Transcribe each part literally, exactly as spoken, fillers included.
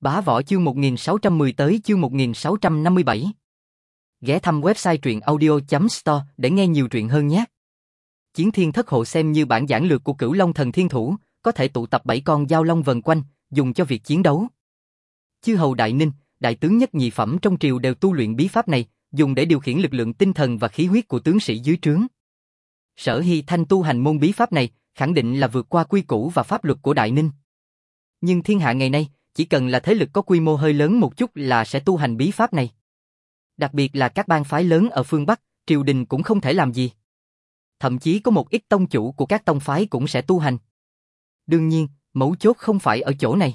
Bá Võ chương một nghìn sáu trăm mười tới chương một nghìn sáu trăm năm mươi bảy. Ghé thăm website truyện audio chấm store để nghe nhiều truyện hơn nhé. Chiến Thiên Thất Hộ xem như bản giản lược của Cửu Long Thần Thiên Thủ, có thể tụ tập bảy con giao long vần quanh, dùng cho việc chiến đấu. Chư hầu Đại Ninh, đại tướng nhất nhị phẩm trong triều đều tu luyện bí pháp này, dùng để điều khiển lực lượng tinh thần và khí huyết của tướng sĩ dưới trướng. Sở Hy Thanh tu hành môn bí pháp này, khẳng định là vượt qua quy củ và pháp luật của Đại Ninh. Nhưng thiên hạ ngày nay, chỉ cần là thế lực có quy mô hơi lớn một chút là sẽ tu hành bí pháp này. Đặc biệt là các bang phái lớn ở phương Bắc, triều đình cũng không thể làm gì. Thậm chí có một ít tông chủ của các tông phái cũng sẽ tu hành. Đương nhiên, mấu chốt không phải ở chỗ này.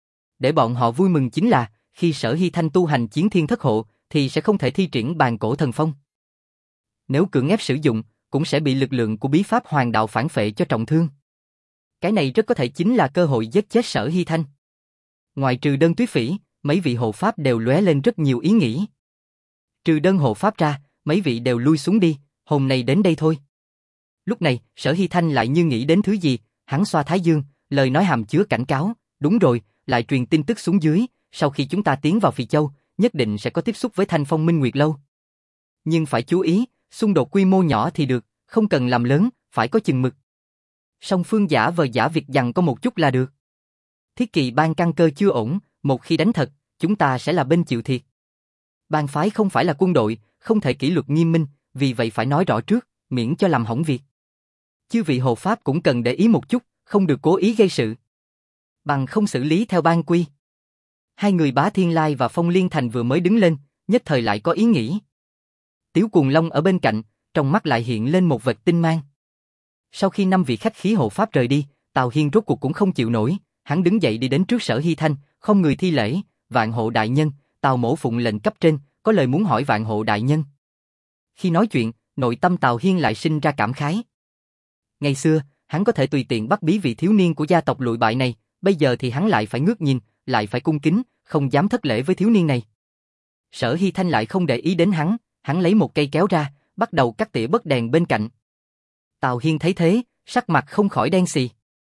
Để bọn họ vui mừng chính là, khi Sở Hy Thanh tu hành Chiến Thiên Thất Hộ, thì sẽ không thể thi triển bàn cổ thần phong. Nếu cưỡng ép sử dụng, cũng sẽ bị lực lượng của bí pháp hoàng đạo phản phệ cho trọng thương. Cái này rất có thể chính là cơ hội giết chết Sở Hy Thanh. Ngoài trừ Đơn Tuyết Phỉ, mấy vị hộ pháp đều lóe lên rất nhiều ý nghĩ. Trừ Đơn hộ pháp ra, mấy vị đều lui xuống đi, hôm nay đến đây thôi. Lúc này, Sở Hy Thanh lại như nghĩ đến thứ gì, hắn xoa thái dương, lời nói hàm chứa cảnh cáo, đúng rồi, lại truyền tin tức xuống dưới, sau khi chúng ta tiến vào Phì Châu, nhất định sẽ có tiếp xúc với Thanh Phong Minh Nguyệt Lâu. Nhưng phải chú ý, xung đột quy mô nhỏ thì được, không cần làm lớn, phải có chừng mực. Song phương giả vờ giả việc dằn có một chút là được. Thiết Kỵ bang căn cơ chưa ổn, một khi đánh thật, chúng ta sẽ là bên chịu thiệt. Bang phái không phải là quân đội, không thể kỷ luật nghiêm minh, vì vậy phải nói rõ trước, miễn cho làm hỏng việc. Chư vị hộ pháp cũng cần để ý một chút, không được cố ý gây sự. Bằng không xử lý theo bang quy. Hai người Bá Thiên Lai và Phong Liên Thành vừa mới đứng lên, nhất thời lại có ý nghĩ. Tiếu Cuồng Long ở bên cạnh, trong mắt lại hiện lên một vệt tinh mang. Sau khi năm vị khách khí hộ pháp rời đi, Tào Hiên rốt cuộc cũng không chịu nổi, hắn đứng dậy đi đến trước Sở Hy Thanh, không người thi lễ, vạn hộ đại nhân, Tào mỗ phụng lệnh cấp trên, có lời muốn hỏi vạn hộ đại nhân. Khi nói chuyện, nội tâm Tào Hiên lại sinh ra cảm khái. Ngày xưa, hắn có thể tùy tiện bắt bí vị thiếu niên của gia tộc lụi bại này, bây giờ thì hắn lại phải ngước nhìn, lại phải cung kính, không dám thất lễ với thiếu niên này. Sở Hy Thanh lại không để ý đến hắn, hắn lấy một cây kéo ra, bắt đầu cắt tỉa bấc đèn bên cạnh. Tào Hiên thấy thế, sắc mặt không khỏi đen xì.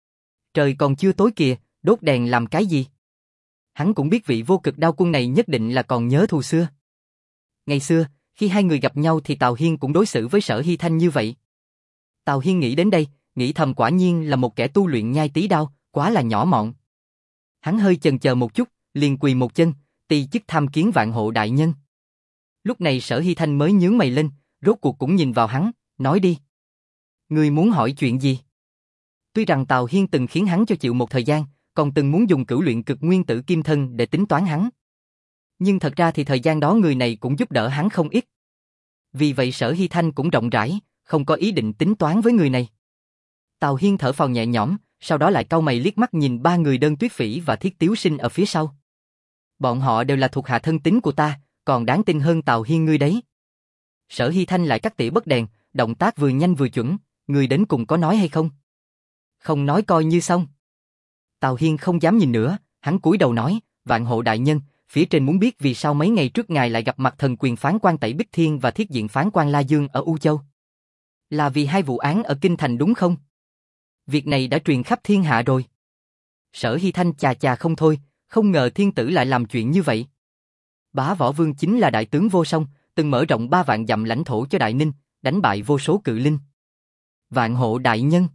Trời còn chưa tối kìa, đốt đèn làm cái gì? Hắn cũng biết vị vô cực đao quân này nhất định là còn nhớ thù xưa. Ngày xưa, khi hai người gặp nhau thì Tào Hiên cũng đối xử với Sở Hy Thanh như vậy. Tào Hiên nghĩ đến đây, nghĩ thầm quả nhiên là một kẻ tu luyện nhai tí đao, quá là nhỏ mọn. Hắn hơi chần chờ một chút, liền quỳ một chân, tỳ chức tham kiến vạn hộ đại nhân. Lúc này Sở Hy Thanh mới nhướng mày lên, rốt cuộc cũng nhìn vào hắn, nói đi. Ngươi muốn hỏi chuyện gì? Tuy rằng Tào Hiên từng khiến hắn cho chịu một thời gian, còn từng muốn dùng cửu luyện cực nguyên tử kim thân để tính toán hắn. Nhưng thật ra thì thời gian đó người này cũng giúp đỡ hắn không ít. Vì vậy Sở Hy Thanh cũng rộng rãi, không có ý định tính toán với người này. Tào Hiên thở phào nhẹ nhõm, sau đó lại cau mày liếc mắt nhìn ba người Đơn Tuyết Phỉ và Thiết Tiếu Sinh ở phía sau. Bọn họ đều là thuộc hạ thân tín của ta, còn đáng tin hơn Tào Hiên ngươi đấy. Sở Hy Thanh lại cắt tỉa bấc đèn, động tác vừa nhanh vừa chuẩn, ngươi đến cùng có nói hay không? Không nói coi như xong. Tào Hiên không dám nhìn nữa, hắn cúi đầu nói, vạn hộ đại nhân, phía trên muốn biết vì sao mấy ngày trước ngài lại gặp mặt thần quyền phán quan Tẩy Bích Thiên và thiết diện phán quan La Dương ở U Châu. Là vì hai vụ án ở Kinh Thành đúng không? Việc này đã truyền khắp thiên hạ rồi. Sở Hy Thanh chà chà không thôi, không ngờ thiên tử lại làm chuyện như vậy. Bá Võ Vương chính là đại tướng vô song, từng mở rộng ba vạn dặm lãnh thổ cho Đại Ninh, đánh bại vô số cự linh. Vạn hộ đại nhân.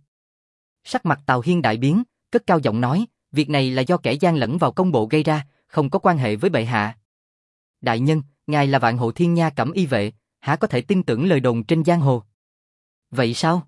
Sắc mặt Tào Hiên đại biến, cất cao giọng nói, việc này là do kẻ gian lẫn vào công bộ gây ra, không có quan hệ với bệ hạ. Đại nhân, ngài là vạn hộ thiên nha cẩm y vệ, há có thể tin tưởng lời đồn trên giang hồ? Vậy sao?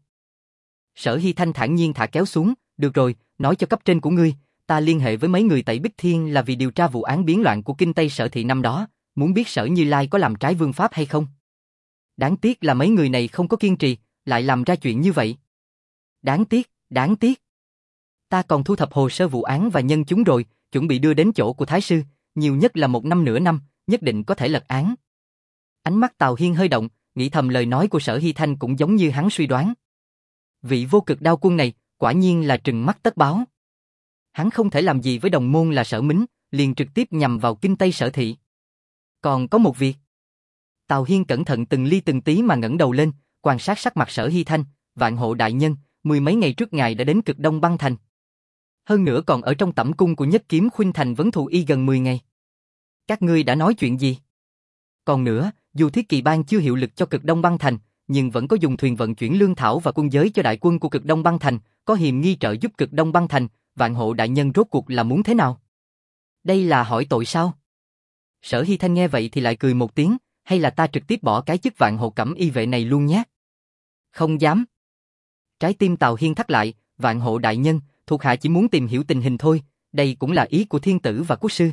Sở Hy Thanh thản nhiên thả kéo xuống, được rồi, nói cho cấp trên của ngươi, ta liên hệ với mấy người Tẩy Bích Thiên là vì điều tra vụ án biến loạn của Kinh Tây Sở Thị năm đó, muốn biết Sở Như Lai có làm trái vương pháp hay không. Đáng tiếc là mấy người này không có kiên trì, lại làm ra chuyện như vậy. Đáng tiếc, đáng tiếc. Ta còn thu thập hồ sơ vụ án và nhân chúng rồi, chuẩn bị đưa đến chỗ của Thái Sư, nhiều nhất là một năm nửa năm, nhất định có thể lật án. Ánh mắt Tào Hiên hơi động, nghĩ thầm lời nói của Sở Hy Thanh cũng giống như hắn suy đoán. Vị vô cực đao quân này, quả nhiên là trừng mắt tất báo. Hắn không thể làm gì với đồng môn là Sở Mính, liền trực tiếp nhằm vào Kinh Tây Sở Thị. Còn có một việc. Tào Hiên cẩn thận từng ly từng tí mà ngẩng đầu lên, quan sát sắc mặt Sở Hy Thanh, vạn hộ đại nhân, mười mấy ngày trước ngài đã đến Cực Đông Băng Thành. Hơn nữa còn ở trong tẩm cung của Nhất Kiếm Khuynh Thành Vấn Thù Y gần mười ngày. Các ngươi đã nói chuyện gì? Còn nữa, dù Thiết Kỵ Bang chưa hiệu lực cho Cực Đông Băng Thành, nhưng vẫn có dùng thuyền vận chuyển lương thảo và quân giới cho đại quân của Cực Đông Băng Thành, có hiềm nghi trợ giúp Cực Đông Băng Thành, Vạn Hộ đại nhân rốt cuộc là muốn thế nào? Đây là hỏi tội sao? Sở Hy Thanh nghe vậy thì lại cười một tiếng, hay là ta trực tiếp bỏ cái chức Vạn Hộ Cẩm Y vệ này luôn nhé? Không dám. Trái tim Tào Hiên thắt lại, Vạn Hộ đại nhân, thuộc hạ chỉ muốn tìm hiểu tình hình thôi, đây cũng là ý của thiên tử và quốc sư.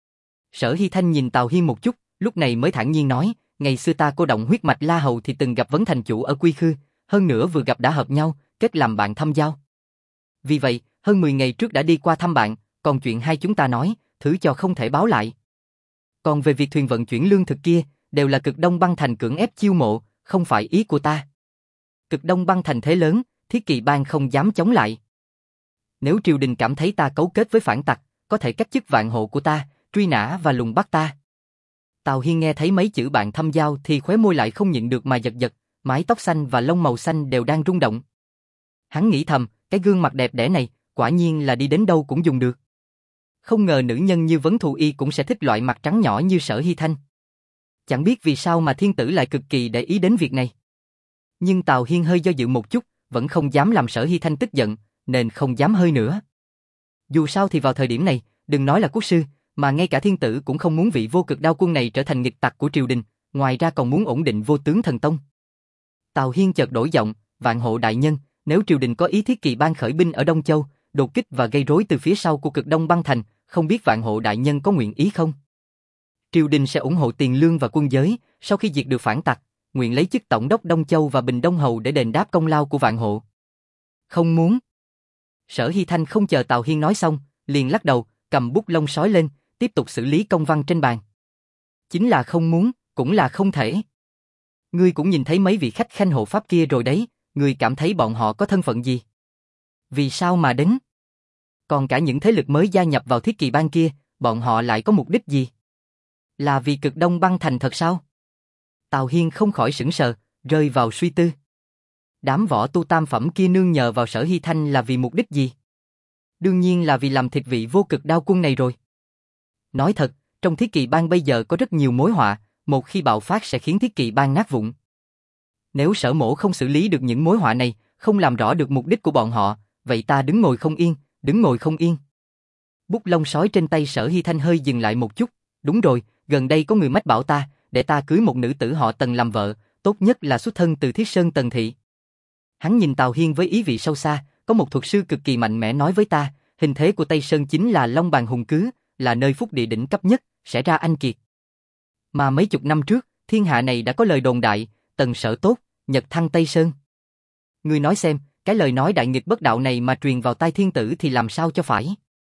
Sở Hy Thanh nhìn Tào Hiên một chút, lúc này mới thản nhiên nói, ngày xưa ta cô động huyết mạch La Hầu thì từng gặp Vấn Thành chủ ở Quy Khư, hơn nữa vừa gặp đã hợp nhau, kết làm bạn thâm giao. Vì vậy, hơn mười ngày trước đã đi qua thăm bạn, còn chuyện hai chúng ta nói, thứ cho không thể báo lại. Còn về việc thuyền vận chuyển lương thực kia, đều là Cực Đông Băng Thành cưỡng ép chiêu mộ, không phải ý của ta. Cực Đông Băng Thành thế lớn, Thiết Kỵ Bang không dám chống lại. Nếu triều đình cảm thấy ta cấu kết với phản tặc, có thể cách chức Vạn Hộ của ta, truy nã và lùng bắt ta. Tào Hiên nghe thấy mấy chữ bạn thâm giao thì khóe môi lại không nhịn được mà giật giật, mái tóc xanh và lông màu xanh đều đang rung động. Hắn nghĩ thầm, cái gương mặt đẹp đẽ này, quả nhiên là đi đến đâu cũng dùng được. Không ngờ nữ nhân như Vấn Thù Y cũng sẽ thích loại mặt trắng nhỏ như Sở Hy Thanh. Chẳng biết vì sao mà thiên tử lại cực kỳ để ý đến việc này. Nhưng Tào Hiên hơi do dự một chút, vẫn không dám làm Sở Hy Thanh tức giận, nên không dám hơi nữa. Dù sao thì vào thời điểm này, đừng nói là quốc sư, mà ngay cả thiên tử cũng không muốn vị Vô Cực Đao Quân này trở thành nghịch tặc của triều đình, ngoài ra còn muốn ổn định Vô Tướng Thần Tông. Tào Hiên chợt đổi giọng, Vạn Hộ đại nhân, nếu triều đình có ý Thiết Kỵ Bang khởi binh ở Đông Châu, đột kích và gây rối từ phía sau của Cực Đông Băng Thành, không biết Vạn Hộ đại nhân có nguyện ý không? Triều đình sẽ ủng hộ tiền lương và quân giới, sau khi diệt được phản tặc, nguyện lấy chức tổng đốc Đông Châu và Bình Đông Hầu để đền đáp công lao của Vạn Hộ. Không muốn. Sở Hy Thanh không chờ Tào Hiên nói xong, liền lắc đầu, cầm bút lông sói lên, tiếp tục xử lý công văn trên bàn. Chính là không muốn, cũng là không thể. Ngươi cũng nhìn thấy mấy vị khách khanh hộ pháp kia rồi đấy, ngươi cảm thấy bọn họ có thân phận gì? Vì sao mà đến? Còn cả những thế lực mới gia nhập vào Thiết Kỵ Bang kia, bọn họ lại có mục đích gì? Là vì Cực Đông Băng Thành thật sao? Tào Hiên không khỏi sững sờ, rơi vào suy tư. Đám võ tu tam phẩm kia nương nhờ vào Sở Hy Thanh là vì mục đích gì? Đương nhiên là vì làm thịt vị Vô Cực Đao Quân này rồi. Nói thật, trong Thiết Kỵ Bang bây giờ có rất nhiều mối họa, một khi bạo phát sẽ khiến Thiết Kỵ Bang nát vụn. Nếu Sở mỗ không xử lý được những mối họa này, không làm rõ được mục đích của bọn họ, vậy ta đứng ngồi không yên, đứng ngồi không yên. Bút lông sói trên tay Sở Hy Thanh hơi dừng lại một chút, đúng rồi, gần đây có người mách bảo ta, để ta cưới một nữ tử họ Tần làm vợ, tốt nhất là xuất thân từ Thiết Sơn Tần Thị. Hắn nhìn Tào Hiên với ý vị sâu xa, có một thuật sư cực kỳ mạnh mẽ nói với ta, hình thế của Tây Sơn chính là Long Bàn Hùng Cứ, là nơi phúc địa đỉnh cấp nhất, sẽ ra anh kiệt. Mà mấy chục năm trước, thiên hạ này đã có lời đồn đại, Tần Sở tốt, Nhật thăng Tây Sơn. Ngươi nói xem, cái lời nói đại nghịch bất đạo này mà truyền vào tai thiên tử thì làm sao cho phải?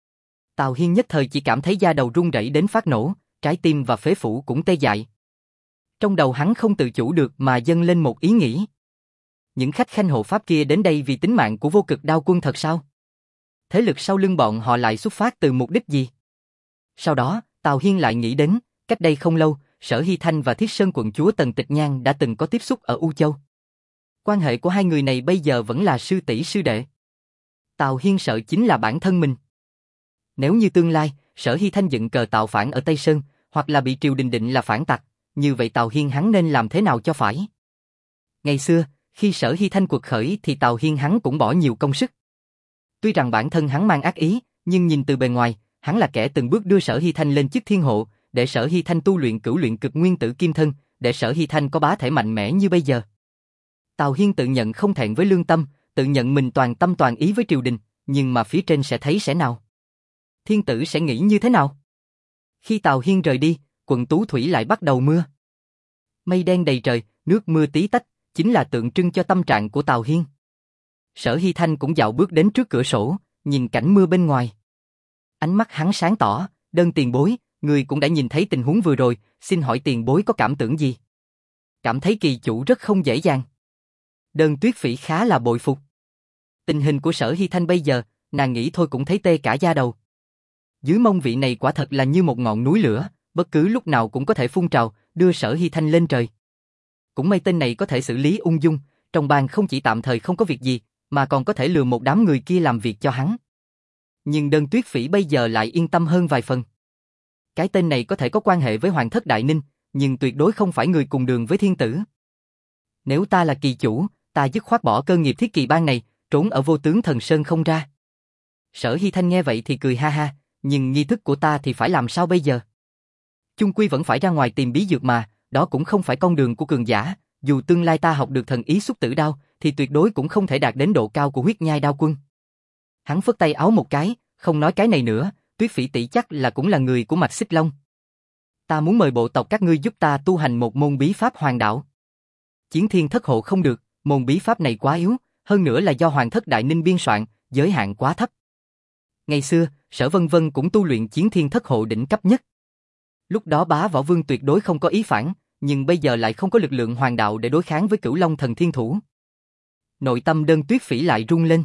Tào Hiên nhất thời chỉ cảm thấy da đầu run rẩy đến phát nổ, trái tim và phế phủ cũng tê dại. Trong đầu hắn không tự chủ được mà dâng lên một ý nghĩ. Những khách khanh hộ pháp kia đến đây vì tính mạng của Vô Cực Đao Quân thật sao? Thế lực sau lưng bọn họ lại xuất phát từ mục đích gì? Sau đó, Tào Hiên lại nghĩ đến, cách đây không lâu, Sở Hy Thanh và Thiết Sơn quận chúa Tần Tịch Nhan đã từng có tiếp xúc ở U Châu. Quan hệ của hai người này bây giờ vẫn là sư tỷ sư đệ. Tào Hiên sợ chính là bản thân mình. Nếu như tương lai, Sở Hy Thanh dựng cờ tạo phản ở Tây Sơn, hoặc là bị triều đình định là phản tặc, như vậy Tào Hiên hắn nên làm thế nào cho phải? Ngày xưa, khi Sở Hy Thanh quật khởi thì Tào Hiên hắn cũng bỏ nhiều công sức. Tuy rằng bản thân hắn mang ác ý, nhưng nhìn từ bề ngoài, hắn là kẻ từng bước đưa Sở Hy Thanh lên chức thiên hộ, để Sở Hy Thanh tu luyện cửu luyện cực nguyên tử kim thân, để Sở Hy Thanh có bá thể mạnh mẽ như bây giờ. Tào Hiên tự nhận không thẹn với lương tâm, tự nhận mình toàn tâm toàn ý với triều đình, nhưng mà phía trên sẽ thấy sẽ nào? Thiên tử sẽ nghĩ như thế nào? Khi Tào Hiên rời đi, quận Tú Thủy lại bắt đầu mưa. Mây đen đầy trời, nước mưa tí tách, chính là tượng trưng cho tâm trạng của Tào Hiên. Sở Hy Thanh cũng dạo bước đến trước cửa sổ, nhìn cảnh mưa bên ngoài. Ánh mắt hắn sáng tỏ, đơn tiền bối, người cũng đã nhìn thấy tình huống vừa rồi, xin hỏi tiền bối có cảm tưởng gì? Cảm thấy kỳ chủ rất không dễ dàng. Đơn Tuyết Phỉ khá là bội phục. Tình hình của Sở Hy Thanh bây giờ, nàng nghĩ thôi cũng thấy tê cả da đầu. Dưới mông vị này quả thật là như một ngọn núi lửa, bất cứ lúc nào cũng có thể phun trào, đưa Sở Hy Thanh lên trời. Cũng may tên này có thể xử lý ung dung, trong bang không chỉ tạm thời không có việc gì, mà còn có thể lừa một đám người kia làm việc cho hắn. nhưng Đơn Tuyết Phỉ bây giờ lại yên tâm hơn vài phần. Cái tên này có thể có quan hệ với Hoàng thất Đại Ninh, nhưng tuyệt đối không phải người cùng đường với thiên tử. Nếu ta là kỳ chủ, ta dứt khoát bỏ cơ nghiệp thiết kỳ ban này, trốn ở Vô Tướng Thần Sơn không ra. Sở Hy Thanh nghe vậy thì cười ha ha, nhưng nghi thức của ta thì phải làm sao bây giờ? Chung quy vẫn phải ra ngoài tìm bí dược mà, đó cũng không phải con đường của cường giả, dù tương lai ta học được thần ý xúc tử đao, thì tuyệt đối cũng không thể đạt đến độ cao của huyết nhai đao quân. Hắn phất tay áo một cái, không nói cái này nữa, Tuyết Phỉ tỷ chắc là cũng là người của Mạch Xích Long. Ta muốn mời bộ tộc các ngươi giúp ta tu hành một môn bí pháp hoàng đạo. Chiến Thiên Thất Hộ không được, môn bí pháp này quá yếu, hơn nữa là do Hoàng thất Đại Ninh biên soạn, giới hạn quá thấp. Ngày xưa, Sở Vân Vân cũng tu luyện Chiến Thiên Thất Hộ đỉnh cấp nhất. Lúc đó Bá Võ Vương tuyệt đối không có ý phản, nhưng bây giờ lại không có lực lượng hoàng đạo để đối kháng với Cửu Long Thần Thiên Thủ. Nội tâm Đơn Tuyết Phỉ lại rung lên.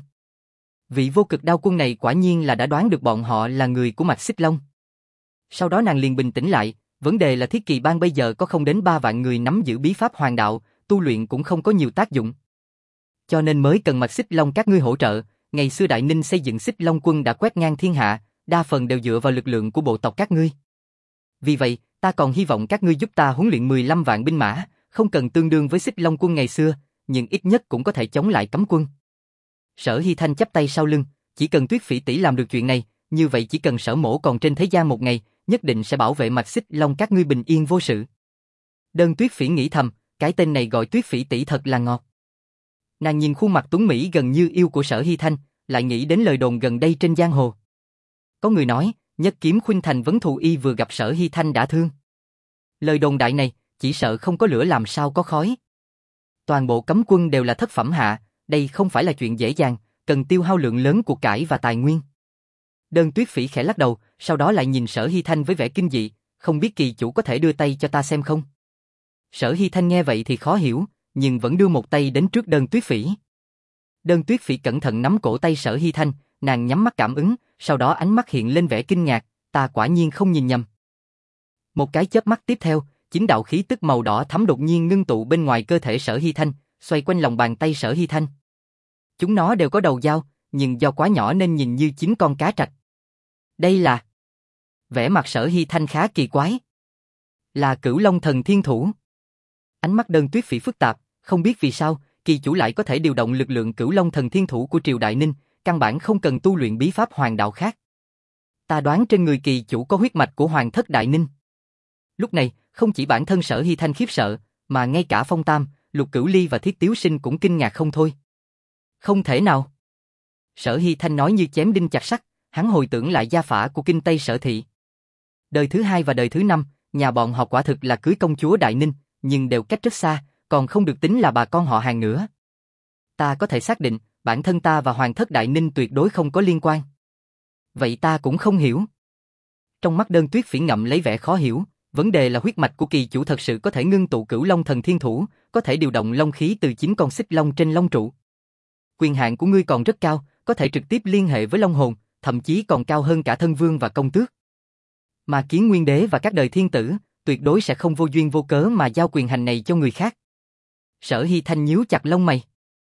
Vị vô cực đao quân này quả nhiên là đã đoán được bọn họ là người của Mạch Xích Long. Sau đó nàng liền bình tĩnh lại, vấn đề là thiết kỳ bang bây giờ có không đến ba vạn người nắm giữ bí pháp hoàng đạo, tu luyện cũng không có nhiều tác dụng. Cho nên mới cần Mạch Xích Long các ngươi hỗ trợ, ngày xưa Đại Ninh xây dựng Xích Long quân đã quét ngang thiên hạ, đa phần đều dựa vào lực lượng của bộ tộc các ngươi. Vì vậy, ta còn hy vọng các ngươi giúp ta huấn luyện mười lăm vạn binh mã, không cần tương đương với Xích Long quân ngày xưa, nhưng ít nhất cũng có thể chống lại cấm quân. Sở Hy Thanh chắp tay sau lưng, chỉ cần Tuyết Phỉ tỷ làm được chuyện này, như vậy chỉ cần Sở mỗ còn trên thế gian một ngày, nhất định sẽ bảo vệ Mạch Xích Long các ngươi bình yên vô sự. Đơn Tuyết Phỉ nghĩ thầm, cái tên này gọi Tuyết Phỉ tỷ thật là ngọt. Nàng nhìn khuôn mặt tuấn mỹ gần như yêu của Sở Hy Thanh, lại nghĩ đến lời đồn gần đây trên giang hồ. Có người nói, Nhất Kiếm Khuynh Thành Vấn Thù Y vừa gặp Sở Hy Thanh đã thương. Lời đồn đại này, chỉ sợ không có lửa làm sao có khói. Toàn bộ cấm quân đều là thất phẩm hạ, đây không phải là chuyện dễ dàng, cần tiêu hao lượng lớn của cải và tài nguyên. Đơn Tuyết Phỉ khẽ lắc đầu, sau đó lại nhìn Sở Hy Thanh với vẻ kinh dị, không biết kỳ chủ có thể đưa tay cho ta xem không? Sở Hy Thanh nghe vậy thì khó hiểu, nhưng vẫn đưa một tay đến trước Đơn Tuyết Phỉ. Đơn Tuyết Phỉ cẩn thận nắm cổ tay Sở Hy Thanh, nàng nhắm mắt cảm ứng, sau đó ánh mắt hiện lên vẻ kinh ngạc, ta quả nhiên không nhìn nhầm. Một cái chớp mắt tiếp theo, chính đạo khí tức màu đỏ thắm đột nhiên ngưng tụ bên ngoài cơ thể Sở Hy Thanh, xoay quanh lòng bàn tay Sở Hy Thanh. Chúng nó đều có đầu dao, nhưng do quá nhỏ nên nhìn như chín con cá trạch. Đây là... Vẻ mặt Sở Hy Thanh khá kỳ quái. Là Cửu Long Thần Thiên Thủ. Ánh mắt Đơn Tuyết Phỉ phức tạp, không biết vì sao, kỳ chủ lại có thể điều động lực lượng Cửu Long Thần Thiên Thủ của triều Đại Ninh, căn bản không cần tu luyện bí pháp hoàng đạo khác. Ta đoán trên người kỳ chủ có huyết mạch của Hoàng thất Đại Ninh. Lúc này, không chỉ bản thân Sở Hy Thanh khiếp sợ, mà ngay cả Phong Tam, Lục Cửu Ly và Thiết Tiếu Sinh cũng kinh ngạc không thôi. Không thể nào. Sở Hy Thanh nói như chém đinh chặt sắt, hắn hồi tưởng lại gia phả của Kinh Tây Sở Thị. Đời thứ hai và đời thứ năm, nhà bọn họ quả thực là cưới công chúa Đại Ninh, nhưng đều cách rất xa, còn không được tính là bà con họ hàng nữa. Ta có thể xác định, bản thân ta và Hoàng thất Đại Ninh tuyệt đối không có liên quan. Vậy ta cũng không hiểu. Trong mắt Đơn Tuyết Phỉ ngậm lấy vẻ khó hiểu, vấn đề là huyết mạch của kỳ chủ thật sự có thể ngưng tụ Cửu Long Thần Thiên Thủ, có thể điều động long khí từ chín con xích long trên long trụ. Quyền hạn của ngươi còn rất cao, có thể trực tiếp liên hệ với long hồn, thậm chí còn cao hơn cả thân vương và công tước. Mà Kiến Nguyên Đế và các đời thiên tử, tuyệt đối sẽ không vô duyên vô cớ mà giao quyền hành này cho người khác. Sở Hy Thanh nhíu chặt lông mày.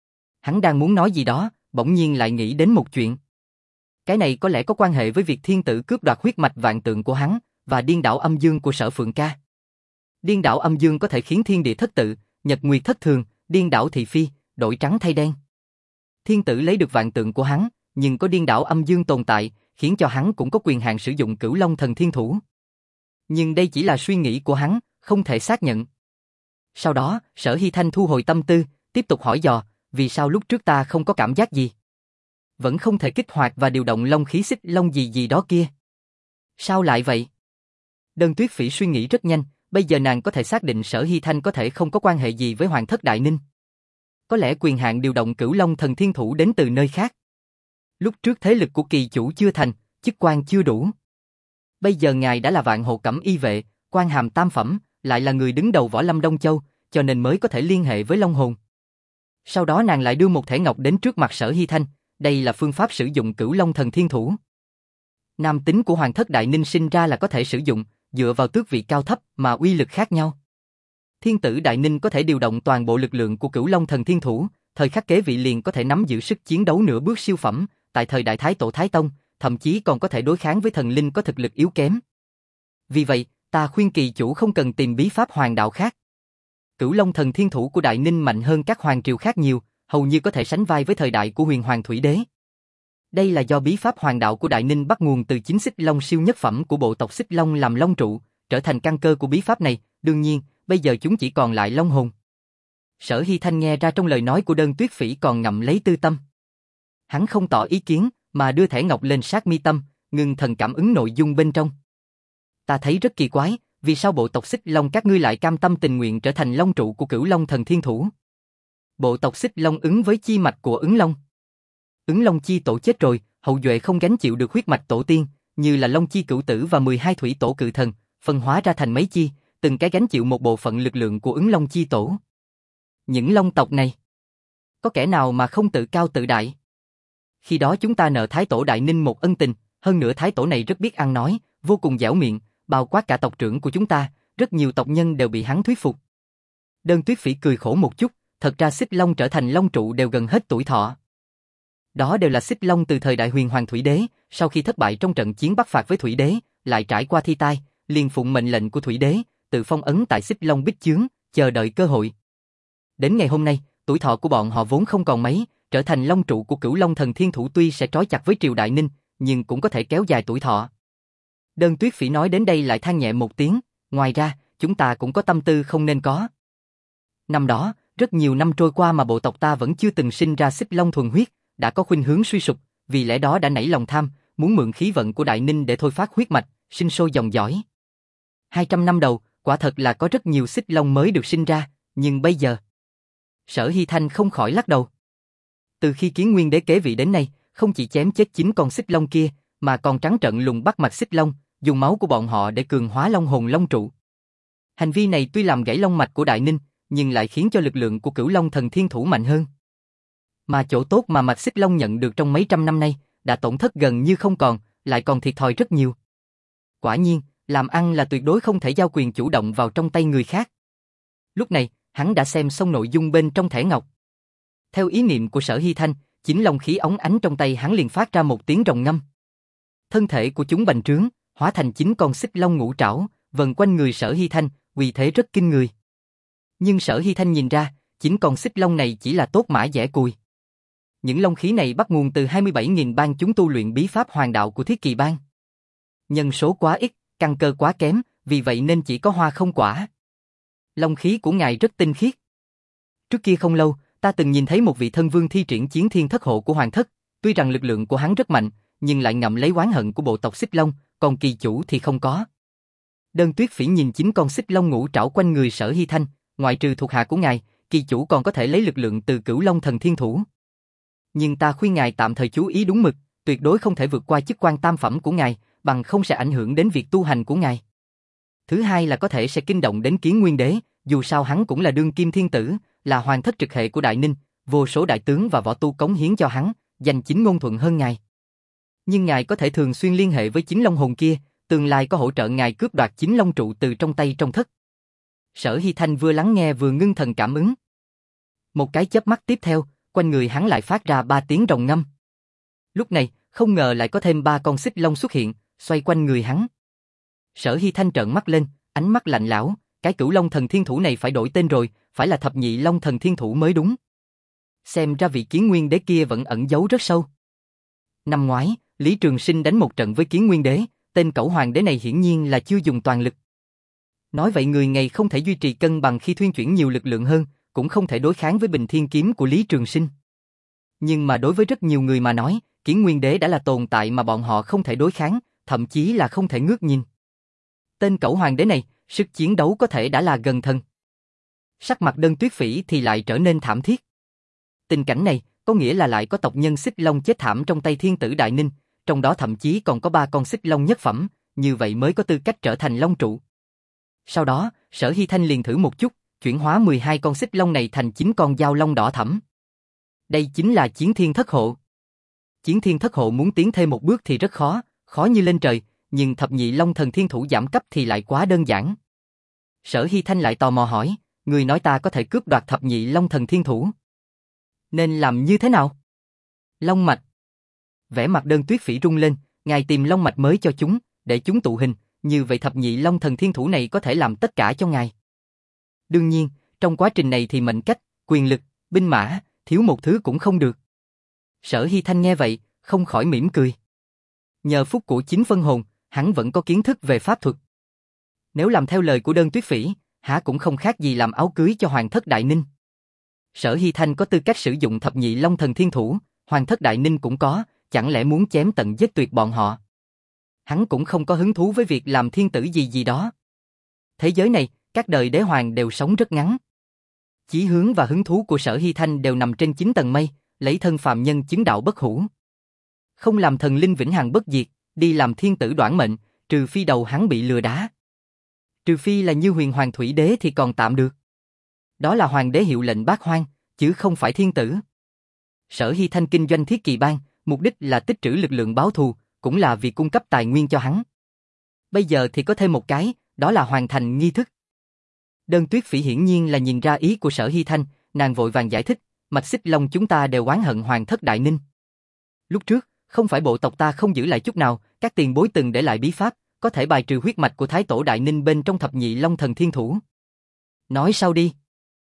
Hắn đang muốn nói gì đó, bỗng nhiên lại nghĩ đến một chuyện. Cái này có lẽ có quan hệ với việc thiên tử cướp đoạt huyết mạch vạn tượng của hắn, và điên đảo âm dương của Sở Phượng Ca. Điên đảo âm dương có thể khiến thiên địa thất tự, nhật nguyệt thất thường, điên đảo thị phi, đổi trắng thay đen. Thiên tử lấy được vạn tượng của hắn, nhưng có điên đảo âm dương tồn tại, khiến cho hắn cũng có quyền hạn sử dụng Cửu Long Thần Thiên Thủ. Nhưng đây chỉ là suy nghĩ của hắn, không thể xác nhận. Sau đó, Sở Hy Thanh thu hồi tâm tư, tiếp tục hỏi dò, vì sao lúc trước ta không có cảm giác gì? Vẫn không thể kích hoạt và điều động long khí xích long gì gì đó kia. Sao lại vậy? Đơn Tuyết Phỉ suy nghĩ rất nhanh, bây giờ nàng có thể xác định Sở Hy Thanh có thể không có quan hệ gì với Hoàng thất Đại Ninh. Có lẽ quyền hạn điều động Cửu Long Thần Thiên Thủ đến từ nơi khác. Lúc trước thế lực của kỳ chủ chưa thành, chức quan chưa đủ. Bây giờ ngài đã là Vạn Hộ Cẩm Y vệ, quan hàm tam phẩm, lại là người đứng đầu Võ Lâm Đông Châu, cho nên mới có thể liên hệ với Long Hồn. Sau đó nàng lại đưa một thẻ ngọc đến trước mặt Sở Hy Thanh, đây là phương pháp sử dụng Cửu Long Thần Thiên Thủ. Nam tính của Hoàng thất Đại Ninh sinh ra là có thể sử dụng, dựa vào tước vị cao thấp mà uy lực khác nhau. Thiên tử Đại Ninh có thể điều động toàn bộ lực lượng của Cửu Long Thần Thiên Thủ, thời khắc kế vị liền có thể nắm giữ sức chiến đấu nửa bước siêu phẩm, tại thời Đại Thái Tổ Thái Tông, thậm chí còn có thể đối kháng với thần linh có thực lực yếu kém. Vì vậy, ta khuyên kỳ chủ không cần tìm bí pháp hoàng đạo khác. Cửu Long Thần Thiên Thủ của Đại Ninh mạnh hơn các hoàng triều khác nhiều, hầu như có thể sánh vai với thời đại của Huyền Hoàng Thủy Đế. Đây là do bí pháp hoàng đạo của Đại Ninh bắt nguồn từ chính Xích Long siêu nhất phẩm của bộ tộc Xích Long làm long trụ, trở thành căn cơ của bí pháp này, đương nhiên, bây giờ chúng chỉ còn lại long hồn. Sở Hy Thanh nghe ra trong lời nói của Đơn Tuyết Phỉ còn ngậm lấy tư tâm. Hắn không tỏ ý kiến, mà đưa thẻ ngọc lên sát mi tâm, ngưng thần cảm ứng nội dung bên trong. Ta thấy rất kỳ quái, vì sao bộ tộc Xích Long các ngươi lại cam tâm tình nguyện trở thành long trụ của Cửu Long Thần Thiên Thủ? Bộ tộc Xích Long ứng với chi mạch của ứng long. Ứng long chi tổ chết rồi, hậu duệ không gánh chịu được huyết mạch tổ tiên, như là long chi cửu tử và mười hai thủy tổ cự thần, phân hóa ra thành mấy chi, từng cái gánh chịu một bộ phận lực lượng của ứng long chi tổ. Những long tộc này, có kẻ nào mà không tự cao tự đại? Khi đó chúng ta nợ Thái Tổ Đại Ninh một ân tình, hơn nữa Thái Tổ này rất biết ăn nói, vô cùng dẻo miệng, bao quát cả tộc trưởng của chúng ta, rất nhiều tộc nhân đều bị hắn thuyết phục. Đơn Tuyết Phỉ cười khổ một chút, thật ra Xích Long trở thành long trụ đều gần hết tuổi thọ. Đó đều là Xích Long từ thời đại Huyền Hoàng Thủy Đế, sau khi thất bại trong trận chiến bắc phạt với Thủy Đế, lại trải qua thi tai, liền phụng mệnh lệnh của Thủy Đế, tự phong ấn tại Xích Long Bích Chướng, chờ đợi cơ hội. Đến ngày hôm nay, tuổi thọ của bọn họ vốn không còn mấy, trở thành long trụ của Cửu Long Thần Thiên Thủ tuy sẽ trói chặt với triều Đại Ninh, nhưng cũng có thể kéo dài tuổi thọ. Đơn Tuyết Phỉ nói đến đây lại than nhẹ một tiếng, ngoài ra, chúng ta cũng có tâm tư không nên có. Năm đó, rất nhiều năm trôi qua mà bộ tộc ta vẫn chưa từng sinh ra Xích Long thuần huyết, đã có khuynh hướng suy sụp, vì lẽ đó đã nảy lòng tham, muốn mượn khí vận của Đại Ninh để thôi phát huyết mạch, sinh sôi dòng dõi. hai trăm năm đầu, quả thật là có rất nhiều Xích Long mới được sinh ra, nhưng bây giờ... Sở Hy Thanh không khỏi lắc đầu. Từ khi Kiến Nguyên Đế kế vị đến nay, không chỉ chém chết chín con Xích Long kia, mà còn trắng trợn lùng bắt mạch Xích Long, dùng máu của bọn họ để cường hóa long hồn long trụ. Hành vi này tuy làm gãy long mạch của Đại Ninh, nhưng lại khiến cho lực lượng của Cửu Long Thần Thiên Thủ mạnh hơn. Mà chỗ tốt mà mạch Xích Long nhận được trong mấy trăm năm nay, đã tổn thất gần như không còn, lại còn thiệt thòi rất nhiều. Quả nhiên, làm ăn là tuyệt đối không thể giao quyền chủ động vào trong tay người khác. Lúc này, hắn đã xem xong nội dung bên trong thẻ ngọc. Theo ý niệm của Sở Hy Thanh, chính long khí óng ánh trong tay hắn liền phát ra một tiếng rồng ngâm. Thân thể của chúng bành trướng, hóa thành chín con Xích Long ngũ trảo, vần quanh người Sở Hy Thanh, uy thế rất kinh người. Nhưng Sở Hy Thanh nhìn ra, chín con Xích Long này chỉ là tốt mã dẻ cùi. Những long khí này bắt nguồn từ hai mươi bảy nghìn bang chúng tu luyện bí pháp hoàng đạo của Thiết Kỳ bang. Nhân số quá ít, căn cơ quá kém, vì vậy nên chỉ có hoa không quả. Long khí của ngài rất tinh khiết. Trước kia không lâu, ta từng nhìn thấy một vị thân vương thi triển chiến thiên thất hộ của hoàng thất, tuy rằng lực lượng của hắn rất mạnh, nhưng lại ngậm lấy oán hận của bộ tộc Xích Long, còn kỳ chủ thì không có. Đơn Tuyết Phỉ nhìn chín con Xích Long ngũ trảo quanh người Sở Hy Thanh, ngoại trừ thuộc hạ của ngài, kỳ chủ còn có thể lấy lực lượng từ Cửu Long Thần Thiên Thủ. Nhưng ta khuyên ngài tạm thời chú ý đúng mực, tuyệt đối không thể vượt qua chức quan tam phẩm của ngài, bằng không sẽ ảnh hưởng đến việc tu hành của ngài. Thứ hai là có thể sẽ kinh động đến Kiến Nguyên Đế, dù sao hắn cũng là đương kim thiên tử, là hoàng thất trực hệ của Đại Ninh, vô số đại tướng và võ tu cống hiến cho hắn, giành chính ngôn thuận hơn ngài. Nhưng ngài có thể thường xuyên liên hệ với chính long hồn kia, tương lai có hỗ trợ ngài cướp đoạt chính long trụ từ trong tay trong thất. Sở Hy Thanh vừa lắng nghe vừa ngưng thần cảm ứng. Một cái chớp mắt tiếp theo, quanh người hắn lại phát ra ba tiếng rồng ngâm. Lúc này, không ngờ lại có thêm ba con Xích Long xuất hiện, xoay quanh người hắn. Sở Hy Thanh trợn mắt lên, ánh mắt lạnh lẽo, cái Cửu Long Thần Thiên Thủ này phải đổi tên rồi, phải là Thập Nhị Long Thần Thiên Thủ mới đúng. Xem ra vị Kiến Nguyên Đế kia vẫn ẩn giấu rất sâu. Năm ngoái, Lý Trường Sinh đánh một trận với Kiến Nguyên Đế, tên cẩu hoàng đế này hiển nhiên là chưa dùng toàn lực. Nói vậy người ngày không thể duy trì cân bằng khi thuyên chuyển nhiều lực lượng hơn, cũng không thể đối kháng với Bình Thiên Kiếm của Lý Trường Sinh. Nhưng mà đối với rất nhiều người mà nói, Kiến Nguyên Đế đã là tồn tại mà bọn họ không thể đối kháng, thậm chí là không thể ngước nhìn. Tên cẩu hoàng đế này, sức chiến đấu có thể đã là gần thần. Sắc mặt Đơn Tuyết Phỉ thì lại trở nên thảm thiết. Tình cảnh này, có nghĩa là lại có tộc nhân Xích Long chết thảm trong tay thiên tử Đại Ninh, trong đó thậm chí còn có ba con Xích Long nhất phẩm, như vậy mới có tư cách trở thành Long trụ. Sau đó, Sở Hy Thanh liền thử một chút, chuyển hóa mười hai con Xích Long này thành chín con dao long đỏ thẫm. Đây chính là Chiến Thiên Thất Hộ. Chiến Thiên Thất Hộ muốn tiến thêm một bước thì rất khó, khó như lên trời, nhưng Thập Nhị Long Thần Thiên Thủ giảm cấp thì lại quá đơn giản. Sở Hy Thanh lại tò mò hỏi, người nói ta có thể cướp đoạt Thập Nhị Long Thần Thiên Thủ. Nên làm như thế nào? Long mạch. Vẻ mặt Đơn Tuyết Phỉ rung lên, ngài tìm long mạch mới cho chúng, để chúng tụ hình, như vậy thập nhị long thần thiên thủ này có thể làm tất cả cho ngài. Đương nhiên, trong quá trình này thì mệnh cách, quyền lực, binh mã, thiếu một thứ cũng không được. Sở Hy Thanh nghe vậy, không khỏi mỉm cười. Nhờ phúc của chính phân hồn, hắn vẫn có kiến thức về pháp thuật. Nếu làm theo lời của Đơn Tuyết Phỉ, hả cũng không khác gì làm áo cưới cho Hoàng thất Đại Ninh. Sở Hy Thanh có tư cách sử dụng thập nhị long thần thiên thủ, Hoàng thất Đại Ninh cũng có, chẳng lẽ muốn chém tận giết tuyệt bọn họ. Hắn cũng không có hứng thú với việc làm thiên tử gì gì đó. Thế giới này, các đời đế hoàng đều sống rất ngắn. Chí hướng và hứng thú của Sở Hy Thanh đều nằm trên chín tầng mây, lấy thân phàm nhân chứng đạo bất hủ. Không làm thần linh vĩnh hằng bất diệt, đi làm thiên tử đoản mệnh, trừ phi đầu hắn bị lừa đá. Trừ phi là như Huyền Hoàng Thủy Đế thì còn tạm được. Đó là hoàng đế hiệu lệnh bát hoang, chứ không phải thiên tử. Sở Hy Thanh kinh doanh Thiết Kỳ Bang, mục đích là tích trữ lực lượng báo thù, cũng là vì cung cấp tài nguyên cho hắn. Bây giờ thì có thêm một cái, đó là hoàn thành nghi thức. Đơn Tuyết Phỉ hiển nhiên là nhìn ra ý của Sở Hy Thanh, nàng vội vàng giải thích, mạch xích long chúng ta đều oán hận Hoàng thất Đại Ninh. Lúc trước, không phải bộ tộc ta không giữ lại chút nào, các tiền bối từng để lại bí pháp, có thể bài trừ huyết mạch của Thái Tổ Đại Ninh bên trong thập nhị long thần thiên thủ. Nói sau đi.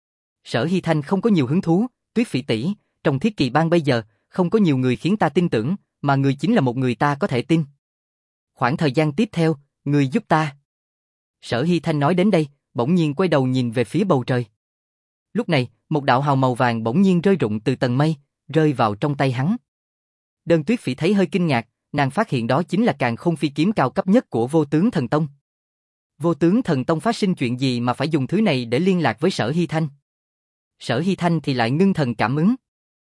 Sở Hy Thanh không có nhiều hứng thú, Tuyết Phỉ tỷ, trong Thiết Kỳ Bang bây giờ, không có nhiều người khiến ta tin tưởng, mà người chính là một người ta có thể tin. Khoảng thời gian tiếp theo, người giúp ta. Sở Hy Thanh nói đến đây, bỗng nhiên quay đầu nhìn về phía bầu trời. Lúc này, một đạo hào màu vàng bỗng nhiên rơi rụng từ tầng mây, rơi vào trong tay hắn. Đơn Tuyết Phỉ thấy hơi kinh ngạc, nàng phát hiện đó chính là càn khôn phi kiếm cao cấp nhất của Vô Tướng Thần Tông. Vô Tướng Thần Tông phát sinh chuyện gì mà phải dùng thứ này để liên lạc với Sở Hy Thanh? Sở Hy Thanh thì lại ngưng thần cảm ứng.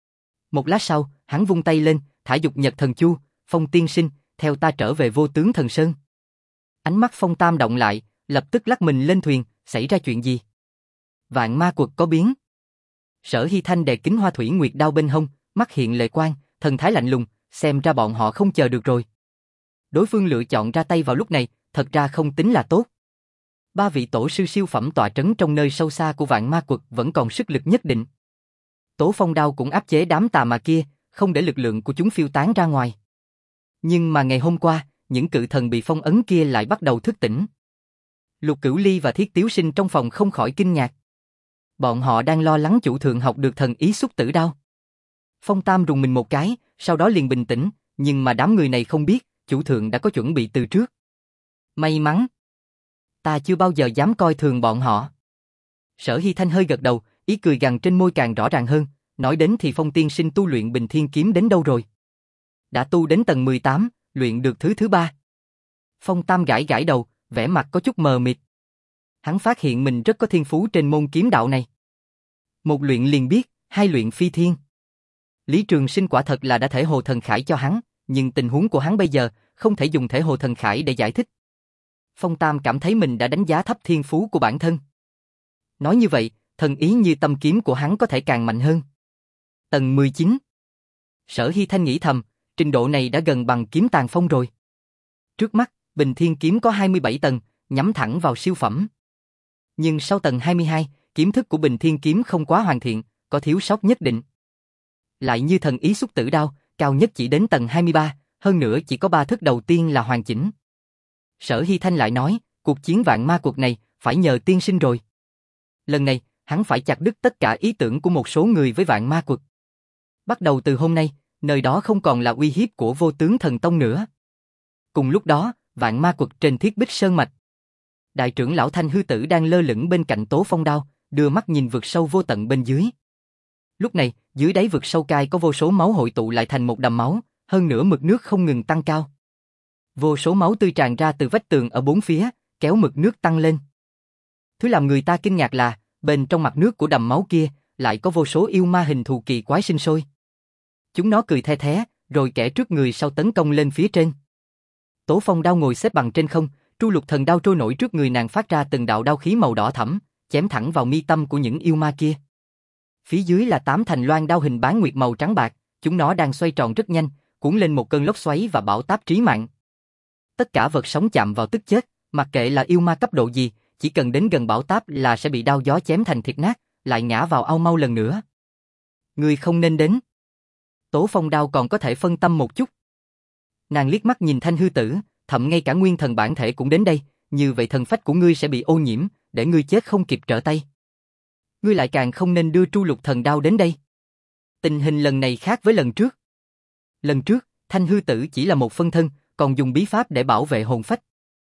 Một lát sau, hắn vung tay lên, thả dục nhật thần chu, Phong tiên sinh, theo ta trở về Vô Tướng Thần Sơn. Ánh mắt Phong Tam động lại, lập tức lắc mình lên thuyền, xảy ra chuyện gì? Vạn ma quật có biến. Sở Hy Thanh đè kính hoa thủy nguyệt đao bên hông, mắt hiện lệ quang, thần thái lạnh lùng, xem ra bọn họ không chờ được rồi. Đối phương lựa chọn ra tay vào lúc này, thật ra không tính là tốt. Ba vị tổ sư siêu phẩm tọa trấn trong nơi sâu xa của vạn ma quật vẫn còn sức lực nhất định. Tố Phong đao cũng áp chế đám tà ma kia, không để lực lượng của chúng phiêu tán ra ngoài. Nhưng mà ngày hôm qua, những cự thần bị phong ấn kia lại bắt đầu thức tỉnh. Lục Cửu Ly và Thiết Tiếu Sinh trong phòng không khỏi kinh ngạc. Bọn họ đang lo lắng chủ thượng học được thần ý xúc tử đao. Phong Tam rùng mình một cái, sau đó liền bình tĩnh, nhưng mà đám người này không biết, chủ thượng đã có chuẩn bị từ trước. May mắn. Ta chưa bao giờ dám coi thường bọn họ. Sở Hy Thanh hơi gật đầu, ý cười gằn trên môi càng rõ ràng hơn, nói đến thì Phong tiên sinh tu luyện Bình Thiên kiếm đến đâu rồi? Đã tu đến tầng mười tám, luyện được thứ thứ ba. Phong Tam gãi gãi đầu, vẻ mặt có chút mờ mịt. Hắn phát hiện mình rất có thiên phú trên môn kiếm đạo này. Một luyện liền biết, hai luyện phi thiên. Lý Trường Sinh quả thật là đã thể hồ thần khải cho hắn, nhưng tình huống của hắn bây giờ không thể dùng thể hồ thần khải để giải thích. Phong Tam cảm thấy mình đã đánh giá thấp thiên phú của bản thân. Nói như vậy, thần ý như tâm kiếm của hắn có thể càng mạnh hơn. Tầng mười chín. Sở Hy Thanh nghĩ thầm, trình độ này đã gần bằng kiếm tàn phong rồi. Trước mắt, Bình Thiên kiếm có hai mươi bảy tầng, nhắm thẳng vào siêu phẩm. Nhưng sau tầng hai mươi hai, kiếm thức của Bình Thiên kiếm không quá hoàn thiện, có thiếu sót nhất định. Lại như thần ý xúc tử đao, cao nhất chỉ đến tầng hai mươi ba, hơn nữa chỉ có ba thức đầu tiên là hoàn chỉnh. Sở Hy Thanh lại nói, cuộc chiến vạn ma cuộc này, phải nhờ tiên sinh rồi. Lần này, hắn phải chặt đứt tất cả ý tưởng của một số người với vạn ma quật. Bắt đầu từ hôm nay, nơi đó không còn là uy hiếp của Vô Tướng Thần Tông nữa. Cùng lúc đó, vạn ma quật trên Thiết Bích Sơn Mạch. Đại trưởng lão Thanh Hư Tử đang lơ lửng bên cạnh Tố Phong đao, đưa mắt nhìn vực sâu vô tận bên dưới. Lúc này, dưới đáy vực sâu cai có vô số máu hội tụ lại thành một đầm máu, hơn nữa mực nước không ngừng tăng cao. Vô số máu tươi tràn ra từ vách tường ở bốn phía, kéo mực nước tăng lên. Thứ làm người ta kinh ngạc là, bên trong mặt nước của đầm máu kia, lại có vô số yêu ma hình thù kỳ quái sinh sôi. Chúng nó cười the thé, rồi kẻ trước người sau tấn công lên phía trên. Tố Phong đao ngồi xếp bằng trên không, Tru Lục Thần đao trôi nổi trước người nàng phát ra từng đạo đao khí màu đỏ thẫm, chém thẳng vào mi tâm của những yêu ma kia. Phía dưới là tám thành loan đao hình bán nguyệt màu trắng bạc, chúng nó đang xoay tròn rất nhanh, cuốn lên một cơn lốc xoáy và bão táp trí mạng. Tất cả vật sống chạm vào tức chết, mặc kệ là yêu ma cấp độ gì, chỉ cần đến gần bão táp là sẽ bị đao gió chém thành thịt nát, lại ngã vào ao mau lần nữa. Ngươi không nên đến. Tố Phong đao còn có thể phân tâm một chút. Nàng liếc mắt nhìn Thanh Hư Tử, thậm ngay cả nguyên thần bản thể cũng đến đây, như vậy thần phách của ngươi sẽ bị ô nhiễm, để ngươi chết không kịp trở tay. Ngươi lại càng không nên đưa tru lục thần đao đến đây. Tình hình lần này khác với lần trước. Lần trước, Thanh Hư Tử chỉ là một phân thân, còn dùng bí pháp để bảo vệ hồn phách.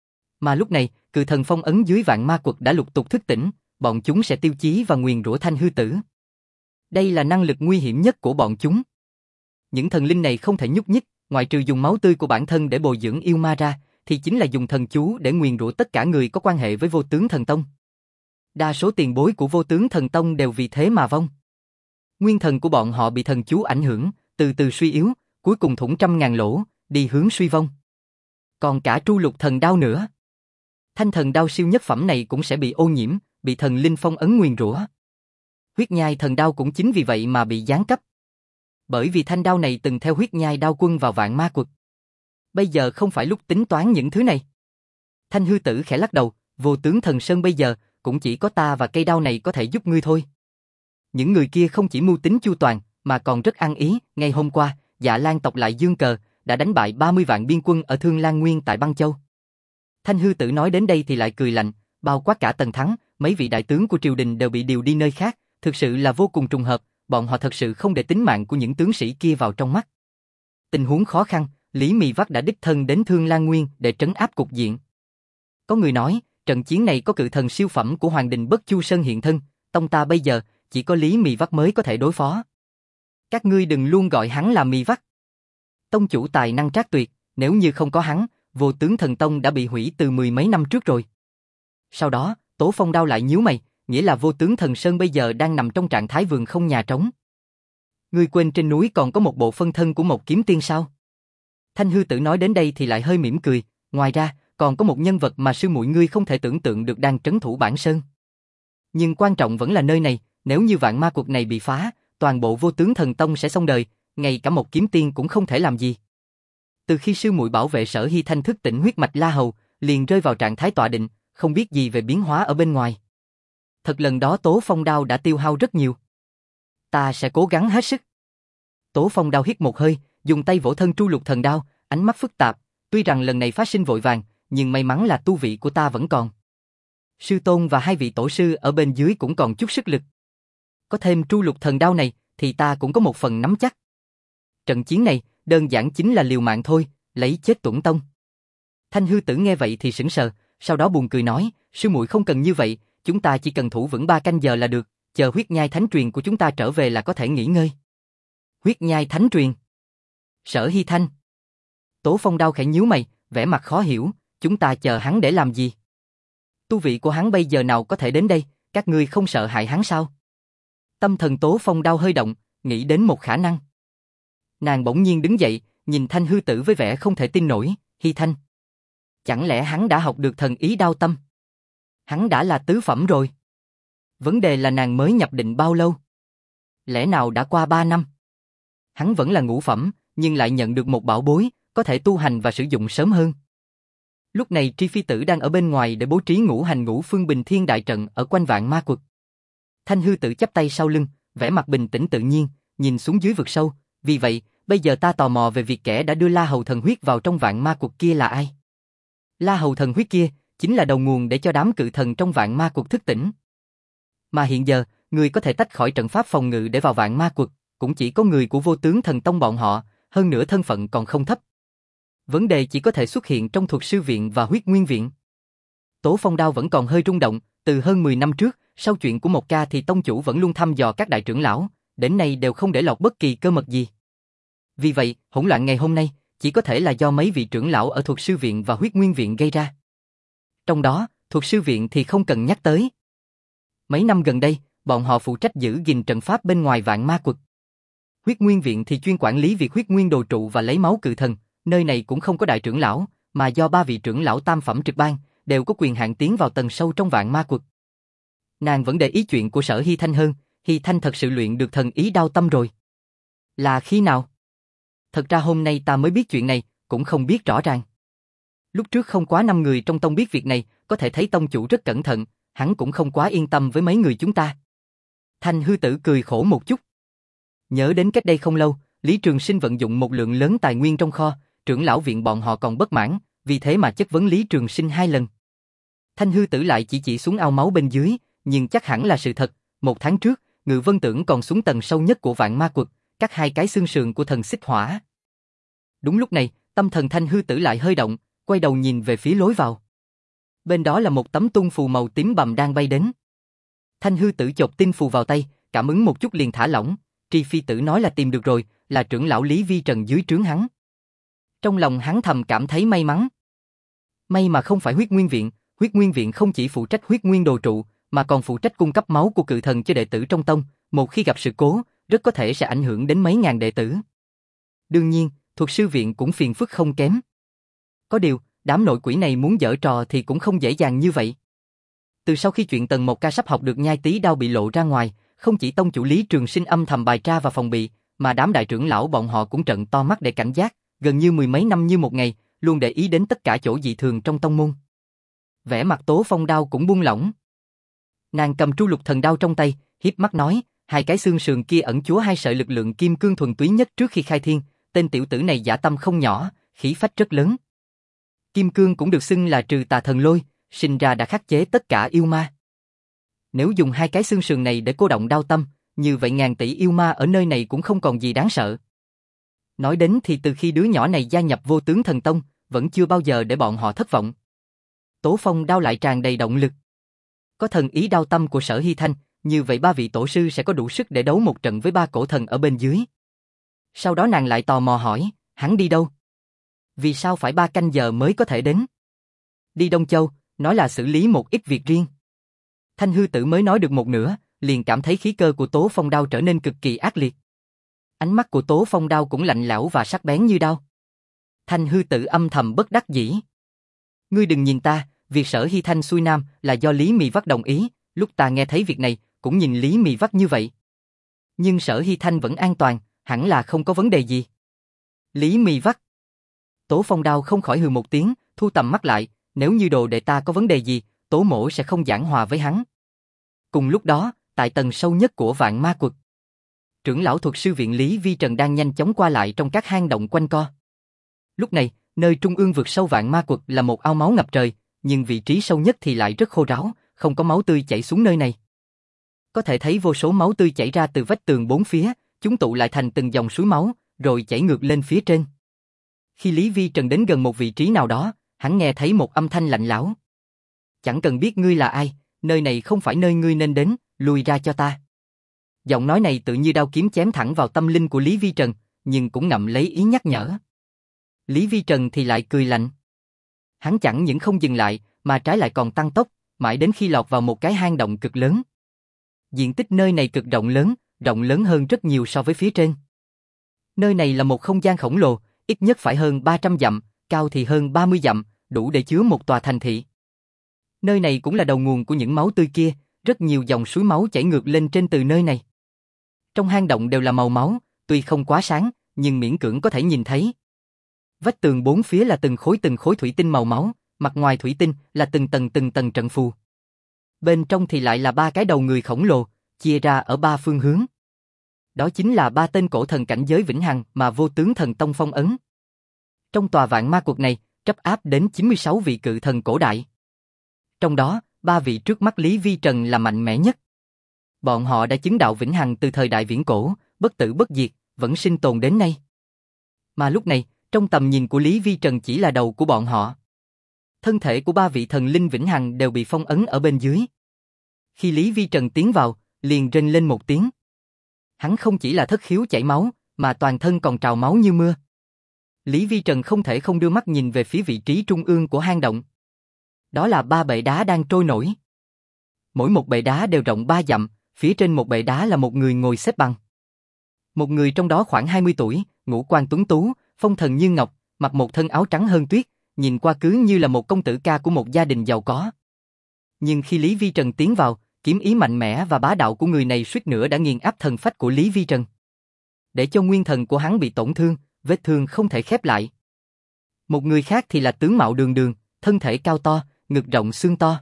Mà lúc này, cự thần phong ấn dưới vạn ma quật đã lục tục thức tỉnh, bọn chúng sẽ tiêu chí và nguyền rủa Thanh Hư Tử. Đây là năng lực nguy hiểm nhất của bọn chúng. Những thần linh này không thể nhúc nhích, ngoại trừ dùng máu tươi của bản thân để bồi dưỡng yêu ma ra, thì chính là dùng thần chú để nguyền rủa tất cả người có quan hệ với Vô Tướng Thần Tông. Đa số tiền bối của Vô Tướng Thần Tông đều vì thế mà vong. Nguyên thần của bọn họ bị thần chú ảnh hưởng, từ từ suy yếu, cuối cùng thủng trăm ngàn lỗ, đi hướng suy vong. Còn cả tru lục thần đao nữa. Thanh thần đao siêu nhất phẩm này cũng sẽ bị ô nhiễm, bị thần linh phong ấn nguyền rủa. Huyết nhai thần đao cũng chính vì vậy mà bị giáng cấp. Bởi vì thanh đao này từng theo huyết nhai đao quân vào vạn ma quật. Bây giờ không phải lúc tính toán những thứ này. Thanh Hư Tử khẽ lắc đầu, Vô Tướng Thần Sơn bây giờ, cũng chỉ có ta và cây đao này có thể giúp ngươi thôi. Những người kia không chỉ mưu tính chu toàn, mà còn rất ăn ý. Ngày hôm qua, Dạ Lan tộc lại dương cờ, đã đánh bại ba mươi vạn biên quân ở Thương Lan Nguyên tại Băng Châu. Thanh Hư Tử nói đến đây thì lại cười lạnh, bao quát cả Tần Thắng, mấy vị đại tướng của triều đình đều bị điều đi nơi khác, thực sự là vô cùng trùng hợp, bọn họ thật sự không để tính mạng của những tướng sĩ kia vào trong mắt. Tình huống khó khăn, Lý Mị Vắc đã đích thân đến Thương Lan Nguyên để trấn áp cục diện. Có người nói, trận chiến này có cự thần siêu phẩm của Hoàng Đình Bất Chu Sơn hiện thân, tông ta bây giờ chỉ có Lý Mị Vắc mới có thể đối phó. Các ngươi đừng luôn gọi hắn là Mị Vắc. Tông chủ tài năng trác tuyệt, nếu như không có hắn, Vô Tướng Thần Tông đã bị hủy từ mười mấy năm trước rồi. Sau đó, Tố Phong Đao lại nhíu mày, nghĩa là Vô Tướng Thần Sơn bây giờ đang nằm trong trạng thái vườn không nhà trống. Ngươi quên trên núi còn có một bộ phân thân của một kiếm tiên sao? Thanh Hư Tử nói đến đây thì lại hơi mỉm cười, ngoài ra, còn có một nhân vật mà sư muội ngươi không thể tưởng tượng được đang trấn thủ Bản Sơn. Nhưng quan trọng vẫn là nơi này, nếu như vạn ma quật này bị phá, toàn bộ Vô Tướng Thần Tông sẽ xong đời, ngay cả một kiếm tiên cũng không thể làm gì. Từ khi sư muội bảo vệ Sở Hy Thanh thức tỉnh huyết mạch La Hầu, liền rơi vào trạng thái tọa định, không biết gì về biến hóa ở bên ngoài. Thật lần đó Tố Phong Đao đã tiêu hao rất nhiều. Ta sẽ cố gắng hết sức. Tố Phong Đao hít một hơi, dùng tay vỗ thân tru lục thần đao, ánh mắt phức tạp, tuy rằng lần này phát sinh vội vàng, nhưng may mắn là tu vị của ta vẫn còn. Sư tôn và hai vị tổ sư ở bên dưới cũng còn chút sức lực. Có thêm tru lục thần đao này, thì ta cũng có một phần nắm chắc. Trận chiến này, đơn giản chính là liều mạng thôi, lấy chết tuẫn tông. Thanh Hư Tử nghe vậy thì sững sờ, sau đó buồn cười nói, sư muội không cần như vậy, chúng ta chỉ cần thủ vững ba canh giờ là được, chờ huyết nhai thánh truyền của chúng ta trở về là có thể nghỉ ngơi. Huyết nhai thánh truyền. Sở Hy Thanh. Tố Phong Đao khẽ nhíu mày, vẻ mặt khó hiểu, chúng ta chờ hắn để làm gì? Tu vị của hắn bây giờ nào có thể đến đây, các ngươi không sợ hại hắn sao? Tâm thần Tố Phong Đao hơi động, nghĩ đến một khả năng. Nàng bỗng nhiên đứng dậy, nhìn Thanh Hư Tử với vẻ không thể tin nổi, Hy Thanh. Chẳng lẽ hắn đã học được thần ý đao tâm? Hắn đã là tứ phẩm rồi. Vấn đề là nàng mới nhập định bao lâu? Lẽ nào đã qua ba năm? Hắn vẫn là ngũ phẩm, nhưng lại nhận được một bảo bối, có thể tu hành và sử dụng sớm hơn. Lúc này Tri Phi Tử đang ở bên ngoài để bố trí ngũ hành ngũ phương bình thiên đại trận ở quanh vạn ma quật. Thanh Hư Tử chắp tay sau lưng, vẻ mặt bình tĩnh tự nhiên, nhìn xuống dưới vực sâu. Vì vậy, bây giờ ta tò mò về việc kẻ đã đưa La Hầu thần huyết vào trong vạn ma quật kia là ai? La Hầu thần huyết kia chính là đầu nguồn để cho đám cự thần trong vạn ma quật thức tỉnh. Mà hiện giờ, người có thể tách khỏi trận pháp phòng ngự để vào vạn ma quật, cũng chỉ có người của Vô Tướng Thần Tông bọn họ, hơn nữa thân phận còn không thấp. Vấn đề chỉ có thể xuất hiện trong Thuật Sư Viện và Huyết Nguyên Viện. Tố Phong Đao vẫn còn hơi rung động, từ hơn mười năm trước, sau chuyện của Một Ca thì tông chủ vẫn luôn thăm dò các đại trưởng lão, đến nay đều không để lọt bất kỳ cơ mật gì. Vì vậy, hỗn loạn ngày hôm nay chỉ có thể là do mấy vị trưởng lão ở Thuật Sư Viện và Huyết Nguyên Viện gây ra. Trong đó, Thuật Sư Viện thì không cần nhắc tới. Mấy năm gần đây, bọn họ phụ trách giữ gìn trận pháp bên ngoài vạn ma quật. Huyết Nguyên Viện thì chuyên quản lý việc huyết nguyên đồ trụ và lấy máu cự thần, nơi này cũng không có đại trưởng lão, mà do ba vị trưởng lão tam phẩm trực ban, đều có quyền hạn tiến vào tầng sâu trong vạn ma quật. Nàng vẫn để ý chuyện của Sở Hy Thanh hơn, Hy Thanh thật sự luyện được thần ý đao tâm rồi. Là khi nào? Thật ra hôm nay ta mới biết chuyện này, cũng không biết rõ ràng. Lúc trước không quá năm người trong tông biết việc này, có thể thấy tông chủ rất cẩn thận, hắn cũng không quá yên tâm với mấy người chúng ta. Thanh Hư Tử cười khổ một chút. Nhớ đến cách đây không lâu, Lý Trường Sinh vận dụng một lượng lớn tài nguyên trong kho, trưởng lão viện bọn họ còn bất mãn, vì thế mà chất vấn Lý Trường Sinh hai lần. Thanh hư tử lại chỉ chỉ xuống ao máu bên dưới, nhưng chắc hẳn là sự thật, một tháng trước, Ngự Vân Tưởng còn xuống tầng sâu nhất của vạn ma quật, cắt hai cái xương sườn của thần xích hỏa. Đúng lúc này, tâm thần Thanh hư tử lại hơi động, quay đầu nhìn về phía lối vào. Bên đó là một tấm tung phù màu tím bầm đang bay đến. Thanh hư tử chộp tinh phù vào tay, cảm ứng một chút liền thả lỏng, Tri Phi tử nói là tìm được rồi, là trưởng lão Lý Vi Trần dưới trướng hắn. Trong lòng hắn thầm cảm thấy may mắn. May mà không phải huyết nguyên viện, huyết nguyên viện không chỉ phụ trách huyết nguyên đồ trụ, mà còn phụ trách cung cấp máu của cự thần cho đệ tử trong tông, một khi gặp sự cố, rất có thể sẽ ảnh hưởng đến mấy ngàn đệ tử. Đương nhiên, thuật sư viện cũng phiền phức không kém. Có điều, đám nội quỷ này muốn giở trò thì cũng không dễ dàng như vậy. Từ sau khi chuyện Tần Một Ca sắp học được nhai tí đao bị lộ ra ngoài, không chỉ tông chủ Lý Trường Sinh âm thầm bài tra và phòng bị, mà đám đại trưởng lão bọn họ cũng trợn to mắt để cảnh giác, gần như mười mấy năm như một ngày, luôn để ý đến tất cả chỗ dị thường trong tông môn. Vẻ mặt Tố Phong Đao cũng buông lỏng. Nàng cầm tru lục thần đao trong tay, hiếp mắt nói, hai cái xương sườn kia ẩn chứa hai sợi lực lượng kim cương thuần túy nhất trước khi khai thiên, tên tiểu tử này dã tâm không nhỏ, khí phách rất lớn. Kim cương cũng được xưng là trừ tà thần lôi, sinh ra đã khắc chế tất cả yêu ma. Nếu dùng hai cái xương sườn này để cô động đao tâm, như vậy ngàn tỷ yêu ma ở nơi này cũng không còn gì đáng sợ. Nói đến thì từ khi đứa nhỏ này gia nhập Vô Tướng Thần Tông, vẫn chưa bao giờ để bọn họ thất vọng. Tố Phong Đao lại tràn đầy động lực. Có thần ý đao tâm của Sở Hy Thanh, như vậy ba vị tổ sư sẽ có đủ sức để đấu một trận với ba cổ thần ở bên dưới. Sau đó nàng lại tò mò hỏi, hắn đi đâu? Vì sao phải ba canh giờ mới có thể đến? Đi Đông Châu, nói là xử lý một ít việc riêng. Thanh hư tử mới nói được một nửa, liền cảm thấy khí cơ của Tố Phong Đao trở nên cực kỳ ác liệt. Ánh mắt của Tố Phong Đao cũng lạnh lẽo và sắc bén như đao. Thanh hư tử âm thầm bất đắc dĩ. Ngươi đừng nhìn ta, việc Sở Hy Thanh xuôi nam là do Lý Mị Vắt đồng ý, lúc ta nghe thấy việc này, cũng nhìn Lý Mị Vắt như vậy. Nhưng Sở Hy Thanh vẫn an toàn, hẳn là không có vấn đề gì. Lý Mị Vắt. Tố Phong Đao không khỏi hừ một tiếng, thu tầm mắt lại, nếu như đồ đệ ta có vấn đề gì, Tố mỗ sẽ không giảng hòa với hắn. Cùng lúc đó, tại tầng sâu nhất của vạn ma quật, trưởng lão thuật sư viện Lý Vi Trần đang nhanh chóng qua lại trong các hang động quanh co. Lúc này, nơi trung ương vực sâu vạn ma quật là một ao máu ngập trời, nhưng vị trí sâu nhất thì lại rất khô ráo, không có máu tươi chảy xuống nơi này. Có thể thấy vô số máu tươi chảy ra từ vách tường bốn phía, chúng tụ lại thành từng dòng suối máu, rồi chảy ngược lên phía trên. Khi Lý Vi Trần đến gần một vị trí nào đó, hắn nghe thấy một âm thanh lạnh lẽo. Chẳng cần biết ngươi là ai, nơi này không phải nơi ngươi nên đến, lùi ra cho ta. Giọng nói này tự như đao kiếm chém thẳng vào tâm linh của Lý Vi Trần, nhưng cũng ngậm lấy ý nhắc nhở. Lý Vi Trần thì lại cười lạnh. Hắn chẳng những không dừng lại, mà trái lại còn tăng tốc, mãi đến khi lọt vào một cái hang động cực lớn. Diện tích nơi này cực rộng lớn, rộng lớn hơn rất nhiều so với phía trên. Nơi này là một không gian khổng lồ, ít nhất phải hơn ba trăm dặm, cao thì hơn ba mươi dặm, đủ để chứa một tòa thành thị. Nơi này cũng là đầu nguồn của những máu tươi kia, rất nhiều dòng suối máu chảy ngược lên trên từ nơi này. Trong hang động đều là màu máu, tuy không quá sáng, nhưng miễn cưỡng có thể nhìn thấy. Vách tường bốn phía là từng khối từng khối thủy tinh màu máu, mặt ngoài thủy tinh là từng tầng từng tầng trận phù. Bên trong thì lại là ba cái đầu người khổng lồ, chia ra ở ba phương hướng. Đó chính là ba tên cổ thần cảnh giới vĩnh hằng mà Vô Tướng Thần Tông phong ấn. Trong tòa vạn ma quật này, trấp áp đến chín mươi sáu vị cự thần cổ đại. Trong đó, ba vị trước mắt Lý Vi Trần là mạnh mẽ nhất. Bọn họ đã chứng đạo vĩnh hằng từ thời đại viễn cổ, bất tử bất diệt, vẫn sinh tồn đến nay. Mà lúc này, trong tầm nhìn của Lý Vi Trần chỉ là đầu của bọn họ. Thân thể của ba vị thần linh vĩnh hằng đều bị phong ấn ở bên dưới. Khi Lý Vi Trần tiến vào, liền rên lên một tiếng. Hắn không chỉ là thất khiếu chảy máu, mà toàn thân còn trào máu như mưa. Lý Vi Trần không thể không đưa mắt nhìn về phía vị trí trung ương của hang động. Đó là ba bệ đá đang trôi nổi. Mỗi một bệ đá đều rộng ba dặm, phía trên một bệ đá là một người ngồi xếp bằng. Một người trong đó khoảng hai mươi tuổi, ngũ quan tuấn tú, phong thần như ngọc, mặc một thân áo trắng hơn tuyết, nhìn qua cứ như là một công tử ca của một gia đình giàu có. Nhưng khi Lý Vi Trần tiến vào, kiếm ý mạnh mẽ và bá đạo của người này suýt nữa đã nghiền áp thần phách của Lý Vi Trần. Để cho nguyên thần của hắn bị tổn thương, vết thương không thể khép lại. Một người khác thì là tướng mạo đường đường, thân thể cao to, ngực rộng xương to.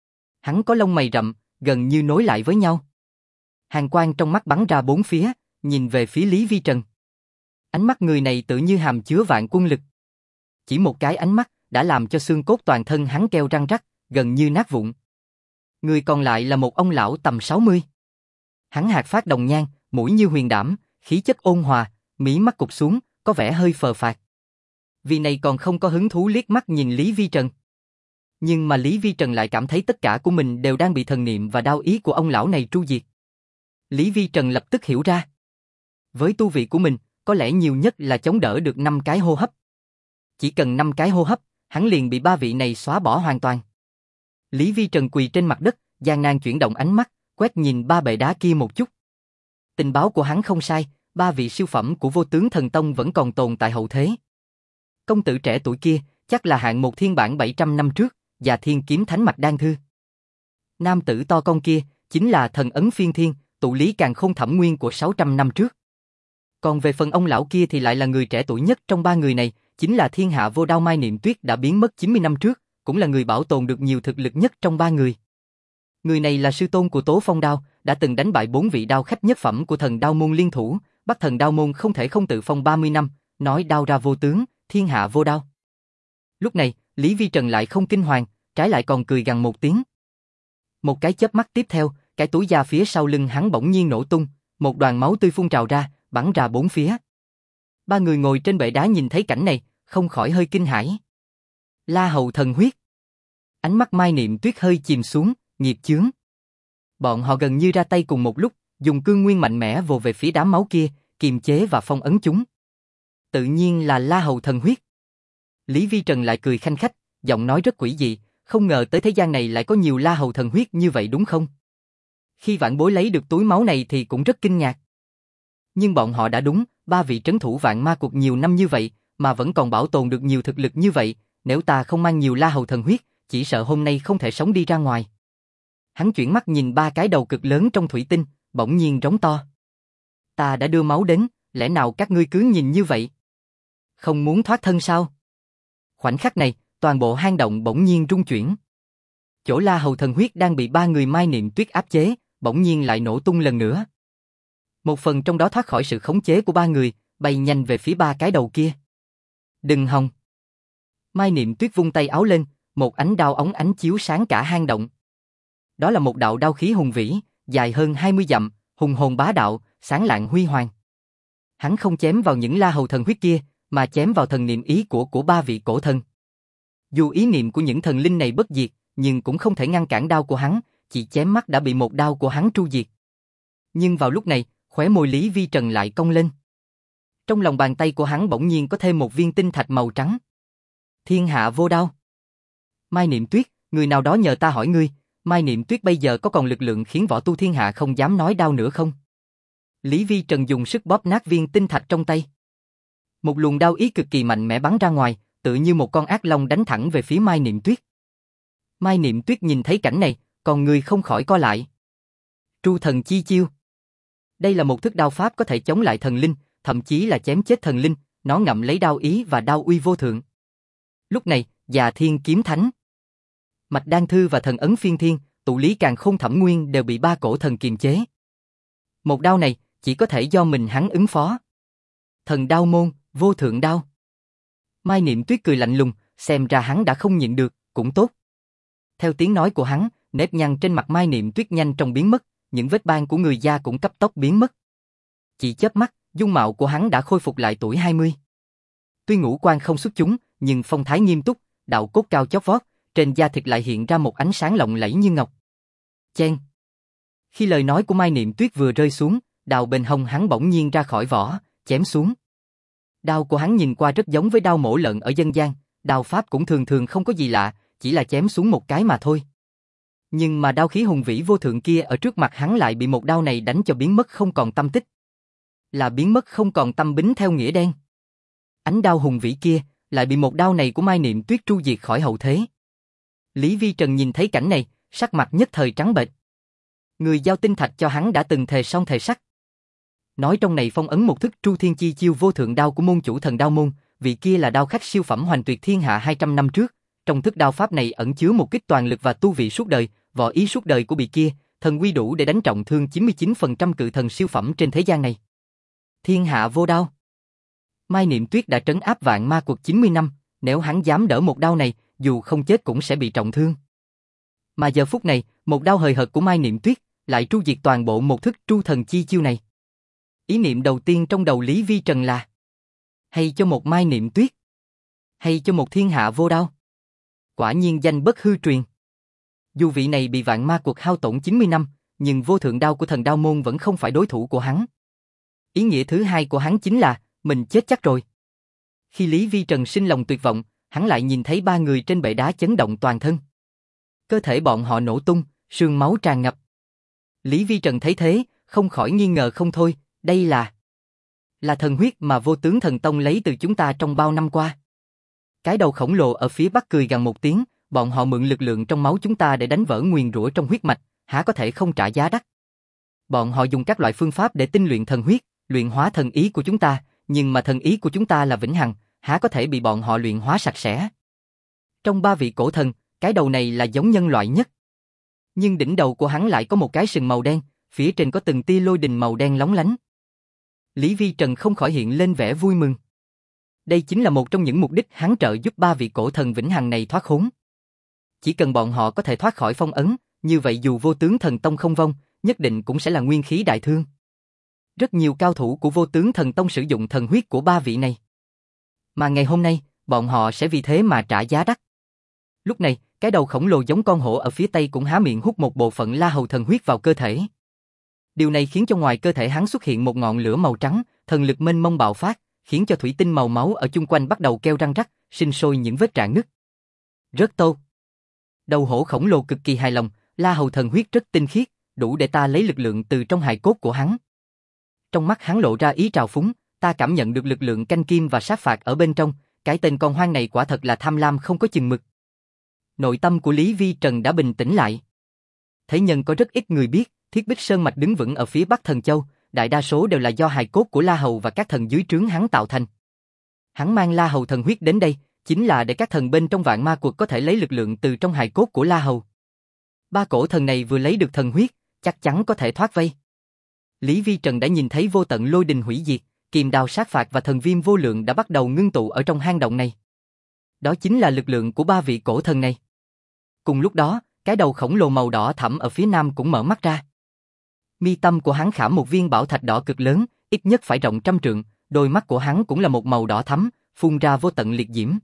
Hắn có lông mày rậm, gần như nối lại với nhau. Hàn quang trong mắt bắn ra bốn phía, nhìn về phía Lý Vi Trần. Ánh mắt người này tự như hàm chứa vạn quân lực. Chỉ một cái ánh mắt đã làm cho xương cốt toàn thân hắn kêu răng rắc, gần như nát vụn. Người còn lại là một ông lão tầm sáu mươi. Hắn hạc phát đồng nhan, mũi như huyền đảm, khí chất ôn hòa, mí mắt cụp xuống, có vẻ hơi phờ phạc. Vì này còn không có hứng thú liếc mắt nhìn Lý Vi Trần. Nhưng mà Lý Vi Trần lại cảm thấy tất cả của mình đều đang bị thần niệm và đao ý của ông lão này tru diệt. Lý Vi Trần lập tức hiểu ra. Với tu vị của mình, có lẽ nhiều nhất là chống đỡ được năm cái hô hấp. Chỉ cần năm cái hô hấp, hắn liền bị ba vị này xóa bỏ hoàn toàn. Lý Vi Trần quỳ trên mặt đất, gian nan chuyển động ánh mắt, quét nhìn ba bệ đá kia một chút. Tình báo của hắn không sai, ba vị siêu phẩm của Vô Tướng Thần Tông vẫn còn tồn tại hậu thế. Công tử trẻ tuổi kia, chắc là hạng một thiên bản bảy trăm năm trước, và thiên kiếm thánh Mạch Đan Thư. Nam tử to con kia, chính là thần ấn phiên thiên, tụ lý càn khôn thẩm nguyên của sáu trăm năm trước. Còn về phần ông lão kia thì lại là người trẻ tuổi nhất trong ba người này, chính là thiên hạ vô đao Mai Niệm Tuyết đã biến mất chín mươi năm trước, cũng là người bảo tồn được nhiều thực lực nhất trong ba người. Người này là sư tôn của Tố Phong Đao, đã từng đánh bại bốn vị đao khách nhất phẩm của thần đao môn liên thủ, bắt thần đao môn không thể không tự phong ba mươi năm, nói đao ra vô tướng, thiên hạ vô đao. Lúc này, Lý Vi Trần lại không kinh hoàng, trái lại còn cười gằn một tiếng. Một cái chớp mắt tiếp theo, cái túi da phía sau lưng hắn bỗng nhiên nổ tung, một đoàn máu tươi phun trào ra, bắn ra bốn phía. Ba người ngồi trên bệ đá nhìn thấy cảnh này, không khỏi hơi kinh hãi. La Hầu thần huyết. Ánh mắt Mai Niệm Tuyết hơi chìm xuống, nghiệp chướng. Bọn họ gần như ra tay cùng một lúc, dùng cương nguyên mạnh mẽ vồ về phía đám máu kia, kiềm chế và phong ấn chúng. Tự nhiên là La Hầu thần huyết. Lý Vi Trần lại cười khanh khách, giọng nói rất quỷ dị, không ngờ tới thế gian này lại có nhiều La Hầu thần huyết như vậy đúng không? Khi vạn bối lấy được túi máu này thì cũng rất kinh ngạc. Nhưng bọn họ đã đúng, ba vị trấn thủ vạn ma cuộc nhiều năm như vậy, mà vẫn còn bảo tồn được nhiều thực lực như vậy, nếu ta không mang nhiều La Hầu thần huyết, chỉ sợ hôm nay không thể sống đi ra ngoài. Hắn chuyển mắt nhìn ba cái đầu cực lớn trong thủy tinh, bỗng nhiên rống to. Ta đã đưa máu đến, lẽ nào các ngươi cứ nhìn như vậy? Không muốn thoát thân sao? Khoảnh khắc này, toàn bộ hang động bỗng nhiên rung chuyển. Chỗ La Hầu thần huyết đang bị ba người Mai Niệm Tuyết áp chế, bỗng nhiên lại nổ tung lần nữa. Một phần trong đó thoát khỏi sự khống chế của ba người, bay nhanh về phía ba cái đầu kia. Đừng hòng. Mai Niệm Tuyết vung tay áo lên, một ánh đao óng ánh chiếu sáng cả hang động. Đó là một đạo đao khí hùng vĩ, dài hơn hai mươi dặm, hùng hồn bá đạo, sáng lạng huy hoàng. Hắn không chém vào những La Hầu thần huyết kia, mà chém vào thần niệm ý của của ba vị cổ thần. Dù ý niệm của những thần linh này bất diệt, nhưng cũng không thể ngăn cản đao của hắn, chỉ chém mắt đã bị một đao của hắn tru diệt. Nhưng vào lúc này, khóe môi Lý Vi Trần lại cong lên. Trong lòng bàn tay của hắn bỗng nhiên có thêm một viên tinh thạch màu trắng. Thiên hạ vô đao. Mai Niệm Tuyết, người nào đó nhờ ta hỏi ngươi, Mai Niệm Tuyết bây giờ có còn lực lượng khiến võ tu thiên hạ không dám nói đao nữa không? Lý Vi Trần dùng sức bóp nát viên tinh thạch trong tay. Một luồng đao ý cực kỳ mạnh mẽ bắn ra ngoài, tự như một con ác long đánh thẳng về phía Mai Niệm Tuyết. Mai Niệm Tuyết nhìn thấy cảnh này, còn người không khỏi co lại. Tru thần chi chiêu. Đây là một thức đao pháp có thể chống lại thần linh, thậm chí là chém chết thần linh, nó ngậm lấy đao ý và đao uy vô thượng. Lúc này, Già Thiên Kiếm Thánh, Mạch Đan Thư và thần ấn phiên thiên, tụ lý càn khôn thẩm nguyên đều bị ba cổ thần kiềm chế. Một đao này, chỉ có thể do mình hắn ứng phó. Thần đao môn, vô thượng đao. Mai Niệm Tuyết cười lạnh lùng, xem ra hắn đã không nhịn được, cũng tốt. Theo tiếng nói của hắn, nếp nhăn trên mặt Mai Niệm Tuyết nhanh chóng biến mất, những vết ban của người da cũng cấp tốc biến mất. Chỉ chớp mắt, dung mạo của hắn đã khôi phục lại tuổi hai mươi. Tuy ngũ quan không xuất chúng, nhưng phong thái nghiêm túc, đạo cốt cao chót vót, trên da thịt lại hiện ra một ánh sáng lộng lẫy như ngọc. Chen. Khi lời nói của Mai Niệm Tuyết vừa rơi xuống, đao bên hông hắn bỗng nhiên ra khỏi vỏ, chém xuống. Đao của hắn nhìn qua rất giống với đao mổ lợn ở dân gian, đao pháp cũng thường thường không có gì lạ, chỉ là chém xuống một cái mà thôi. Nhưng mà đao khí hùng vĩ vô thượng kia ở trước mặt hắn lại bị một đao này đánh cho biến mất không còn tâm tích. Là biến mất không còn tâm bính theo nghĩa đen. Ánh đao hùng vĩ kia lại bị một đao này của Mai Niệm Tuyết tru diệt khỏi hậu thế. Lý Vi Trần nhìn thấy cảnh này, sắc mặt nhất thời trắng bệch. Người giao tinh thạch cho hắn đã từng thề son thề sắt. Nói trong này phong ấn một thức Tru Thiên Chi chiêu vô thượng đao của môn chủ thần đao môn, vị kia là đao khách siêu phẩm hoành tuyệt thiên hạ hai trăm năm trước. Trong thức đao pháp này ẩn chứa một kích toàn lực và tu vị suốt đời, võ ý suốt đời của vị kia, thần quy đủ để đánh trọng thương chín mươi chín phần trăm cự thần siêu phẩm trên thế gian này. Thiên hạ vô đao. Mai Niệm Tuyết đã trấn áp vạn ma cuộc chín mươi năm, Nếu hắn dám đỡ một đao này, dù không chết cũng sẽ bị trọng thương. Mà giờ phút này, một đao hời hợt của Mai Niệm Tuyết lại tru diệt toàn bộ một thức tru thần chi chiêu này. Ý niệm đầu tiên trong đầu Lý Vi Trần là: hay cho một Mai Niệm Tuyết, hay cho một thiên hạ vô đao. Quả nhiên danh bất hư truyền. Dù vị này bị vạn ma cuộc hao tổn chín mươi năm, nhưng vô thượng đao của thần đao môn vẫn không phải đối thủ của hắn. Ý nghĩa thứ hai của hắn chính là mình chết chắc rồi. Khi Lý Vi Trần sinh lòng tuyệt vọng, hắn lại nhìn thấy ba người trên bệ đá chấn động toàn thân. Cơ thể bọn họ nổ tung, sương máu tràn ngập. Lý Vi Trần thấy thế, không khỏi nghi ngờ không thôi, đây là... là thần huyết mà Vô Tướng Thần Tông lấy từ chúng ta trong bao năm qua. Cái đầu khổng lồ ở phía bắc cười gằn một tiếng, bọn họ mượn lực lượng trong máu chúng ta để đánh vỡ nguyền rủa trong huyết mạch, há có thể không trả giá đắt. Bọn họ dùng các loại phương pháp để tinh luyện thần huyết, luyện hóa thần ý của chúng ta, nhưng mà thần ý của chúng ta là vĩnh hằng, há có thể bị bọn họ luyện hóa sạch sẽ. Trong ba vị cổ thần, cái đầu này là giống nhân loại nhất. Nhưng đỉnh đầu của hắn lại có một cái sừng màu đen, phía trên có từng tia lôi đình màu đen lóng lánh. Lý Vi Trần không khỏi hiện lên vẻ vui mừng. Đây chính là một trong những mục đích hắn trợ giúp ba vị cổ thần vĩnh hằng này thoát khốn. Chỉ cần bọn họ có thể thoát khỏi phong ấn, như vậy dù Vô Tướng Thần Tông không vong, nhất định cũng sẽ là nguyên khí đại thương. Rất nhiều cao thủ của Vô Tướng Thần Tông sử dụng thần huyết của ba vị này. Mà ngày hôm nay, bọn họ sẽ vì thế mà trả giá đắt. Lúc này, cái đầu khổng lồ giống con hổ ở phía tây cũng há miệng hút một bộ phận La Hầu thần huyết vào cơ thể. Điều này khiến cho ngoài cơ thể hắn xuất hiện một ngọn lửa màu trắng, thần lực mênh mông bạo phát, khiến cho thủy tinh màu máu ở chung quanh bắt đầu kêu răng rắc, sinh sôi những vết rạn nứt. Rất tốt. Đầu hổ khổng lồ cực kỳ hài lòng, La Hầu thần huyết rất tinh khiết, đủ để ta lấy lực lượng từ trong hài cốt của hắn. Trong mắt hắn lộ ra ý trào phúng, ta cảm nhận được lực lượng canh kim và sát phạt ở bên trong, cái tên con hoang này quả thật là tham lam không có chừng mực. Nội tâm của Lý Vi Trần đã bình tĩnh lại. Thế nhân có rất ít người biết, Thiết Bích Sơn mạch đứng vững ở phía Bắc Thần Châu, đại đa số đều là do hài cốt của La Hầu và các thần dưới trướng hắn tạo thành. Hắn mang La Hầu thần huyết đến đây, chính là để các thần bên trong vạn ma cuộc có thể lấy lực lượng từ trong hài cốt của La Hầu. Ba cổ thần này vừa lấy được thần huyết, chắc chắn có thể thoát vây. Lý Vi Trần đã nhìn thấy vô tận lôi đình hủy diệt, kiềm đao sát phạt và thần viêm vô lượng đã bắt đầu ngưng tụ ở trong hang động này. Đó chính là lực lượng của ba vị cổ thần này. Cùng lúc đó, cái đầu khổng lồ màu đỏ thẫm ở phía nam cũng mở mắt ra. Mi tâm của hắn khảm một viên bảo thạch đỏ cực lớn, ít nhất phải rộng trăm trượng, đôi mắt của hắn cũng là một màu đỏ thắm, phun ra vô tận liệt diễm.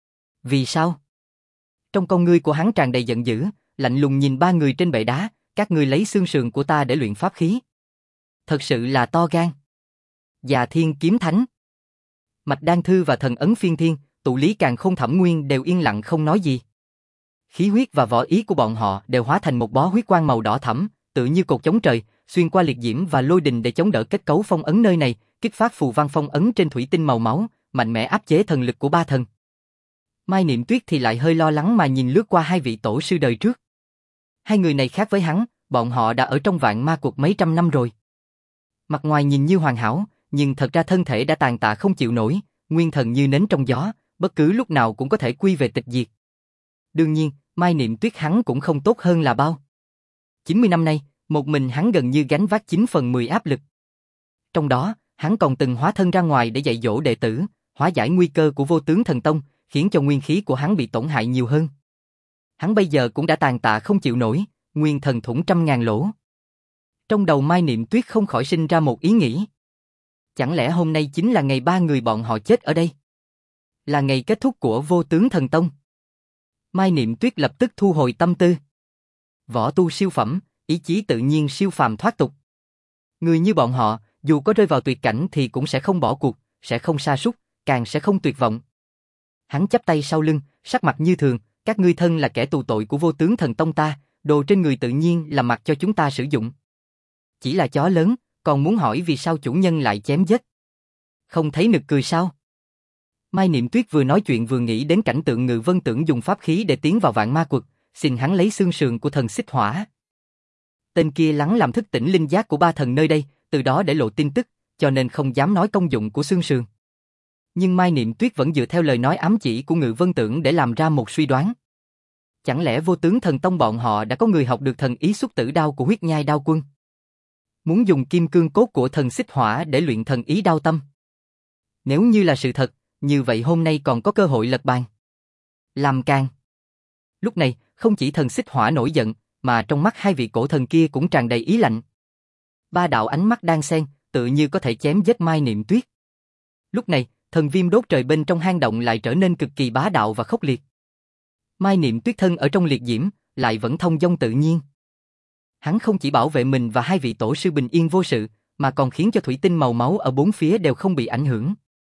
Vì sao? Trong con ngươi của hắn tràn đầy giận dữ, lạnh lùng nhìn ba người trên bệ đá, các ngươi lấy xương sườn của ta để luyện pháp khí. Thật sự là to gan. Già Thiên Kiếm Thánh, Mạch Đan Thư và Thần Ấn Phiên Thiên, Tụ Lý Càn Khôn Thẩm Nguyên đều yên lặng không nói gì. Khí huyết và võ ý của bọn họ đều hóa thành một bó huyết quang màu đỏ thẫm, tự như cột chống trời, xuyên qua liệt diễm và lôi đình để chống đỡ kết cấu phong ấn nơi này, kích phát phù văn phong ấn trên thủy tinh màu máu, mạnh mẽ áp chế thần lực của ba thần. Mai Niệm Tuyết thì lại hơi lo lắng mà nhìn lướt qua hai vị tổ sư đời trước. Hai người này khác với hắn, bọn họ đã ở trong vạn ma cuộc mấy trăm năm rồi. Mặt ngoài nhìn như hoàn hảo, nhưng thật ra thân thể đã tàn tạ không chịu nổi, nguyên thần như nến trong gió, bất cứ lúc nào cũng có thể quy về tịch diệt. Đương nhiên, Mai Niệm Tuyết hắn cũng không tốt hơn là bao. chín mươi năm nay, một mình hắn gần như gánh vác chín phần mười áp lực. Trong đó, hắn còn từng hóa thân ra ngoài để dạy dỗ đệ tử, hóa giải nguy cơ của Vô Tướng Thần Tông, khiến cho nguyên khí của hắn bị tổn hại nhiều hơn. Hắn bây giờ cũng đã tàn tạ không chịu nổi, nguyên thần thủng trăm ngàn lỗ. Trong đầu Mai Niệm Tuyết không khỏi sinh ra một ý nghĩ. Chẳng lẽ hôm nay chính là ngày ba người bọn họ chết ở đây? Là ngày kết thúc của Vô Tướng Thần Tông? Mai Niệm Tuyết lập tức thu hồi tâm tư. Võ tu siêu phẩm, ý chí tự nhiên siêu phàm thoát tục. Người như bọn họ, dù có rơi vào tuyệt cảnh thì cũng sẽ không bỏ cuộc, sẽ không sa sút, càng sẽ không tuyệt vọng. Hắn chắp tay sau lưng, sắc mặt như thường, các ngươi thân là kẻ tù tội của Vô Tướng Thần Tông ta, đồ trên người tự nhiên là mặc cho chúng ta sử dụng. Chỉ là chó lớn, còn muốn hỏi vì sao chủ nhân lại chém giết. Không thấy nực cười sao? Mai Niệm Tuyết vừa nói chuyện vừa nghĩ đến cảnh tượng Ngự Vân Tưởng dùng pháp khí để tiến vào vạn ma quật, xin hắn lấy xương sườn của thần xích hỏa. Tên kia lắng làm thức tỉnh linh giác của ba thần nơi đây, từ đó để lộ tin tức, cho nên không dám nói công dụng của xương sườn. Nhưng Mai Niệm Tuyết vẫn dựa theo lời nói ám chỉ của Ngự Vân Tưởng để làm ra một suy đoán. Chẳng lẽ Vô Tướng Thần Tông bọn họ đã có người học được thần ý xuất tử đao của Huyết Nhai Đao Quân? Muốn dùng kim cương cốt của thần xích hỏa để luyện thần ý đao tâm. Nếu như là sự thật, như vậy hôm nay còn có cơ hội lật bàn. Làm càng. Lúc này, không chỉ thần xích hỏa nổi giận, mà trong mắt hai vị cổ thần kia cũng tràn đầy ý lạnh. Ba đạo ánh mắt đan xen, tự như có thể chém giết Mai Niệm Tuyết. Lúc này, thần viêm đốt trời bên trong hang động lại trở nên cực kỳ bá đạo và khốc liệt. Mai Niệm Tuyết thân ở trong liệt diễm, lại vẫn thông dong tự nhiên. Hắn không chỉ bảo vệ mình và hai vị tổ sư bình yên vô sự, mà còn khiến cho thủy tinh màu máu ở bốn phía đều không bị ảnh hưởng.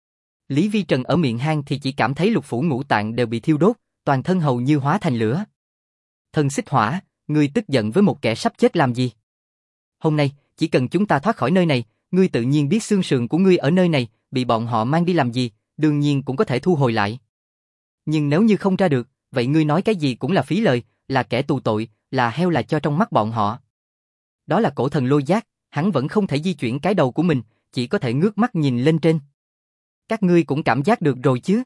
Lý Vi Trần ở miệng hang thì chỉ cảm thấy lục phủ ngũ tạng đều bị thiêu đốt, toàn thân hầu như hóa thành lửa. Thần xích hỏa, ngươi tức giận với một kẻ sắp chết làm gì? Hôm nay, chỉ cần chúng ta thoát khỏi nơi này, ngươi tự nhiên biết xương sườn của ngươi ở nơi này, bị bọn họ mang đi làm gì, đương nhiên cũng có thể thu hồi lại. Nhưng nếu như không ra được, vậy ngươi nói cái gì cũng là phí lời, là kẻ tù tội, là heo là cho trong mắt bọn họ. Đó là cổ thần Lôi Giác, hắn vẫn không thể di chuyển cái đầu của mình, chỉ có thể ngước mắt nhìn lên trên. Các ngươi cũng cảm giác được rồi chứ?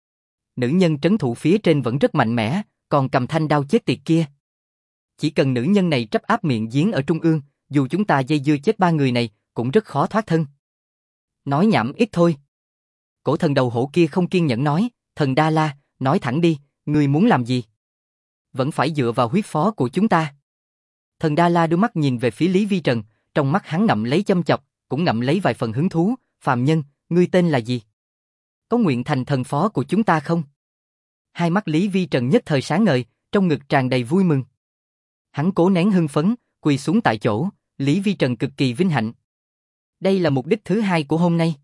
Nữ nhân trấn thủ phía trên vẫn rất mạnh mẽ, còn cầm thanh đao chết tiệt kia. Chỉ cần nữ nhân này trấp áp miệng giếng ở trung ương, dù chúng ta dây dưa chết ba người này, cũng rất khó thoát thân. Nói nhảm ít thôi. Cổ thần đầu hổ kia không kiên nhẫn nói, thần Đa La, nói thẳng đi, ngươi muốn làm gì? Vẫn phải dựa vào huyết phó của chúng ta. Thần Đa La đưa mắt nhìn về phía Lý Vi Trần, trong mắt hắn ngậm lấy châm chọc, cũng ngậm lấy vài phần hứng thú, phàm nhân, ngươi tên là gì? Có nguyện thành thần phó của chúng ta không? Hai mắt Lý Vi Trần nhất thời sáng ngời, trong ngực tràn đầy vui mừng. Hắn cố nén hưng phấn, quỳ xuống tại chỗ, Lý Vi Trần cực kỳ vinh hạnh. Đây là mục đích thứ hai của hôm nay.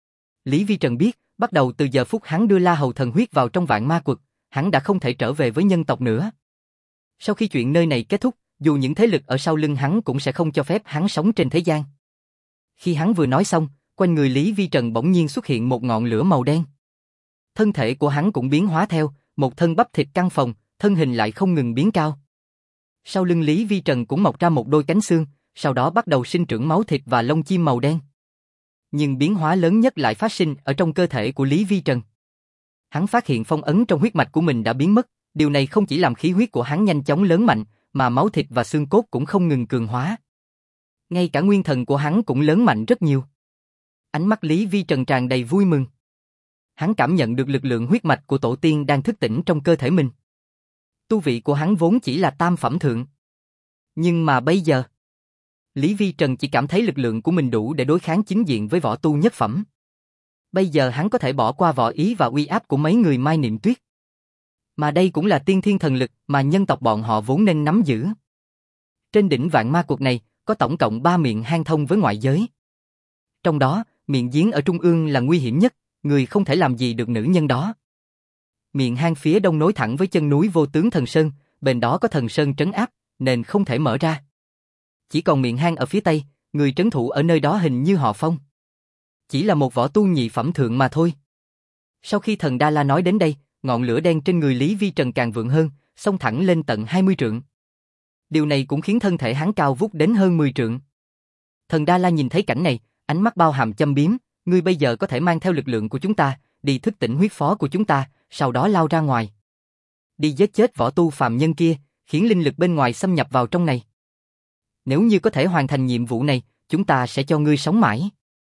Lý Vi Trần biết, bắt đầu từ giờ phút hắn đưa La Hầu thần huyết vào trong vạn ma quật, hắn đã không thể trở về với nhân tộc nữa. Sau khi chuyện nơi này kết thúc, dù những thế lực ở sau lưng hắn cũng sẽ không cho phép hắn sống trên thế gian. Khi hắn vừa nói xong, quanh người Lý Vi Trần bỗng nhiên xuất hiện một ngọn lửa màu đen. Thân thể của hắn cũng biến hóa theo, một thân bắp thịt căng phồng, thân hình lại không ngừng biến cao. Sau lưng Lý Vi Trần cũng mọc ra một đôi cánh xương, sau đó bắt đầu sinh trưởng máu thịt và lông chim màu đen. Nhưng biến hóa lớn nhất lại phát sinh ở trong cơ thể của Lý Vi Trần. Hắn phát hiện phong ấn trong huyết mạch của mình đã biến mất, điều này không chỉ làm khí huyết của hắn nhanh chóng lớn mạnh, mà máu thịt và xương cốt cũng không ngừng cường hóa. Ngay cả nguyên thần của hắn cũng lớn mạnh rất nhiều. Ánh mắt Lý Vi Trần tràn đầy vui mừng. Hắn cảm nhận được lực lượng huyết mạch của tổ tiên đang thức tỉnh trong cơ thể mình. Tu vị của hắn vốn chỉ là tam phẩm thượng. Nhưng mà bây giờ, Lý Vi Trần chỉ cảm thấy lực lượng của mình đủ để đối kháng chính diện với võ tu nhất phẩm. Bây giờ hắn có thể bỏ qua võ ý và uy áp của mấy người Mai Niệm Tuyết. Mà đây cũng là tiên thiên thần lực mà nhân tộc bọn họ vốn nên nắm giữ. Trên đỉnh vạn ma quật này, có tổng cộng ba miệng hang thông với ngoại giới. Trong đó, miệng giếng ở trung ương là nguy hiểm nhất, người không thể làm gì được nữ nhân đó. Miệng hang phía đông nối thẳng với chân núi Vô Tướng Thần Sơn, bên đó có thần sơn trấn áp, nên không thể mở ra. Chỉ còn miệng hang ở phía tây, người trấn thủ ở nơi đó hình như họ Phong. Chỉ là một võ tu nhị phẩm thượng mà thôi. Sau khi thần Đa La nói đến đây, ngọn lửa đen trên người Lý Vi Trần càng vượng hơn, xông thẳng lên tận hai mươi trượng. Điều này cũng khiến thân thể hắn cao vút đến hơn mười trượng. Thần Đa La nhìn thấy cảnh này, ánh mắt bao hàm châm biếm, ngươi bây giờ có thể mang theo lực lượng của chúng ta, đi thức tỉnh huyết phó của chúng ta, sau đó lao ra ngoài. Đi giết chết võ tu phàm nhân kia, khiến linh lực bên ngoài xâm nhập vào trong này. Nếu như có thể hoàn thành nhiệm vụ này, chúng ta sẽ cho ngươi sống mãi.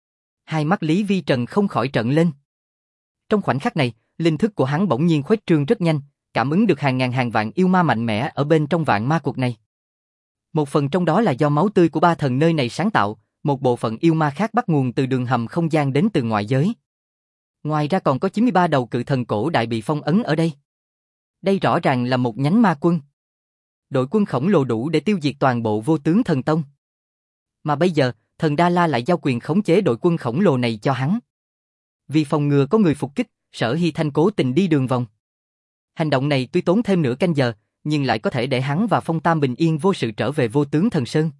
Hai mắt Lý Vi Trần không khỏi trợn lên. Trong khoảnh khắc này, linh thức của hắn bỗng nhiên khuếch trương rất nhanh, cảm ứng được hàng ngàn hàng vạn yêu ma mạnh mẽ ở bên trong vạn ma quật này. Một phần trong đó là do máu tươi của ba thần nơi này sáng tạo, một bộ phận yêu ma khác bắt nguồn từ đường hầm không gian đến từ ngoại giới. Ngoài ra còn có chín mươi ba đầu cự thần cổ đại bị phong ấn ở đây. Đây rõ ràng là một nhánh ma quân. Đội quân khổng lồ đủ để tiêu diệt toàn bộ Vô Tướng Thần Tông. Mà bây giờ, thần Đa La lại giao quyền khống chế đội quân khổng lồ này cho hắn. Vì phòng ngừa có người phục kích, Sở Hy Thanh cố tình đi đường vòng. Hành động này tuy tốn thêm nửa canh giờ, nhưng lại có thể để hắn và Phong Tam bình yên vô sự trở về Vô Tướng Thần Sơn.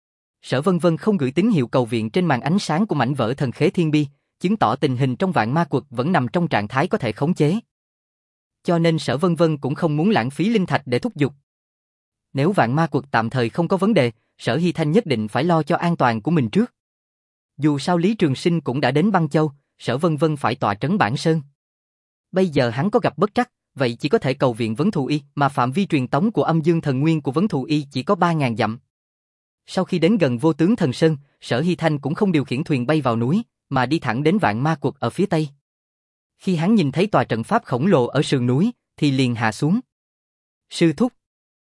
Sở Vân Vân không gửi tín hiệu cầu viện trên màn ánh sáng của mảnh vỡ thần khế thiên bi, chứng tỏ tình hình trong vạn ma quật vẫn nằm trong trạng thái có thể khống chế. Cho nên Sở Vân Vân cũng không muốn lãng phí linh thạch để thúc giục. Nếu vạn ma quật tạm thời không có vấn đề, Sở Hy Thanh nhất định phải lo cho an toàn của mình trước. Dù sao Lý Trường Sinh cũng đã đến Băng Châu, Sở Vân Vân phải tọa trấn Bản Sơn. Bây giờ hắn có gặp bất trắc, vậy chỉ có thể cầu viện Vấn Thù Y, mà phạm vi truyền tống của Âm Dương Thần Nguyên của Vấn Thù Y chỉ có ba ngàn dặm. Sau khi đến gần Vô Tướng Thần Sơn, Sở Hy Thanh cũng không điều khiển thuyền bay vào núi, mà đi thẳng đến vạn ma quật ở phía tây. Khi hắn nhìn thấy tòa trận pháp khổng lồ ở sườn núi, thì liền hạ xuống. Sư thúc.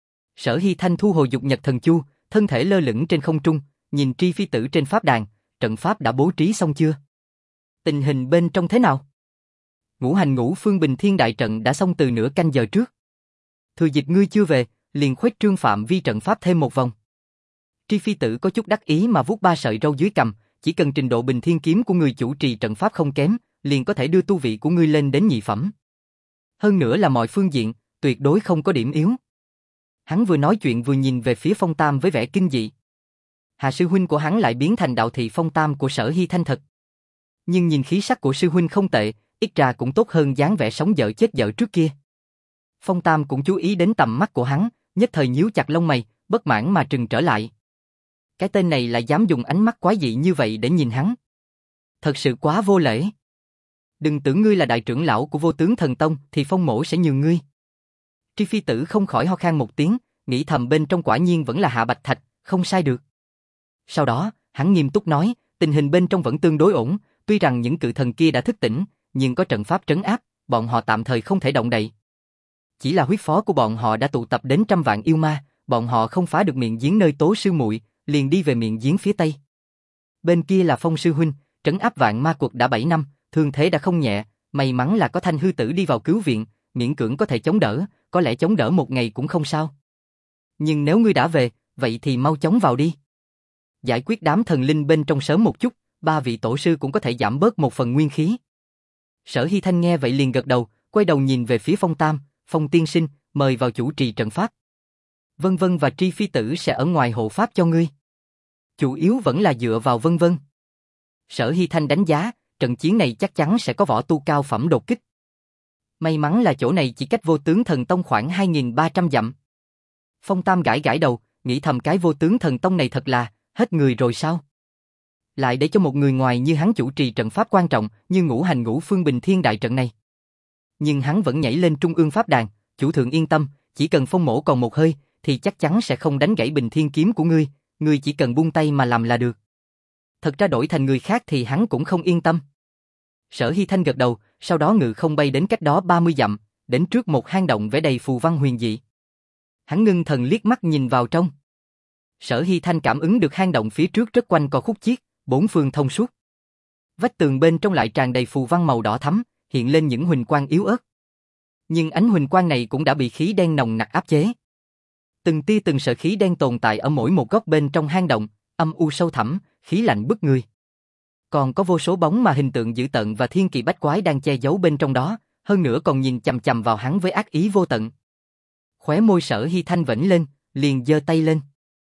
Sở Hy Thanh thu hồi dục nhật thần chu, thân thể lơ lửng trên không trung, nhìn Tri Phi Tử trên pháp đàn, trận pháp đã bố trí xong chưa? Tình hình bên trong thế nào? Ngũ hành ngũ phương bình thiên đại trận đã xong từ nửa canh giờ trước. Thừa dịp ngươi chưa về, liền khuếch trương phạm vi trận pháp thêm một vòng. Tri Phi Tử có chút đắc ý mà vuốt ba sợi râu dưới cằm, chỉ cần trình độ bình thiên kiếm của người chủ trì trận pháp không kém, liền có thể đưa tu vị của ngươi lên đến nhị phẩm. Hơn nữa là mọi phương diện, tuyệt đối không có điểm yếu. Hắn vừa nói chuyện vừa nhìn về phía Phong Tam với vẻ kinh dị. Hà sư huynh của hắn lại biến thành đạo thị Phong Tam của Sở Hy Thanh thật. Nhưng nhìn khí sắc của sư huynh không tệ, ít ra cũng tốt hơn dáng vẻ sống dở chết dở trước kia. Phong Tam cũng chú ý đến tầm mắt của hắn, nhất thời nhíu chặt lông mày, bất mãn mà trừng trở lại. Cái tên này lại dám dùng ánh mắt quái dị như vậy để nhìn hắn. Thật sự quá vô lễ. Đừng tưởng ngươi là đại trưởng lão của Vô Tướng Thần Tông thì Phong mỗ sẽ nhường ngươi. Tri Phi Tử không khỏi ho khan một tiếng, nghĩ thầm bên trong quả nhiên vẫn là Hạ Bạch Thạch, không sai được. Sau đó, hắn nghiêm túc nói, tình hình bên trong vẫn tương đối ổn, tuy rằng những cự thần kia đã thức tỉnh, nhưng có trận pháp trấn áp, bọn họ tạm thời không thể động đậy. Chỉ là huyết phó của bọn họ đã tụ tập đến trăm vạn yêu ma, bọn họ không phá được miệng giếng nơi Tố sư muội, liền đi về miệng giếng phía tây. Bên kia là Phong sư huynh, trấn áp vạn ma quật đã bảy năm, thương thế đã không nhẹ, may mắn là có Thanh hư tử đi vào cứu viện, miễn cưỡng có thể chống đỡ, có lẽ chống đỡ một ngày cũng không sao. Nhưng nếu ngươi đã về, vậy thì mau chóng vào đi. Giải quyết đám thần linh bên trong sớm một chút, ba vị tổ sư cũng có thể giảm bớt một phần nguyên khí. Sở Hy Thanh nghe vậy liền gật đầu, quay đầu nhìn về phía Phong Tam, Phong tiên sinh, mời vào chủ trì trận pháp. Vân Vân và Tri Phi Tử sẽ ở ngoài hộ pháp cho ngươi. Chủ yếu vẫn là dựa vào Vân Vân. Sở Hy Thanh đánh giá, trận chiến này chắc chắn sẽ có võ tu cao phẩm đột kích. May mắn là chỗ này chỉ cách Vô Tướng Thần Tông khoảng hai nghìn ba trăm dặm. Phong Tam gãi gãi đầu, nghĩ thầm cái Vô Tướng Thần Tông này thật là, hết người rồi sao? Lại để cho một người ngoài như hắn chủ trì trận pháp quan trọng như ngũ hành ngũ phương bình thiên đại trận này. Nhưng hắn vẫn nhảy lên trung ương pháp đàn, chủ thượng yên tâm, chỉ cần Phong mỗ còn một hơi, thì chắc chắn sẽ không đánh gãy bình thiên kiếm của ngươi, ngươi chỉ cần buông tay mà làm là được. Thật ra đổi thành người khác thì hắn cũng không yên tâm. Sở Hy Thanh gật đầu, sau đó ngự không bay đến cách đó ba mươi dặm, đến trước một hang động vẽ đầy phù văn huyền dị. Hắn ngưng thần liếc mắt nhìn vào trong. Sở Hy Thanh cảm ứng được hang động phía trước rất quanh co khúc chiết, bốn phương thông suốt. Vách tường bên trong lại tràn đầy phù văn màu đỏ thắm, hiện lên những huỳnh quang yếu ớt. Nhưng ánh huỳnh quang này cũng đã bị khí đen nồng nặc áp chế. Từng tia từng sợi khí đen tồn tại ở mỗi một góc bên trong hang động, âm u sâu thẳm, khí lạnh bức người. Còn có vô số bóng mà hình tượng dữ tợn và thiên kỳ bách quái đang che giấu bên trong đó, hơn nữa còn nhìn chằm chằm vào hắn với ác ý vô tận. Khóe môi Sở Hy Thanh vểnh lên, liền giơ tay lên.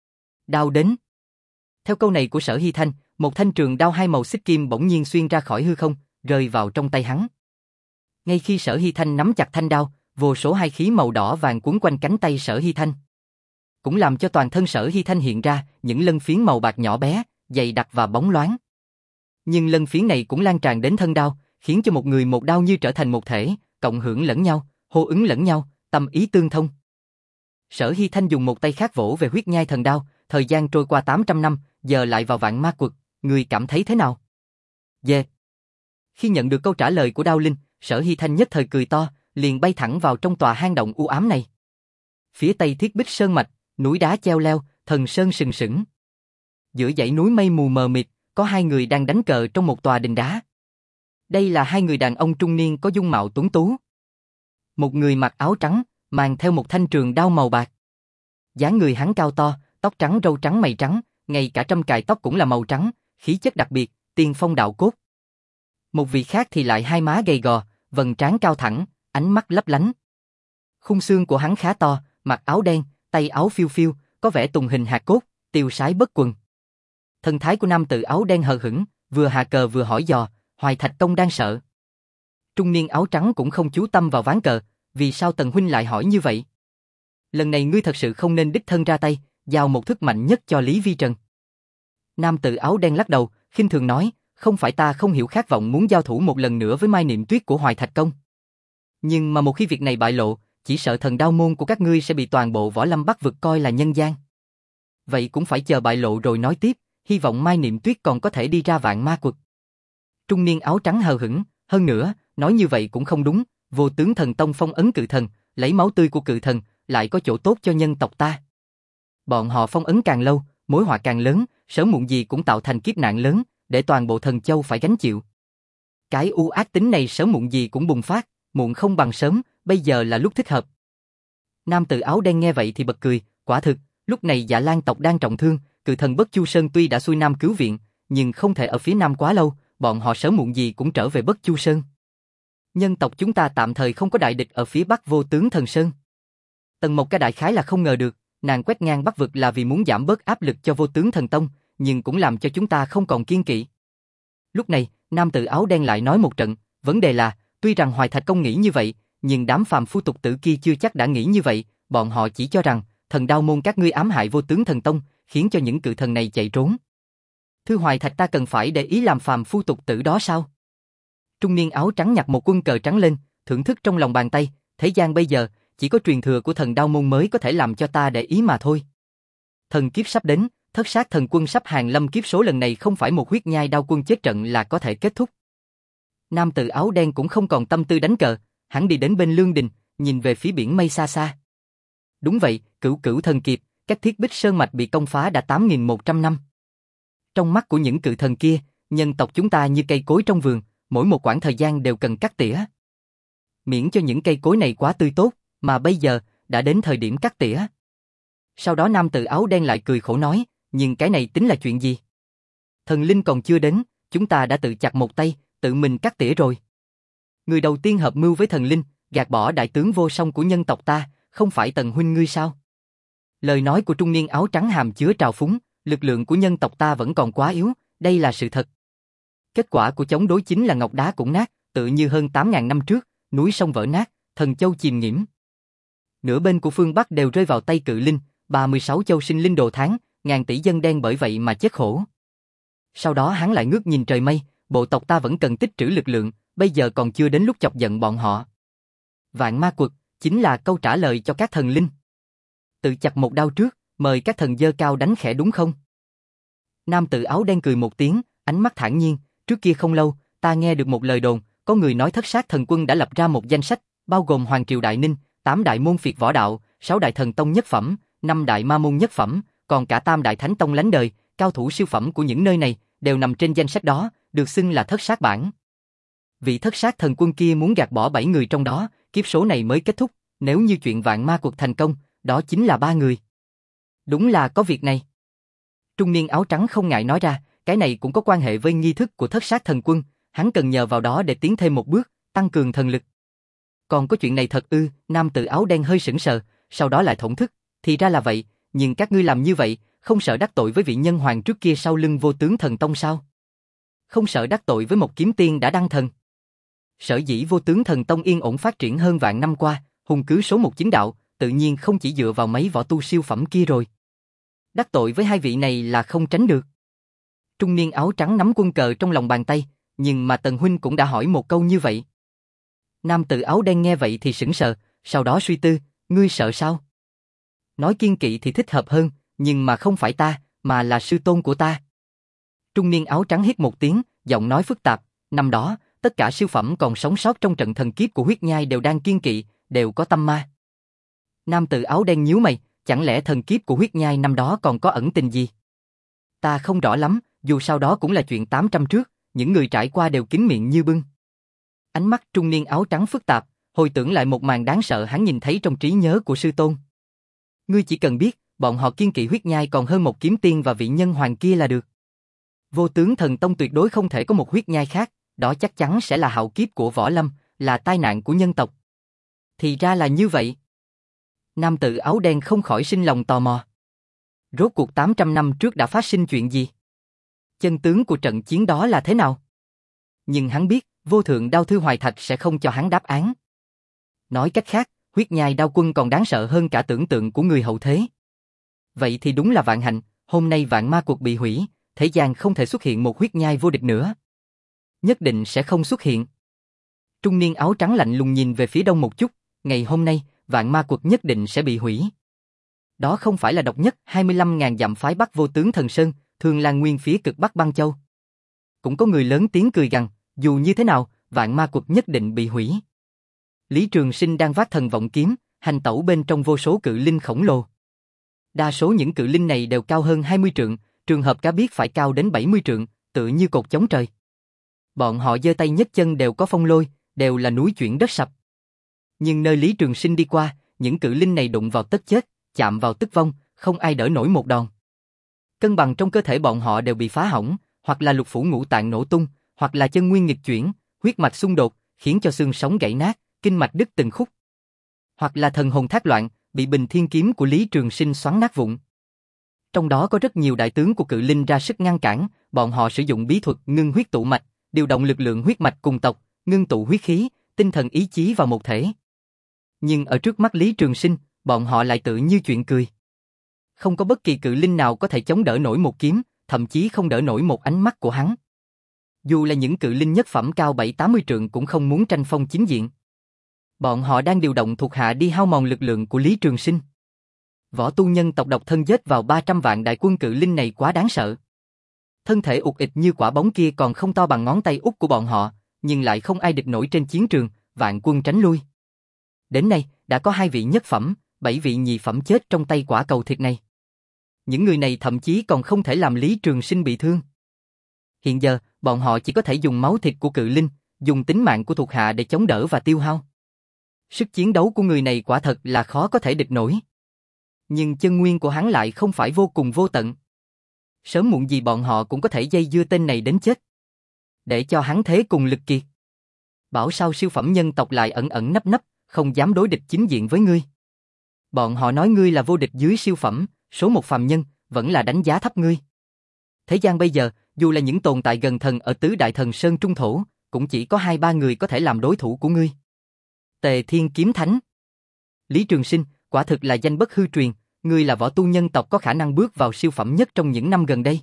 Đao đến. Theo câu này của Sở Hy Thanh, một thanh trường đao hai màu xích kim bỗng nhiên xuyên ra khỏi hư không, rơi vào trong tay hắn. Ngay khi Sở Hy Thanh nắm chặt thanh đao, vô số hai khí màu đỏ vàng cuốn quanh cánh tay Sở Hy Thanh, cũng làm cho toàn thân Sở Hy Thanh hiện ra những lân phiến màu bạc nhỏ bé, dày đặc và bóng loáng. Nhưng lân phiến này cũng lan tràn đến thân đao, khiến cho một người một đao như trở thành một thể, cộng hưởng lẫn nhau, hô ứng lẫn nhau, tâm ý tương thông. Sở Hy Thanh dùng một tay khác vỗ về huyết nhai thần đao, thời gian trôi qua tám trăm năm, giờ lại vào vạn ma quật, người cảm thấy thế nào? Dê. Khi nhận được câu trả lời của Đao Linh, Sở Hy Thanh nhất thời cười to, liền bay thẳng vào trong tòa hang động u ám này. Phía tây Thiết Bích Sơn mạch, núi đá cheo leo, thần sơn sừng sững. Giữa dãy núi mây mù mờ mịt, có hai người đang đánh cờ trong một tòa đình đá. Đây là hai người đàn ông trung niên có dung mạo tuấn tú. Một người mặc áo trắng, mang theo một thanh trường đao màu bạc. Dáng người hắn cao to, tóc trắng râu trắng mày trắng, ngay cả trâm cài tóc cũng là màu trắng, khí chất đặc biệt, tiên phong đạo cốt. Một vị khác thì lại hai má gầy gò, vầng trán cao thẳng, ánh mắt lấp lánh. Khung xương của hắn khá to, mặc áo đen, tay áo phiêu phiêu, có vẻ tùng hình hạt cốt, tiêu sái bất quần. Thân thái của nam tử áo đen hờ hững, vừa hạ cờ vừa hỏi dò, Hoài Thạch Tông đang sợ. Trung niên áo trắng cũng không chú tâm vào ván cờ, vì sao Tần huynh lại hỏi như vậy? Lần này ngươi thật sự không nên đích thân ra tay, giao một thức mạnh nhất cho Lý Vi Trần. Nam tử áo đen lắc đầu, khinh thường nói, không phải ta không hiểu khát vọng muốn giao thủ một lần nữa với Mai Niệm Tuyết của Hoài Thạch Công. Nhưng mà một khi việc này bại lộ, chỉ sợ thần đao môn của các ngươi sẽ bị toàn bộ võ lâm Bắc vực coi là nhân gian. Vậy cũng phải chờ bại lộ rồi nói tiếp, hy vọng Mai Niệm Tuyết còn có thể đi ra vạn ma quật. Trung niên áo trắng hờ hững, hơn nữa, nói như vậy cũng không đúng, Vô Tướng Thần Tông phong ấn cự thần, lấy máu tươi của cự thần, lại có chỗ tốt cho nhân tộc ta. Bọn họ phong ấn càng lâu, mối họa càng lớn, sớm muộn gì cũng tạo thành kiếp nạn lớn, để toàn bộ thần châu phải gánh chịu. Cái u ác tính này sớm muộn gì cũng bùng phát, muộn không bằng sớm, bây giờ là lúc thích hợp. Nam tử áo đen nghe vậy thì bật cười, quả thực, lúc này Dạ Lan tộc đang trọng thương, cự thần Bất Chu Sơn tuy đã xuôi nam cứu viện, nhưng không thể ở phía nam quá lâu, bọn họ sớm muộn gì cũng trở về Bất Chu Sơn. Nhân tộc chúng ta tạm thời không có đại địch ở phía bắc Vô Tướng Thần Sơn. Tần Mộc Ca đại khái là không ngờ được, nàng quét ngang Bắc vực là vì muốn giảm bớt áp lực cho Vô Tướng Thần Tông, nhưng cũng làm cho chúng ta không còn kiên kỵ. Lúc này, nam tử áo đen lại nói một trận, vấn đề là, tuy rằng Hoài Thạch Công nghĩ như vậy, nhưng đám phàm phu tục tử kia chưa chắc đã nghĩ như vậy, bọn họ chỉ cho rằng, thần đao môn các ngươi ám hại Vô Tướng Thần Tông, khiến cho những cự thần này chạy trốn. Thư Hoài Thạch ta cần phải để ý làm phàm phu tục tử đó sao? Trung niên áo trắng nhặt một quân cờ trắng lên, thưởng thức trong lòng bàn tay, thế gian bây giờ, chỉ có truyền thừa của thần đao môn mới có thể làm cho ta để ý mà thôi. Thần kiếp sắp đến, thất sát thần quân sắp hàng lâm kiếp số lần này không phải một huyết nhai đao quân chết trận là có thể kết thúc. Nam tử áo đen cũng không còn tâm tư đánh cờ, hắn đi đến bên lương đình, nhìn về phía biển mây xa xa. Đúng vậy, cửu cửu thần kiếp, các thiết bích sơn mạch bị công phá đã tám nghìn một trăm năm. Trong mắt của những cự thần kia, nhân tộc chúng ta như cây cối trong vườn, mỗi một quãng thời gian đều cần cắt tỉa. Miễn cho những cây cối này quá tươi tốt, mà bây giờ, đã đến thời điểm cắt tỉa. Sau đó nam tử áo đen lại cười khổ nói, nhưng cái này tính là chuyện gì? Thần linh còn chưa đến, chúng ta đã tự chặt một tay, tự mình cắt tỉa rồi. Người đầu tiên hợp mưu với thần linh, gạt bỏ đại tướng vô song của nhân tộc ta, không phải Tần huynh ngươi sao? Lời nói của trung niên áo trắng hàm chứa trào phúng, lực lượng của nhân tộc ta vẫn còn quá yếu, đây là sự thật. Kết quả của chống đối chính là ngọc đá cũng nát, tự như hơn tám nghìn năm trước, núi sông vỡ nát, thần châu chìm nghiễm. Nửa bên của phương Bắc đều rơi vào tay cự linh, ba mươi sáu châu sinh linh đồ tháng, ngàn tỷ dân đen bởi vậy mà chết khổ. Sau đó hắn lại ngước nhìn trời mây, bộ tộc ta vẫn cần tích trữ lực lượng, bây giờ còn chưa đến lúc chọc giận bọn họ. Vạn ma quật, chính là câu trả lời cho các thần linh. Tự chặt một đao trước, mời các thần dơ cao đánh khẽ đúng không? Nam tử áo đen cười một tiếng, ánh mắt thản nhiên, trước kia không lâu, ta nghe được một lời đồn, có người nói thất sát thần quân đã lập ra một danh sách, bao gồm Hoàng triều Đại Ninh, tám đại môn phiệt võ đạo, sáu đại thần tông nhất phẩm, năm đại ma môn nhất phẩm, còn cả tam đại thánh tông lánh đời, cao thủ siêu phẩm của những nơi này, đều nằm trên danh sách đó, được xưng là thất sát bản. Vị thất sát thần quân kia muốn gạt bỏ bảy người trong đó, kiếp số này mới kết thúc, nếu như chuyện vạn ma cuộc thành công, đó chính là ba người. Đúng là có việc này. Trung niên áo trắng không ngại nói ra, cái này cũng có quan hệ với nghi thức của thất sát thần quân, hắn cần nhờ vào đó để tiến thêm một bước, tăng cường thần lực. Còn có chuyện này thật ư? Nam tử áo đen hơi sững sờ, sau đó lại thổn thức, thì ra là vậy, nhưng các ngươi làm như vậy, không sợ đắc tội với vị nhân hoàng trước kia sau lưng Vô Tướng Thần Tông sao? Không sợ đắc tội với một kiếm tiên đã đăng thần. Sở dĩ Vô Tướng Thần Tông yên ổn phát triển hơn vạn năm qua, hùng cứ số một chính đạo, tự nhiên không chỉ dựa vào mấy võ tu siêu phẩm kia rồi. Đắc tội với hai vị này là không tránh được. Trung niên áo trắng nắm quân cờ trong lòng bàn tay, nhưng mà Tần huynh cũng đã hỏi một câu như vậy. Nam tử áo đen nghe vậy thì sững sờ, sau đó suy tư, ngươi sợ sao? Nói kiên kỵ thì thích hợp hơn, nhưng mà không phải ta, mà là sư tôn của ta. Trung niên áo trắng hít một tiếng, giọng nói phức tạp, năm đó, tất cả siêu phẩm còn sống sót trong trận thần kiếp của huyết nhai đều đang kiên kỵ, đều có tâm ma. Nam tử áo đen nhíu mày, chẳng lẽ thần kiếp của huyết nhai năm đó còn có ẩn tình gì? Ta không rõ lắm, dù sao đó cũng là chuyện tám trăm trước, những người trải qua đều kín miệng như bưng. Ánh mắt trung niên áo trắng phức tạp, hồi tưởng lại một màn đáng sợ hắn nhìn thấy trong trí nhớ của sư tôn. Ngươi chỉ cần biết, bọn họ kiên kỵ huyết nhai còn hơn một kiếm tiên và vị nhân hoàng kia là được. Vô Tướng Thần Tông tuyệt đối không thể có một huyết nhai khác, đó chắc chắn sẽ là hạo kiếp của võ lâm, là tai nạn của nhân tộc. Thì ra là như vậy. Nam tử áo đen không khỏi sinh lòng tò mò. Rốt cuộc tám trăm năm trước đã phát sinh chuyện gì? Chân tướng của trận chiến đó là thế nào? Nhưng hắn biết, vô thượng đao thư Hoài Thạch sẽ không cho hắn đáp án. Nói cách khác, huyết nhai đao quân còn đáng sợ hơn cả tưởng tượng của người hậu thế. Vậy thì đúng là vạn hạnh, hôm nay vạn ma cuộc bị hủy, thế gian không thể xuất hiện một huyết nhai vô địch nữa. Nhất định sẽ không xuất hiện. Trung niên áo trắng lạnh lùng nhìn về phía đông một chút, ngày hôm nay, vạn ma cuộc nhất định sẽ bị hủy. Đó không phải là độc nhất hai mươi lăm nghìn dặm phái Bắc Vô Tướng Thần Sơn, Thương Lan Nguyên phía cực Bắc Băng Châu. Cũng có người lớn tiếng cười gằn, dù như thế nào, vạn ma quật nhất định bị hủy. Lý Trường Sinh đang vác thần vọng kiếm, hành tẩu bên trong vô số cự linh khổng lồ. Đa số những cự linh này đều cao hơn hai mươi trượng, trường hợp cá biết phải cao đến bảy mươi trượng, tựa như cột chống trời. Bọn họ giơ tay nhấc chân đều có phong lôi, đều là núi chuyển đất sập. Nhưng nơi Lý Trường Sinh đi qua, những cự linh này đụng vào tất chết, chạm vào tức vong, không ai đỡ nổi một đòn. Cân bằng trong cơ thể bọn họ đều bị phá hỏng, hoặc là lục phủ ngũ tạng nổ tung, hoặc là chân nguyên nghịch chuyển, huyết mạch xung đột, khiến cho xương sống gãy nát, kinh mạch đứt từng khúc. Hoặc là thần hồn thác loạn, bị bình thiên kiếm của Lý Trường Sinh xoắn nát vụn. Trong đó có rất nhiều đại tướng của cự linh ra sức ngăn cản, bọn họ sử dụng bí thuật ngưng huyết tụ mạch, điều động lực lượng huyết mạch cùng tộc, ngưng tụ huyết khí, tinh thần ý chí vào một thể. Nhưng ở trước mắt Lý Trường Sinh, bọn họ lại tự như chuyện cười. Không có bất kỳ cự linh nào có thể chống đỡ nổi một kiếm, thậm chí không đỡ nổi một ánh mắt của hắn. Dù là những cự linh nhất phẩm cao bảy tám mươi trượng cũng không muốn tranh phong chính diện. Bọn họ đang điều động thuộc hạ đi hao mòn lực lượng của Lý Trường Sinh. Võ tu nhân tộc độc thân giết vào ba trăm vạn đại quân cự linh này quá đáng sợ. Thân thể ụt ịch như quả bóng kia còn không to bằng ngón tay út của bọn họ, nhưng lại không ai địch nổi trên chiến trường, vạn quân tránh lui. Đến nay, đã có hai vị nhất phẩm, bảy vị nhị phẩm chết trong tay quả cầu thịt này. Những người này thậm chí còn không thể làm Lý Trường Sinh bị thương. Hiện giờ, bọn họ chỉ có thể dùng máu thịt của cự linh, dùng tính mạng của thuộc hạ để chống đỡ và tiêu hao. Sức chiến đấu của người này quả thật là khó có thể địch nổi. Nhưng chân nguyên của hắn lại không phải vô cùng vô tận. Sớm muộn gì bọn họ cũng có thể dây dưa tên này đến chết. Để cho hắn thế cùng lực kiệt. Bảo sao siêu phẩm nhân tộc lại ẩn ẩn nấp nấp, không dám đối địch chính diện với ngươi. Bọn họ nói ngươi là vô địch dưới siêu phẩm, số một phàm nhân, vẫn là đánh giá thấp ngươi. Thế gian bây giờ, dù là những tồn tại gần thần ở tứ đại thần sơn trung thổ, cũng chỉ có hai ba người có thể làm đối thủ của ngươi. Tề Thiên Kiếm Thánh. Lý Trường Sinh, quả thực là danh bất hư truyền, ngươi là võ tu nhân tộc có khả năng bước vào siêu phẩm nhất trong những năm gần đây.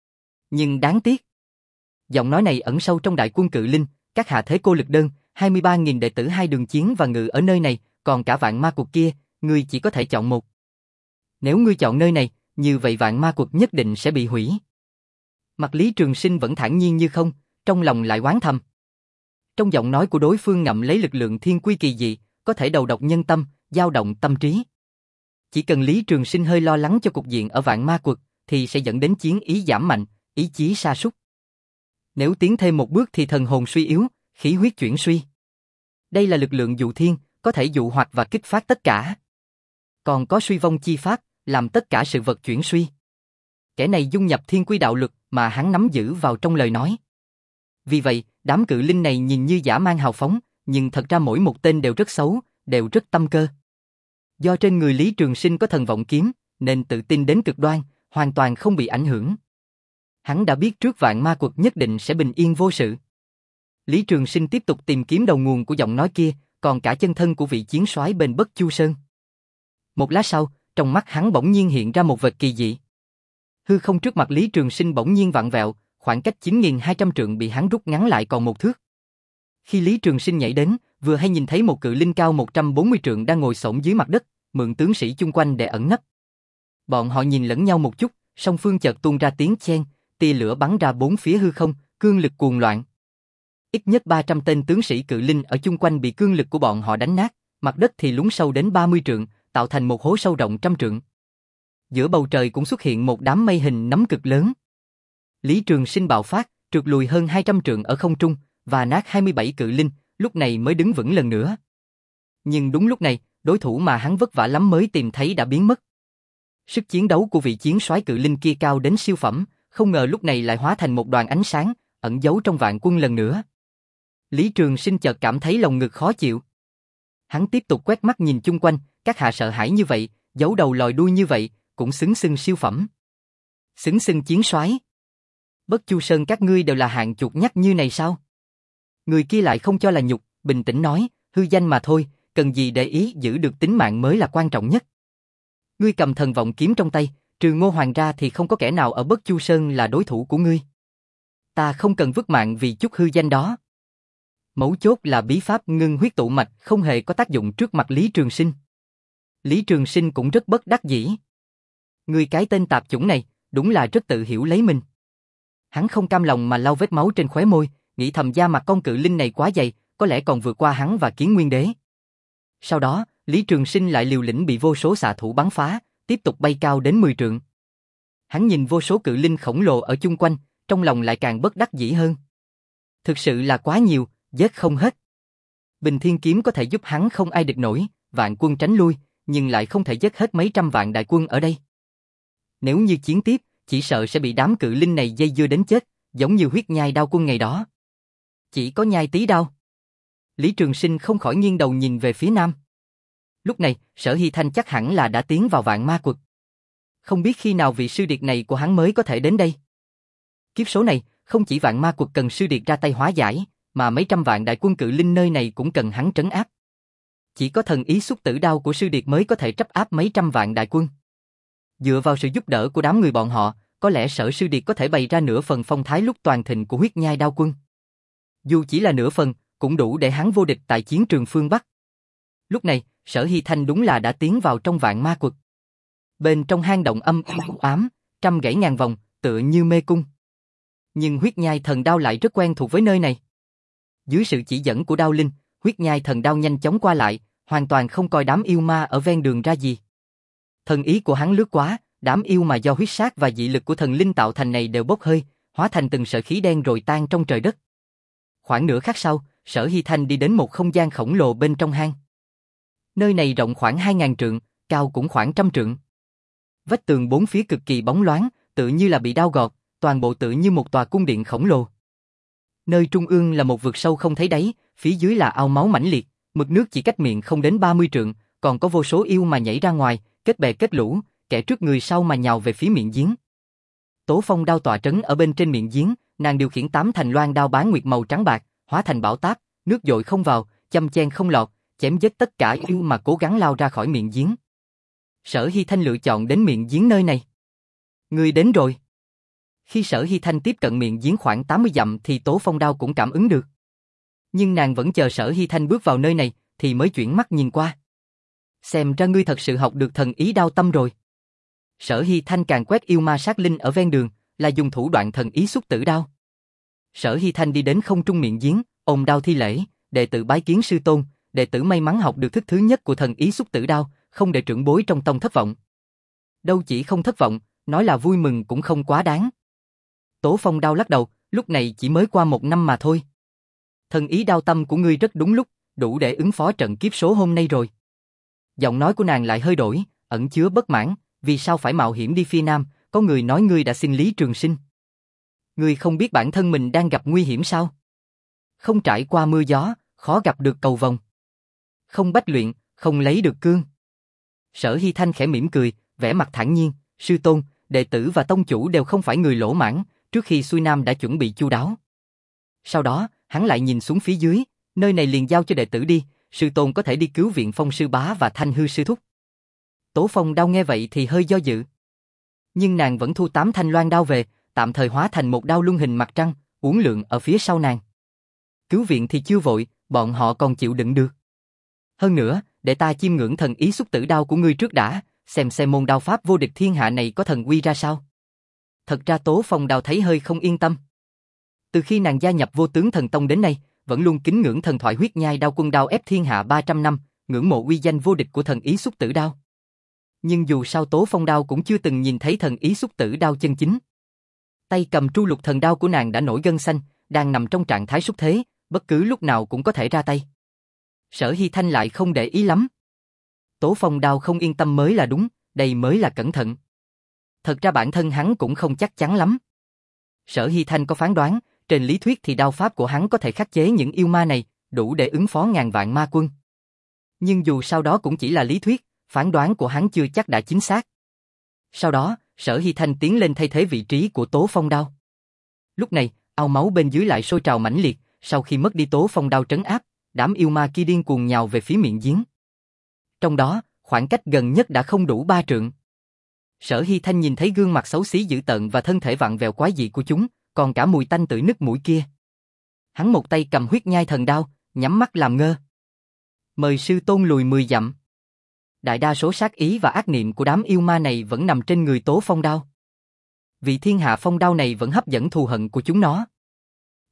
Nhưng đáng tiếc. Giọng nói này ẩn sâu trong đại quân cự linh, các hạ thế cô lực đơn, hai mươi ba nghìn đệ tử hai đường chiến và ngự ở nơi này, còn cả vạn ma cuộc kia, ngươi chỉ có thể chọn một. Nếu ngươi chọn nơi này, như vậy vạn ma cuộc nhất định sẽ bị hủy. Mặt Lý Trường Sinh vẫn thản nhiên như không, trong lòng lại oán thầm. Trong giọng nói của đối phương ngậm lấy lực lượng thiên quy kỳ dị, có thể đầu độc nhân tâm, dao động tâm trí. Chỉ cần Lý Trường Sinh hơi lo lắng cho cục diện ở vạn ma quật, thì sẽ dẫn đến chiến ý giảm mạnh, ý chí sa sút. Nếu tiến thêm một bước thì thần hồn suy yếu, khí huyết chuyển suy. Đây là lực lượng dụ thiên, có thể dụ hoặc và kích phát tất cả. Còn có suy vong chi pháp, làm tất cả sự vật chuyển suy. Kẻ này dung nhập thiên quy đạo lực mà hắn nắm giữ vào trong lời nói. Vì vậy, đám cự linh này nhìn như dã man hào phóng, nhưng thật ra mỗi một tên đều rất xấu, đều rất tâm cơ. Do trên người Lý Trường Sinh có thần vọng kiếm, nên tự tin đến cực đoan, hoàn toàn không bị ảnh hưởng. Hắn đã biết trước vạn ma quật nhất định sẽ bình yên vô sự. Lý Trường Sinh tiếp tục tìm kiếm đầu nguồn của giọng nói kia, còn cả chân thân của vị chiến soái bên Bất Chu Sơn. Một lát sau, trong mắt hắn bỗng nhiên hiện ra một vật kỳ dị. Hư không trước mặt Lý Trường Sinh bỗng nhiên vặn vẹo, khoảng cách chín nghìn hai trăm trượng bị hắn rút ngắn lại còn một thước. Khi Lý Trường Sinh nhảy đến, vừa hay nhìn thấy một cự linh cao một trăm bốn mươi trượng đang ngồi xổm dưới mặt đất, mượn tướng sĩ chung quanh để ẩn nấp. Bọn họ nhìn lẫn nhau một chút, song phương chợt tuôn ra tiếng chen, tia lửa bắn ra bốn phía hư không, cương lực cuồng loạn. Ít nhất ba trăm tên tướng sĩ cự linh ở chung quanh bị cương lực của bọn họ đánh nát, mặt đất thì lún sâu đến ba mươi trượng, tạo thành một hố sâu rộng trăm trượng. Giữa bầu trời cũng xuất hiện một đám mây hình nấm cực lớn. Lý Trường Sinh bạo phát, trượt lùi hơn hai trăm trượng ở không trung, và nát hai mươi bảy cự linh, lúc này mới đứng vững lần nữa. Nhưng đúng lúc này, đối thủ mà hắn vất vả lắm mới tìm thấy đã biến mất. Sức chiến đấu của vị chiến soái cự linh kia cao đến siêu phẩm, không ngờ lúc này lại hóa thành một đoàn ánh sáng, ẩn giấu trong vạn quân lần nữa. Lý Trường Sinh chợt cảm thấy lòng ngực khó chịu. Hắn tiếp tục quét mắt nhìn chung quanh, các hạ sợ hãi như vậy, giấu đầu lòi đuôi như vậy, cũng xứng xưng siêu phẩm. Xứng xưng chiến soái. Bất Chu Sơn các ngươi đều là hạng chuột nhắt như này sao? Người kia lại không cho là nhục, bình tĩnh nói, hư danh mà thôi, cần gì để ý, giữ được tính mạng mới là quan trọng nhất. Ngươi cầm thần vọng kiếm trong tay, trừ Ngô Hoàng ra thì không có kẻ nào ở Bất Chu Sơn là đối thủ của ngươi. Ta không cần vứt mạng vì chút hư danh đó. Mấu chốt là bí pháp ngưng huyết tụ mạch không hề có tác dụng trước mặt Lý Trường Sinh. Lý Trường Sinh cũng rất bất đắc dĩ. Ngươi cái tên tạp chủng này, đúng là rất tự hiểu lấy mình. Hắn không cam lòng mà lau vết máu trên khóe môi, nghĩ thầm da mặt con cự linh này quá dày, có lẽ còn vượt qua hắn và Kiến Nguyên Đế. Sau đó, Lý Trường Sinh lại liều lĩnh bị vô số xạ thủ bắn phá, tiếp tục bay cao đến mười trượng. Hắn nhìn vô số cự linh khổng lồ ở chung quanh, trong lòng lại càng bất đắc dĩ hơn. Thực sự là quá nhiều, giết không hết. Bình Thiên Kiếm có thể giúp hắn không ai địch nổi, vạn quân tránh lui, nhưng lại không thể giết hết mấy trăm vạn đại quân ở đây. Nếu như chiến tiếp, chỉ sợ sẽ bị đám cự linh này dây dưa đến chết, giống như huyết nhai đao quân ngày đó. Chỉ có nhai tí đao. Lý Trường Sinh không khỏi nghiêng đầu nhìn về phía nam. Lúc này, Sở Hy Thanh chắc hẳn là đã tiến vào vạn ma quật. Không biết khi nào vị sư điệt này của hắn mới có thể đến đây. Kiếp số này, không chỉ vạn ma quật cần sư điệt ra tay hóa giải, mà mấy trăm vạn đại quân cự linh nơi này cũng cần hắn trấn áp. Chỉ có thần ý xúc tử đao của sư điệt mới có thể trấn áp mấy trăm vạn đại quân. Dựa vào sự giúp đỡ của đám người bọn họ, có lẽ Sở sư điệt có thể bày ra nửa phần phong thái lúc toàn thịnh của huyết nhai đao quân. Dù chỉ là nửa phần, cũng đủ để hắn vô địch tại chiến trường phương Bắc. Lúc này, Sở Hy Thanh đúng là đã tiến vào trong vạn ma quật. Bên trong hang động âm ám, trăm gãy ngàn vòng, tựa như mê cung. Nhưng huyết nhai thần đao lại rất quen thuộc với nơi này. Dưới sự chỉ dẫn của đao linh, huyết nhai thần đao nhanh chóng qua lại, hoàn toàn không coi đám yêu ma ở ven đường ra gì. Thần ý của hắn lướt quá, đám yêu mà do huyết sát và dị lực của thần linh tạo thành này đều bốc hơi, hóa thành từng sợi khí đen rồi tan trong trời đất. Khoảng nửa khắc sau, Sở Hy Thanh đi đến một không gian khổng lồ bên trong hang. Nơi này rộng khoảng hai ngàn trượng, cao cũng khoảng trăm trượng. Vách tường bốn phía cực kỳ bóng loáng, tự như là bị đao gọt, toàn bộ tự như một tòa cung điện khổng lồ. Nơi trung ương là một vực sâu không thấy đáy, phía dưới là ao máu mãnh liệt, mực nước chỉ cách miệng không đến ba mươi trượng, còn có vô số yêu mà nhảy ra ngoài, kết bè kết lũ, kẻ trước người sau mà nhào về phía miệng giếng. Tố Phong đao tọa trấn ở bên trên miệng giếng, nàng điều khiển tám thành loan đao bán nguyệt màu trắng bạc, hóa thành bão táp, nước dội không vào, châm chen không lọt, chém giết tất cả yêu mà cố gắng lao ra khỏi miệng giếng. Sở Hy Thanh lựa chọn đến miệng giếng nơi này. Người đến rồi. Khi Sở Hy Thanh tiếp cận miệng giếng khoảng tám mươi dặm thì Tố Phong đao cũng cảm ứng được. Nhưng nàng vẫn chờ Sở Hy Thanh bước vào nơi này thì mới chuyển mắt nhìn qua. Xem ra ngươi thật sự học được thần ý đao tâm rồi. Sở Hy Thanh càng quét yêu ma sát linh ở ven đường, là dùng thủ đoạn thần ý xúc tử đao. Sở Hy Thanh đi đến không trung miệng giếng, ôm đao thi lễ, đệ tử bái kiến sư tôn, đệ tử may mắn học được thức thứ nhất của thần ý xúc tử đao, không để trưởng bối trong tông thất vọng. Đâu chỉ không thất vọng, nói là vui mừng cũng không quá đáng. Tố Phong đao lắc đầu, lúc này chỉ mới qua một năm mà thôi. Thần ý đao tâm của ngươi rất đúng lúc, đủ để ứng phó trận kiếp số hôm nay rồi. Giọng nói của nàng lại hơi đổi, ẩn chứa bất mãn, vì sao phải mạo hiểm đi phía nam, có người nói ngươi đã xin Lý Trường Sinh. Ngươi không biết bản thân mình đang gặp nguy hiểm sao? Không trải qua mưa gió, khó gặp được cầu vồng. Không bách luyện, không lấy được cương. Sở Hy Thanh khẽ mỉm cười, vẻ mặt thản nhiên, sư tôn, đệ tử và tông chủ đều không phải người lỗ mãn, trước khi xuôi nam đã chuẩn bị chu đáo. Sau đó, hắn lại nhìn xuống phía dưới, nơi này liền giao cho đệ tử đi, sư tôn có thể đi cứu viện Phong sư bá và Thanh hư sư thúc. Tố Phong đao nghe vậy thì hơi do dự. Nhưng nàng vẫn thu tám thanh loan đao về, tạm thời hóa thành một đao luân hình mặt trăng, uốn lượn ở phía sau nàng. Cứu viện thì chưa vội, bọn họ còn chịu đựng được. Hơn nữa, để ta chiêm ngưỡng thần ý xúc tử đao của ngươi trước đã, xem xem môn đao pháp vô địch thiên hạ này có thần uy ra sao. Thật ra Tố Phong đao thấy hơi không yên tâm. Từ khi nàng gia nhập Vô Tướng Thần Tông đến nay, vẫn luôn kính ngưỡng thần thoại huyết nhai đao quân đao ép thiên hạ ba trăm năm, ngưỡng mộ uy danh vô địch của thần ý xúc tử đao. Nhưng dù sao Tố Phong đao cũng chưa từng nhìn thấy thần ý xúc tử đao chân chính. Tay cầm tru lục thần đao của nàng đã nổi gân xanh, đang nằm trong trạng thái xúc thế, bất cứ lúc nào cũng có thể ra tay. Sở Hy Thanh lại không để ý lắm. Tố Phong đao không yên tâm mới là đúng, đây mới là cẩn thận. Thật ra bản thân hắn cũng không chắc chắn lắm. Sở Hy Thanh có phán đoán, trên lý thuyết thì đao pháp của hắn có thể khắc chế những yêu ma này, đủ để ứng phó ngàn vạn ma quân. Nhưng dù sau đó cũng chỉ là lý thuyết, phán đoán của hắn chưa chắc đã chính xác. Sau đó, Sở Hy Thanh tiến lên thay thế vị trí của Tố Phong đao. Lúc này, ao máu bên dưới lại sôi trào mãnh liệt, sau khi mất đi Tố Phong đao trấn áp, đám yêu ma kia điên cuồng nhào về phía miệng giếng. Trong đó, khoảng cách gần nhất đã không đủ ba trượng. Sở Hy Thanh nhìn thấy gương mặt xấu xí dữ tợn và thân thể vặn vẹo quái dị của chúng, còn cả mùi tanh tưởi nức mũi kia. Hắn một tay cầm huyết nhai thần đao, nhắm mắt làm ngơ. Mời sư tôn lùi mười dặm. Đại đa số sát ý và ác niệm của đám yêu ma này vẫn nằm trên người Tố Phong đao. Vị thiên hạ phong đao này vẫn hấp dẫn thù hận của chúng nó.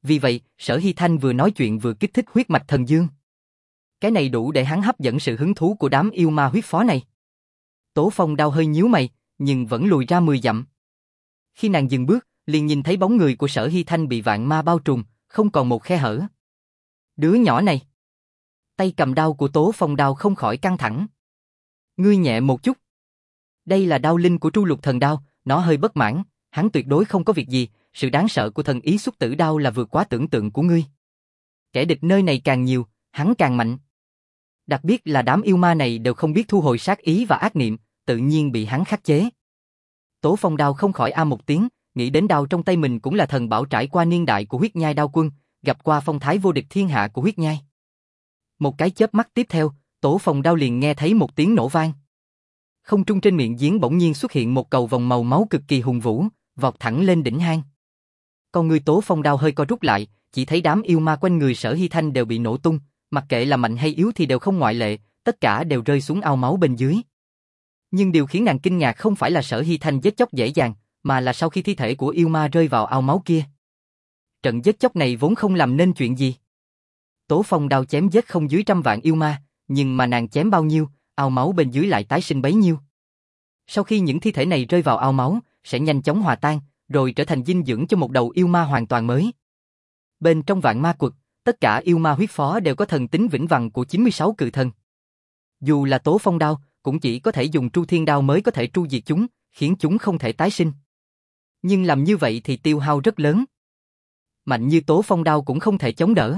Vì vậy, Sở Hy Thanh vừa nói chuyện vừa kích thích huyết mạch thần dương. Cái này đủ để hắn hấp dẫn sự hứng thú của đám yêu ma huyết phó này. Tố Phong Đao hơi nhíu mày, nhưng vẫn lùi ra mười dặm. Khi nàng dừng bước, liền nhìn thấy bóng người của Sở Hy Thanh bị vạn ma bao trùm, không còn một khe hở. Đứa nhỏ này. Tay cầm đao của Tố Phong Đao không khỏi căng thẳng. Ngươi nhẹ một chút. Đây là đao linh của Tru Lục Thần Đao, nó hơi bất mãn, hắn tuyệt đối không có việc gì, sự đáng sợ của thần ý xúc tử đao là vượt quá tưởng tượng của ngươi. Kẻ địch nơi này càng nhiều, hắn càng mạnh. Đặc biệt là đám yêu ma này đều không biết thu hồi sát ý và ác niệm, tự nhiên bị hắn khắc chế. Tố Phong Đao không khỏi a một tiếng, nghĩ đến đao trong tay mình cũng là thần bảo trải qua niên đại của huyết nhai đao quân, gặp qua phong thái vô địch thiên hạ của huyết nhai. Một cái chớp mắt tiếp theo, Tố Phong Đao liền nghe thấy một tiếng nổ vang. Không trung trên miệng giếng bỗng nhiên xuất hiện một cầu vòng màu máu cực kỳ hùng vũ, vọt thẳng lên đỉnh hang. Con người Tố Phong Đao hơi co rút lại, chỉ thấy đám yêu ma quanh người Sở Hy Thanh đều bị nổ tung, mặc kệ là mạnh hay yếu thì đều không ngoại lệ, tất cả đều rơi xuống ao máu bên dưới. Nhưng điều khiến nàng kinh ngạc không phải là Sở Hy Thanh giết chóc dễ dàng, mà là sau khi thi thể của yêu ma rơi vào ao máu kia. Trận giết chóc này vốn không làm nên chuyện gì. Tố Phong Đao chém giết không dưới trăm vạn yêu ma, nhưng mà nàng chém bao nhiêu, ao máu bên dưới lại tái sinh bấy nhiêu. Sau khi những thi thể này rơi vào ao máu, sẽ nhanh chóng hòa tan, rồi trở thành dinh dưỡng cho một đầu yêu ma hoàn toàn mới. Bên trong vạn ma quật, tất cả yêu ma huyết phó đều có thần tính vĩnh hằng của chín mươi sáu cự thần. Dù là Tố Phong Đao, cũng chỉ có thể dùng Tru Thiên Đao mới có thể tru diệt chúng, khiến chúng không thể tái sinh. Nhưng làm như vậy thì tiêu hao rất lớn. Mạnh như Tố Phong Đao cũng không thể chống đỡ.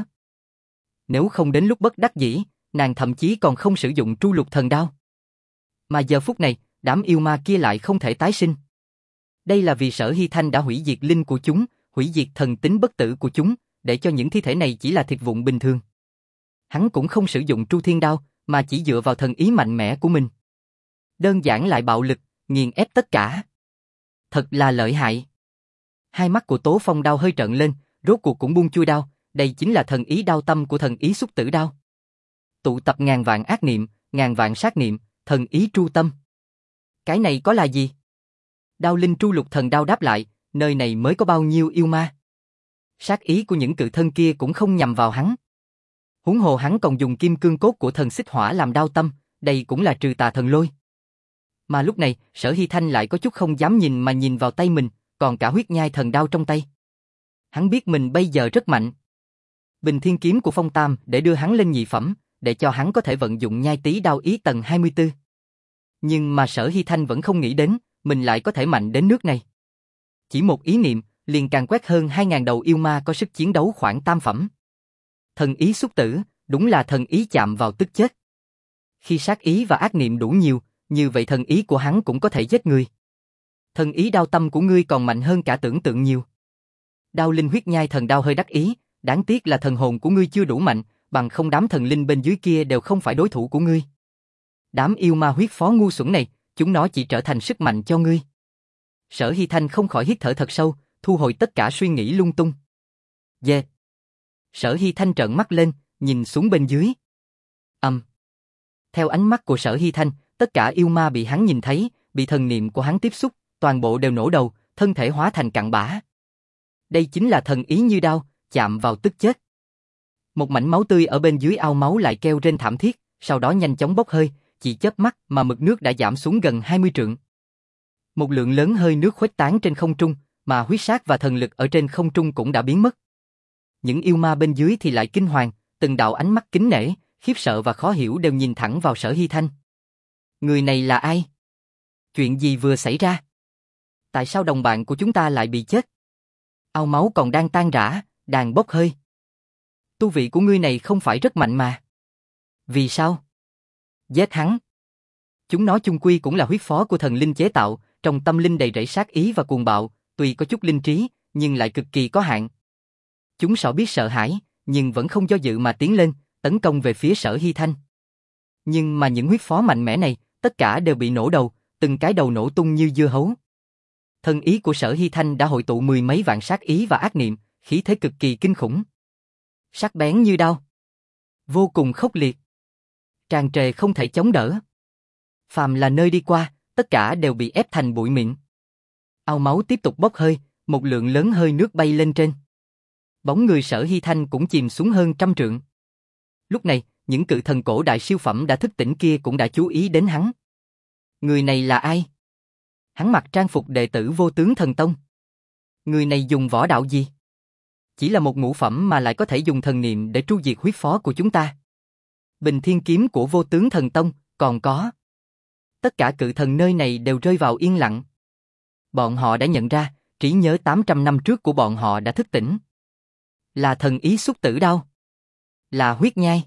Nếu không đến lúc bất đắc dĩ, nàng thậm chí còn không sử dụng Tru Lục Thần Đao. Mà giờ phút này, đám yêu ma kia lại không thể tái sinh. Đây là vì Sở Hy Thanh đã hủy diệt linh của chúng, hủy diệt thần tính bất tử của chúng, để cho những thi thể này chỉ là thịt vụn bình thường. Hắn cũng không sử dụng Tru Thiên Đao, mà chỉ dựa vào thần ý mạnh mẽ của mình. Đơn giản lại bạo lực, nghiền ép tất cả. Thật là lợi hại. Hai mắt của Tố Phong Đao hơi trợn lên, rốt cuộc cũng buông chui đao, đây chính là thần ý đao tâm của thần ý xúc tử đao. Tụ tập ngàn vạn ác niệm, ngàn vạn sát niệm, thần ý tru tâm. Cái này có là gì? Đao linh Tru Lục Thần Đao đáp lại, nơi này mới có bao nhiêu yêu ma. Sát ý của những cự thân kia cũng không nhằm vào hắn. Huống hồ hắn còn dùng kim cương cốt của thần xích hỏa làm đao tâm, đây cũng là trừ tà thần lôi. Mà lúc này, Sở Hy Thanh lại có chút không dám nhìn mà nhìn vào tay mình, còn cả huyết nhai thần đao trong tay. Hắn biết mình bây giờ rất mạnh. Bình thiên kiếm của Phong Tam để đưa hắn lên nhị phẩm, để cho hắn có thể vận dụng nhai tý đao ý tầng hai mươi tư. Nhưng mà Sở Hy Thanh vẫn không nghĩ đến, mình lại có thể mạnh đến nước này. Chỉ một ý niệm, liền càng quét hơn hai ngàn đầu yêu ma có sức chiến đấu khoảng tam phẩm. Thần ý xúc tử, đúng là thần ý chạm vào tức chết. Khi sát ý và ác niệm đủ nhiều, như vậy thần ý của hắn cũng có thể giết người. Thần ý đao tâm của ngươi còn mạnh hơn cả tưởng tượng nhiều. Đao linh huyết nhai thần đao hơi đắc ý, đáng tiếc là thần hồn của ngươi chưa đủ mạnh, bằng không đám thần linh bên dưới kia đều không phải đối thủ của ngươi. Đám yêu ma huyết phó ngu xuẩn này, chúng nó chỉ trở thành sức mạnh cho ngươi. Sở Hy Thanh không khỏi hít thở thật sâu, thu hồi tất cả suy nghĩ lung tung. Dê. Yeah. Sở Hy Thanh trợn mắt lên, nhìn xuống bên dưới. Âm. Um. Theo ánh mắt của Sở Hy Thanh, tất cả yêu ma bị hắn nhìn thấy, bị thần niệm của hắn tiếp xúc, toàn bộ đều nổ đầu, thân thể hóa thành cặn bã. Đây chính là thần ý như đao, chạm vào tức chết. Một mảnh máu tươi ở bên dưới ao máu lại kêu rên thảm thiết, sau đó nhanh chóng bốc hơi, chỉ chớp mắt mà mực nước đã giảm xuống gần hai mươi trượng. Một lượng lớn hơi nước khuếch tán trên không trung, mà huyết sát và thần lực ở trên không trung cũng đã biến mất. Những yêu ma bên dưới thì lại kinh hoàng, từng đạo ánh mắt kính nể, khiếp sợ và khó hiểu đều nhìn thẳng vào Sở Hy Thanh. Người này là ai? Chuyện gì vừa xảy ra? Tại sao đồng bạn của chúng ta lại bị chết? Ao máu còn đang tan rã, đang bốc hơi. Tu vị của ngươi này không phải rất mạnh mà. Vì sao? Giết hắn. Chúng nó chung quy cũng là huyết phó của thần linh chế tạo, trong tâm linh đầy rẫy sát ý và cuồng bạo, tuy có chút linh trí, nhưng lại cực kỳ có hạn. Chúng sợ biết sợ hãi, nhưng vẫn không do dự mà tiến lên, tấn công về phía Sở Hy Thanh. Nhưng mà những huyết phó mạnh mẽ này, tất cả đều bị nổ đầu, từng cái đầu nổ tung như dưa hấu. Thân ý của Sở Hy Thanh đã hội tụ mười mấy vạn sát ý và ác niệm, khí thế cực kỳ kinh khủng. Sắc bén như đao, vô cùng khốc liệt, tràn trề không thể chống đỡ. Phàm là nơi đi qua, tất cả đều bị ép thành bụi mịn. Ao máu tiếp tục bốc hơi, một lượng lớn hơi nước bay lên trên. Bóng người Sở Hy Thanh cũng chìm xuống hơn trăm trượng. Lúc này, những cự thần cổ đại siêu phẩm đã thức tỉnh kia cũng đã chú ý đến hắn. Người này là ai? Hắn mặc trang phục đệ tử Vô Tướng Thần Tông. Người này dùng võ đạo gì? Chỉ là một ngũ phẩm mà lại có thể dùng thần niệm để tru diệt huyết phó của chúng ta. Bình Thiên Kiếm của Vô Tướng Thần Tông, còn có. Tất cả cự thần nơi này đều rơi vào yên lặng. Bọn họ đã nhận ra, trí nhớ tám trăm năm trước của bọn họ đã thức tỉnh. Là thần ý xúc tử đao. Là huyết nhai.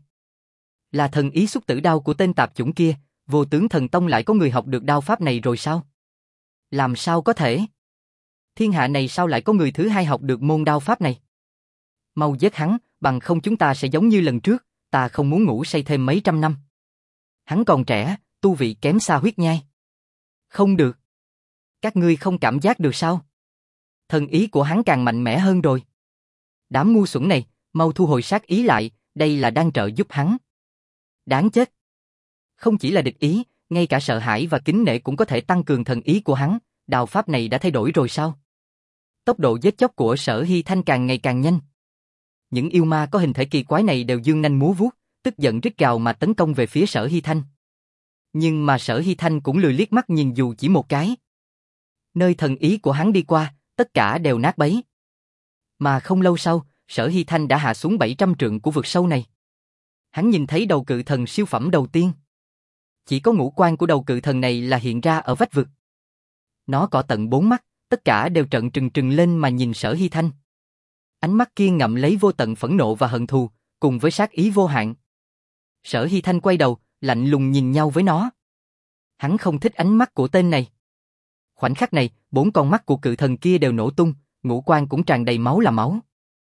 Là thần ý xúc tử đao của tên tạp chủng kia, Vô Tướng Thần Tông lại có người học được đao pháp này rồi sao? Làm sao có thể? Thiên hạ này sao lại có người thứ hai học được môn đao pháp này? Mau giết hắn, bằng không chúng ta sẽ giống như lần trước, ta không muốn ngủ say thêm mấy trăm năm. Hắn còn trẻ, tu vị kém xa huyết nhai. Không được. Các ngươi không cảm giác được sao? Thần ý của hắn càng mạnh mẽ hơn rồi. Đám ngu xuẩn này, mau thu hồi sát ý lại, đây là đang trợ giúp hắn. Đáng chết. Không chỉ là địch ý, ngay cả sợ hãi và kính nể cũng có thể tăng cường thần ý của hắn, đao pháp này đã thay đổi rồi sao? Tốc độ giết chóc của Sở Hy Thanh càng ngày càng nhanh. Những yêu ma có hình thể kỳ quái này đều dương nanh múa vuốt, tức giận rít gào mà tấn công về phía Sở Hy Thanh. Nhưng mà Sở Hy Thanh cũng lười liếc mắt nhìn dù chỉ một cái. Nơi thần ý của hắn đi qua, tất cả đều nát bấy. Mà không lâu sau, Sở Hy Thanh đã hạ xuống bảy trăm trượng của vực sâu này. Hắn nhìn thấy đầu cự thần siêu phẩm đầu tiên. Chỉ có ngũ quan của đầu cự thần này là hiện ra ở vách vực. Nó có tận bốn mắt, tất cả đều trợn trừng trừng lên mà nhìn Sở Hy Thanh. Ánh mắt kia ngậm lấy vô tận phẫn nộ và hận thù, cùng với sát ý vô hạn. Sở Hy Thanh quay đầu, lạnh lùng nhìn nhau với nó. Hắn không thích ánh mắt của tên này. Khoảnh khắc này, bốn con mắt của cự thần kia đều nổ tung, ngũ quan cũng tràn đầy máu là máu.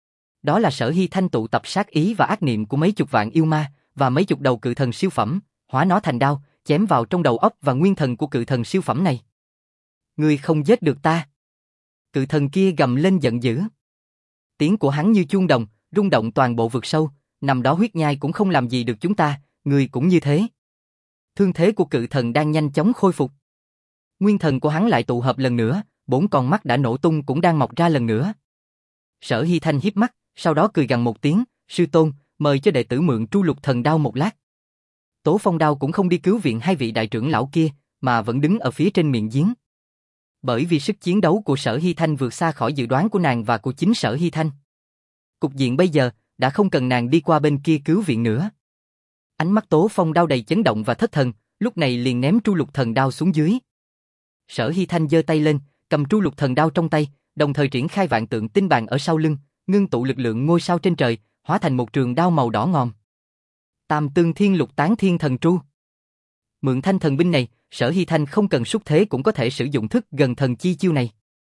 Đó là Sở Hy Thanh tụ tập sát ý và ác niệm của mấy chục vạn yêu ma và mấy chục đầu cự thần siêu phẩm, hóa nó thành đao, chém vào trong đầu óc và nguyên thần của cự thần siêu phẩm này. Ngươi không giết được ta. Cự thần kia gầm lên giận dữ. Tiếng của hắn như chuông đồng, rung động toàn bộ vực sâu, nằm đó huyết nhai cũng không làm gì được chúng ta, ngươi cũng như thế. Thương thế của cự thần đang nhanh chóng khôi phục. Nguyên thần của hắn lại tụ hợp lần nữa, bốn con mắt đã nổ tung cũng đang mọc ra lần nữa. Sở Hy Thanh híp mắt, sau đó cười gằn một tiếng, sư tôn, mời cho đệ tử mượn tru lục thần đao một lát. Tố Phong Đao cũng không đi cứu viện hai vị đại trưởng lão kia, mà vẫn đứng ở phía trên miệng giếng. Bởi vì sức chiến đấu của Sở Hy Thanh vượt xa khỏi dự đoán của nàng và của chính Sở Hy Thanh. Cục diện bây giờ, đã không cần nàng đi qua bên kia cứu viện nữa. Ánh mắt Tố Phong Đao đầy chấn động và thất thần, lúc này liền ném tru lục thần đao xuống dưới. Sở Hy Thanh giơ tay lên, cầm tru lục thần đao trong tay, đồng thời triển khai vạn tượng tinh bàn ở sau lưng, ngưng tụ lực lượng ngôi sao trên trời, hóa thành một trường đao màu đỏ ngòm. Tam Tương Thiên Lục Tán Thiên Thần Tru. Mượn thanh thần binh này, Sở Hy Thanh không cần xúc thế cũng có thể sử dụng thức gần thần chi chiêu này.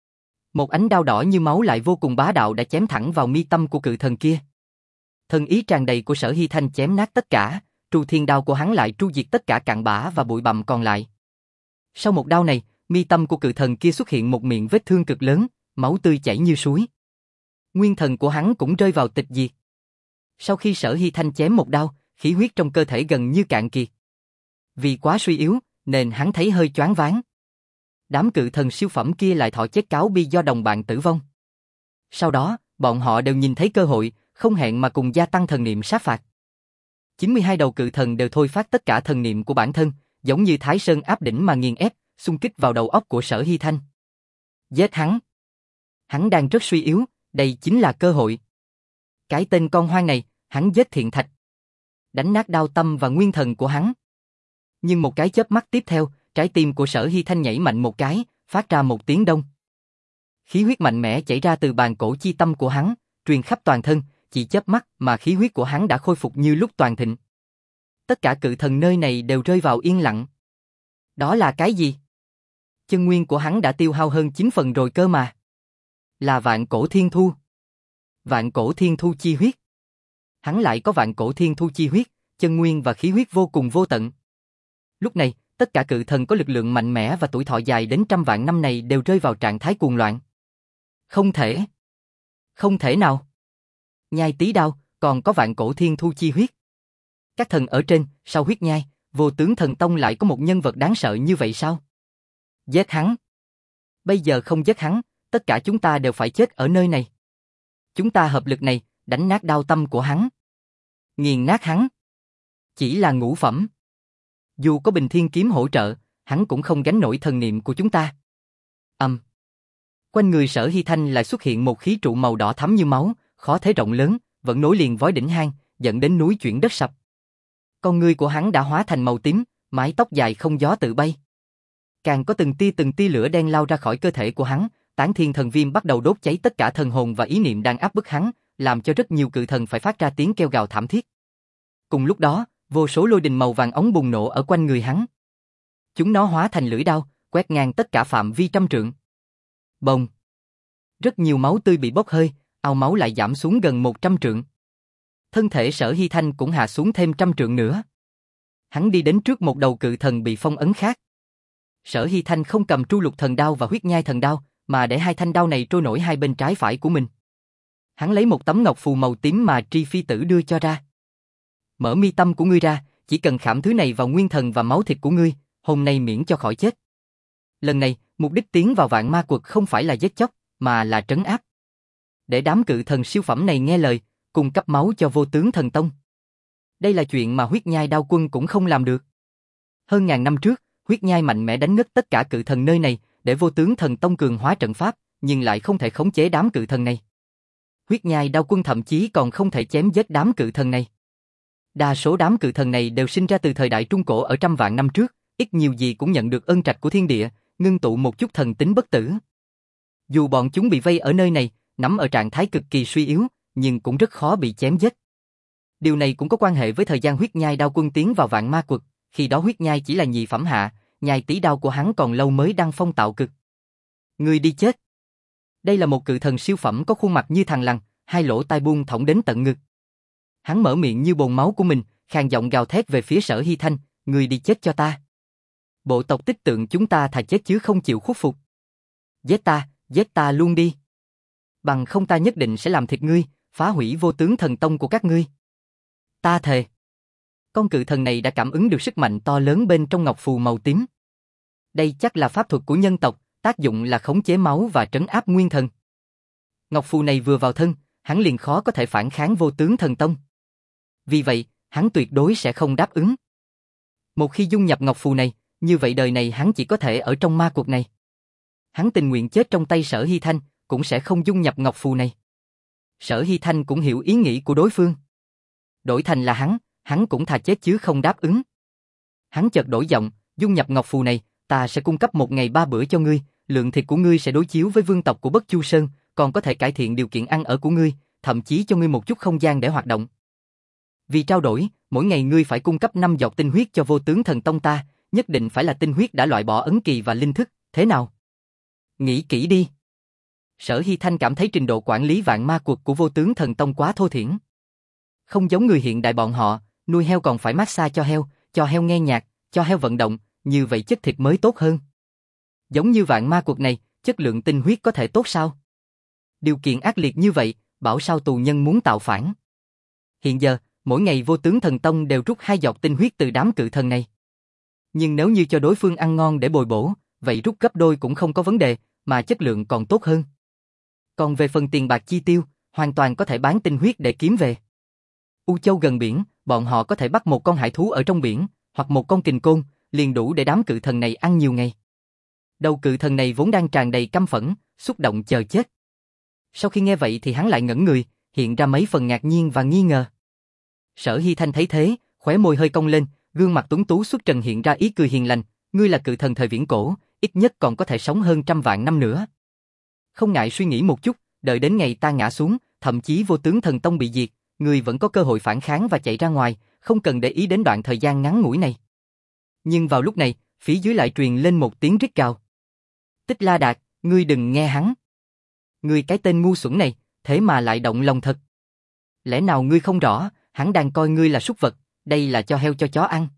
Một ánh đao đỏ như máu lại vô cùng bá đạo đã chém thẳng vào mi tâm của cự thần kia. Thần ý tràn đầy của Sở Hy Thanh chém nát tất cả, tru thiên đao của hắn lại tru diệt tất cả cặn bã và bụi bặm còn lại. Sau một đao này, mi tâm của cự thần kia xuất hiện một miệng vết thương cực lớn, máu tươi chảy như suối. Nguyên thần của hắn cũng rơi vào tịch diệt. Sau khi Sở Hy Thanh chém một đao, khí huyết trong cơ thể gần như cạn kiệt. Vì quá suy yếu, nên hắn thấy hơi choáng váng. Đám cự thần siêu phẩm kia lại thọ chết cáo bi do đồng bạn tử vong. Sau đó, bọn họ đều nhìn thấy cơ hội, không hẹn mà cùng gia tăng thần niệm sát phạt. chín mươi hai đầu cự thần đều thôi phát tất cả thần niệm của bản thân, giống như Thái Sơn áp đỉnh mà nghiền ép, xung kích vào đầu óc của Sở Hy Thanh. Giết hắn. Hắn đang rất suy yếu, đây chính là cơ hội. Cái tên con hoang này, hắn giết Thiện Thạch. Đánh nát đao tâm và nguyên thần của hắn. Nhưng một cái chớp mắt tiếp theo, trái tim của Sở Hy Thanh nhảy mạnh một cái, phát ra một tiếng đông. Khí huyết mạnh mẽ chảy ra từ bàn cổ chi tâm của hắn, truyền khắp toàn thân, chỉ chớp mắt mà khí huyết của hắn đã khôi phục như lúc toàn thịnh. Tất cả cự thần nơi này đều rơi vào yên lặng. Đó là cái gì? Chân nguyên của hắn đã tiêu hao hơn chín phần rồi cơ mà. Là vạn cổ thiên thu. Vạn cổ thiên thu chi huyết. Hắn lại có vạn cổ thiên thu chi huyết, chân nguyên và khí huyết vô cùng vô tận. Lúc này, tất cả cự thần có lực lượng mạnh mẽ và tuổi thọ dài đến trăm vạn năm này đều rơi vào trạng thái cuồng loạn. Không thể. Không thể nào. Nhai tí đao, còn có vạn cổ thiên thu chi huyết. Các thần ở trên, sau huyết nhai, Vô Tướng Thần Tông lại có một nhân vật đáng sợ như vậy sao? Giết hắn. Bây giờ không giết hắn, tất cả chúng ta đều phải chết ở nơi này. Chúng ta hợp lực này, đánh nát đao tâm của hắn. Nghiền nát hắn. Chỉ là ngũ phẩm. Dù có Bình Thiên Kiếm hỗ trợ, hắn cũng không gánh nổi thần niệm của chúng ta. Âm. Um. Quanh người Sở Hy Thanh lại xuất hiện một khí trụ màu đỏ thắm như máu, khó thế rộng lớn, vẫn nối liền vói đỉnh hang, dẫn đến núi chuyển đất sập. Con ngươi của hắn đã hóa thành màu tím, mái tóc dài không gió tự bay. Càng có từng tia từng tia lửa đen lao ra khỏi cơ thể của hắn, Tán Thiên Thần Viêm bắt đầu đốt cháy tất cả thần hồn và ý niệm đang áp bức hắn, làm cho rất nhiều cự thần phải phát ra tiếng kêu gào thảm thiết. Cùng lúc đó, vô số lôi đình màu vàng óng bùng nổ ở quanh người hắn. Chúng nó hóa thành lưỡi đao, quét ngang tất cả phạm vi trăm trượng. Bồng. Rất nhiều máu tươi bị bốc hơi, ao máu lại giảm xuống gần một trăm trượng. Thân thể Sở Hy Thanh cũng hạ xuống thêm trăm trượng nữa. Hắn đi đến trước một đầu cự thần bị phong ấn khác. Sở Hy Thanh không cầm Tru Lục Thần Đao và Huyết Nhai Thần Đao, mà để hai thanh đao này trôi nổi hai bên trái phải của mình. Hắn lấy một tấm ngọc phù màu tím mà Tri Phi Tử đưa cho ra. Mở mi tâm của ngươi ra, chỉ cần khảm thứ này vào nguyên thần và máu thịt của ngươi, hôm nay miễn cho khỏi chết. Lần này, mục đích tiến vào Vạn Ma Quật không phải là giết chóc, mà là trấn áp. Để đám cự thần siêu phẩm này nghe lời, cung cấp máu cho Vô Tướng Thần Tông. Đây là chuyện mà Huyết Nhai Đao Quân cũng không làm được. Hơn ngàn năm trước, Huyết Nhai mạnh mẽ đánh ngất tất cả cự thần nơi này, để Vô Tướng Thần Tông cường hóa trận pháp, nhưng lại không thể khống chế đám cự thần này. Huyết Nhai Đao Quân thậm chí còn không thể chém giết đám cự thần này. Đa số đám cự thần này đều sinh ra từ thời đại Trung Cổ ở trăm vạn năm trước, ít nhiều gì cũng nhận được ân trạch của thiên địa, ngưng tụ một chút thần tính bất tử. Dù bọn chúng bị vây ở nơi này, nằm ở trạng thái cực kỳ suy yếu, nhưng cũng rất khó bị chém giết. Điều này cũng có quan hệ với thời gian Huyết Nhai Đao Quân tiến vào Vạn Ma Quật, khi đó Huyết Nhai chỉ là nhị phẩm hạ, nhai tí đao của hắn còn lâu mới đăng phong tạo cực. Ngươi đi chết. Đây là một cự thần siêu phẩm có khuôn mặt như thằn lằn, hai lỗ tai buông thõng đến tận ngực. Hắn mở miệng như bồn máu của mình, khàn giọng gào thét về phía Sở Hy Thanh, ngươi đi chết cho ta. Bộ tộc Tích Tượng chúng ta thà chết chứ không chịu khuất phục. Giết ta, giết ta luôn đi. Bằng không ta nhất định sẽ làm thịt ngươi, phá hủy Vô Tướng Thần Tông của các ngươi. Ta thề. Con cự thần này đã cảm ứng được sức mạnh to lớn bên trong ngọc phù màu tím. Đây chắc là pháp thuật của nhân tộc, tác dụng là khống chế máu và trấn áp nguyên thần. Ngọc phù này vừa vào thân, hắn liền khó có thể phản kháng Vô Tướng Thần Tông. Vì vậy, hắn tuyệt đối sẽ không đáp ứng. Một khi dung nhập ngọc phù này, như vậy đời này hắn chỉ có thể ở trong ma quật này. Hắn tình nguyện chết trong tay Sở Hy Thanh, cũng sẽ không dung nhập ngọc phù này. Sở Hy Thanh cũng hiểu ý nghĩ của đối phương. Đổi thành là hắn, hắn cũng thà chết chứ không đáp ứng. Hắn chợt đổi giọng, dung nhập ngọc phù này, ta sẽ cung cấp một ngày ba bữa cho ngươi, lượng thịt của ngươi sẽ đối chiếu với vương tộc của Bất Chu Sơn, còn có thể cải thiện điều kiện ăn ở của ngươi, thậm chí cho ngươi một chút không gian để hoạt động. Vì trao đổi, mỗi ngày ngươi phải cung cấp năm giọt tinh huyết cho Vô Tướng Thần Tông ta, nhất định phải là tinh huyết đã loại bỏ ấn kỳ và linh thức, thế nào? Nghĩ kỹ đi. Sở Hy Thanh cảm thấy trình độ quản lý Vạn Ma Quật của Vô Tướng Thần Tông quá thô thiển. Không giống người hiện đại bọn họ, nuôi heo còn phải massage cho heo, cho heo nghe nhạc, cho heo vận động, như vậy chất thịt mới tốt hơn. Giống như Vạn Ma Quật này, chất lượng tinh huyết có thể tốt sao? Điều kiện ác liệt như vậy, bảo sao tù nhân muốn tạo phản. Hiện giờ, mỗi ngày Vô Tướng Thần Tông đều rút hai giọt tinh huyết từ đám cự thần này. Nhưng nếu như cho đối phương ăn ngon để bồi bổ, vậy rút gấp đôi cũng không có vấn đề, mà chất lượng còn tốt hơn. Còn về phần tiền bạc chi tiêu, hoàn toàn có thể bán tinh huyết để kiếm về. U Châu gần biển, bọn họ có thể bắt một con hải thú ở trong biển, hoặc một con kình côn, liền đủ để đám cự thần này ăn nhiều ngày. Đầu cự thần này vốn đang tràn đầy căm phẫn, xúc động chờ chết. Sau khi nghe vậy thì hắn lại ngẩn người, hiện ra mấy phần ngạc nhiên và nghi ngờ. Sở Hy Thanh thấy thế, khóe môi hơi cong lên, gương mặt tuấn tú xuất trần hiện ra ý cười hiền lành, ngươi là cự thần thời viễn cổ, ít nhất còn có thể sống hơn trăm vạn năm nữa. Không ngại suy nghĩ một chút, đợi đến ngày ta ngã xuống, thậm chí Vô Tướng Thần Tông bị diệt, ngươi vẫn có cơ hội phản kháng và chạy ra ngoài, không cần để ý đến đoạn thời gian ngắn ngủi này. Nhưng vào lúc này, phía dưới lại truyền lên một tiếng rít gào. Tích La Đạt, ngươi đừng nghe hắn. Ngươi cái tên ngu xuẩn này, thế mà lại động lòng thật. Lẽ nào ngươi không rõ, hắn đang coi ngươi là súc vật, đây là cho heo cho chó ăn.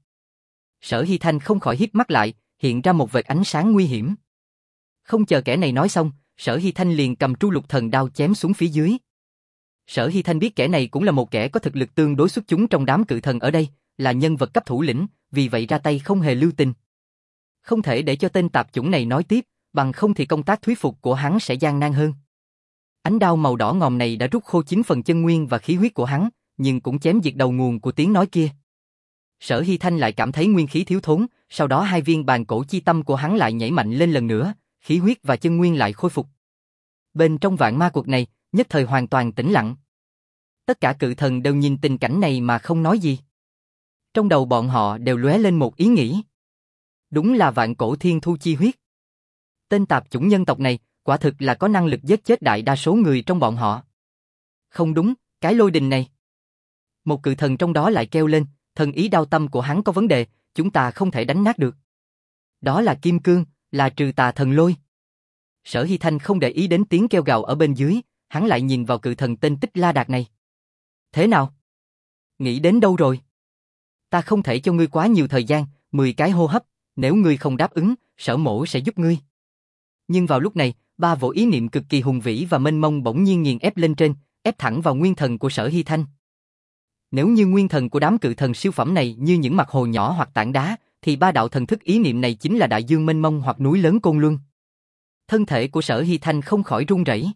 Sở Hy Thanh không khỏi híp mắt lại, hiện ra một vệt ánh sáng nguy hiểm. Không chờ kẻ này nói xong, Sở Hy Thanh liền cầm Tru Lục Thần Đao chém xuống phía dưới. Sở Hy Thanh biết kẻ này cũng là một kẻ có thực lực tương đối xuất chúng trong đám cự thần ở đây, là nhân vật cấp thủ lĩnh, vì vậy ra tay không hề lưu tình. Không thể để cho tên tạp chủng này nói tiếp, bằng không thì công tác thuyết phục của hắn sẽ gian nan hơn. Ánh đao màu đỏ ngòm này đã rút khô chín phần chân nguyên và khí huyết của hắn, nhưng cũng chém diệt đầu nguồn của tiếng nói kia. Sở Hy Thanh lại cảm thấy nguyên khí thiếu thốn, sau đó hai viên bàn cổ chi tâm của hắn lại nhảy mạnh lên lần nữa, khí huyết và chân nguyên lại khôi phục. Bên trong vạn ma quật này, nhất thời hoàn toàn tĩnh lặng. Tất cả cự thần đều nhìn tình cảnh này mà không nói gì. Trong đầu bọn họ đều lóe lên một ý nghĩ. Đúng là vạn cổ thiên thu chi huyết. Tên tạp chủng nhân tộc này, quả thực là có năng lực giết chết đại đa số người trong bọn họ. Không đúng, cái lôi đình này. Một cự thần trong đó lại kêu lên, thần ý đao tâm của hắn có vấn đề, chúng ta không thể đánh nát được. Đó là kim cương, là trừ tà thần lôi. Sở Hy Thanh không để ý đến tiếng kêu gào ở bên dưới, hắn lại nhìn vào cự thần tên Tích La Đạt này. Thế nào? Nghĩ đến đâu rồi? Ta không thể cho ngươi quá nhiều thời gian, mười cái hô hấp, nếu ngươi không đáp ứng, Sở mỗ sẽ giúp ngươi. Nhưng vào lúc này, ba vỗ ý niệm cực kỳ hùng vĩ và mênh mông bỗng nhiên nghiền ép lên trên, ép thẳng vào nguyên thần của Sở Hy Thanh. Nếu như nguyên thần của đám cự thần siêu phẩm này như những mặt hồ nhỏ hoặc tảng đá, thì ba đạo thần thức ý niệm này chính là đại dương mênh mông hoặc núi lớn côn luân. Thân thể của Sở Hy Thanh không khỏi run rẩy.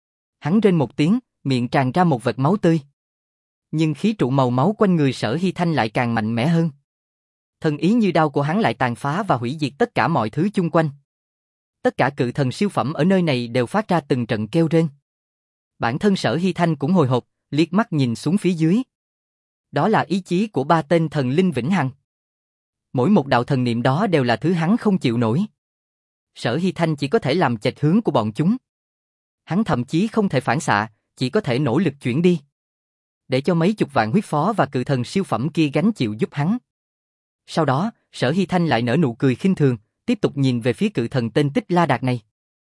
Hắn rên một tiếng, miệng tràn ra một vệt máu tươi. Nhưng khí trụ màu máu quanh người Sở Hy Thanh lại càng mạnh mẽ hơn. Thần ý như đao của hắn lại tàn phá và hủy diệt tất cả mọi thứ chung quanh. Tất cả cự thần siêu phẩm ở nơi này đều phát ra từng trận kêu rên. Bản thân Sở Hy Thanh cũng hồi hộp, liếc mắt nhìn xuống phía dưới. Đó là ý chí của ba tên thần linh vĩnh hằng. Mỗi một đạo thần niệm đó đều là thứ hắn không chịu nổi. Sở Hy Thanh chỉ có thể làm chệch hướng của bọn chúng. Hắn thậm chí không thể phản xạ, chỉ có thể nỗ lực chuyển đi. Để cho mấy chục vạn huyết phó và cự thần siêu phẩm kia gánh chịu giúp hắn. Sau đó, Sở Hy Thanh lại nở nụ cười khinh thường, tiếp tục nhìn về phía cự thần tên Tích La Đạt này.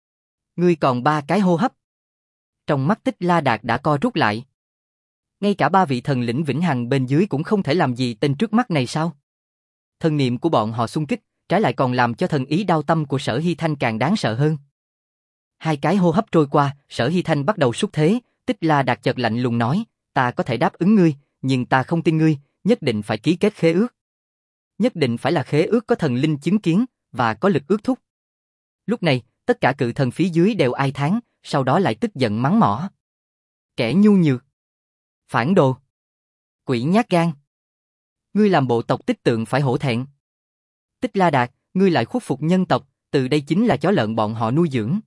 Ngươi còn ba cái hô hấp. Trong mắt Tích La Đạt đã co rút lại. Ngay cả ba vị thần lĩnh vĩnh hằng bên dưới cũng không thể làm gì tên trước mắt này sao? Thần niệm của bọn họ xung kích, trái lại còn làm cho thần ý đao tâm của Sở Hy Thanh càng đáng sợ hơn. Hai cái hô hấp trôi qua, Sở Hy Thanh bắt đầu xúc thế, Tích La Đạt chợt lạnh lùng nói, ta có thể đáp ứng ngươi, nhưng ta không tin ngươi, nhất định phải ký kết khế ước. Nhất định phải là khế ước có thần linh chứng kiến, và có lực ước thúc. Lúc này, tất cả cự thần phía dưới đều ai thán, sau đó lại tức giận mắng mỏ. Kẻ nhu nhược. Phản đồ. Quỷ nhát gan. Ngươi làm bộ tộc Tích Tượng phải hổ thẹn. Tích La Đạt, ngươi lại khuất phục nhân tộc, từ đây chính là chó lợn bọn họ nuôi dưỡng.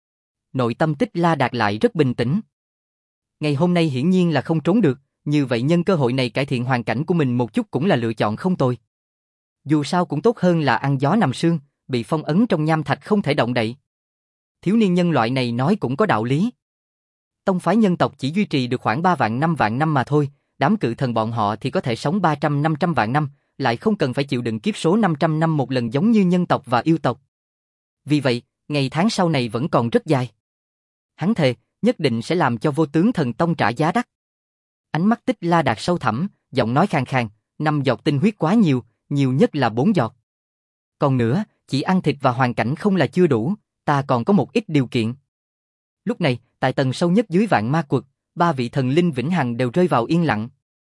Nội tâm Tích La Đạt lại rất bình tĩnh. Ngày hôm nay hiển nhiên là không trốn được, như vậy nhân cơ hội này cải thiện hoàn cảnh của mình một chút cũng là lựa chọn không tồi. Dù sao cũng tốt hơn là ăn gió nằm sương, bị phong ấn trong nham thạch không thể động đậy. Thiếu niên nhân loại này nói cũng có đạo lý. Tông phái nhân tộc chỉ duy trì được khoảng ba vạn năm vạn năm mà thôi, đám cự thần bọn họ thì có thể sống ba trăm năm trăm vạn năm, lại không cần phải chịu đựng kiếp số năm trăm năm một lần giống như nhân tộc và yêu tộc. Vì vậy, ngày tháng sau này vẫn còn rất dài. Hắn thề, nhất định sẽ làm cho vô tướng thần tông trả giá đắt. Ánh mắt Tích La Đạt sâu thẳm, giọng nói khàn khàn, năm giọt tinh huyết quá nhiều, nhiều nhất là bốn giọt. Còn nữa, chỉ ăn thịt và hoàn cảnh không là chưa đủ, ta còn có một ít điều kiện. Lúc này, tại tầng sâu nhất dưới vạn ma quật, ba vị thần linh vĩnh hằng đều rơi vào yên lặng.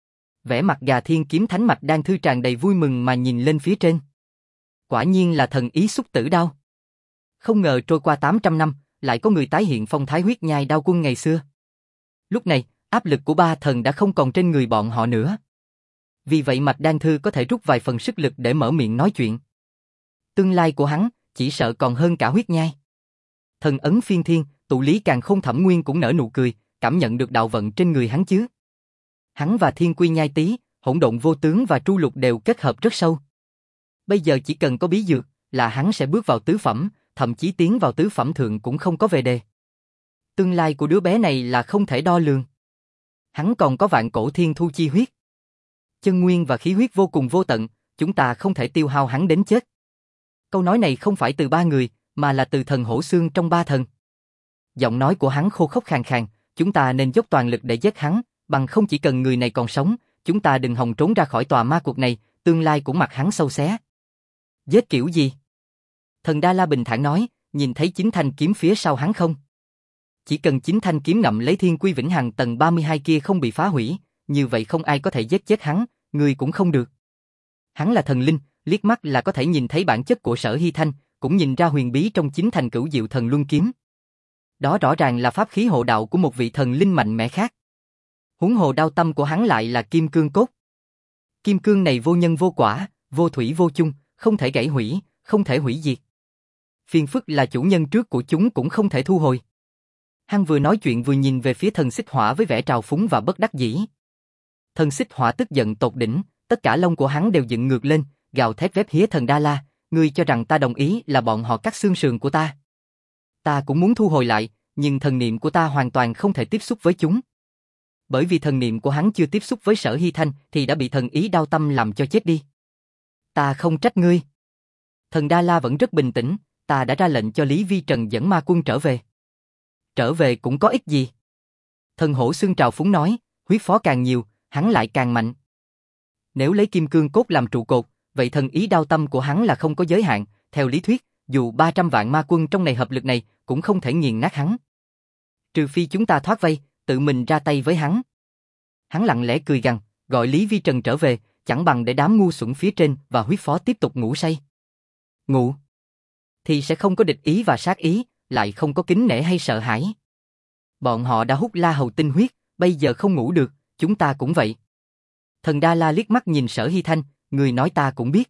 Vẻ mặt Gà Thiên Kiếm Thánh Mạch đang thư tràn đầy vui mừng mà nhìn lên phía trên. Quả nhiên là thần ý xúc tử đao. Không ngờ trôi qua tám trăm năm, lại có người tái hiện phong thái huyết nhai đao quân ngày xưa. Lúc này, áp lực của ba thần đã không còn trên người bọn họ nữa. Vì vậy Mạch Đan Thư có thể rút vài phần sức lực để mở miệng nói chuyện. Tương lai của hắn, chỉ sợ còn hơn cả huyết nhai. Thần ấn phiên thiên, tụ lý càn khôn thẩm nguyên cũng nở nụ cười, cảm nhận được đạo vận trên người hắn chứ. Hắn và thiên quy nhai tý, hỗn độn vô tướng và tru lục đều kết hợp rất sâu. Bây giờ chỉ cần có bí dược, là hắn sẽ bước vào tứ phẩm, thậm chí tiến vào tứ phẩm thượng cũng không có về đề. Tương lai của đứa bé này là không thể đo lường. Hắn còn có vạn cổ thiên thu chi huyết. Chân nguyên và khí huyết vô cùng vô tận, chúng ta không thể tiêu hao hắn đến chết. Câu nói này không phải từ ba người, mà là từ thần hổ xương trong ba thần. Giọng nói của hắn khô khốc khàn khàn, chúng ta nên dốc toàn lực để giết hắn, bằng không chỉ cần người này còn sống, chúng ta đừng hòng trốn ra khỏi tòa ma cuộc này, tương lai cũng mặc hắn sâu xé. Giết kiểu gì? Thần Đa La bình thản nói, nhìn thấy chính thanh kiếm phía sau hắn không? Chỉ cần chính thanh kiếm ngậm lấy thiên quy vĩnh hằng tầng ba mươi hai kia không bị phá hủy, như vậy không ai có thể giết chết hắn, người cũng không được. Hắn là thần linh, liếc mắt là có thể nhìn thấy bản chất của Sở Hy Thanh, cũng nhìn ra huyền bí trong chính thành cửu diệu thần luân kiếm. Đó rõ ràng là pháp khí hộ đạo của một vị thần linh mạnh mẽ khác. Huống hồ đao tâm của hắn lại là kim cương cốt. Kim cương này vô nhân vô quả, vô thủy vô chung, không thể gãy hủy, không thể hủy diệt. Phiền phức là chủ nhân trước của chúng cũng không thể thu hồi. Hắn vừa nói chuyện vừa nhìn về phía thần xích hỏa với vẻ trào phúng và bất đắc dĩ. Thần xích hỏa tức giận tột đỉnh, tất cả lông của hắn đều dựng ngược lên, gào thét vép hía thần Đa La, ngươi cho rằng ta đồng ý là bọn họ cắt xương sườn của ta. Ta cũng muốn thu hồi lại, nhưng thần niệm của ta hoàn toàn không thể tiếp xúc với chúng. Bởi vì thần niệm của hắn chưa tiếp xúc với Sở Hy Thanh thì đã bị thần ý đao tâm làm cho chết đi. Ta không trách ngươi. Thần Đa La vẫn rất bình tĩnh, ta đã ra lệnh cho Lý Vi Trần dẫn ma quân trở về. Trở về cũng có ích gì? Thần hổ xương trào phúng nói, huyết phó càng nhiều, hắn lại càng mạnh. Nếu lấy kim cương cốt làm trụ cột, vậy thần ý đao tâm của hắn là không có giới hạn, theo lý thuyết, dù ba trăm vạn ma quân trong này hợp lực này cũng không thể nghiền nát hắn. Trừ phi chúng ta thoát vây, tự mình ra tay với hắn. Hắn lặng lẽ cười gằn, gọi Lý Vi Trần trở về, chẳng bằng để đám ngu xuẩn phía trên và huyết phó tiếp tục ngủ say. Ngủ thì sẽ không có địch ý và sát ý, lại không có kính nể hay sợ hãi. Bọn họ đã hút La Hầu tinh huyết, bây giờ không ngủ được, chúng ta cũng vậy. Thần Đa La liếc mắt nhìn Sở Hy Thanh, người nói ta cũng biết.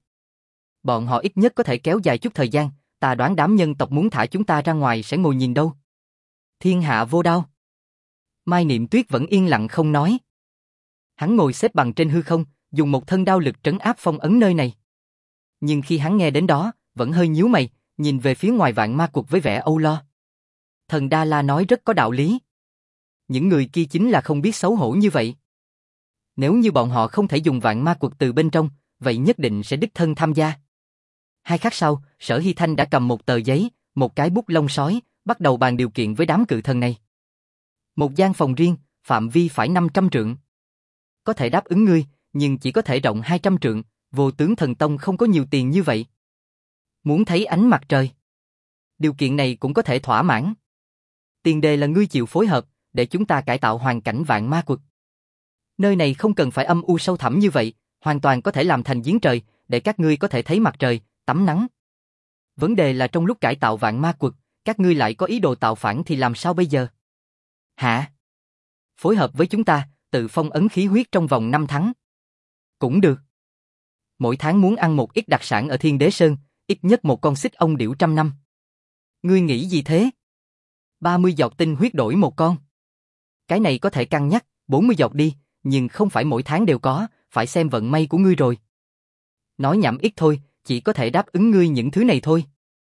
Bọn họ ít nhất có thể kéo dài chút thời gian, ta đoán đám nhân tộc muốn thả chúng ta ra ngoài sẽ ngồi nhìn đâu. Thiên hạ vô đao. Mai Niệm Tuyết vẫn yên lặng không nói. Hắn ngồi xếp bằng trên hư không, dùng một thân đao lực trấn áp phong ấn nơi này. Nhưng khi hắn nghe đến đó, vẫn hơi nhíu mày, nhìn về phía ngoài vạn ma quật với vẻ âu lo. Thần Đa La nói rất có đạo lý. Những người kia chính là không biết xấu hổ như vậy. Nếu như bọn họ không thể dùng vạn ma quật từ bên trong, vậy nhất định sẽ đích thân tham gia. Hai khắc sau, Sở Hy Thanh đã cầm một tờ giấy, một cái bút lông sói, bắt đầu bàn điều kiện với đám cự thần này. Một gian phòng riêng, phạm vi phải năm trăm trượng. Có thể đáp ứng ngươi, nhưng chỉ có thể rộng hai trăm trượng, Vô Tướng Thần Tông không có nhiều tiền như vậy. Muốn thấy ánh mặt trời. Điều kiện này cũng có thể thỏa mãn. Tiền đề là ngươi chịu phối hợp, để chúng ta cải tạo hoàn cảnh vạn ma quật. Nơi này không cần phải âm u sâu thẳm như vậy, hoàn toàn có thể làm thành giếng trời, để các ngươi có thể thấy mặt trời, tắm nắng. Vấn đề là trong lúc cải tạo vạn ma quật, các ngươi lại có ý đồ tạo phản thì làm sao bây giờ? Hả? Phối hợp với chúng ta, tự phong ấn khí huyết trong vòng năm tháng. Cũng được. Mỗi tháng muốn ăn một ít đặc sản ở Thiên Đế Sơn, ít nhất một con xích ông điểu trăm năm. Ngươi nghĩ gì thế? ba mươi giọt tinh huyết đổi một con. Cái này có thể cân nhắc, bốn mươi giọt đi, nhưng không phải mỗi tháng đều có, phải xem vận may của ngươi rồi. Nói nhảm ít thôi, chỉ có thể đáp ứng ngươi những thứ này thôi.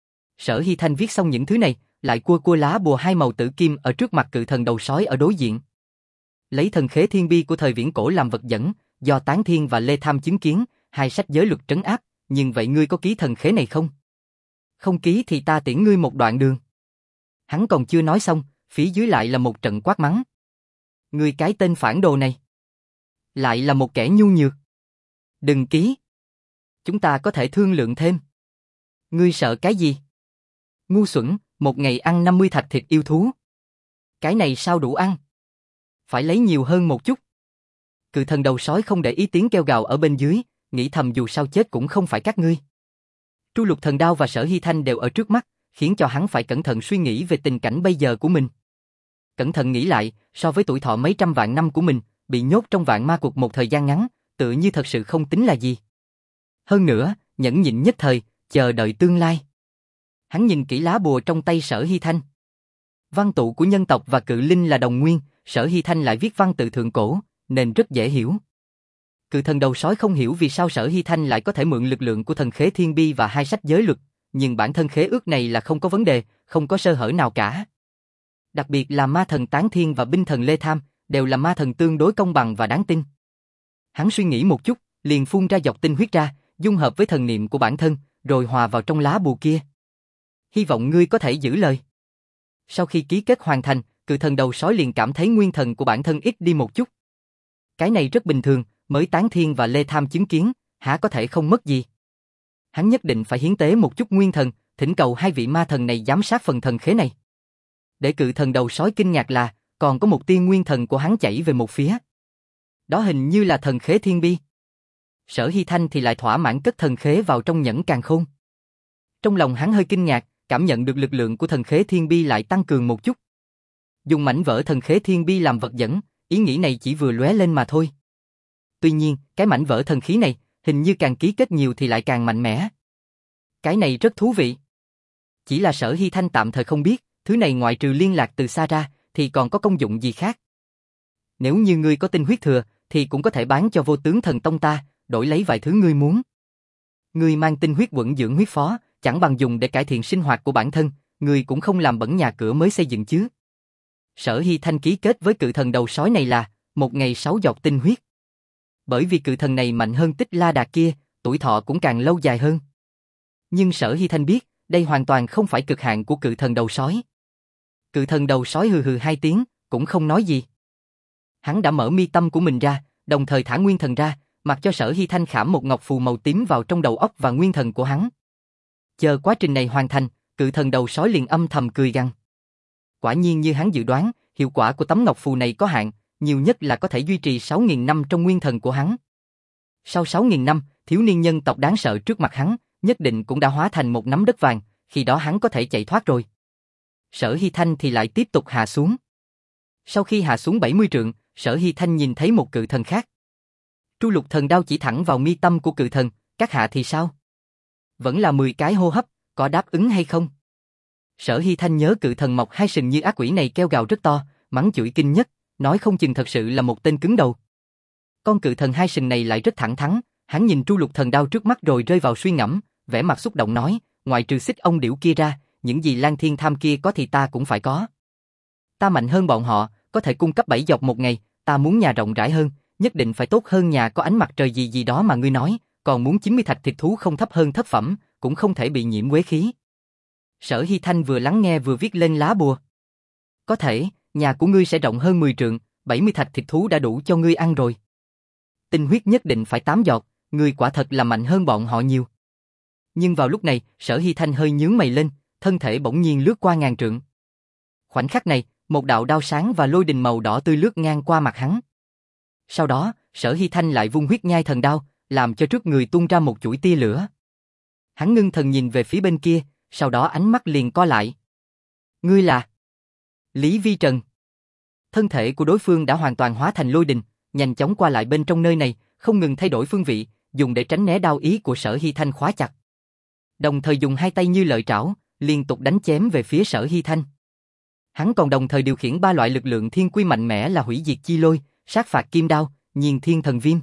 Sở Hy Thanh viết xong những thứ này, lại cua cua lá bùa hai màu tử kim ở trước mặt cự thần đầu sói ở đối diện. Lấy thần khế thiên bi của thời viễn cổ làm vật dẫn, do Tán Thiên và Lê Tham chứng kiến, hai sách giới luật trấn áp, nhưng vậy ngươi có ký thần khế này không? Không ký thì ta tiễn ngươi một đoạn đường. Hắn còn chưa nói xong, phía dưới lại là một trận quát mắng. Ngươi cái tên phản đồ này. Lại là một kẻ nhu nhược. Đừng ký. Chúng ta có thể thương lượng thêm. Ngươi sợ cái gì? Ngu xuẩn, một ngày ăn năm mươi thạch thịt yêu thú. Cái này sao đủ ăn? Phải lấy nhiều hơn một chút. Cự thần đầu sói không để ý tiếng kêu gào ở bên dưới, nghĩ thầm dù sao chết cũng không phải các ngươi. Tru Lục Thần Đao và Sở Hy Thanh đều ở trước mắt, khiến cho hắn phải cẩn thận suy nghĩ về tình cảnh bây giờ của mình. Cẩn thận nghĩ lại, so với tuổi thọ mấy trăm vạn năm của mình, bị nhốt trong vạn ma quật một thời gian ngắn, tựa như thật sự không tính là gì. Hơn nữa, nhẫn nhịn nhất thời, chờ đợi tương lai. Hắn nhìn kỹ lá bùa trong tay Sở Hy Thanh. Văn tụ của nhân tộc và cự linh là đồng nguyên, Sở Hy Thanh lại viết văn tự thượng cổ, nên rất dễ hiểu. Cự thần đầu sói không hiểu vì sao Sở Hy Thanh lại có thể mượn lực lượng của thần khế thiên bi và hai sách giới luật, nhưng bản thân khế ước này là không có vấn đề, không có sơ hở nào cả. Đặc biệt là ma thần Tán Thiên và binh thần Lê Tham, đều là ma thần tương đối công bằng và đáng tin. Hắn suy nghĩ một chút, liền phun ra giọt tinh huyết ra, dung hợp với thần niệm của bản thân, rồi hòa vào trong lá bùa kia. Hy vọng ngươi có thể giữ lời. Sau khi ký kết hoàn thành, cự thần đầu sói liền cảm thấy nguyên thần của bản thân ít đi một chút. Cái này rất bình thường, mới Tán Thiên và Lê Tham chứng kiến, há có thể không mất gì. Hắn nhất định phải hiến tế một chút nguyên thần, thỉnh cầu hai vị ma thần này giám sát phần thần khế này. Để cự thần đầu sói kinh ngạc là, còn có một tia nguyên thần của hắn chảy về một phía. Đó hình như là thần khế thiên bi. Sở Hy Thanh thì lại thỏa mãn cất thần khế vào trong nhẫn càn khôn. Trong lòng hắn hơi kinh ngạc, cảm nhận được lực lượng của thần khế thiên bi lại tăng cường một chút, dùng mảnh vỡ thần khế thiên bi làm vật dẫn, ý nghĩ này chỉ vừa lóe lên mà thôi. Tuy nhiên, cái mảnh vỡ thần khí này, hình như càng ký kết nhiều thì lại càng mạnh mẽ. Cái này rất thú vị. Chỉ là Sở Hy Thanh tạm thời không biết, thứ này ngoại trừ liên lạc từ xa ra, thì còn có công dụng gì khác. Nếu như ngươi có tinh huyết thừa, thì cũng có thể bán cho Vô Tướng Thần Tông ta, đổi lấy vài thứ ngươi muốn. Ngươi mang tinh huyết quẩn dưỡng huyết phó, chẳng bằng dùng để cải thiện sinh hoạt của bản thân, ngươi cũng không làm bẩn nhà cửa mới xây dựng chứ. Sở Hy Thanh ký kết với cự thần đầu sói này là một ngày sáu giọt tinh huyết. Bởi vì cự thần này mạnh hơn Tích La Đạt kia, tuổi thọ cũng càng lâu dài hơn. Nhưng Sở Hy Thanh biết, đây hoàn toàn không phải cực hạn của cự thần đầu sói. Cự thần đầu sói hừ hừ hai tiếng, cũng không nói gì. Hắn đã mở mi tâm của mình ra, đồng thời thả nguyên thần ra, mặc cho Sở Hy Thanh khảm một ngọc phù màu tím vào trong đầu óc và nguyên thần của hắn. Chờ quá trình này hoàn thành, cự thần đầu sói liền âm thầm cười gằn. Quả nhiên như hắn dự đoán, hiệu quả của tấm ngọc phù này có hạn, nhiều nhất là có thể duy trì sáu nghìn năm trong nguyên thần của hắn. Sau sáu nghìn năm, thiếu niên nhân tộc đáng sợ trước mặt hắn, nhất định cũng đã hóa thành một nắm đất vàng, khi đó hắn có thể chạy thoát rồi. Sở Hy Thanh thì lại tiếp tục hạ xuống. Sau khi hạ xuống bảy mươi trượng, Sở Hy Thanh nhìn thấy một cự thần khác. Tru Lục Thần Đao chỉ thẳng vào mi tâm của cự thần, các hạ thì sao? Vẫn là mười cái hô hấp, có đáp ứng hay không? Sở Hy Thanh nhớ cự thần mọc hai sừng như ác quỷ này kêu gào rất to, mắng chửi kinh nhất, nói không chừng thật sự là một tên cứng đầu. Con cự thần hai sừng này lại rất thẳng thắn, hắn nhìn Tru Lục Thần Đao trước mắt rồi rơi vào suy ngẫm, vẻ mặt xúc động nói, ngoại trừ xích ông điểu kia ra, những gì Lan Thiên Tham kia có thì ta cũng phải có. Ta mạnh hơn bọn họ, có thể cung cấp bảy giọt một ngày, ta muốn nhà rộng rãi hơn, nhất định phải tốt hơn nhà có ánh mặt trời gì gì đó mà ngươi nói, còn muốn chín mươi thạch thịt thú không thấp hơn thất phẩm, cũng không thể bị nhiễm quế khí. Sở Hy Thanh vừa lắng nghe vừa viết lên lá bùa. Có thể, nhà của ngươi sẽ rộng hơn mười trượng, bảy mươi thạch thịt thú đã đủ cho ngươi ăn rồi. Tinh huyết nhất định phải tám giọt, ngươi quả thật là mạnh hơn bọn họ nhiều. Nhưng vào lúc này, Sở Hy Thanh hơi nhướng mày lên, thân thể bỗng nhiên lướt qua ngàn trượng. Khoảnh khắc này, một đạo đao sáng và lôi đình màu đỏ tươi lướt ngang qua mặt hắn. Sau đó, Sở Hy Thanh lại vung huyết nhai thần đao, làm cho trước người tung ra một chuỗi tia lửa. Hắn ngưng thần nhìn về phía bên kia, sau đó ánh mắt liền co lại. Ngươi là Lý Vi Trần. Thân thể của đối phương đã hoàn toàn hóa thành lôi đình, nhanh chóng qua lại bên trong nơi này, không ngừng thay đổi phương vị, dùng để tránh né đao ý của Sở Hy Thanh khóa chặt. Đồng thời dùng hai tay như lợi trảo, liên tục đánh chém về phía Sở Hy Thanh. Hắn còn đồng thời điều khiển ba loại lực lượng thiên quy mạnh mẽ là hủy diệt chi lôi, sát phạt kim đao, nhiên thiên thần viêm.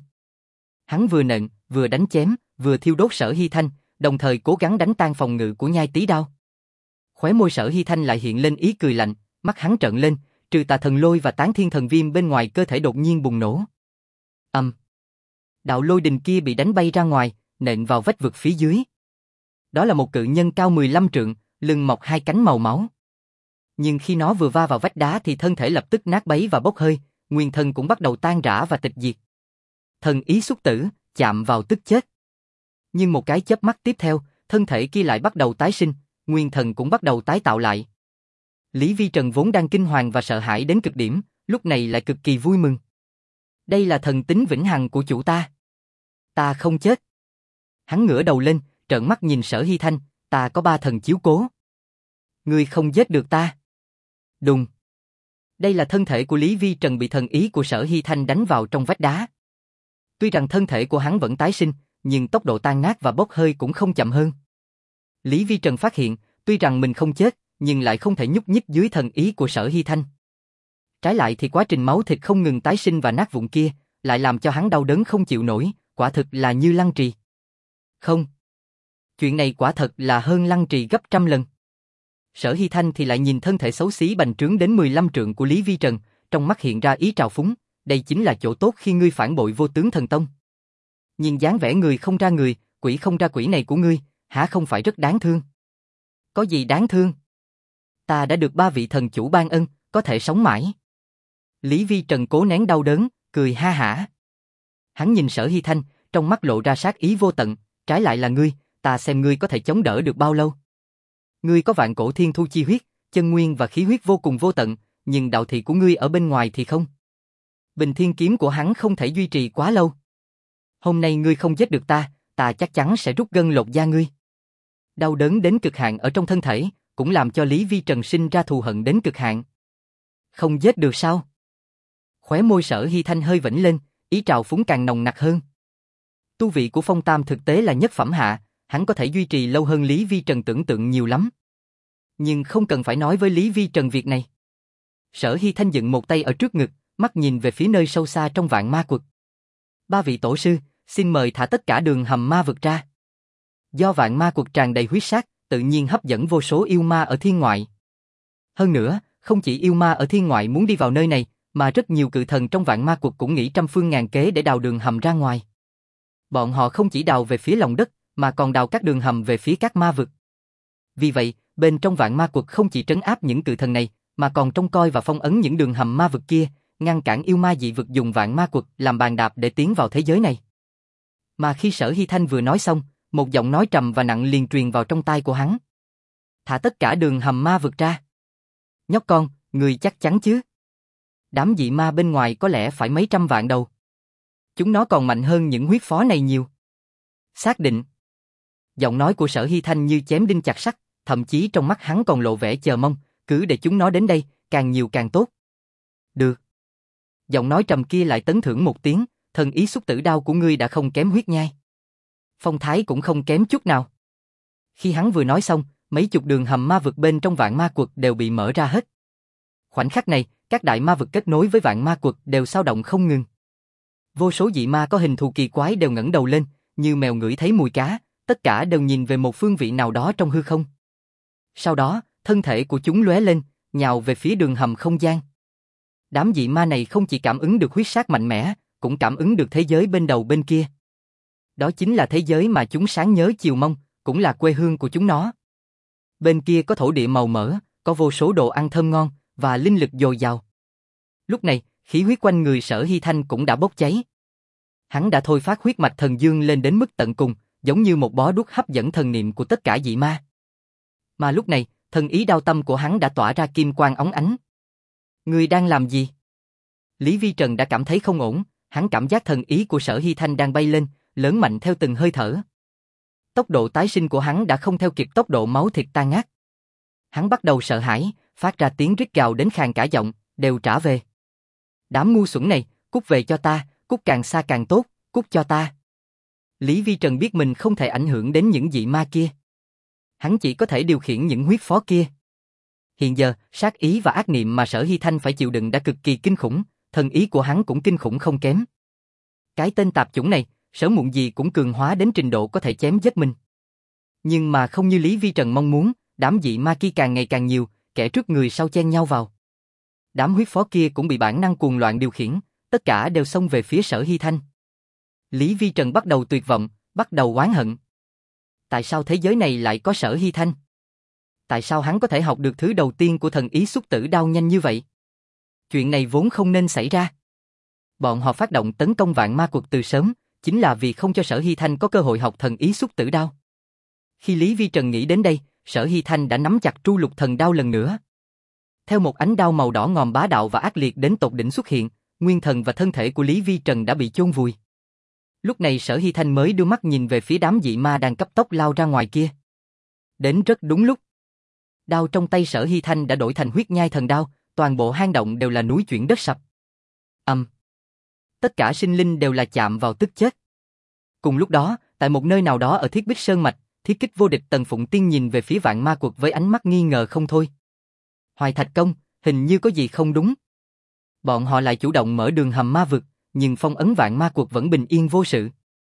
Hắn vừa nện, vừa đánh chém, vừa thiêu đốt Sở Hy Thanh, đồng thời cố gắng đánh tan phòng ngự của nhai tí đao. Khóe môi Sở Hy Thanh lại hiện lên ý cười lạnh, mắt hắn trợn lên, trừ tà thần lôi và tán thiên thần viêm bên ngoài cơ thể đột nhiên bùng nổ. Ầm. Um. Đạo lôi đình kia bị đánh bay ra ngoài, nện vào vách vực phía dưới. Đó là một cự nhân cao mười lăm trượng, lưng mọc hai cánh màu máu. Nhưng khi nó vừa va vào vách đá thì thân thể lập tức nát bấy và bốc hơi, nguyên thân cũng bắt đầu tan rã và tịch diệt. Thần ý xúc tử, chạm vào tức chết. Nhưng một cái chớp mắt tiếp theo, thân thể kia lại bắt đầu tái sinh, nguyên thần cũng bắt đầu tái tạo lại. Lý Vi Trần vốn đang kinh hoàng và sợ hãi đến cực điểm, lúc này lại cực kỳ vui mừng. Đây là thần tính vĩnh hằng của chủ ta. Ta không chết. Hắn ngửa đầu lên, trợn mắt nhìn Sở Hy Thanh, ta có ba thần chiếu cố. Ngươi không giết được ta. Đùng. Đây là thân thể của Lý Vi Trần bị thần ý của Sở Hy Thanh đánh vào trong vách đá. Tuy rằng thân thể của hắn vẫn tái sinh, nhưng tốc độ tan nát và bốc hơi cũng không chậm hơn. Lý Vi Trần phát hiện, tuy rằng mình không chết, nhưng lại không thể nhúc nhích dưới thần ý của Sở Hy Thanh. Trái lại thì quá trình máu thịt không ngừng tái sinh và nát vụn kia, lại làm cho hắn đau đớn không chịu nổi, quả thực là như lăng trì. Không. Chuyện này quả thật là hơn lăng trì gấp trăm lần. Sở Hy Thanh thì lại nhìn thân thể xấu xí bành trướng đến mười lăm trượng của Lý Vi Trần, trong mắt hiện ra ý trào phúng, đây chính là chỗ tốt khi ngươi phản bội Vô Tướng Thần Tông. Nhìn dáng vẻ người không ra người, quỷ không ra quỷ này của ngươi, hả không phải rất đáng thương? Có gì đáng thương? Ta đã được ba vị thần chủ ban ân, có thể sống mãi. Lý Vi Trần cố nén đau đớn, cười ha hả. Hắn nhìn Sở Hy Thanh, trong mắt lộ ra sát ý vô tận, trái lại là ngươi, ta xem ngươi có thể chống đỡ được bao lâu. Ngươi có vạn cổ thiên thu chi huyết, chân nguyên và khí huyết vô cùng vô tận, nhưng đạo thị của ngươi ở bên ngoài thì không. Bình thiên kiếm của hắn không thể duy trì quá lâu. Hôm nay ngươi không giết được ta, ta chắc chắn sẽ rút gân lột da ngươi. Đau đớn đến cực hạn ở trong thân thể, cũng làm cho Lý Vi Trần sinh ra thù hận đến cực hạn. Không giết được sao? Khóe môi Sở Hy Thanh hơi vểnh lên, ý trào phúng càng nồng nặc hơn. Tu vị của Phong Tam thực tế là nhất phẩm hạ, hắn có thể duy trì lâu hơn Lý Vi Trần tưởng tượng nhiều lắm. Nhưng không cần phải nói với Lý Vi Trần việc này. Sở Hy Thanh dựng một tay ở trước ngực, mắt nhìn về phía nơi sâu xa trong vạn ma quật. Ba vị tổ sư, xin mời thả tất cả đường hầm ma vực ra. Do vạn ma quật tràn đầy huyết sát, tự nhiên hấp dẫn vô số yêu ma ở thiên ngoại. Hơn nữa, không chỉ yêu ma ở thiên ngoại muốn đi vào nơi này, mà rất nhiều cự thần trong vạn ma quật cũng nghĩ trăm phương ngàn kế để đào đường hầm ra ngoài. Bọn họ không chỉ đào về phía lòng đất, mà còn đào các đường hầm về phía các ma vực. Vì vậy, bên trong vạn ma quật không chỉ trấn áp những cự thần này, mà còn trông coi và phong ấn những đường hầm ma vực kia, ngăn cản yêu ma dị vực dùng vạn ma quật làm bàn đạp để tiến vào thế giới này. Mà khi Sở Hy Thanh vừa nói xong, một giọng nói trầm và nặng liền truyền vào trong tai của hắn. Thả tất cả đường hầm ma vực ra. Nhóc con, người chắc chắn chứ? Đám dị ma bên ngoài có lẽ phải mấy trăm vạn đầu. Chúng nó còn mạnh hơn những huyết phó này nhiều. Xác định. Giọng nói của Sở Hy Thanh như chém đinh chặt sắt, thậm chí trong mắt hắn còn lộ vẻ chờ mong, cứ để chúng nó đến đây, càng nhiều càng tốt. Được. Giọng nói trầm kia lại tấn thưởng một tiếng, thần ý xúc tử đao của ngươi đã không kém huyết nhai. Phong thái cũng không kém chút nào. Khi hắn vừa nói xong, mấy chục đường hầm ma vực bên trong vạn ma quật đều bị mở ra hết. Khoảnh khắc này, các đại ma vực kết nối với vạn ma quật đều xao động không ngừng. Vô số dị ma có hình thù kỳ quái đều ngẩng đầu lên, như mèo ngửi thấy mùi cá, tất cả đều nhìn về một phương vị nào đó trong hư không. Sau đó, thân thể của chúng lóe lên, nhào về phía đường hầm không gian. Đám dị ma này không chỉ cảm ứng được huyết sát mạnh mẽ, cũng cảm ứng được thế giới bên đầu bên kia. Đó chính là thế giới mà chúng sáng nhớ chiều mong, cũng là quê hương của chúng nó. Bên kia có thổ địa màu mỡ, có vô số đồ ăn thơm ngon, và linh lực dồi dào. Lúc này, khí huyết quanh người Sở Hy Thanh cũng đã bốc cháy. Hắn đã thôi phát huyết mạch thần dương lên đến mức tận cùng, giống như một bó đuốc hấp dẫn thần niệm của tất cả dị ma. Mà lúc này, thần ý đao tâm của hắn đã tỏa ra kim quang óng ánh. Ngươi đang làm gì? Lý Vi Trần đã cảm thấy không ổn, hắn cảm giác thần ý của Sở Hy Thanh đang bay lên, lớn mạnh theo từng hơi thở. Tốc độ tái sinh của hắn đã không theo kịp tốc độ máu thịt tan nát. Hắn bắt đầu sợ hãi, phát ra tiếng rít gào đến khàn cả giọng, đều trả về. Đám ngu xuẩn này, cút về cho ta, cút càng xa càng tốt, cút cho ta. Lý Vi Trần biết mình không thể ảnh hưởng đến những dị ma kia. Hắn chỉ có thể điều khiển những huyết phó kia. Hiện giờ, sát ý và ác niệm mà Sở Hy Thanh phải chịu đựng đã cực kỳ kinh khủng, thần ý của hắn cũng kinh khủng không kém. Cái tên tạp chủng này, sớm muộn gì cũng cường hóa đến trình độ có thể chém giết mình. Nhưng mà không như Lý Vi Trần mong muốn, đám dị ma kia càng ngày càng nhiều, kẻ trước người sau chen nhau vào. Đám huyết phó kia cũng bị bản năng cuồng loạn điều khiển, tất cả đều xông về phía Sở Hy Thanh. Lý Vi Trần bắt đầu tuyệt vọng, bắt đầu oán hận. Tại sao thế giới này lại có Sở Hy Thanh? Tại sao hắn có thể học được thứ đầu tiên của thần ý xúc tử đao nhanh như vậy? Chuyện này vốn không nên xảy ra. Bọn họ phát động tấn công vạn ma quật từ sớm, chính là vì không cho Sở Hy Thanh có cơ hội học thần ý xúc tử đao. Khi Lý Vi Trần nghĩ đến đây, Sở Hy Thanh đã nắm chặt tru lục thần đao lần nữa. Theo một ánh đao màu đỏ ngòm bá đạo và ác liệt đến tột đỉnh xuất hiện, nguyên thần và thân thể của Lý Vi Trần đã bị chôn vùi. Lúc này Sở Hy Thanh mới đưa mắt nhìn về phía đám dị ma đang cấp tốc lao ra ngoài kia. Đến rất đúng lúc. Đao trong tay Sở Hy Thanh đã đổi thành huyết nhai thần đao, toàn bộ hang động đều là núi chuyển đất sập. Ầm. Um. Tất cả sinh linh đều là chạm vào tức chết. Cùng lúc đó, tại một nơi nào đó ở Thiết Bích Sơn Mạch, Thiết Kích vô địch Tần Phụng Tiên nhìn về phía vạn ma quật với ánh mắt nghi ngờ không thôi. Hoài Thạch Công, hình như có gì không đúng. Bọn họ lại chủ động mở đường hầm ma vực, nhưng phong ấn vạn ma quật vẫn bình yên vô sự.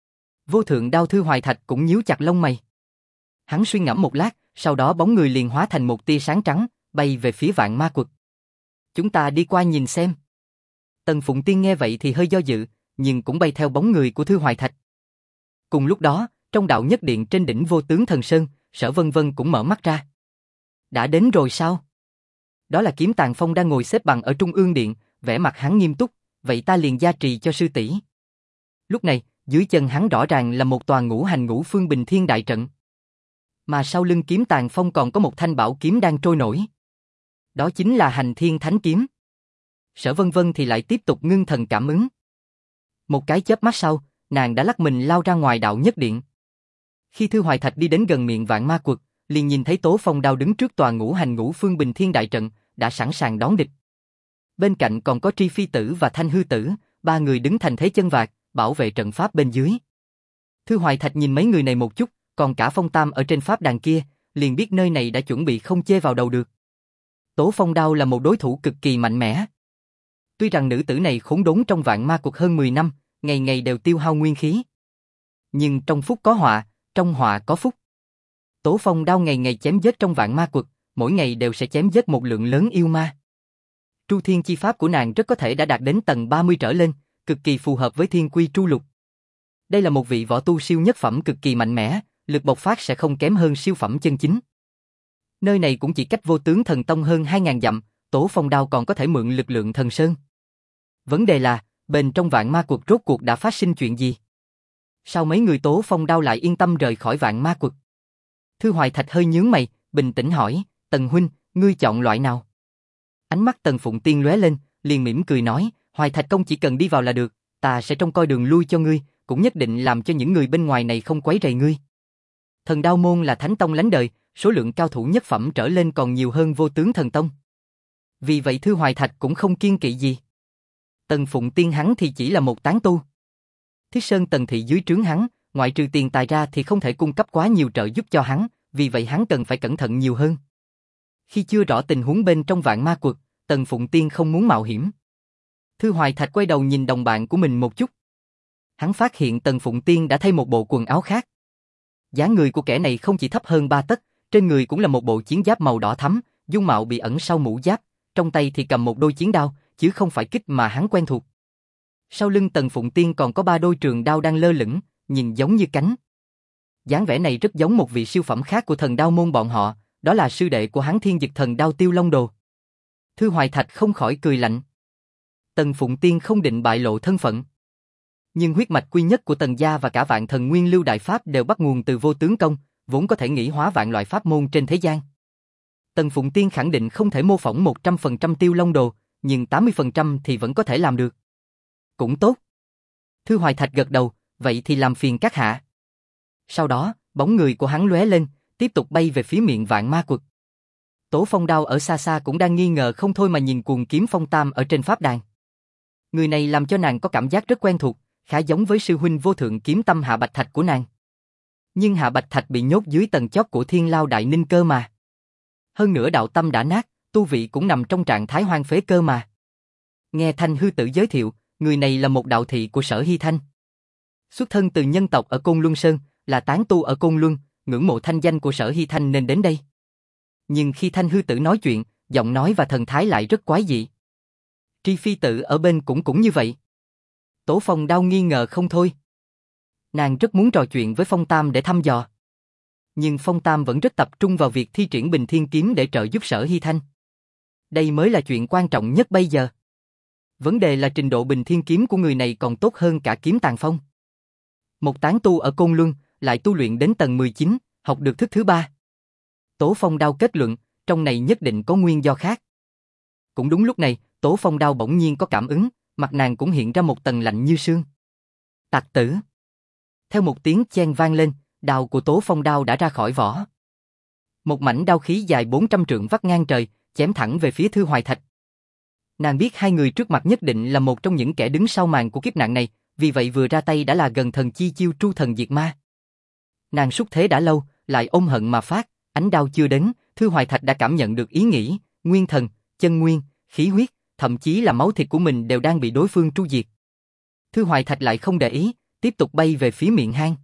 Vô thượng đao thư Hoài Thạch cũng nhíu chặt lông mày. Hắn suy ngẫm một lát, sau đó bóng người liền hóa thành một tia sáng trắng, bay về phía vạn ma quật. Chúng ta đi qua nhìn xem. Tần Phụng Tiên nghe vậy thì hơi do dự, nhưng cũng bay theo bóng người của Thư Hoài Thạch. Cùng lúc đó, trong đạo nhất điện trên đỉnh Vô Tướng Thần Sơn, Sở Vân Vân cũng mở mắt ra. Đã đến rồi sao? Đó là Kiếm Tàng Phong đang ngồi xếp bằng ở trung ương điện, vẻ mặt hắn nghiêm túc, vậy ta liền gia trì cho sư tỷ. Lúc này, dưới chân hắn rõ ràng là một tòa ngũ hành ngũ phương bình thiên đại trận. Mà sau lưng Kiếm Tàng Phong còn có một thanh bảo kiếm đang trôi nổi. Đó chính là Hành Thiên Thánh Kiếm. Sở Vân Vân thì lại tiếp tục ngưng thần cảm ứng. Một cái chớp mắt sau, nàng đã lắc mình lao ra ngoài đạo nhất điện. Khi Thư Hoài Thạch đi đến gần miệng vạn ma quật, liền nhìn thấy Tố Phong Đao đứng trước tòa ngũ hành ngũ phương bình thiên đại trận, đã sẵn sàng đón địch. Bên cạnh còn có Tri Phi Tử và Thanh Hư Tử, ba người đứng thành thế chân vạc, bảo vệ trận pháp bên dưới. Thư Hoài Thạch nhìn mấy người này một chút, còn cả Phong Tam ở trên pháp đàn kia, liền biết nơi này đã chuẩn bị không chê vào đầu được. Tố Phong Đao là một đối thủ cực kỳ mạnh mẽ. Tuy rằng nữ tử này khốn đốn trong vạn ma cuộc hơn mười năm, ngày ngày đều tiêu hao nguyên khí. Nhưng trong phúc có họa, trong họa có phúc. Tố Phong Đao ngày ngày chém giết trong vạn ma cuộc, mỗi ngày đều sẽ chém giết một lượng lớn yêu ma. Tru Thiên chi pháp của nàng rất có thể đã đạt đến tầng ba mươi trở lên, cực kỳ phù hợp với Thiên Quy Tru Lục. Đây là một vị võ tu siêu nhất phẩm cực kỳ mạnh mẽ, lực bộc phát sẽ không kém hơn siêu phẩm chân chính. Nơi này cũng chỉ cách Vô Tướng Thần Tông hơn hai ngàn dặm, Tố Phong Đao còn có thể mượn lực lượng thần sơn. Vấn đề là, bên trong vạn ma cuộc rốt cuộc đã phát sinh chuyện gì? Sao mấy người Tố Phong Đao lại yên tâm rời khỏi vạn ma cuộc? Thư Hoài Thạch hơi nhướng mày, bình tĩnh hỏi, Tần huynh, ngươi chọn loại nào? Ánh mắt Tần Phụng Tiên lóe lên, liền mỉm cười nói, Hoài Thạch công chỉ cần đi vào là được, ta sẽ trông coi đường lui cho ngươi, cũng nhất định làm cho những người bên ngoài này không quấy rầy ngươi. Thần Đao môn là thánh tông lánh đời, số lượng cao thủ nhất phẩm trở lên còn nhiều hơn Vô Tướng Thần Tông. Vì vậy Thư Hoài Thạch cũng không kiêng kỵ gì. Tần Phụng Tiên hắn thì chỉ là một tán tu. Thiết Sơn Tần thị dưới trướng hắn, ngoại trừ tiền tài ra thì không thể cung cấp quá nhiều trợ giúp cho hắn, vì vậy hắn cần phải cẩn thận nhiều hơn. Khi chưa rõ tình huống bên trong vạn ma quật, Tần Phụng Tiên không muốn mạo hiểm. Thư Hoài Thạch quay đầu nhìn đồng bạn của mình một chút. Hắn phát hiện Tần Phụng Tiên đã thay một bộ quần áo khác. Dáng người của kẻ này không chỉ thấp hơn ba tấc, trên người cũng là một bộ chiến giáp màu đỏ thắm, dung mạo bị ẩn sau mũ giáp, trong tay thì cầm một đôi chiến đao, chứ không phải kích mà hắn quen thuộc. Sau lưng Tần Phụng Tiên còn có ba đôi trường đao đang lơ lửng, nhìn giống như cánh. Dáng vẻ này rất giống một vị siêu phẩm khác của thần đao môn bọn họ, đó là sư đệ của hắn Thiên Dực Thần Đao Tiêu Long Đồ. Thư Hoài Thạch không khỏi cười lạnh. Tần Phụng Tiên không định bại lộ thân phận. Nhưng huyết mạch quy nhất của Tần gia và cả vạn thần nguyên lưu đại pháp đều bắt nguồn từ Vô Tướng Công, vốn có thể nghĩ hóa vạn loại pháp môn trên thế gian. Tần Phụng Tiên khẳng định không thể mô phỏng một trăm phần trăm Tiêu Long Đồ, nhưng tám mươi phần trăm thì vẫn có thể làm được. Cũng tốt. Thư Hoài Thạch gật đầu, vậy thì làm phiền các hạ. Sau đó, bóng người của hắn lóe lên, tiếp tục bay về phía miệng vạn ma quật. Tố Phong Đao ở xa xa cũng đang nghi ngờ không thôi mà nhìn cuồng kiếm Phong Tam ở trên pháp đàn. Người này làm cho nàng có cảm giác rất quen thuộc, khá giống với sư huynh vô thượng kiếm tâm Hạ Bạch Thạch của nàng. Nhưng Hạ Bạch Thạch bị nhốt dưới tầng chót của Thiên Lao Đại Ninh cơ mà. Hơn nữa đạo tâm đã nát, tu vị cũng nằm trong trạng thái hoang phế cơ mà. Nghe Thanh Hư Tử giới thiệu, người này là một đạo thị của Sở Hy Thanh. Xuất thân từ nhân tộc ở Côn Luân Sơn, là tán tu ở Côn Luân, ngưỡng mộ thanh danh của Sở Hy Thanh nên đến đây. Nhưng khi Thanh Hư Tử nói chuyện, giọng nói và thần thái lại rất quái dị. Tri Phi Tử ở bên cũng cũng như vậy. Tố Phong Đao nghi ngờ không thôi. Nàng rất muốn trò chuyện với Phong Tam để thăm dò. Nhưng Phong Tam vẫn rất tập trung vào việc thi triển Bình Thiên Kiếm để trợ giúp Sở Hy Thanh. Đây mới là chuyện quan trọng nhất bây giờ. Vấn đề là trình độ Bình Thiên Kiếm của người này còn tốt hơn cả Kiếm Tàn Phong. Một tán tu ở Côn Luân, lại tu luyện đến tầng mười chín, học được thức thứ ba. Tố Phong Đao kết luận, trong này nhất định có nguyên do khác. Cũng đúng lúc này, Tố Phong Đao bỗng nhiên có cảm ứng, mặt nàng cũng hiện ra một tầng lạnh như sương. Tặc tử. Theo một tiếng chen vang lên, đao của Tố Phong Đao đã ra khỏi vỏ. Một mảnh đao khí dài bốn trăm trượng vắt ngang trời, chém thẳng về phía Thư Hoài Thạch. Nàng biết hai người trước mặt nhất định là một trong những kẻ đứng sau màn của kiếp nạn này, vì vậy vừa ra tay đã là gần thần chi chiêu Tru Thần Diệt Ma. Nàng xúc thế đã lâu, lại ôm hận mà phát, ánh đao chưa đến, Thư Hoài Thạch đã cảm nhận được ý nghĩ, nguyên thần, chân nguyên, khí huyết, thậm chí là máu thịt của mình đều đang bị đối phương tru diệt. Thư Hoài Thạch lại không để ý, tiếp tục bay về phía miệng hang.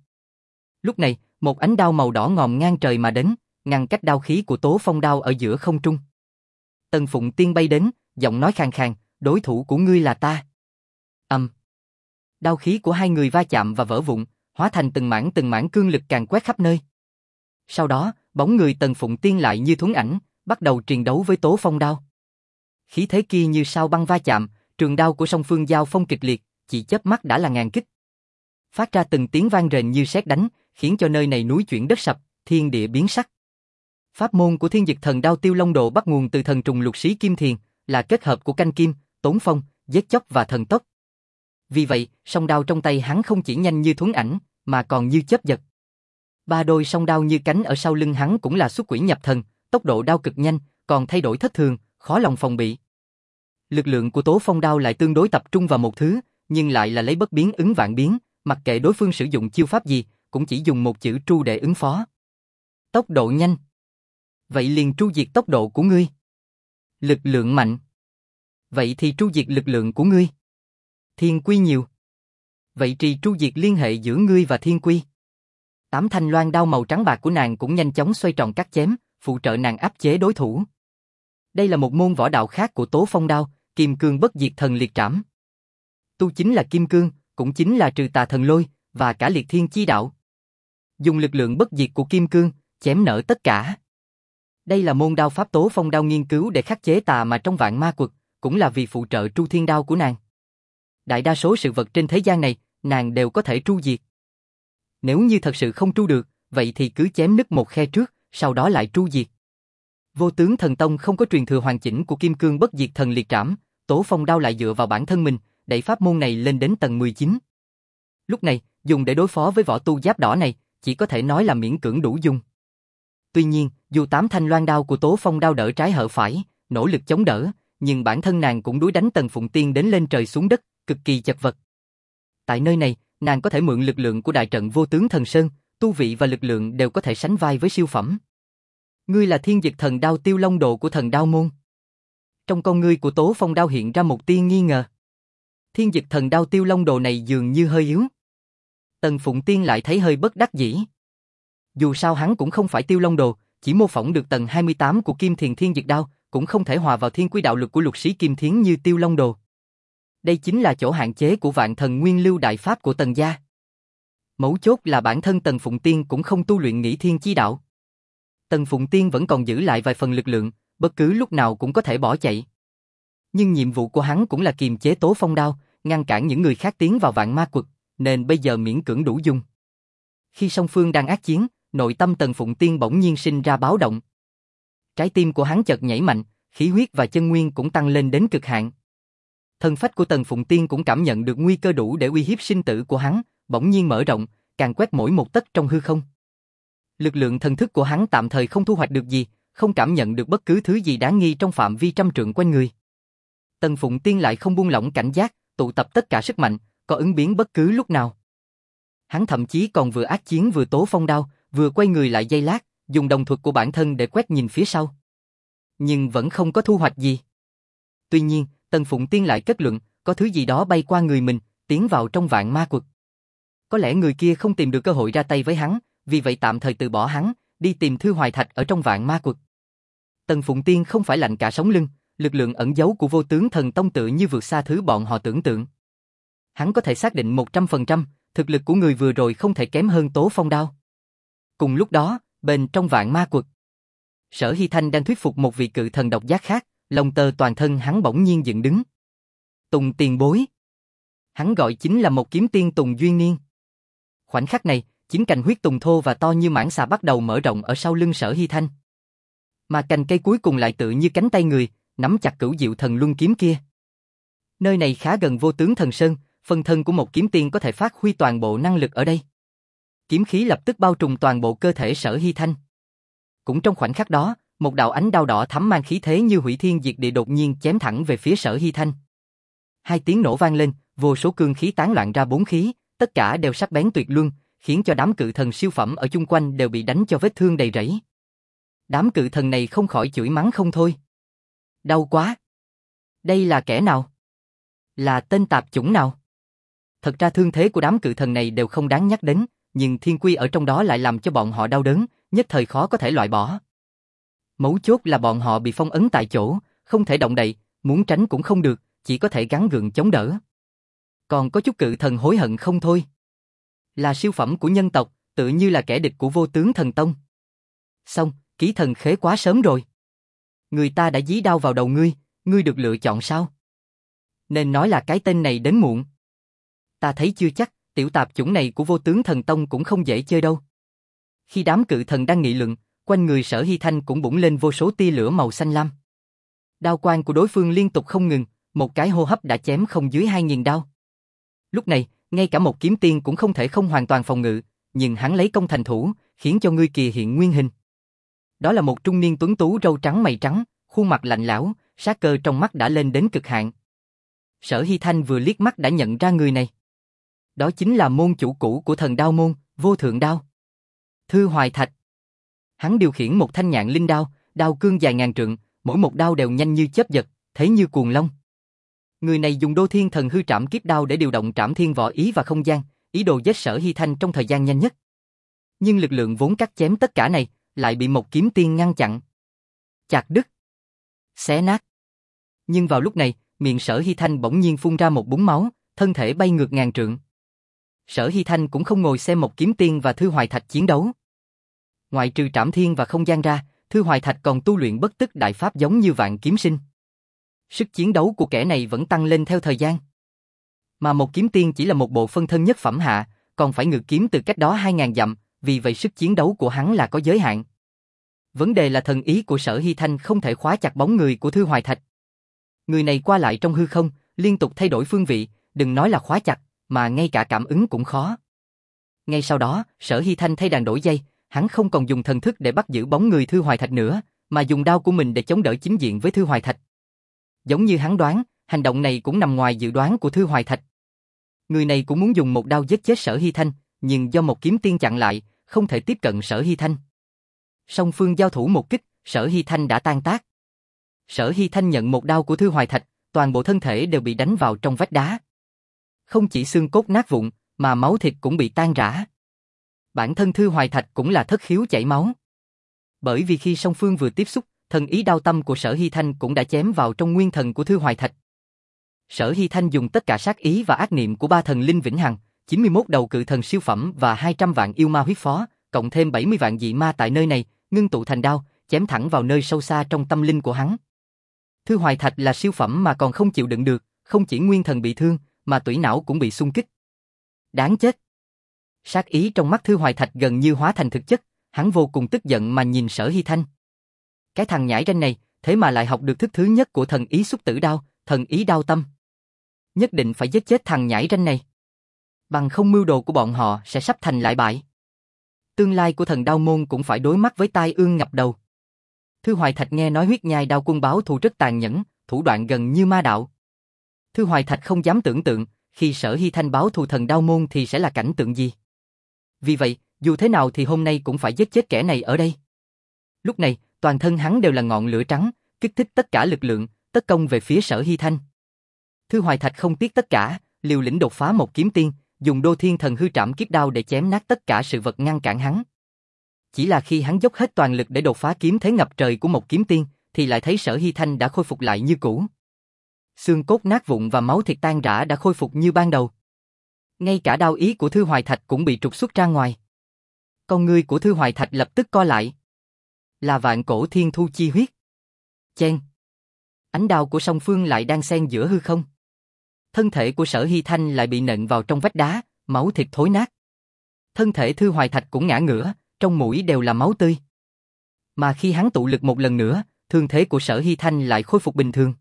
Lúc này, một ánh đao màu đỏ ngòm ngang trời mà đến, ngăn cách đao khí của Tố Phong Đao ở giữa không trung. Tần Phụng Tiên bay đến, giọng nói khàn khàn, đối thủ của ngươi là ta. Ầm. Um. Đao khí của hai người va chạm và vỡ vụn, hóa thành từng mảng từng mảng cương lực càn quét khắp nơi. Sau đó, bóng người Tần Phụng Tiên lại như thuấn ảnh, bắt đầu triền đấu với Tố Phong Đao. Khí thế kia như sao băng va chạm, trường đao của song phương giao phong kịch liệt, chỉ chớp mắt đã là ngàn kích. Phát ra từng tiếng vang rền như sét đánh, khiến cho nơi này núi chuyển đất sập, thiên địa biến sắc. Pháp môn của Thiên Dực Thần Đao Tiêu Long Đồ bắt nguồn từ thần trùng lục xí kim thiền, là kết hợp của canh kim, tốn phong, giết chóc và thần tốc. Vì vậy, song đao trong tay hắn không chỉ nhanh như thuấn ảnh, mà còn như chớp giật. Ba đôi song đao như cánh ở sau lưng hắn cũng là xuất quỷ nhập thần, tốc độ đao cực nhanh, còn thay đổi thất thường, khó lòng phòng bị. Lực lượng của Tố Phong đao lại tương đối tập trung vào một thứ, nhưng lại là lấy bất biến ứng vạn biến, mặc kệ đối phương sử dụng chiêu pháp gì, cũng chỉ dùng một chữ tru để ứng phó. Tốc độ nhanh. Vậy liền tru diệt tốc độ của ngươi. Lực lượng mạnh. Vậy thì tru diệt lực lượng của ngươi. Thiên quy nhiều. Vậy thì tru diệt liên hệ giữa ngươi và thiên quy. Tám thanh loan đao màu trắng bạc của nàng cũng nhanh chóng xoay tròn cắt chém, phụ trợ nàng áp chế đối thủ. Đây là một môn võ đạo khác của Tố Phong đao, Kim Cương Bất Diệt Thần Liệt Trảm. Tu chính là kim cương, cũng chính là trừ tà thần lôi, và cả liệt thiên chi đạo. Dùng lực lượng bất diệt của kim cương, chém nở tất cả. Đây là môn đao pháp Tố Phong đao nghiên cứu để khắc chế tà mà trong vạn ma quật, cũng là vì phụ trợ tru thiên đao của nàng. Đại đa số sự vật trên thế gian này, nàng đều có thể tru diệt. Nếu như thật sự không tru được, vậy thì cứ chém nứt một khe trước, sau đó lại tru diệt. Vô Tướng Thần Tông không có truyền thừa hoàn chỉnh của Kim Cương Bất Diệt Thần Liệt Trảm, Tố Phong đao lại dựa vào bản thân mình, đẩy pháp môn này lên đến tầng mười chín. Lúc này, dùng để đối phó với võ tu giáp đỏ này, chỉ có thể nói là miễn cưỡng đủ dùng. Tuy nhiên, dù tám thanh loan đao của Tố Phong đao đỡ trái hở phải, nỗ lực chống đỡ, nhưng bản thân nàng cũng đuối đánh Tần Phụng Tiên đến lên trời xuống đất, cực kỳ chật vật. Tại nơi này, nàng có thể mượn lực lượng của đại trận Vô Tướng Thần Sơn, tu vị và lực lượng đều có thể sánh vai với siêu phẩm. Ngươi là Thiên Dực Thần Đao Tiêu Long Đồ của Thần Đao môn. Trong con ngươi của Tố Phong đao hiện ra một tia nghi ngờ. Thiên Dực Thần Đao Tiêu Long Đồ này dường như hơi yếu. Tần Phụng Tiên lại thấy hơi bất đắc dĩ. Dù sao hắn cũng không phải Tiêu Long Đồ, chỉ mô phỏng được tầng hai mươi tám của Kim Thiền Thiên Dực Đao, cũng không thể hòa vào thiên quy đạo lực của lục sĩ Kim Thiến như Tiêu Long Đồ. Đây chính là chỗ hạn chế của Vạn Thần Nguyên Lưu Đại Pháp của Tần gia. Mấu chốt là bản thân Tần Phụng Tiên cũng không tu luyện Nghĩ Thiên Chi Đạo. Tần Phụng Tiên vẫn còn giữ lại vài phần lực lượng, bất cứ lúc nào cũng có thể bỏ chạy. Nhưng nhiệm vụ của hắn cũng là kiềm chế Tố Phong đao, ngăn cản những người khác tiến vào vạn ma quật, nên bây giờ miễn cưỡng đủ dùng. Khi song phương đang ác chiến, nội tâm Tần Phụng Tiên bỗng nhiên sinh ra báo động. Trái tim của hắn chợt nhảy mạnh, khí huyết và chân nguyên cũng tăng lên đến cực hạn. Thân phách của Tần Phụng Tiên cũng cảm nhận được nguy cơ đủ để uy hiếp sinh tử của hắn, bỗng nhiên mở rộng, càng quét mỗi một tấc trong hư không. Lực lượng thần thức của hắn tạm thời không thu hoạch được gì, không cảm nhận được bất cứ thứ gì đáng nghi trong phạm vi trăm trượng quanh người. Tần Phụng Tiên lại không buông lỏng cảnh giác, tụ tập tất cả sức mạnh, có ứng biến bất cứ lúc nào. Hắn thậm chí còn vừa ác chiến vừa Tố Phong đao, vừa quay người lại giây lát, dùng đồng thuật của bản thân để quét nhìn phía sau. Nhưng vẫn không có thu hoạch gì. Tuy nhiên, Tần Phụng Tiên lại kết luận, có thứ gì đó bay qua người mình, tiến vào trong vạn ma quật. Có lẽ người kia không tìm được cơ hội ra tay với hắn, vì vậy tạm thời từ bỏ hắn, đi tìm Thư Hoài Thạch ở trong vạn ma quật. Tần Phụng Tiên không phải lạnh cả sống lưng, lực lượng ẩn giấu của Vô Tướng Thần Tông tự như vượt xa thứ bọn họ tưởng tượng. Hắn có thể xác định một trăm phần trăm, thực lực của người vừa rồi không thể kém hơn Tố Phong đao. Cùng lúc đó, bên trong vạn ma quật, Sở Hy Thanh đang thuyết phục một vị cự thần độc giác khác, lông tơ toàn thân hắn bỗng nhiên dựng đứng. Tùng tiền bối. Hắn gọi chính là một kiếm tiên Tùng Duyên Niên. Khoảnh khắc này, chín cành huyết tùng thô và to như mãng xà bắt đầu mở rộng ở sau lưng Sở Hy Thanh. Mà cành cây cuối cùng lại tự như cánh tay người, nắm chặt Cửu Diệu Thần Luân kiếm kia. Nơi này khá gần Vô Tướng Thần Sơn, phân thân của một kiếm tiên có thể phát huy toàn bộ năng lực ở đây. Kiếm khí lập tức bao trùm toàn bộ cơ thể Sở Hy Thanh. Cũng trong khoảnh khắc đó, một đạo ánh đao đỏ thắm mang khí thế như hủy thiên diệt địa đột nhiên chém thẳng về phía Sở Hy Thanh. Hai tiếng nổ vang lên, vô số cương khí tán loạn ra bốn khí, tất cả đều sắc bén tuyệt luân, khiến cho đám cự thần siêu phẩm ở chung quanh đều bị đánh cho vết thương đầy rẫy. Đám cự thần này không khỏi chửi mắng không thôi. Đau quá! Đây là kẻ nào? Là tên tạp chủng nào? Thật ra thương thế của đám cự thần này đều không đáng nhắc đến, nhưng thiên quy ở trong đó lại làm cho bọn họ đau đớn, nhất thời khó có thể loại bỏ. Mấu chốt là bọn họ bị phong ấn tại chỗ, không thể động đậy, muốn tránh cũng không được, chỉ có thể gắng gượng chống đỡ. Còn có chút cự thần hối hận không thôi. Là siêu phẩm của nhân tộc, tự như là kẻ địch của Vô Tướng Thần Tông. Xong, ký thần khế quá sớm rồi. Người ta đã dí đao vào đầu ngươi, ngươi được lựa chọn sao? Nên nói là cái tên này đến muộn. Ta thấy chưa chắc, tiểu tạp chủng này của Vô Tướng Thần Tông cũng không dễ chơi đâu. Khi đám cự thần đang nghị luận, quanh người Sở Hy Thanh cũng bùng lên vô số tia lửa màu xanh lam. Đao quang của đối phương liên tục không ngừng, một cái hô hấp đã chém không dưới hai nghìn đao. Lúc này, ngay cả một kiếm tiên cũng không thể không hoàn toàn phòng ngự, nhưng hắn lấy công thành thủ, khiến cho ngươi kỳ hiện nguyên hình. Đó là một trung niên tuấn tú râu trắng mày trắng, khuôn mặt lạnh lẽo, sát cơ trong mắt đã lên đến cực hạn. Sở Hy Thanh vừa liếc mắt đã nhận ra người này. Đó chính là môn chủ cũ của thần đao môn, Vô Thượng Đao. Thư Hoài Thạch. Hắn điều khiển một thanh nhạn linh đao, đao cương dài ngàn trượng, mỗi một đao đều nhanh như chớp giật, thế như cuồng long. Người này dùng Đô Thiên Thần Hư Trảm Kiếp Đao để điều động trảm thiên võ ý và không gian, ý đồ giết Sở Hy Thanh trong thời gian nhanh nhất. Nhưng lực lượng vốn cắt chém tất cả này, lại bị một kiếm tiên ngăn chặn. Chặt đứt. Xé nát. Nhưng vào lúc này, miệng Sở Hy Thanh bỗng nhiên phun ra một búng máu, thân thể bay ngược ngàn trượng. Sở Hy Thanh cũng không ngồi xem một kiếm tiên và Thư Hoài Thạch chiến đấu. Ngoại trừ trảm thiên và không gian ra, Thư Hoài Thạch còn tu luyện bất tức đại pháp giống như Vạn Kiếm Sinh. Sức chiến đấu của kẻ này vẫn tăng lên theo thời gian. Mà một kiếm tiên chỉ là một bộ phân thân nhất phẩm hạ, còn phải ngự kiếm từ cách đó hai ngàn dặm, vì vậy sức chiến đấu của hắn là có giới hạn. Vấn đề là thần ý của Sở Hy Thanh không thể khóa chặt bóng người của Thư Hoài Thạch. Người này qua lại trong hư không, liên tục thay đổi phương vị, đừng nói là khóa chặt, mà ngay cả cảm ứng cũng khó. Ngay sau đó, Sở Hy Thanh thay đàn đổi dây, hắn không còn dùng thần thức để bắt giữ bóng người Thư Hoài Thạch nữa, mà dùng đao của mình để chống đỡ chính diện với Thư Hoài Thạch. Giống như hắn đoán, hành động này cũng nằm ngoài dự đoán của Thư Hoài Thạch. Người này cũng muốn dùng một đao giết chết Sở Hy Thanh, nhưng do một kiếm tiên chặn lại, không thể tiếp cận Sở Hy Thanh. Song phương giao thủ một kích, Sở Hy Thanh đã tan tác. Sở Hy Thanh nhận một đao của Thư Hoài Thạch, toàn bộ thân thể đều bị đánh vào trong vách đá. Không chỉ xương cốt nát vụn, mà máu thịt cũng bị tan rã. Bản thân Thư Hoài Thạch cũng là thất khiếu chảy máu. Bởi vì khi song phương vừa tiếp xúc, thần ý đao tâm của Sở Hy Thanh cũng đã chém vào trong nguyên thần của Thư Hoài Thạch. Sở Hy Thanh dùng tất cả sát ý và ác niệm của ba thần linh vĩnh hằng, chín mươi mốt đầu cự thần siêu phẩm và hai trăm vạn yêu ma huyết phó, cộng thêm bảy mươi vạn dị ma tại nơi này, ngưng tụ thành đao, chém thẳng vào nơi sâu xa trong tâm linh của hắn. Thư Hoài Thạch là siêu phẩm mà còn không chịu đựng được, không chỉ nguyên thần bị thương, mà tủy não cũng bị xung kích. Đáng chết. Sát ý trong mắt Thư Hoài Thạch gần như hóa thành thực chất, hắn vô cùng tức giận mà nhìn Sở Hy Thanh. Cái thằng nhãi ranh này, thế mà lại học được thức thứ nhất của thần ý xúc tử đao, thần ý đao tâm. Nhất định phải giết chết thằng nhãi ranh này. Bằng không mưu đồ của bọn họ sẽ sắp thành lại bại. Tương lai của thần đao môn cũng phải đối mặt với tai ương ngập đầu. Thư Hoài Thạch nghe nói huyết nhai đao quân báo thù rất tàn nhẫn, thủ đoạn gần như ma đạo. Thư Hoài Thạch không dám tưởng tượng, khi Sở Hy Thanh báo thù thần đao môn thì sẽ là cảnh tượng gì. Vì vậy, dù thế nào thì hôm nay cũng phải giết chết kẻ này ở đây. Lúc này, toàn thân hắn đều là ngọn lửa trắng, kích thích tất cả lực lượng, tấn công về phía Sở Hy Thanh. Thư Hoài Thạch không tiếc tất cả, liều lĩnh đột phá một kiếm tiên, dùng Đô Thiên Thần Hư Trảm Kiếp Đao để chém nát tất cả sự vật ngăn cản hắn. Chỉ là khi hắn dốc hết toàn lực để đột phá kiếm thế ngập trời của một kiếm tiên, thì lại thấy Sở Hy Thanh đã khôi phục lại như cũ. Xương cốt nát vụn và máu thịt tan rã đã khôi phục như ban đầu. Ngay cả đao ý của Thư Hoài Thạch cũng bị trục xuất ra ngoài. Con ngươi của Thư Hoài Thạch lập tức co lại. Là vạn cổ thiên thu chi huyết. Chen. Ánh đao của song phương lại đang xen giữa hư không. Thân thể của Sở Hy Thanh lại bị nện vào trong vách đá, máu thịt thối nát. Thân thể Thư Hoài Thạch cũng ngã ngửa, trong mũi đều là máu tươi. Mà khi hắn tụ lực một lần nữa, thương thế của Sở Hy Thanh lại khôi phục bình thường.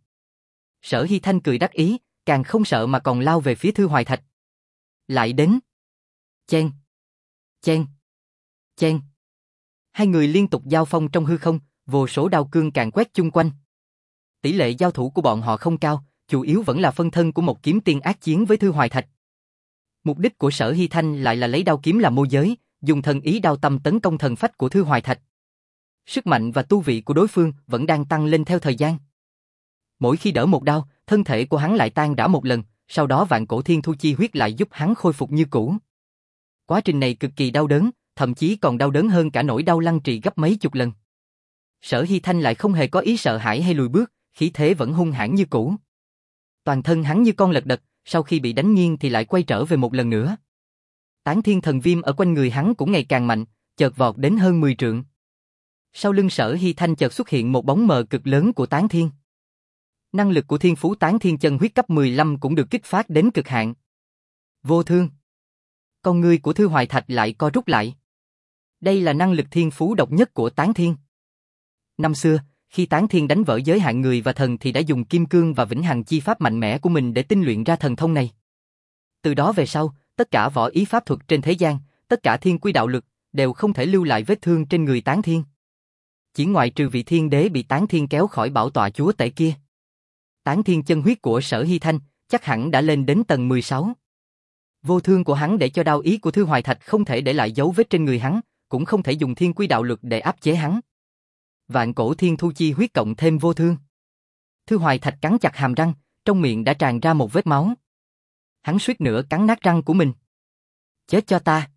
Sở Hy Thanh cười đắc ý, càng không sợ mà còn lao về phía Thư Hoài Thạch. Lại đến. Chen. Chen. Chen. Hai người liên tục giao phong trong hư không, vô số đao cương càng quét chung quanh. Tỷ lệ giao thủ của bọn họ không cao, chủ yếu vẫn là phân thân của một kiếm tiên ác chiến với Thư Hoài Thạch. Mục đích của Sở Hy Thanh lại là lấy đao kiếm làm môi giới, dùng thần ý đao tâm tấn công thần phách của Thư Hoài Thạch. Sức mạnh và tu vị của đối phương vẫn đang tăng lên theo thời gian. Mỗi khi đỡ một đao, thân thể của hắn lại tan rã một lần, sau đó vạn cổ thiên thu chi huyết lại giúp hắn khôi phục như cũ. Quá trình này cực kỳ đau đớn, thậm chí còn đau đớn hơn cả nỗi đau lăng trì gấp mấy chục lần. Sở Hy Thanh lại không hề có ý sợ hãi hay lùi bước, khí thế vẫn hung hãn như cũ. Toàn thân hắn như con lật đật, sau khi bị đánh nghiêng thì lại quay trở về một lần nữa. Tán thiên thần viêm ở quanh người hắn cũng ngày càng mạnh, chợt vọt đến hơn mười trượng. Sau lưng Sở Hy Thanh chợt xuất hiện một bóng mờ cực lớn của Tán Thiên. Năng lực của thiên phú Tán Thiên chân huyết cấp mười lăm cũng được kích phát đến cực hạn. Vô thương. Con ngươi của Thư Hoài Thạch lại co rút lại. Đây là năng lực thiên phú độc nhất của Tán Thiên. Năm xưa, khi Tán Thiên đánh vỡ giới hạn người và thần thì đã dùng kim cương và vĩnh hằng chi pháp mạnh mẽ của mình để tinh luyện ra thần thông này. Từ đó về sau, tất cả võ ý pháp thuật trên thế gian, tất cả thiên quy đạo lực, đều không thể lưu lại vết thương trên người Tán Thiên. Chỉ ngoại trừ vị thiên đế bị Tán Thiên kéo khỏi bảo tọa chúa tể kia. Tán thiên chân huyết của Sở Hy Thanh chắc hẳn đã lên đến tầng mười sáu. Vô thương của hắn để cho đao ý của Thư Hoài Thạch không thể để lại dấu vết trên người hắn, cũng không thể dùng thiên quy đạo lực để áp chế hắn. Vạn cổ thiên thu chi huyết cộng thêm vô thương. Thư Hoài Thạch cắn chặt hàm răng, trong miệng đã tràn ra một vết máu. Hắn suýt nữa cắn nát răng của mình. Chết cho ta.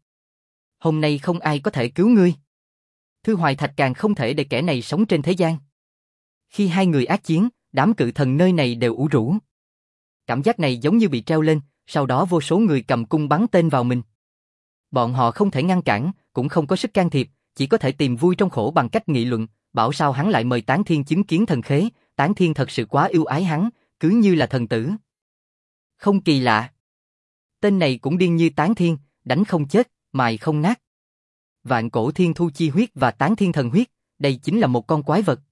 Hôm nay không ai có thể cứu ngươi. Thư Hoài Thạch càng không thể để kẻ này sống trên thế gian. Khi hai người ác chiến, đám cự thần nơi này đều ủ rũ. Cảm giác này giống như bị treo lên, sau đó vô số người cầm cung bắn tên vào mình. Bọn họ không thể ngăn cản, cũng không có sức can thiệp, chỉ có thể tìm vui trong khổ bằng cách nghị luận, bảo sao hắn lại mời Tán Thiên chứng kiến thần khế, Tán Thiên thật sự quá yêu ái hắn, cứ như là thần tử. Không kỳ lạ. Tên này cũng điên như Tán Thiên, đánh không chết, mài không nát. Vạn cổ thiên thu chi huyết và Tán Thiên thần huyết, đây chính là một con quái vật.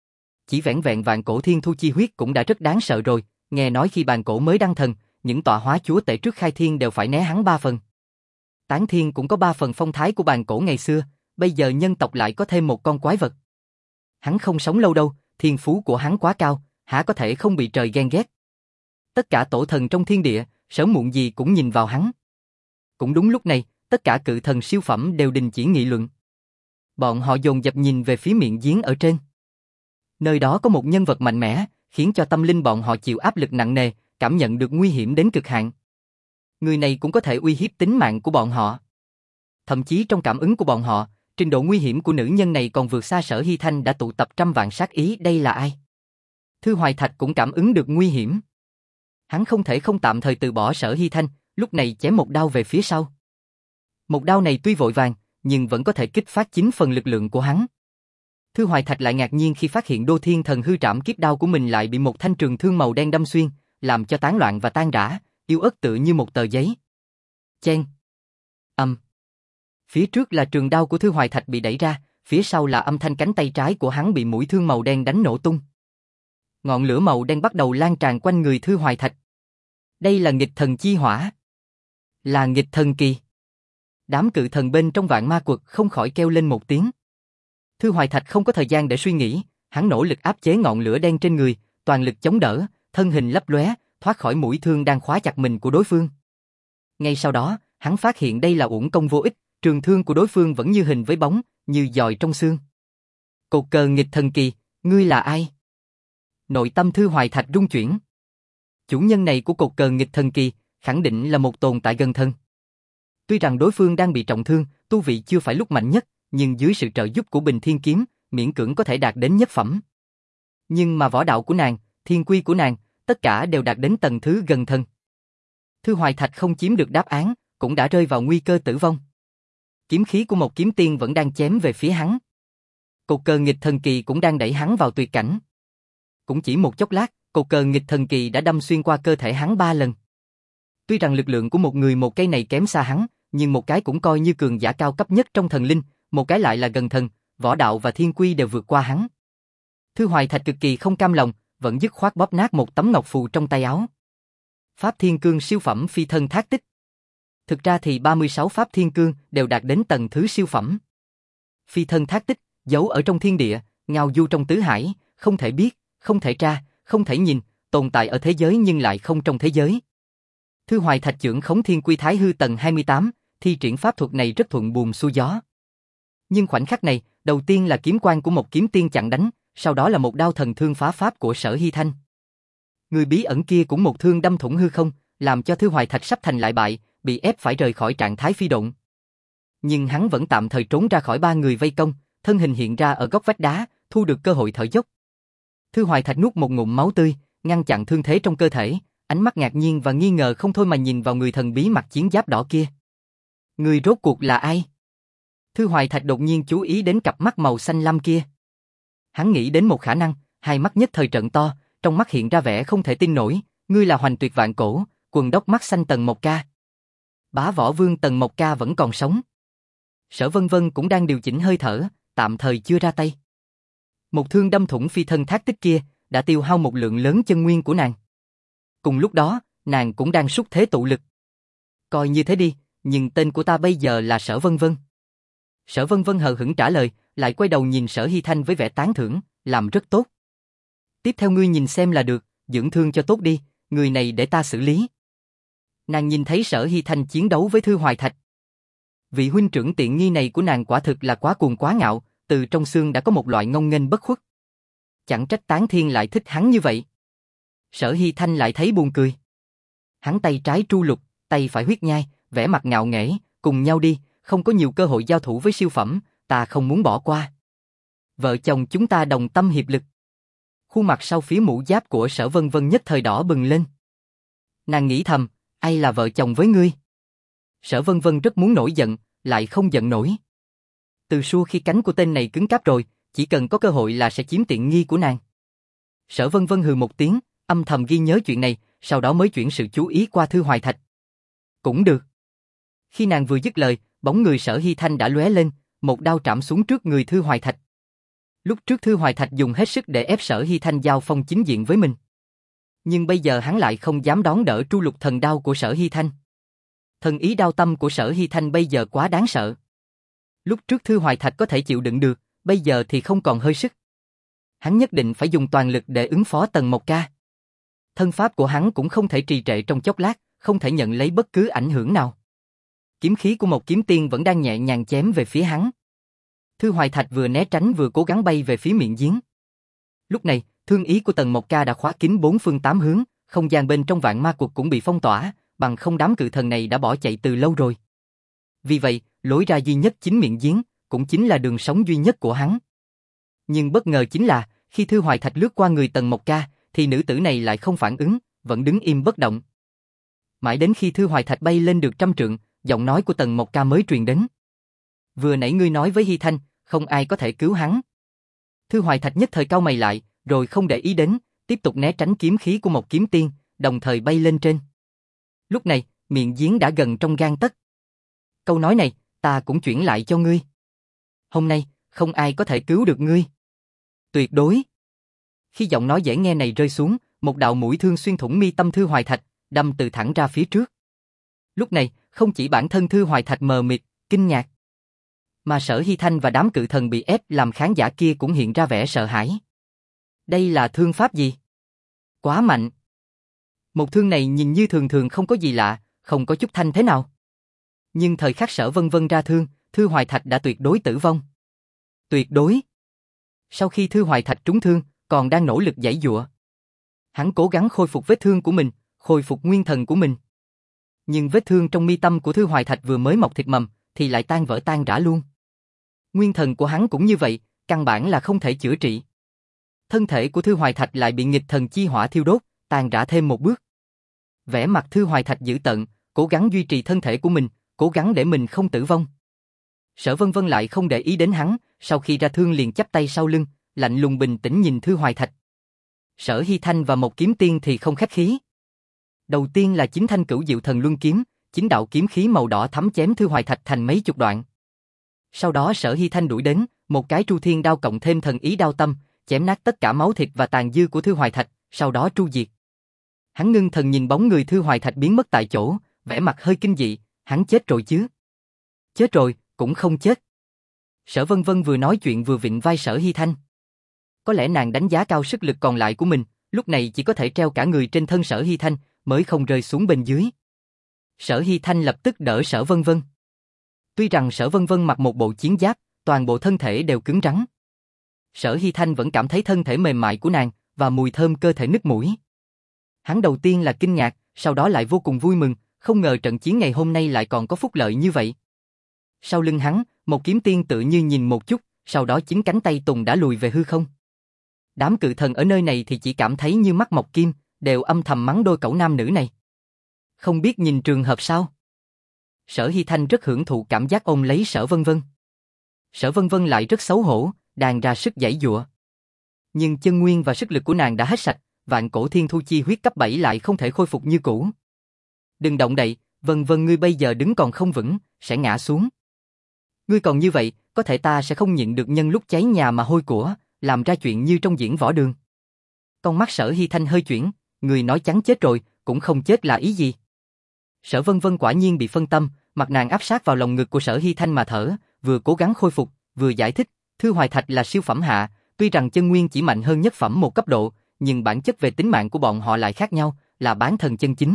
Chỉ vẻn vẹn vạn cổ thiên thu chi huyết cũng đã rất đáng sợ rồi, nghe nói khi bàn cổ mới đăng thần, những tọa hóa chúa tể trước khai thiên đều phải né hắn ba phần. Tán Thiên cũng có ba phần phong thái của bàn cổ ngày xưa, bây giờ nhân tộc lại có thêm một con quái vật. Hắn không sống lâu đâu, thiên phú của hắn quá cao, há có thể không bị trời ghen ghét. Tất cả tổ thần trong thiên địa, sớm muộn gì cũng nhìn vào hắn. Cũng đúng lúc này, tất cả cự thần siêu phẩm đều đình chỉ nghị luận. Bọn họ dồn dập nhìn về phía miệng giếng ở trên. Nơi đó có một nhân vật mạnh mẽ, khiến cho tâm linh bọn họ chịu áp lực nặng nề, cảm nhận được nguy hiểm đến cực hạn. Người này cũng có thể uy hiếp tính mạng của bọn họ. Thậm chí trong cảm ứng của bọn họ, trình độ nguy hiểm của nữ nhân này còn vượt xa Sở Hy Thanh đã tụ tập trăm vạn sát ý. Đây là ai? Thư Hoài Thạch cũng cảm ứng được nguy hiểm. Hắn không thể không tạm thời từ bỏ Sở Hy Thanh, lúc này chém một đao về phía sau. Một đao này tuy vội vàng, nhưng vẫn có thể kích phát chín phần lực lượng của hắn. Thư Hoài Thạch lại ngạc nhiên khi phát hiện Đô Thiên Thần hư trảm kiếp đao của mình lại bị một thanh trường thương màu đen đâm xuyên, làm cho tán loạn và tan rã, yếu ớt tựa như một tờ giấy. Chen. Âm. Phía trước là trường đao của Thư Hoài Thạch bị đẩy ra, phía sau là âm thanh cánh tay trái của hắn bị mũi thương màu đen đánh nổ tung. Ngọn lửa màu đen bắt đầu lan tràn quanh người Thư Hoài Thạch. Đây là nghịch thần chi hỏa. Là nghịch thần kỳ. Đám cự thần bên trong vạn ma quật không khỏi kêu lên một tiếng. Thư Hoài Thạch không có thời gian để suy nghĩ, hắn nỗ lực áp chế ngọn lửa đen trên người, toàn lực chống đỡ, thân hình lấp lóe, thoát khỏi mũi thương đang khóa chặt mình của đối phương. Ngay sau đó, hắn phát hiện đây là uổng công vô ích, trường thương của đối phương vẫn như hình với bóng, như giòi trong xương. Cột cờ nghịch thần kỳ, ngươi là ai? Nội tâm Thư Hoài Thạch rung chuyển. Chủ nhân này của cột cờ nghịch thần kỳ, khẳng định là một tồn tại gần thân. Tuy rằng đối phương đang bị trọng thương, tu vị chưa phải lúc mạnh nhất, nhưng dưới sự trợ giúp của Bình Thiên Kiếm, miễn cưỡng có thể đạt đến nhất phẩm. Nhưng mà võ đạo của nàng, thiên quy của nàng, tất cả đều đạt đến tầng thứ gần thân. Thư Hoài Thạch không chiếm được đáp án, cũng đã rơi vào nguy cơ tử vong. Kiếm khí của một kiếm tiên vẫn đang chém về phía hắn. Cột cờ nghịch thần kỳ cũng đang đẩy hắn vào tuyệt cảnh. Cũng chỉ một chốc lát, cột cờ nghịch thần kỳ đã đâm xuyên qua cơ thể hắn ba lần. Tuy rằng lực lượng của một người một cây này kém xa hắn, nhưng một cái cũng coi như cường giả cao cấp nhất trong thần linh, một cái lại là gần thần, võ đạo và thiên quy đều vượt qua hắn. Thư Hoài Thạch cực kỳ không cam lòng, vẫn dứt khoát bóp nát một tấm ngọc phù trong tay áo. Pháp Thiên Cương siêu phẩm phi thân thác tích. Thực ra thì ba mươi sáu Pháp Thiên Cương đều đạt đến tầng thứ siêu phẩm. Phi thân thác tích, giấu ở trong thiên địa, ngao du trong tứ hải, không thể biết, không thể tra, không thể nhìn, tồn tại ở thế giới nhưng lại không trong thế giới. Thư Hoài Thạch trưởng khống thiên quy thái hư tầng hai mươi tám, thi triển pháp thuật này rất thuận buồm xuôi gió. Nhưng khoảnh khắc này, đầu tiên là kiếm quang của một kiếm tiên chặn đánh, sau đó là một đao thần thương phá pháp của Sở Hy Thanh. Người bí ẩn kia cũng một thương đâm thủng hư không, làm cho Thư Hoài Thạch sắp thành lại bại, bị ép phải rời khỏi trạng thái phi độn. Nhưng hắn vẫn tạm thời trốn ra khỏi ba người vây công, thân hình hiện ra ở góc vách đá, thu được cơ hội thở dốc. Thư Hoài Thạch nuốt một ngụm máu tươi, ngăn chặn thương thế trong cơ thể, ánh mắt ngạc nhiên và nghi ngờ không thôi mà nhìn vào người thần bí mặc chiến giáp đỏ kia. Người rốt cuộc là ai? Thư Hoài Thạch đột nhiên chú ý đến cặp mắt màu xanh lam kia. Hắn nghĩ đến một khả năng, hai mắt nhất thời trợn to, trong mắt hiện ra vẻ không thể tin nổi, ngươi là Hoành Tuyệt Vạn Cổ, quần đốc mắt xanh Tần Mộc Ca. Bá Võ Vương Tần Mộc Ca vẫn còn sống. Sở Vân Vân cũng đang điều chỉnh hơi thở, tạm thời chưa ra tay. Một thương đâm thủng phi thân thác tích kia, đã tiêu hao một lượng lớn chân nguyên của nàng. Cùng lúc đó, nàng cũng đang sút thế tụ lực. Coi như thế đi, nhưng tên của ta bây giờ là Sở Vân Vân. Sở Vân Vân hờ hững trả lời, lại quay đầu nhìn Sở Hy Thanh với vẻ tán thưởng, làm rất tốt. Tiếp theo ngươi nhìn xem là được, dưỡng thương cho tốt đi, người này để ta xử lý. Nàng nhìn thấy Sở Hy Thanh chiến đấu với Thư Hoài Thạch. Vị huynh trưởng tiện nghi này của nàng quả thực là quá cuồng quá ngạo, từ trong xương đã có một loại ngông nghênh bất khuất. Chẳng trách Tán Thiên lại thích hắn như vậy. Sở Hy Thanh lại thấy buồn cười. Hắn tay trái tru lục, tay phải huyết nhai, vẻ mặt ngạo nghễ, cùng nhau đi, không có nhiều cơ hội giao thủ với siêu phẩm, ta không muốn bỏ qua. Vợ chồng chúng ta đồng tâm hiệp lực. Khuôn mặt sau phía mũ giáp của Sở Vân Vân nhất thời đỏ bừng lên. Nàng nghĩ thầm, ai là vợ chồng với ngươi? Sở Vân Vân rất muốn nổi giận, lại không giận nổi. Từ xưa khi cánh của tên này cứng cáp rồi, chỉ cần có cơ hội là sẽ chiếm tiện nghi của nàng. Sở Vân Vân hừ một tiếng, âm thầm ghi nhớ chuyện này, sau đó mới chuyển sự chú ý qua Thư Hoài Thạch. Cũng được. Khi nàng vừa dứt lời, bóng người Sở Hy Thanh đã lóe lên, một đao trảm xuống trước người Thư Hoài Thạch. Lúc trước Thư Hoài Thạch dùng hết sức để ép Sở Hy Thanh giao phong chính diện với mình. Nhưng bây giờ hắn lại không dám đón đỡ tru lục thần đao của Sở Hy Thanh. Thần ý đao tâm của Sở Hy Thanh bây giờ quá đáng sợ. Lúc trước Thư Hoài Thạch có thể chịu đựng được, bây giờ thì không còn hơi sức. Hắn nhất định phải dùng toàn lực để ứng phó Tần Mộc Ca. Thân pháp của hắn cũng không thể trì trệ trong chốc lát, không thể nhận lấy bất cứ ảnh hưởng nào. Kiếm khí của một kiếm tiên vẫn đang nhẹ nhàng chém về phía hắn. Thư Hoài Thạch vừa né tránh vừa cố gắng bay về phía miệng giếng. Lúc này, thương ý của Tần Mộc Ca đã khóa kín bốn phương tám hướng, không gian bên trong vạn ma quật cũng bị phong tỏa, bằng không đám cự thần này đã bỏ chạy từ lâu rồi. Vì vậy, lối ra duy nhất chính miệng giếng, cũng chính là đường sống duy nhất của hắn. Nhưng bất ngờ chính là, khi Thư Hoài Thạch lướt qua người Tần Mộc Ca, thì nữ tử này lại không phản ứng, vẫn đứng im bất động. Mãi đến khi Thư Hoài Thạch bay lên được trăm trượng, giọng nói của Tần Mộc Ca mới truyền đến. Vừa nãy ngươi nói với Hy Thanh, không ai có thể cứu hắn. Thư Hoài Thạch nhất thời cau mày lại, rồi không để ý đến, tiếp tục né tránh kiếm khí của một kiếm tiên, đồng thời bay lên trên. Lúc này, miệng giếng đã gần trong gang tấc. Câu nói này, ta cũng chuyển lại cho ngươi. Hôm nay, không ai có thể cứu được ngươi. Tuyệt đối. Khi giọng nói dễ nghe này rơi xuống, một đạo mũi thương xuyên thủng mi tâm Thư Hoài Thạch, đâm từ thẳng ra phía trước. Lúc này, không chỉ bản thân Thư Hoài Thạch mờ mịt, kinh ngạc, mà Sở Hy Thanh và đám cự thần bị ép làm khán giả kia cũng hiện ra vẻ sợ hãi. Đây là thương pháp gì? Quá mạnh. Một thương này nhìn như thường thường không có gì lạ, không có chút thanh thế nào. Nhưng thời khắc Sở Vân Vân ra thương, Thư Hoài Thạch đã tuyệt đối tử vong. Tuyệt đối. Sau khi Thư Hoài Thạch trúng thương, còn đang nỗ lực giãy giụa. Hắn cố gắng khôi phục vết thương của mình, khôi phục nguyên thần của mình. Nhưng vết thương trong mi tâm của Thư Hoài Thạch vừa mới mọc thịt mầm, thì lại tan vỡ tan rã luôn. Nguyên thần của hắn cũng như vậy, căn bản là không thể chữa trị. Thân thể của Thư Hoài Thạch lại bị nghịch thần chi hỏa thiêu đốt, tan rã thêm một bước. Vẻ mặt Thư Hoài Thạch dữ tợn, cố gắng duy trì thân thể của mình, cố gắng để mình không tử vong. Sở Vân Vân lại không để ý đến hắn, sau khi ra thương liền chắp tay sau lưng, lạnh lùng bình tĩnh nhìn Thư Hoài Thạch. Sở Hy Thanh và một kiếm tiên thì không khách khí. Đầu tiên là chính thanh cửu diệu thần luân kiếm, chính đạo kiếm khí màu đỏ thắm chém Thư Hoài Thạch thành mấy chục đoạn. Sau đó Sở Hy Thanh đuổi đến, một cái tru thiên đao cộng thêm thần ý đao tâm, chém nát tất cả máu thịt và tàn dư của Thư Hoài Thạch, sau đó tru diệt. Hắn ngưng thần nhìn bóng người Thư Hoài Thạch biến mất tại chỗ, vẻ mặt hơi kinh dị, hắn chết rồi chứ? Chết rồi, cũng không chết. Sở Vân Vân vừa nói chuyện vừa vịn vai Sở Hy Thanh. Có lẽ nàng đánh giá cao sức lực còn lại của mình, lúc này chỉ có thể treo cả người trên thân Sở Hy Thanh, mới không rơi xuống bên dưới. Sở Hy Thanh lập tức đỡ Sở Vân Vân. Tuy rằng Sở Vân Vân mặc một bộ chiến giáp, toàn bộ thân thể đều cứng rắn. Sở Hy Thanh vẫn cảm thấy thân thể mềm mại của nàng và mùi thơm cơ thể nức mũi. Hắn đầu tiên là kinh ngạc, sau đó lại vô cùng vui mừng, không ngờ trận chiến ngày hôm nay lại còn có phúc lợi như vậy. Sau lưng hắn, một kiếm tiên tự như nhìn một chút, sau đó chính cánh tay Tùng đã lùi về hư không. Đám cự thần ở nơi này thì chỉ cảm thấy như mắt mọc kim, đều âm thầm mắng đôi cẩu nam nữ này. Không biết nhìn trường hợp sao? Sở Hy Thanh rất hưởng thụ cảm giác ôm lấy Sở Vân Vân. Sở Vân Vân lại rất xấu hổ, đàn ra sức giãy giụa. Nhưng chân nguyên và sức lực của nàng đã hết sạch, vạn cổ thiên thu chi huyết cấp bảy lại không thể khôi phục như cũ. Đừng động đậy, Vân Vân ngươi bây giờ đứng còn không vững, sẽ ngã xuống. Ngươi còn như vậy, có thể ta sẽ không nhịn được nhân lúc cháy nhà mà hôi của, làm ra chuyện như trong diễn võ đường. Con mắt Sở Hy Thanh hơi chuyển, người nói chắn chết rồi, cũng không chết là ý gì? Sở Vân Vân quả nhiên bị phân tâm, mặt nàng áp sát vào lòng ngực của Sở Hy Thanh mà thở, vừa cố gắng khôi phục, vừa giải thích, Thư Hoài Thạch là siêu phẩm hạ, tuy rằng chân nguyên chỉ mạnh hơn nhất phẩm một cấp độ, nhưng bản chất về tính mạng của bọn họ lại khác nhau, là bán thần chân chính.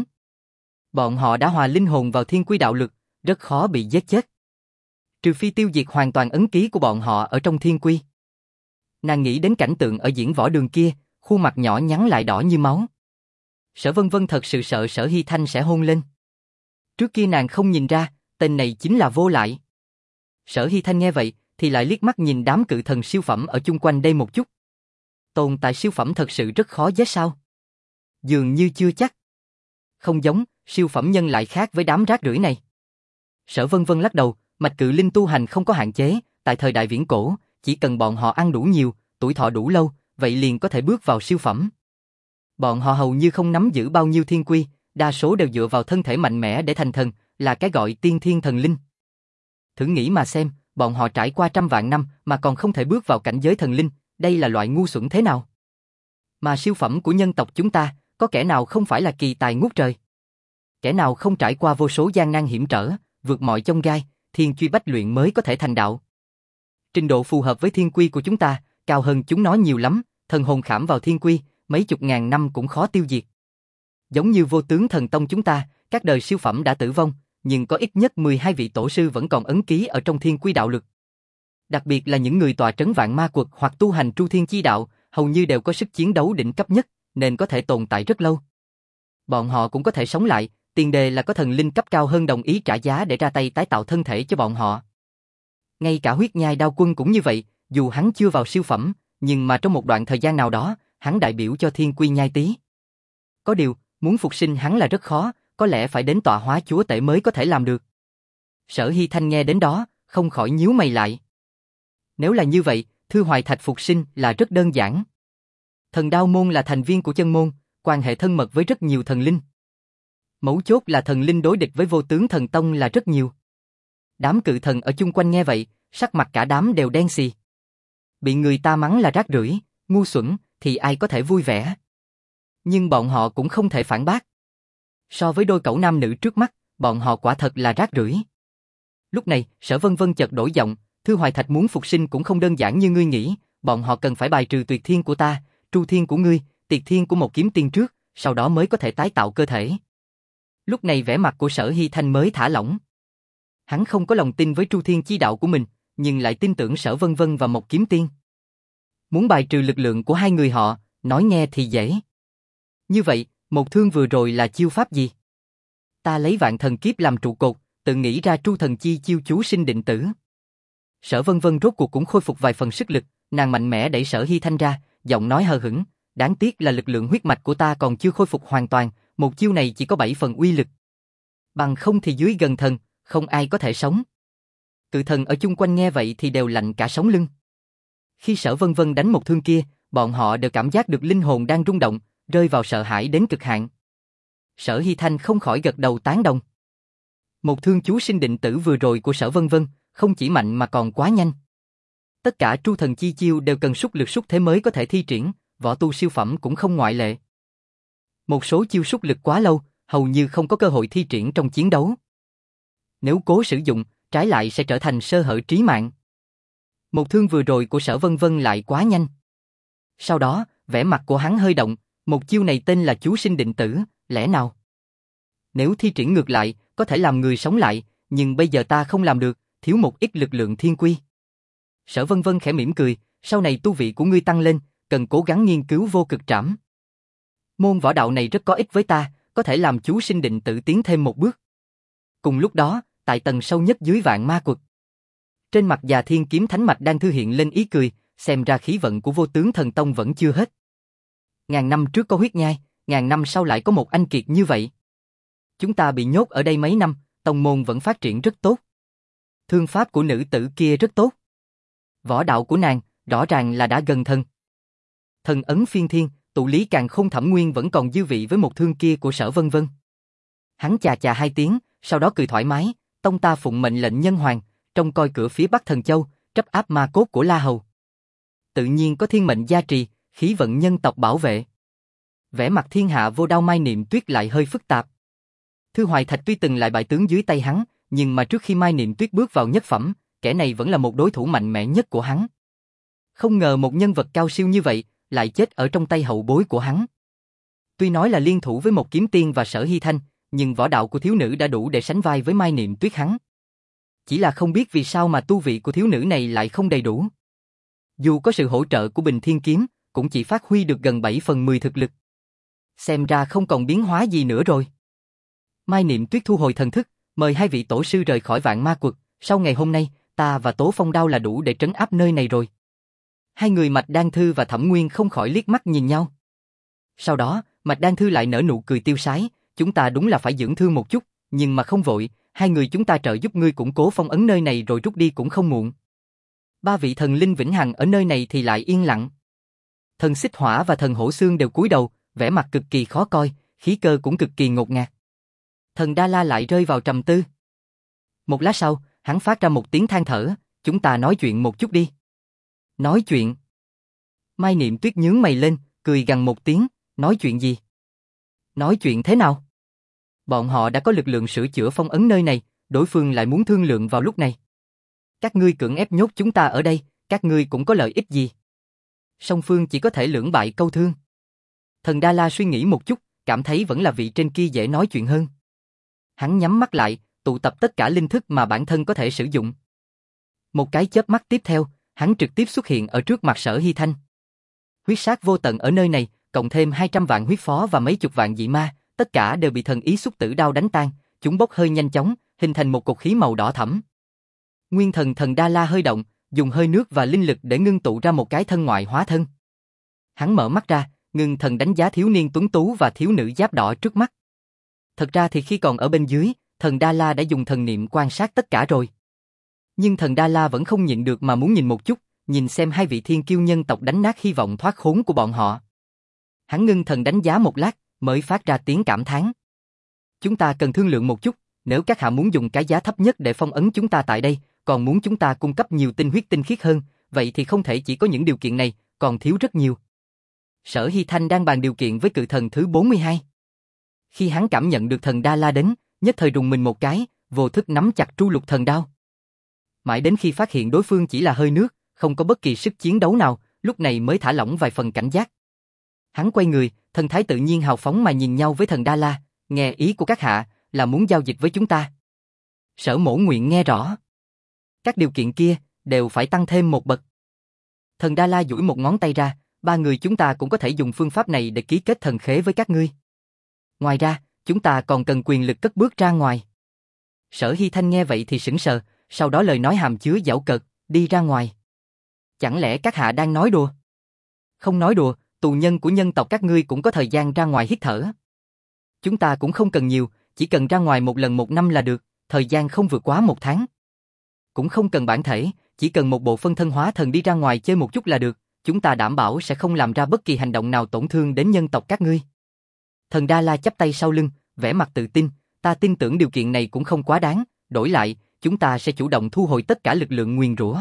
Bọn họ đã hòa linh hồn vào thiên quy đạo lực, rất khó bị giết chết. Trừ phi tiêu diệt hoàn toàn ấn ký của bọn họ ở trong thiên quy. Nàng nghĩ đến cảnh tượng ở diễn võ đường kia, khuôn mặt nhỏ nhắn lại đỏ như máu. Sở Vân Vân thật sự sợ Sở Hy Thanh sẽ hôn lên. Trước kia nàng không nhìn ra, tên này chính là Vô Lại. Sở Hy Thanh nghe vậy, thì lại liếc mắt nhìn đám cự thần siêu phẩm ở chung quanh đây một chút. Tồn tại siêu phẩm thật sự rất khó giết sao? Dường như chưa chắc. Không giống, siêu phẩm nhân lại khác với đám rác rưởi này. Sở Vân Vân lắc đầu, mạch cự linh tu hành không có hạn chế, tại thời đại viễn cổ, chỉ cần bọn họ ăn đủ nhiều, tuổi thọ đủ lâu, vậy liền có thể bước vào siêu phẩm. Bọn họ hầu như không nắm giữ bao nhiêu thiên quy, đa số đều dựa vào thân thể mạnh mẽ để thành thần, là cái gọi tiên thiên thần linh. Thử nghĩ mà xem, bọn họ trải qua trăm vạn năm mà còn không thể bước vào cảnh giới thần linh, đây là loại ngu xuẩn thế nào? Mà siêu phẩm của nhân tộc chúng ta, có kẻ nào không phải là kỳ tài ngút trời? Kẻ nào không trải qua vô số gian nan hiểm trở, vượt mọi chông gai, thiên truy bách luyện mới có thể thành đạo. Trình độ phù hợp với thiên quy của chúng ta, cao hơn chúng nó nhiều lắm, thần hồn khảm vào thiên quy, mấy chục ngàn năm cũng khó tiêu diệt. Giống như Vô Tướng Thần Tông chúng ta, các đời siêu phẩm đã tử vong, nhưng có ít nhất mười hai vị tổ sư vẫn còn ấn ký ở trong thiên quy đạo lực. Đặc biệt là những người tọa trấn vạn ma quật hoặc tu hành tru thiên chi đạo, hầu như đều có sức chiến đấu đỉnh cấp nhất, nên có thể tồn tại rất lâu. Bọn họ cũng có thể sống lại, tiền đề là có thần linh cấp cao hơn đồng ý trả giá để ra tay tái tạo thân thể cho bọn họ. Ngay cả huyết nhai đao quân cũng như vậy, dù hắn chưa vào siêu phẩm, nhưng mà trong một đoạn thời gian nào đó, hắn đại biểu cho thiên quy nhai tý. Có điều, muốn phục sinh hắn là rất khó, có lẽ phải đến tọa hóa chúa tể mới có thể làm được. Sở Hy Thanh nghe đến đó, không khỏi nhíu mày lại. Nếu là như vậy, Thư Hoài Thạch phục sinh là rất đơn giản. Thần Đao Môn là thành viên của chân môn, quan hệ thân mật với rất nhiều thần linh. Mấu chốt là thần linh đối địch với Vô Tướng Thần Tông là rất nhiều. Đám cự thần ở chung quanh nghe vậy, sắc mặt cả đám đều đen xì. Bị người ta mắng là rác rưởi, ngu xuẩn, thì ai có thể vui vẻ. Nhưng bọn họ cũng không thể phản bác. So với đôi cẩu nam nữ trước mắt, bọn họ quả thật là rác rưởi. Lúc này, Sở Vân Vân chợt đổi giọng, Thư Hoài Thạch muốn phục sinh cũng không đơn giản như ngươi nghĩ, bọn họ cần phải bài trừ tuyệt thiên của ta, tru thiên của ngươi, tiệt thiên của một kiếm tiên trước, sau đó mới có thể tái tạo cơ thể. Lúc này vẻ mặt của Sở Hy Thanh mới thả lỏng. Hắn không có lòng tin với tru thiên chi đạo của mình, nhưng lại tin tưởng Sở Vân Vân và một kiếm tiên. Muốn bài trừ lực lượng của hai người họ, nói nghe thì dễ. Như vậy, một thương vừa rồi là chiêu pháp gì? Ta lấy vạn thần kiếp làm trụ cột, tự nghĩ ra tru thần chi chiêu chú sinh định tử. Sở Vân Vân rốt cuộc cũng khôi phục vài phần sức lực, nàng mạnh mẽ đẩy Sở Hy Thanh ra, giọng nói hờ hững, đáng tiếc là lực lượng huyết mạch của ta còn chưa khôi phục hoàn toàn, một chiêu này chỉ có bảy phần uy lực. Bằng không thì dưới gần thần, không ai có thể sống. Cự thần ở chung quanh nghe vậy thì đều lạnh cả sống lưng. Khi Sở Vân Vân đánh một thương kia, bọn họ đều cảm giác được linh hồn đang rung động, rơi vào sợ hãi đến cực hạn. Sở Hy Thanh không khỏi gật đầu tán đồng. Một thương chú sinh định tử vừa rồi của Sở Vân Vân, không chỉ mạnh mà còn quá nhanh. Tất cả tru thần chi chiêu đều cần sút lực sút thế mới có thể thi triển, võ tu siêu phẩm cũng không ngoại lệ. Một số chiêu sút lực quá lâu, hầu như không có cơ hội thi triển trong chiến đấu. Nếu cố sử dụng, trái lại sẽ trở thành sơ hở trí mạng. Một thương vừa rồi của Sở Vân Vân lại quá nhanh. Sau đó, vẻ mặt của hắn hơi động, một chiêu này tên là chú sinh định tử, lẽ nào? Nếu thi triển ngược lại, có thể làm người sống lại, nhưng bây giờ ta không làm được, thiếu một ít lực lượng thiên quy. Sở Vân Vân khẽ mỉm cười, sau này tu vị của ngươi tăng lên, cần cố gắng nghiên cứu vô cực trảm. Môn võ đạo này rất có ích với ta, có thể làm chú sinh định tử tiến thêm một bước. Cùng lúc đó, tại tầng sâu nhất dưới vạn ma quật, trên mặt Già Thiên Kiếm Thánh Mạch đang thư hiện lên ý cười, xem ra khí vận của Vô Tướng Thần Tông vẫn chưa hết. Ngàn năm trước có huyết nhai, ngàn năm sau lại có một anh kiệt như vậy. Chúng ta bị nhốt ở đây mấy năm, tông môn vẫn phát triển rất tốt. Thương pháp của nữ tử kia rất tốt. Võ đạo của nàng, rõ ràng là đã gần thần. Thần ấn phiên thiên, tụ lý càn khôn thẩm nguyên vẫn còn dư vị với một thương kia của Sở Vân Vân. Hắn chà chà hai tiếng, sau đó cười thoải mái, tông ta phụng mệnh lệnh nhân hoàng, trông coi cửa phía Bắc Thần Châu, trấn áp ma cốt của La Hầu. Tự nhiên có thiên mệnh gia trì, khí vận nhân tộc bảo vệ. Vẻ mặt thiên hạ vô đao Mai Niệm Tuyết lại hơi phức tạp. Thư Hoài Thạch tuy từng lại bại tướng dưới tay hắn, nhưng mà trước khi Mai Niệm Tuyết bước vào nhất phẩm, kẻ này vẫn là một đối thủ mạnh mẽ nhất của hắn. Không ngờ một nhân vật cao siêu như vậy, lại chết ở trong tay hậu bối của hắn. Tuy nói là liên thủ với một kiếm tiên và Sở Hy Thanh, nhưng võ đạo của thiếu nữ đã đủ để sánh vai với Mai Niệm Tuyết hắn. Chỉ là không biết vì sao mà tu vị của thiếu nữ này lại không đầy đủ. Dù có sự hỗ trợ của Bình Thiên Kiếm, cũng chỉ phát huy được gần bảy phần mười thực lực. Xem ra không còn biến hóa gì nữa rồi. Mai Niệm Tuyết thu hồi thần thức, mời hai vị tổ sư rời khỏi Vạn Ma Quật. Sau ngày hôm nay, ta và Tố Phong Đao là đủ để trấn áp nơi này rồi. Hai người Mạch Đan Thư và Thẩm Nguyên không khỏi liếc mắt nhìn nhau. Sau đó, Mạch Đan Thư lại nở nụ cười tiêu sái, chúng ta đúng là phải dưỡng thương một chút, nhưng mà không vội, hai người chúng ta trợ giúp ngươi củng cố phong ấn nơi này rồi rút đi cũng không muộn. Ba vị thần linh vĩnh hằng ở nơi này thì lại yên lặng. Thần Xích Hỏa và thần Hổ Xương đều cúi đầu, vẻ mặt cực kỳ khó coi, khí cơ cũng cực kỳ ngột ngạt. Thần Đa La lại rơi vào trầm tư. Một lát sau, hắn phát ra một tiếng than thở, chúng ta nói chuyện một chút đi. Nói chuyện? Mai Niệm Tuyết nhướng mày lên, cười gằn một tiếng, nói chuyện gì? Nói chuyện thế nào? Bọn họ đã có lực lượng sửa chữa phong ấn nơi này, đối phương lại muốn thương lượng vào lúc này. Các ngươi cưỡng ép nhốt chúng ta ở đây, các ngươi cũng có lợi ích gì? Song phương chỉ có thể lưỡng bại câu thương. Thần Đa La suy nghĩ một chút, cảm thấy vẫn là vị trên kia dễ nói chuyện hơn. Hắn nhắm mắt lại, tụ tập tất cả linh thức mà bản thân có thể sử dụng. Một cái chớp mắt tiếp theo, hắn trực tiếp xuất hiện ở trước mặt Sở Hy Thanh. Huyết sát vô tận ở nơi này, cộng thêm hai trăm vạn huyết phó và mấy chục vạn dị ma, tất cả đều bị thần ý xúc tử đao đánh tan, chúng bốc hơi nhanh chóng, hình thành một cột khí màu đỏ thẫm. Nguyên thần Thần Đa La hơi động, dùng hơi nước và linh lực để ngưng tụ ra một cái thân ngoại hóa thân. Hắn mở mắt ra, ngưng thần đánh giá thiếu niên tuấn tú và thiếu nữ giáp đỏ trước mắt. Thật ra thì khi còn ở bên dưới, Thần Đa La đã dùng thần niệm quan sát tất cả rồi. Nhưng Thần Đa La vẫn không nhịn được mà muốn nhìn một chút, nhìn xem hai vị thiên kiêu nhân tộc đánh nát hy vọng thoát khốn của bọn họ. Hắn ngưng thần đánh giá một lát, mới phát ra tiếng cảm thán. Chúng ta cần thương lượng một chút, nếu các hạ muốn dùng cái giá thấp nhất để phong ấn chúng ta tại đây, còn muốn chúng ta cung cấp nhiều tinh huyết tinh khiết hơn, vậy thì không thể chỉ có những điều kiện này, còn thiếu rất nhiều. Sở Hy Thanh đang bàn điều kiện với cự thần thứ bốn mươi hai. Khi hắn cảm nhận được Thần Đa La đến, nhất thời rùng mình một cái, vô thức nắm chặt tru lục thần đao. Mãi đến khi phát hiện đối phương chỉ là hơi nước, không có bất kỳ sức chiến đấu nào, lúc này mới thả lỏng vài phần cảnh giác. Hắn quay người, thần thái tự nhiên hào phóng mà nhìn nhau với Thần Đa La, nghe ý của các hạ, là muốn giao dịch với chúng ta. Sở Mỗ nguyện nghe rõ. Các điều kiện kia, đều phải tăng thêm một bậc. Thần Đa La duỗi một ngón tay ra, ba người chúng ta cũng có thể dùng phương pháp này để ký kết thần khế với các ngươi. Ngoài ra, chúng ta còn cần quyền lực cất bước ra ngoài. Sở Hy Thanh nghe vậy thì sững sờ, sau đó lời nói hàm chứa giảo cợt, đi ra ngoài. Chẳng lẽ các hạ đang nói đùa? Không nói đùa, tù nhân của nhân tộc các ngươi cũng có thời gian ra ngoài hít thở. Chúng ta cũng không cần nhiều, chỉ cần ra ngoài một lần một năm là được, thời gian không vượt quá một tháng. Cũng không cần bản thể, chỉ cần một bộ phân thân hóa thần đi ra ngoài chơi một chút là được, chúng ta đảm bảo sẽ không làm ra bất kỳ hành động nào tổn thương đến nhân tộc các ngươi. Thần Đa La chắp tay sau lưng, vẻ mặt tự tin, ta tin tưởng điều kiện này cũng không quá đáng, đổi lại, chúng ta sẽ chủ động thu hồi tất cả lực lượng nguyền rủa.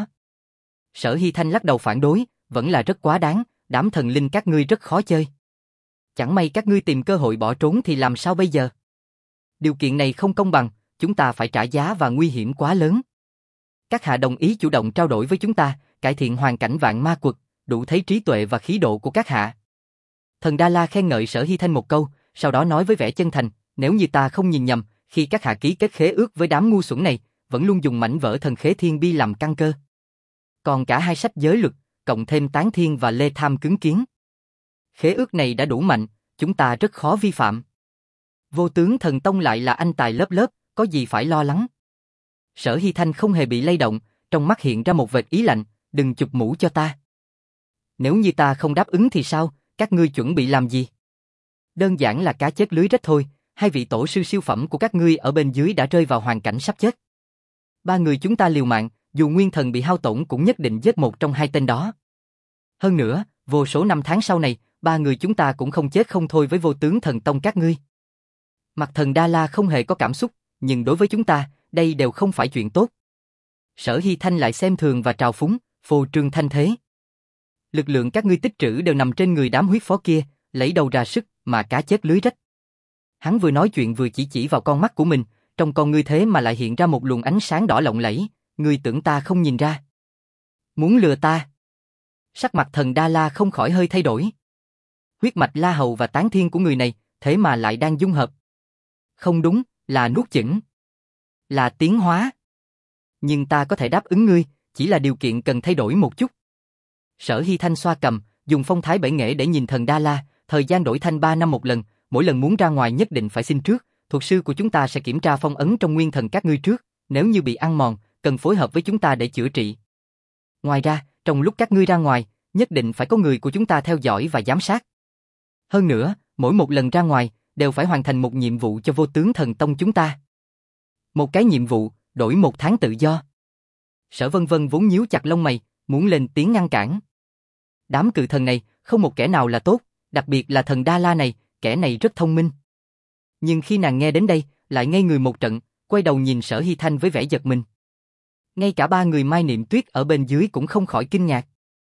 Sở Hy Thanh lắc đầu phản đối, vẫn là rất quá đáng, đám thần linh các ngươi rất khó chơi. Chẳng may các ngươi tìm cơ hội bỏ trốn thì làm sao bây giờ? Điều kiện này không công bằng, chúng ta phải trả giá và nguy hiểm quá lớn. Các hạ đồng ý chủ động trao đổi với chúng ta, cải thiện hoàn cảnh Vạn Ma Quật, đủ thấy trí tuệ và khí độ của các hạ. Thần Đa La khen ngợi Sở Hy Thanh một câu, sau đó nói với vẻ chân thành, nếu như ta không nhìn nhầm, khi các hạ ký kết khế ước với đám ngu xuẩn này, vẫn luôn dùng mảnh vỡ thần khế thiên bi làm căn cơ. Còn cả hai sách giới luật, cộng thêm tán thiên và lê tham cứng kiến. Khế ước này đã đủ mạnh, chúng ta rất khó vi phạm. Vô tướng thần tông lại là anh tài lớp lớp, có gì phải lo lắng. Sở Hy Thanh không hề bị lay động, trong mắt hiện ra một vệt ý lạnh, đừng chụp mũ cho ta. Nếu như ta không đáp ứng thì sao, các ngươi chuẩn bị làm gì? Đơn giản là cá chết lưới rách thôi, hai vị tổ sư siêu phẩm của các ngươi ở bên dưới đã rơi vào hoàn cảnh sắp chết. Ba người chúng ta liều mạng, dù nguyên thần bị hao tổn cũng nhất định giết một trong hai tên đó. Hơn nữa, vô số năm tháng sau này, ba người chúng ta cũng không chết không thôi với vô tướng thần tông các ngươi. Mặt Thần Đa La không hề có cảm xúc, nhưng đối với chúng ta, đây đều không phải chuyện tốt. Sở Hy Thanh lại xem thường và trào phúng, phô trương thanh thế. Lực lượng các ngươi tích trữ đều nằm trên người đám huyết phó kia, lấy đầu ra sức mà cá chết lưới rách. Hắn vừa nói chuyện vừa chỉ chỉ vào con mắt của mình, trong con ngươi thế mà lại hiện ra một luồng ánh sáng đỏ lộng lẫy, ngươi tưởng ta không nhìn ra? Muốn lừa ta? Sắc mặt Thần Đa La không khỏi hơi thay đổi. Huyết mạch La Hầu và Tán Thiên của người này, thế mà lại đang dung hợp. Không đúng, là nuốt chửng. Là tiến hóa. Nhưng ta có thể đáp ứng ngươi, chỉ là điều kiện cần thay đổi một chút. Sở Hy Thanh xoa cầm, dùng phong thái bể nghệ để nhìn Thần Đa La, thời gian đổi thanh ba năm một lần, mỗi lần muốn ra ngoài nhất định phải xin trước, thuật sư của chúng ta sẽ kiểm tra phong ấn trong nguyên thần các ngươi trước, nếu như bị ăn mòn, cần phối hợp với chúng ta để chữa trị. Ngoài ra, trong lúc các ngươi ra ngoài, nhất định phải có người của chúng ta theo dõi và giám sát. Hơn nữa, mỗi một lần ra ngoài, đều phải hoàn thành một nhiệm vụ cho Vô Tướng Thần Tông chúng ta. Một cái nhiệm vụ, đổi một tháng tự do. Sở Vân Vân vốn nhíu chặt lông mày, muốn lên tiếng ngăn cản. Đám cự thần này, không một kẻ nào là tốt, đặc biệt là Thần Đa La này, kẻ này rất thông minh. Nhưng khi nàng nghe đến đây, lại ngây người một trận, quay đầu nhìn Sở Hy Thanh với vẻ giật mình. Ngay cả ba người Mai Niệm Tuyết ở bên dưới cũng không khỏi kinh ngạc.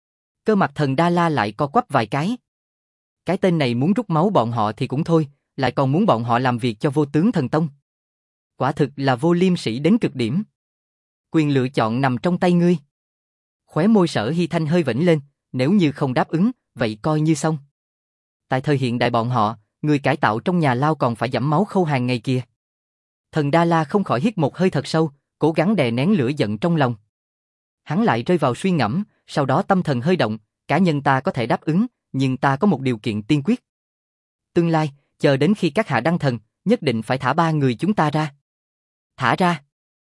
Cơ mặt Thần Đa La lại co quắp vài cái. Cái tên này muốn rút máu bọn họ thì cũng thôi, lại còn muốn bọn họ làm việc cho Vô Tướng Thần Tông. Quả thực là vô liêm sỉ đến cực điểm. Quyền lựa chọn nằm trong tay ngươi. Khóe môi Sở Hy Thanh hơi vểnh lên, nếu như không đáp ứng, vậy coi như xong. Tại thời hiện đại bọn họ, người cải tạo trong nhà lao còn phải giẫm máu khâu hàng ngày kia. Thần Đa La không khỏi hít một hơi thật sâu, cố gắng đè nén lửa giận trong lòng. Hắn lại rơi vào suy ngẫm, sau đó tâm thần hơi động, cá nhân ta có thể đáp ứng, nhưng ta có một điều kiện tiên quyết. Tương lai, chờ đến khi các hạ đăng thần, nhất định phải thả ba người chúng ta ra. Thả ra.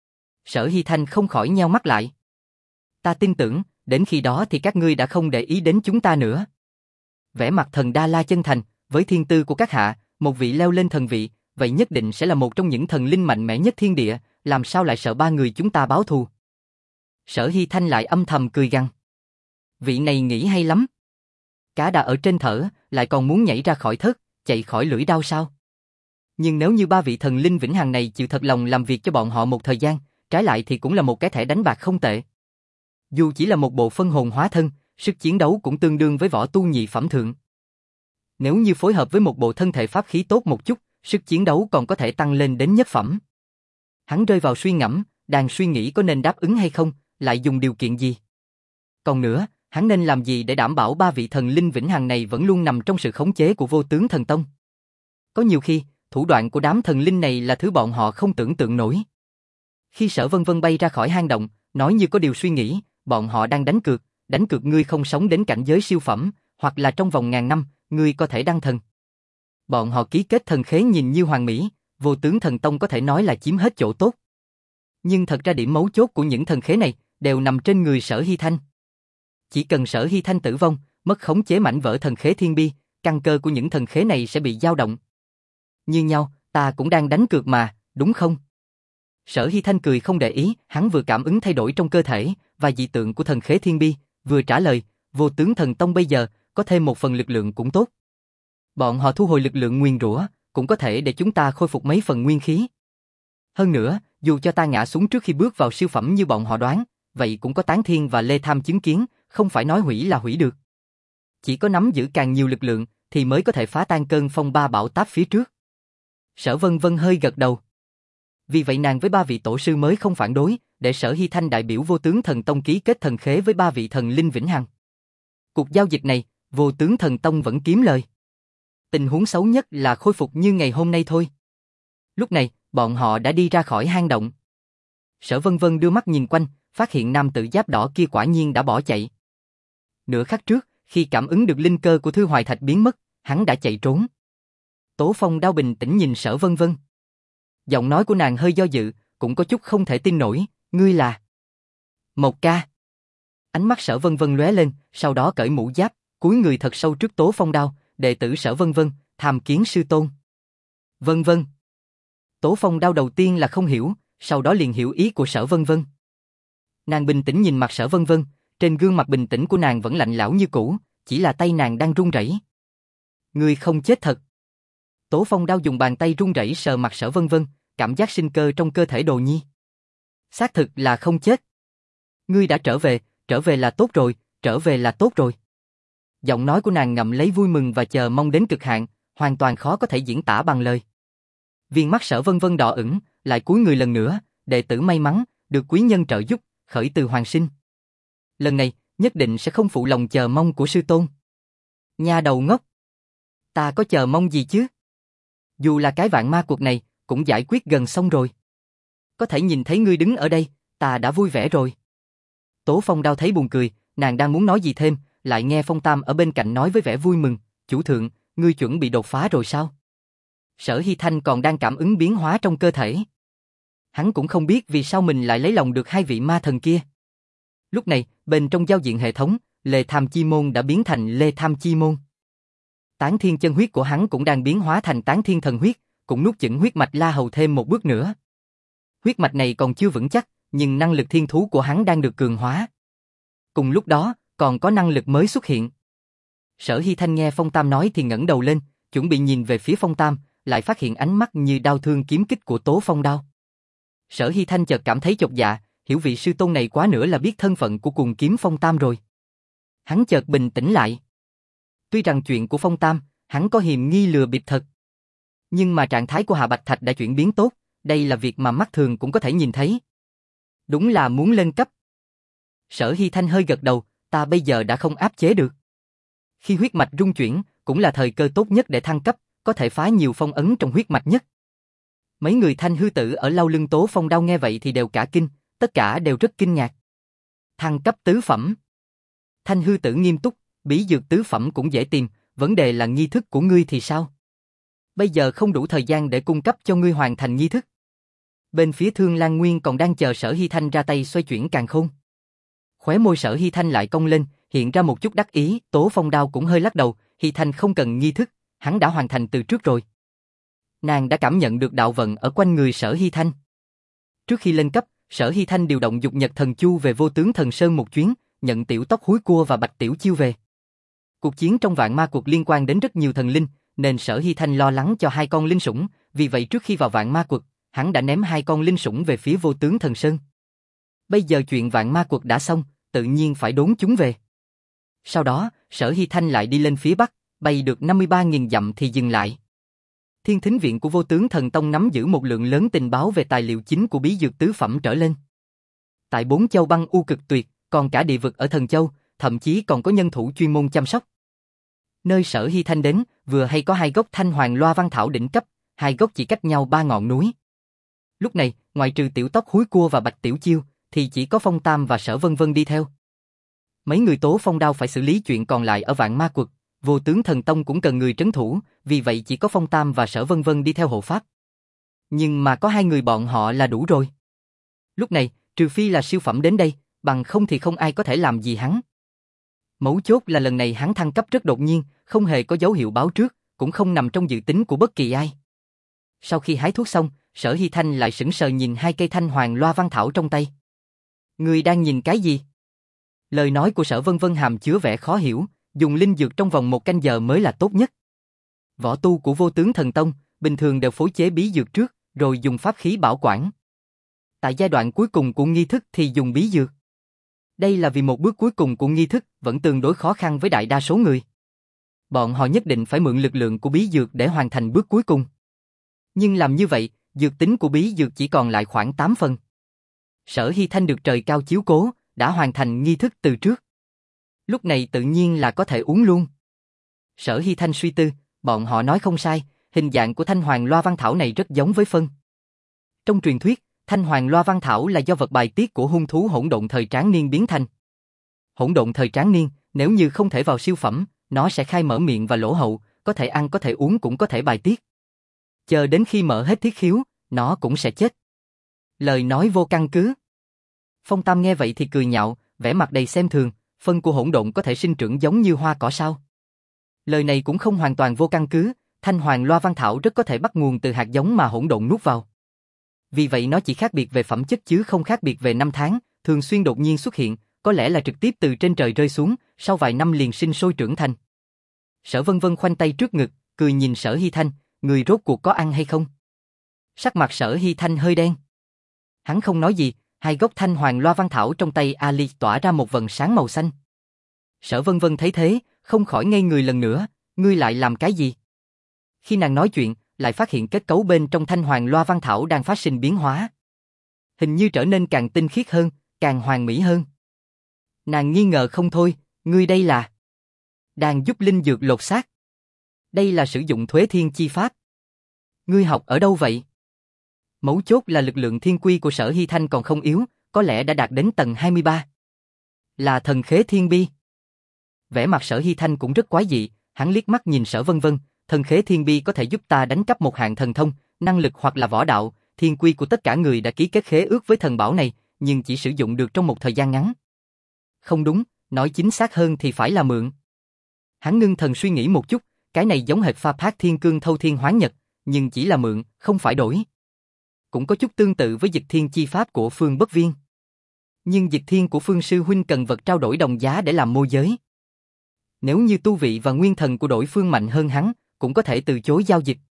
Sở Hy Thanh không khỏi nheo mắt lại. Ta tin tưởng, đến khi đó thì các ngươi đã không để ý đến chúng ta nữa. Vẻ mặt Thần Đa La chân thành, với thiên tư của các hạ, một vị leo lên thần vị, vậy nhất định sẽ là một trong những thần linh mạnh mẽ nhất thiên địa, làm sao lại sợ ba người chúng ta báo thù. Sở Hy Thanh lại âm thầm cười gằn. Vị này nghĩ hay lắm. Cá đã ở trên thở, lại còn muốn nhảy ra khỏi thớt, chạy khỏi lưỡi đao sao? Nhưng nếu như ba vị thần linh vĩnh hằng này chịu thật lòng làm việc cho bọn họ một thời gian, trái lại thì cũng là một cái thẻ đánh bạc không tệ. Dù chỉ là một bộ phân hồn hóa thân, sức chiến đấu cũng tương đương với võ tu nhị phẩm thượng. Nếu như phối hợp với một bộ thân thể pháp khí tốt một chút, sức chiến đấu còn có thể tăng lên đến nhất phẩm. Hắn rơi vào suy ngẫm, đang suy nghĩ có nên đáp ứng hay không, lại dùng điều kiện gì. Còn nữa, hắn nên làm gì để đảm bảo ba vị thần linh vĩnh hằng này vẫn luôn nằm trong sự khống chế của Vô Tướng Thần Tông. Có nhiều khi, thủ đoạn của đám thần linh này là thứ bọn họ không tưởng tượng nổi. Khi Sở Vân Vân bay ra khỏi hang động, nói như có điều suy nghĩ, bọn họ đang đánh cược, đánh cược ngươi không sống đến cảnh giới siêu phẩm, hoặc là trong vòng ngàn năm, ngươi có thể đăng thần. Bọn họ ký kết thần khế nhìn như hoàn mỹ, Vô Tướng Thần Tông có thể nói là chiếm hết chỗ tốt. Nhưng thật ra điểm mấu chốt của những thần khế này đều nằm trên người Sở Hy Thanh. Chỉ cần Sở Hy Thanh tử vong, mất khống chế mảnh vỡ thần khế thiên bi, căn cơ của những thần khế này sẽ bị dao động. Như nhau, ta cũng đang đánh cược mà, đúng không? Sở Hy Thanh cười không để ý, hắn vừa cảm ứng thay đổi trong cơ thể và dị tượng của thần khế thiên bi, vừa trả lời, Vô Tướng Thần Tông bây giờ có thêm một phần lực lượng cũng tốt. Bọn họ thu hồi lực lượng nguyền rủa, cũng có thể để chúng ta khôi phục mấy phần nguyên khí. Hơn nữa, dù cho ta ngã xuống trước khi bước vào siêu phẩm như bọn họ đoán, vậy cũng có Tán Thiên và Lê Tham chứng kiến, không phải nói hủy là hủy được. Chỉ có nắm giữ càng nhiều lực lượng, thì mới có thể phá tan cơn phong ba bão táp phía trước. Sở Vân Vân hơi gật đầu. Vì vậy nàng với ba vị tổ sư mới không phản đối, để Sở Hy Thanh đại biểu Vô Tướng Thần Tông ký kết thần khế với ba vị thần linh vĩnh hằng. Cuộc giao dịch này, Vô Tướng Thần Tông vẫn kiếm lời. Tình huống xấu nhất là khôi phục như ngày hôm nay thôi. Lúc này, bọn họ đã đi ra khỏi hang động. Sở Vân Vân đưa mắt nhìn quanh, phát hiện nam tử giáp đỏ kia quả nhiên đã bỏ chạy. Nửa khắc trước, khi cảm ứng được linh cơ của Thư Hoài Thạch biến mất, hắn đã chạy trốn. Tố Phong Đao bình tĩnh nhìn Sở Vân Vân. Giọng nói của nàng hơi do dự, cũng có chút không thể tin nổi, ngươi là... Mộc Ca. Ánh mắt Sở Vân Vân lóe lên, sau đó cởi mũ giáp, cúi người thật sâu trước Tố Phong Đao, đệ tử Sở Vân Vân, tham kiến sư tôn. Vân vân. Tố Phong Đao đầu tiên là không hiểu, sau đó liền hiểu ý của Sở Vân Vân. Nàng bình tĩnh nhìn mặt Sở Vân Vân, trên gương mặt bình tĩnh của nàng vẫn lạnh lẽo như cũ, chỉ là tay nàng đang run rẩy. Ngươi không chết thật. Tố Phong Đao dùng bàn tay run rẩy sờ mặt Sở Vân Vân, cảm giác sinh cơ trong cơ thể Đồ Nhi. Xác thực là không chết. Ngươi đã trở về, trở về là tốt rồi, trở về là tốt rồi. Giọng nói của nàng ngậm lấy vui mừng và chờ mong đến cực hạn, hoàn toàn khó có thể diễn tả bằng lời. Viên mắt Sở Vân Vân đỏ ửng, lại cúi người lần nữa, đệ tử may mắn, được quý nhân trợ giúp, khởi từ hoàng sinh. Lần này, nhất định sẽ không phụ lòng chờ mong của sư tôn. Nha đầu ngốc! Ta có chờ mong gì chứ? Dù là cái vạn ma cuộc này, cũng giải quyết gần xong rồi. Có thể nhìn thấy ngươi đứng ở đây, ta đã vui vẻ rồi. Tố Phong Đao thấy buồn cười, nàng đang muốn nói gì thêm, lại nghe Phong Tam ở bên cạnh nói với vẻ vui mừng, chủ thượng, ngươi chuẩn bị đột phá rồi sao? Sở Hy Thanh còn đang cảm ứng biến hóa trong cơ thể. Hắn cũng không biết vì sao mình lại lấy lòng được hai vị ma thần kia. Lúc này, bên trong giao diện hệ thống, Lê Tham Chi Môn đã biến thành Lê Tham Chi Môn. Tán thiên chân huyết của hắn cũng đang biến hóa thành Tán thiên thần huyết, cũng nuốt chửng huyết mạch La Hầu thêm một bước nữa. Huyết mạch này còn chưa vững chắc, nhưng năng lực thiên thú của hắn đang được cường hóa. Cùng lúc đó, còn có năng lực mới xuất hiện. Sở Hy Thanh nghe Phong Tam nói thì ngẩng đầu lên, chuẩn bị nhìn về phía Phong Tam, lại phát hiện ánh mắt như đao thương kiếm kích của Tố Phong Đao. Sở Hy Thanh chợt cảm thấy chột dạ, hiểu vị sư tôn này quá nữa là biết thân phận của Cuồng Kiếm Phong Tam rồi. Hắn chợt bình tĩnh lại. Tuy rằng chuyện của Phong Tam, hắn có hiềm nghi lừa bịp thật. Nhưng mà trạng thái của Hạ Bạch Thạch đã chuyển biến tốt, đây là việc mà mắt thường cũng có thể nhìn thấy. Đúng là muốn lên cấp. Sở Hy Thanh hơi gật đầu, ta bây giờ đã không áp chế được. Khi huyết mạch rung chuyển, cũng là thời cơ tốt nhất để thăng cấp, có thể phá nhiều phong ấn trong huyết mạch nhất. Mấy người Thanh hư tử ở lau lưng Tố Phong Đao nghe vậy thì đều cả kinh, tất cả đều rất kinh ngạc. Thăng cấp tứ phẩm. Thanh hư tử nghiêm túc, bí dược tứ phẩm cũng dễ tìm, vấn đề là nghi thức của ngươi thì sao? Bây giờ không đủ thời gian để cung cấp cho ngươi hoàn thành nghi thức. Bên phía Thương Lan Nguyên còn đang chờ Sở Hy Thanh ra tay xoay chuyển càn khôn. Khóe môi Sở Hy Thanh lại cong lên, hiện ra một chút đắc ý, Tố Phong Đao cũng hơi lắc đầu, Hy Thanh không cần nghi thức, hắn đã hoàn thành từ trước rồi. Nàng đã cảm nhận được đạo vận ở quanh người Sở Hy Thanh. Trước khi lên cấp, Sở Hy Thanh điều động Dục Nhật Thần Chu về Vô Tướng Thần Sơn một chuyến, nhận Tiểu Tóc Húi Cua và Bạch Tiểu Chiêu về. Cuộc chiến trong vạn ma cuộc liên quan đến rất nhiều thần linh, nên Sở Hy Thanh lo lắng cho hai con linh sủng, vì vậy trước khi vào vạn ma cuộc, hắn đã ném hai con linh sủng về phía Vô Tướng Thần Sơn. Bây giờ chuyện vạn ma cuộc đã xong, tự nhiên phải đốn chúng về. Sau đó, Sở Hy Thanh lại đi lên phía bắc, bay được năm mươi ba nghìn dặm thì dừng lại. Thiên Thính Viện của Vô Tướng Thần Tông nắm giữ một lượng lớn tình báo về tài liệu chính của bí dược tứ phẩm trở lên. Tại bốn châu băng u cực tuyệt, còn cả địa vực ở Thần Châu, thậm chí còn có nhân thủ chuyên môn chăm sóc. Nơi Sở Hy Thanh đến, vừa hay có hai gốc Thanh Hoàng Loa Văn Thảo đỉnh cấp, hai gốc chỉ cách nhau ba ngọn núi. Lúc này, ngoại trừ Tiểu Tóc Húi Cua và Bạch Tiểu Chiêu, thì chỉ có Phong Tam và Sở Vân Vân đi theo. Mấy người Tố Phong Đao phải xử lý chuyện còn lại ở vạn ma quật, Vô Tướng Thần Tông cũng cần người trấn thủ, vì vậy chỉ có Phong Tam và Sở Vân Vân đi theo hộ pháp. Nhưng mà có hai người bọn họ là đủ rồi. Lúc này, trừ phi là siêu phẩm đến đây, bằng không thì không ai có thể làm gì hắn. Mấu chốt là lần này hắn thăng cấp rất đột nhiên, không hề có dấu hiệu báo trước, cũng không nằm trong dự tính của bất kỳ ai. Sau khi hái thuốc xong, Sở Hy Thanh lại sững sờ nhìn hai cây Thanh Hoàng Loa Văn Thảo trong tay. Người đang nhìn cái gì? Lời nói của Sở Vân Vân hàm chứa vẻ khó hiểu, dùng linh dược trong vòng một canh giờ mới là tốt nhất. Võ tu của Vô Tướng Thần Tông, bình thường đều phối chế bí dược trước, rồi dùng pháp khí bảo quản. Tại giai đoạn cuối cùng của nghi thức thì dùng bí dược. Đây là vì một bước cuối cùng của nghi thức vẫn tương đối khó khăn với đại đa số người. Bọn họ nhất định phải mượn lực lượng của bí dược để hoàn thành bước cuối cùng. Nhưng làm như vậy, dược tính của bí dược chỉ còn lại khoảng tám phần. Sở Hy Thanh được trời cao chiếu cố, đã hoàn thành nghi thức từ trước. Lúc này tự nhiên là có thể uống luôn. Sở Hy Thanh suy tư, bọn họ nói không sai, hình dạng của Thanh Hoàng Loa Văn Thảo này rất giống với phân. Trong truyền thuyết, Thanh Hoàng Loa Văn Thảo là do vật bài tiết của hung thú hỗn độn thời tráng niên biến thành. Hỗn độn thời tráng niên, nếu như không thể vào siêu phẩm, nó sẽ khai mở miệng và lỗ hậu, có thể ăn có thể uống cũng có thể bài tiết. Chờ đến khi mở hết thiết khiếu, nó cũng sẽ chết. Lời nói vô căn cứ. Phong Tam nghe vậy thì cười nhạo, vẻ mặt đầy xem thường, phân của hỗn độn có thể sinh trưởng giống như hoa cỏ sao? Lời này cũng không hoàn toàn vô căn cứ, Thanh Hoàng Loa Văn Thảo rất có thể bắt nguồn từ hạt giống mà hỗn độn nuốt vào. Vì vậy nó chỉ khác biệt về phẩm chất chứ không khác biệt về năm tháng, thường xuyên đột nhiên xuất hiện, có lẽ là trực tiếp từ trên trời rơi xuống, sau vài năm liền sinh sôi trưởng thành. Sở Vân Vân khoanh tay trước ngực, cười nhìn Sở Hy Thanh, người rốt cuộc có ăn hay không? Sắc mặt Sở Hy Thanh hơi đen. Hắn không nói gì, hai gốc Thanh Hoàng Loa Văn Thảo trong tay Ali tỏa ra một vầng sáng màu xanh. Sở Vân Vân thấy thế, không khỏi ngây người lần nữa, ngươi lại làm cái gì? Khi nàng nói chuyện, lại phát hiện kết cấu bên trong Thanh Hoàng Loa Văn Thảo đang phát sinh biến hóa. Hình như trở nên càng tinh khiết hơn, càng hoàn mỹ hơn. Nàng nghi ngờ không thôi, ngươi đây là đang giúp linh dược lột xác. Đây là sử dụng thuế thiên chi pháp. Ngươi học ở đâu vậy? Mấu chốt là lực lượng thiên quy của Sở Hy Thanh còn không yếu, có lẽ đã đạt đến tầng hai mươi ba. Là thần khế thiên bi. Vẻ mặt Sở Hy Thanh cũng rất quái dị, hắn liếc mắt nhìn Sở Vân Vân, thần khế thiên bi có thể giúp ta đánh cắp một hạng thần thông, năng lực hoặc là võ đạo, thiên quy của tất cả người đã ký kết khế ước với thần bảo này, nhưng chỉ sử dụng được trong một thời gian ngắn. Không đúng, nói chính xác hơn thì phải là mượn. Hắn ngưng thần suy nghĩ một chút, cái này giống hệt pha phát thiên cương thâu thiên hoán nhật, nhưng chỉ là mượn, không phải đổi. Cũng có chút tương tự với dịch thiên chi pháp của Phương Bất Viên. Nhưng dịch thiên của Phương Sư Huynh cần vật trao đổi đồng giá để làm môi giới. Nếu như tu vị và nguyên thần của đối phương mạnh hơn hắn, cũng có thể từ chối giao dịch.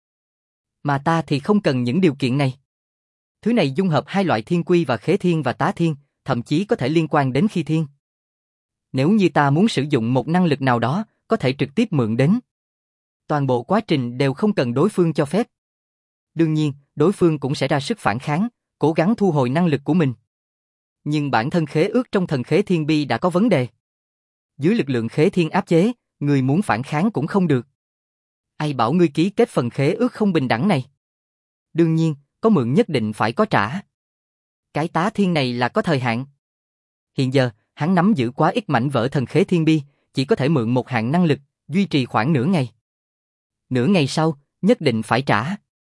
Mà ta thì không cần những điều kiện này. Thứ này dung hợp hai loại thiên quy và khế thiên và tá thiên, thậm chí có thể liên quan đến khi thiên. Nếu như ta muốn sử dụng một năng lực nào đó, có thể trực tiếp mượn đến. Toàn bộ quá trình đều không cần đối phương cho phép. Đương nhiên, đối phương cũng sẽ ra sức phản kháng, cố gắng thu hồi năng lực của mình. Nhưng bản thân khế ước trong thần khế thiên bi đã có vấn đề. Dưới lực lượng khế thiên áp chế, người muốn phản kháng cũng không được. Ai bảo ngươi ký kết phần khế ước không bình đẳng này? Đương nhiên, có mượn nhất định phải có trả. Cái tá thiên này là có thời hạn. Hiện giờ, hắn nắm giữ quá ít mảnh vỡ thần khế thiên bi, chỉ có thể mượn một hạng năng lực, duy trì khoảng nửa ngày. Nửa ngày sau, nhất định phải trả.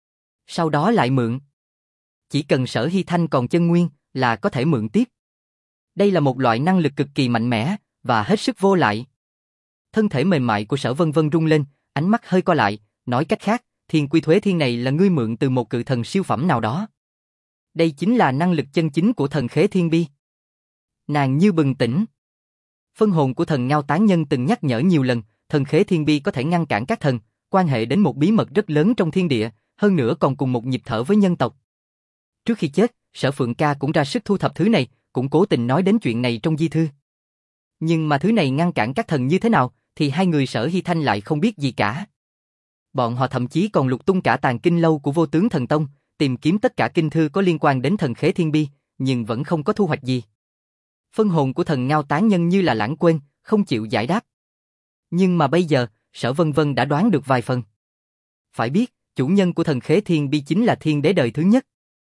Sau đó lại mượn. Chỉ cần Sở Hy Thanh còn chân nguyên là có thể mượn tiếp. Đây là một loại năng lực cực kỳ mạnh mẽ và hết sức vô lại. Thân thể mềm mại của Sở Vân Vân rung lên, ánh mắt hơi co lại, nói cách khác, thiên quy thuế thiên này là ngươi mượn từ một cự thần siêu phẩm nào đó. Đây chính là năng lực chân chính của thần khế thiên bi. Nàng như bừng tỉnh. Phân hồn của thần Ngao Tán Nhân từng nhắc nhở nhiều lần, thần khế thiên bi có thể ngăn cản các thần, quan hệ đến một bí mật rất lớn trong thiên địa, hơn nữa còn cùng một nhịp thở với nhân tộc. Trước khi chết, Sở Phượng Ca cũng ra sức thu thập thứ này, cũng cố tình nói đến chuyện này trong di thư. Nhưng mà thứ này ngăn cản các thần như thế nào, thì hai người Sở Hy Thanh lại không biết gì cả. Bọn họ thậm chí còn lục tung cả tàng kinh lâu của Vô Tướng Thần Tông, tìm kiếm tất cả kinh thư có liên quan đến thần khế thiên bi, nhưng vẫn không có thu hoạch gì. Phân hồn của thần Ngao Tán Nhân như là lãng quên, không chịu giải đáp. Nhưng mà bây giờ, Sở Vân Vân đã đoán được vài phần. Phải biết, chủ nhân của thần khế thiên bi chính là thiên đế đời thứ nhất.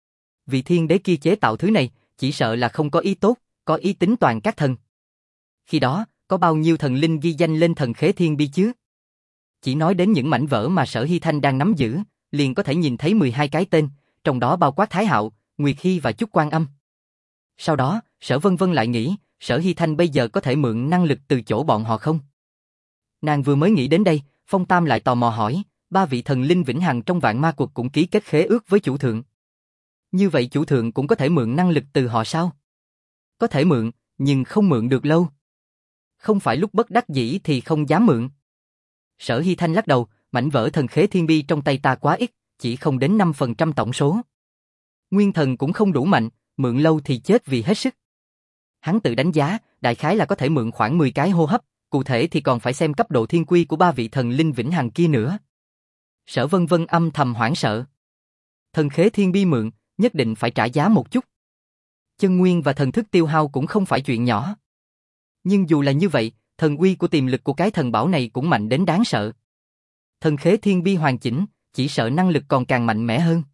Vị thiên đế kia chế tạo thứ này, chỉ sợ là không có ý tốt, có ý tính toàn các thần. Khi đó, có bao nhiêu thần linh ghi danh lên thần khế thiên bi chứ? Chỉ nói đến những mảnh vỡ mà Sở Hy Thanh đang nắm giữ, liền có thể nhìn thấy mười hai cái tên, trong đó bao quát Thái Hạo, Nguyệt Hy và Chúc Quan Âm. Sau đó, Sở Vân Vân lại nghĩ, Sở Hy Thanh bây giờ có thể mượn năng lực từ chỗ bọn họ không? Nàng vừa mới nghĩ đến đây, Phong Tam lại tò mò hỏi, ba vị thần linh vĩnh hằng trong vạn ma quật cũng ký kết khế ước với chủ thượng. Như vậy chủ thượng cũng có thể mượn năng lực từ họ sao? Có thể mượn, nhưng không mượn được lâu. Không phải lúc bất đắc dĩ thì không dám mượn. Sở Hy Thanh lắc đầu, mảnh vỡ thần khế thiên bi trong tay ta quá ít, chỉ không đến năm phần trăm tổng số. Nguyên thần cũng không đủ mạnh, mượn lâu thì chết vì hết sức. Hắn tự đánh giá, đại khái là có thể mượn khoảng mười cái hô hấp, cụ thể thì còn phải xem cấp độ thiên quy của ba vị thần linh vĩnh hằng kia nữa. Sở Vân Vân âm thầm hoảng sợ. Thần khế thiên bi mượn, nhất định phải trả giá một chút. Chân nguyên và thần thức tiêu hao cũng không phải chuyện nhỏ. Nhưng dù là như vậy, thần uy của tiềm lực của cái thần bảo này cũng mạnh đến đáng sợ. Thần khế thiên bi hoàn chỉnh, chỉ sợ năng lực còn càng mạnh mẽ hơn.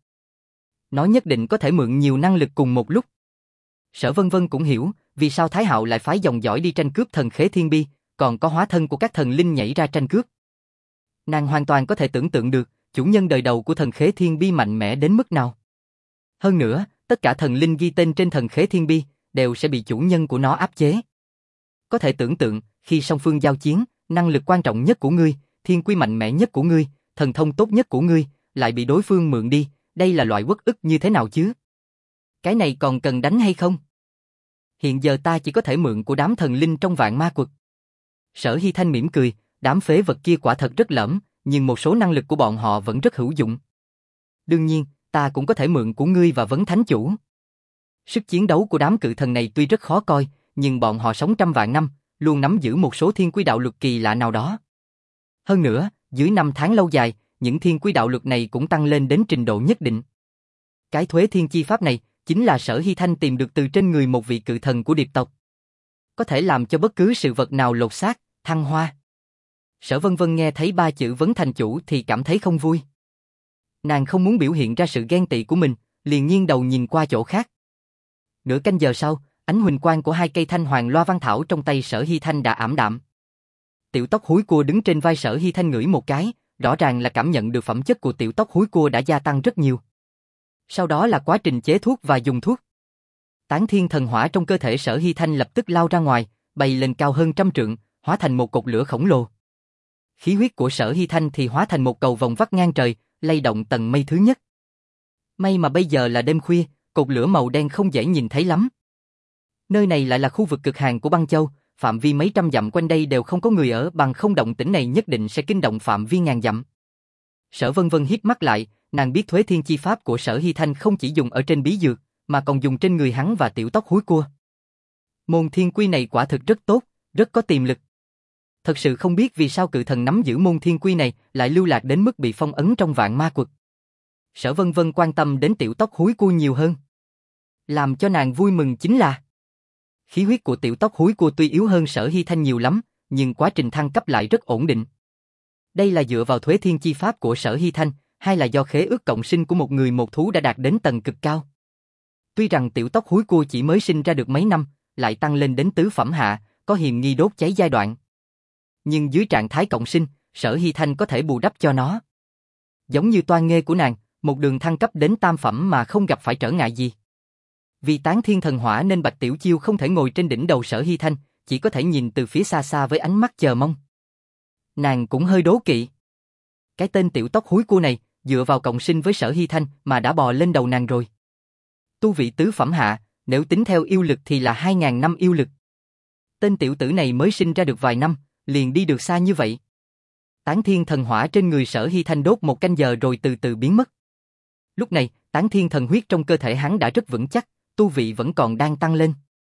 Nó nhất định có thể mượn nhiều năng lực cùng một lúc. Sở Vân Vân cũng hiểu, vì sao Thái Hạo lại phái dòng dõi đi tranh cướp thần khế thiên bi, còn có hóa thân của các thần linh nhảy ra tranh cướp. Nàng hoàn toàn có thể tưởng tượng được, chủ nhân đời đầu của thần khế thiên bi mạnh mẽ đến mức nào. Hơn nữa, tất cả thần linh ghi tên trên thần khế thiên bi, đều sẽ bị chủ nhân của nó áp chế. Có thể tưởng tượng, khi song phương giao chiến, năng lực quan trọng nhất của ngươi, thiên quy mạnh mẽ nhất của ngươi, thần thông tốt nhất của ngươi, lại bị đối phương mượn đi, đây là loại uất ức như thế nào chứ? Cái này còn cần đánh hay không? Hiện giờ ta chỉ có thể mượn của đám thần linh trong vạn ma quật. Sở Hy Thanh mỉm cười, đám phế vật kia quả thật rất lỡm, nhưng một số năng lực của bọn họ vẫn rất hữu dụng. Đương nhiên, ta cũng có thể mượn của ngươi và Vấn Thánh Chủ. Sức chiến đấu của đám cự thần này tuy rất khó coi, nhưng bọn họ sống trăm vạn năm, luôn nắm giữ một số thiên quy đạo luật kỳ lạ nào đó. Hơn nữa, dưới năm tháng lâu dài, những thiên quy đạo luật này cũng tăng lên đến trình độ nhất định. Cái thuế thiên chi pháp này, chính là Sở Hy Thanh tìm được từ trên người một vị cự thần của điệp tộc. có thể làm cho bất cứ sự vật nào lột xác, thăng hoa. Sở Vân Vân nghe thấy ba chữ vấn thành chủ thì cảm thấy không vui. Nàng không muốn biểu hiện ra sự ghen tị của mình, liền nghiêng đầu nhìn qua chỗ khác. Nửa canh giờ sau, ánh huỳnh quang của hai cây thanh hoàng loa văn thảo trong tay Sở Hy Thanh đã ảm đạm. Tiểu tóc húi cua đứng trên vai Sở Hy Thanh ngửi một cái, rõ ràng là cảm nhận được phẩm chất của tiểu tóc húi cua đã gia tăng rất nhiều. Sau đó là quá trình chế thuốc và dùng thuốc. Tán thiên thần hỏa trong cơ thể Sở Hy Thanh lập tức lao ra ngoài, bay lên cao hơn trăm trượng, hóa thành một cột lửa khổng lồ. Khí huyết của Sở Hy Thanh thì hóa thành một cầu vồng vắt ngang trời, lay động tầng mây thứ nhất. May mà bây giờ là đêm khuya, cột lửa màu đen không dễ nhìn thấy lắm. Nơi này lại là khu vực cực hàn của băng châu, phạm vi mấy trăm dặm quanh đây đều không có người ở, bằng không động tĩnh này nhất định sẽ kinh động phạm vi ngàn dặm. Sở Vân Vân híp mắt lại, nàng biết Thuế Thiên Chi Pháp của Sở Hy Thanh không chỉ dùng ở trên bí dược, mà còn dùng trên người hắn và tiểu tóc húi cua. Môn thiên quy này quả thực rất tốt, rất có tiềm lực. Thật sự không biết vì sao cự thần nắm giữ môn thiên quy này lại lưu lạc đến mức bị phong ấn trong vạn ma quật. Sở Vân Vân quan tâm đến tiểu tóc húi cua nhiều hơn. Làm cho nàng vui mừng chính là khí huyết của tiểu tóc húi cua tuy yếu hơn Sở Hy Thanh nhiều lắm, nhưng quá trình thăng cấp lại rất ổn định. Đây là dựa vào Thuế Thiên Chi Pháp của Sở Hy Thanh, hay là do khế ước cộng sinh của một người một thú đã đạt đến tầng cực cao. Tuy rằng tiểu tóc húi cua chỉ mới sinh ra được mấy năm, lại tăng lên đến tứ phẩm hạ, có hiềm nghi đốt cháy giai đoạn. Nhưng dưới trạng thái cộng sinh, Sở Hy Thanh có thể bù đắp cho nó. Giống như toan nghê của nàng, một đường thăng cấp đến tam phẩm mà không gặp phải trở ngại gì. Vì tán thiên thần hỏa nên Bạch Tiểu Chiêu không thể ngồi trên đỉnh đầu Sở Hy Thanh, chỉ có thể nhìn từ phía xa xa với ánh mắt chờ mong. Nàng cũng hơi đố kỵ. Cái tên tiểu tóc húi cua này, dựa vào cộng sinh với Sở Hy Thanh mà đã bò lên đầu nàng rồi. Tu vị tứ phẩm hạ, nếu tính theo yêu lực thì là hai ngàn năm yêu lực. Tên tiểu tử này mới sinh ra được vài năm, liền đi được xa như vậy. Tán thiên thần hỏa trên người Sở Hy Thanh đốt một canh giờ rồi từ từ biến mất. Lúc này, tán thiên thần huyết trong cơ thể hắn đã rất vững chắc, tu vị vẫn còn đang tăng lên.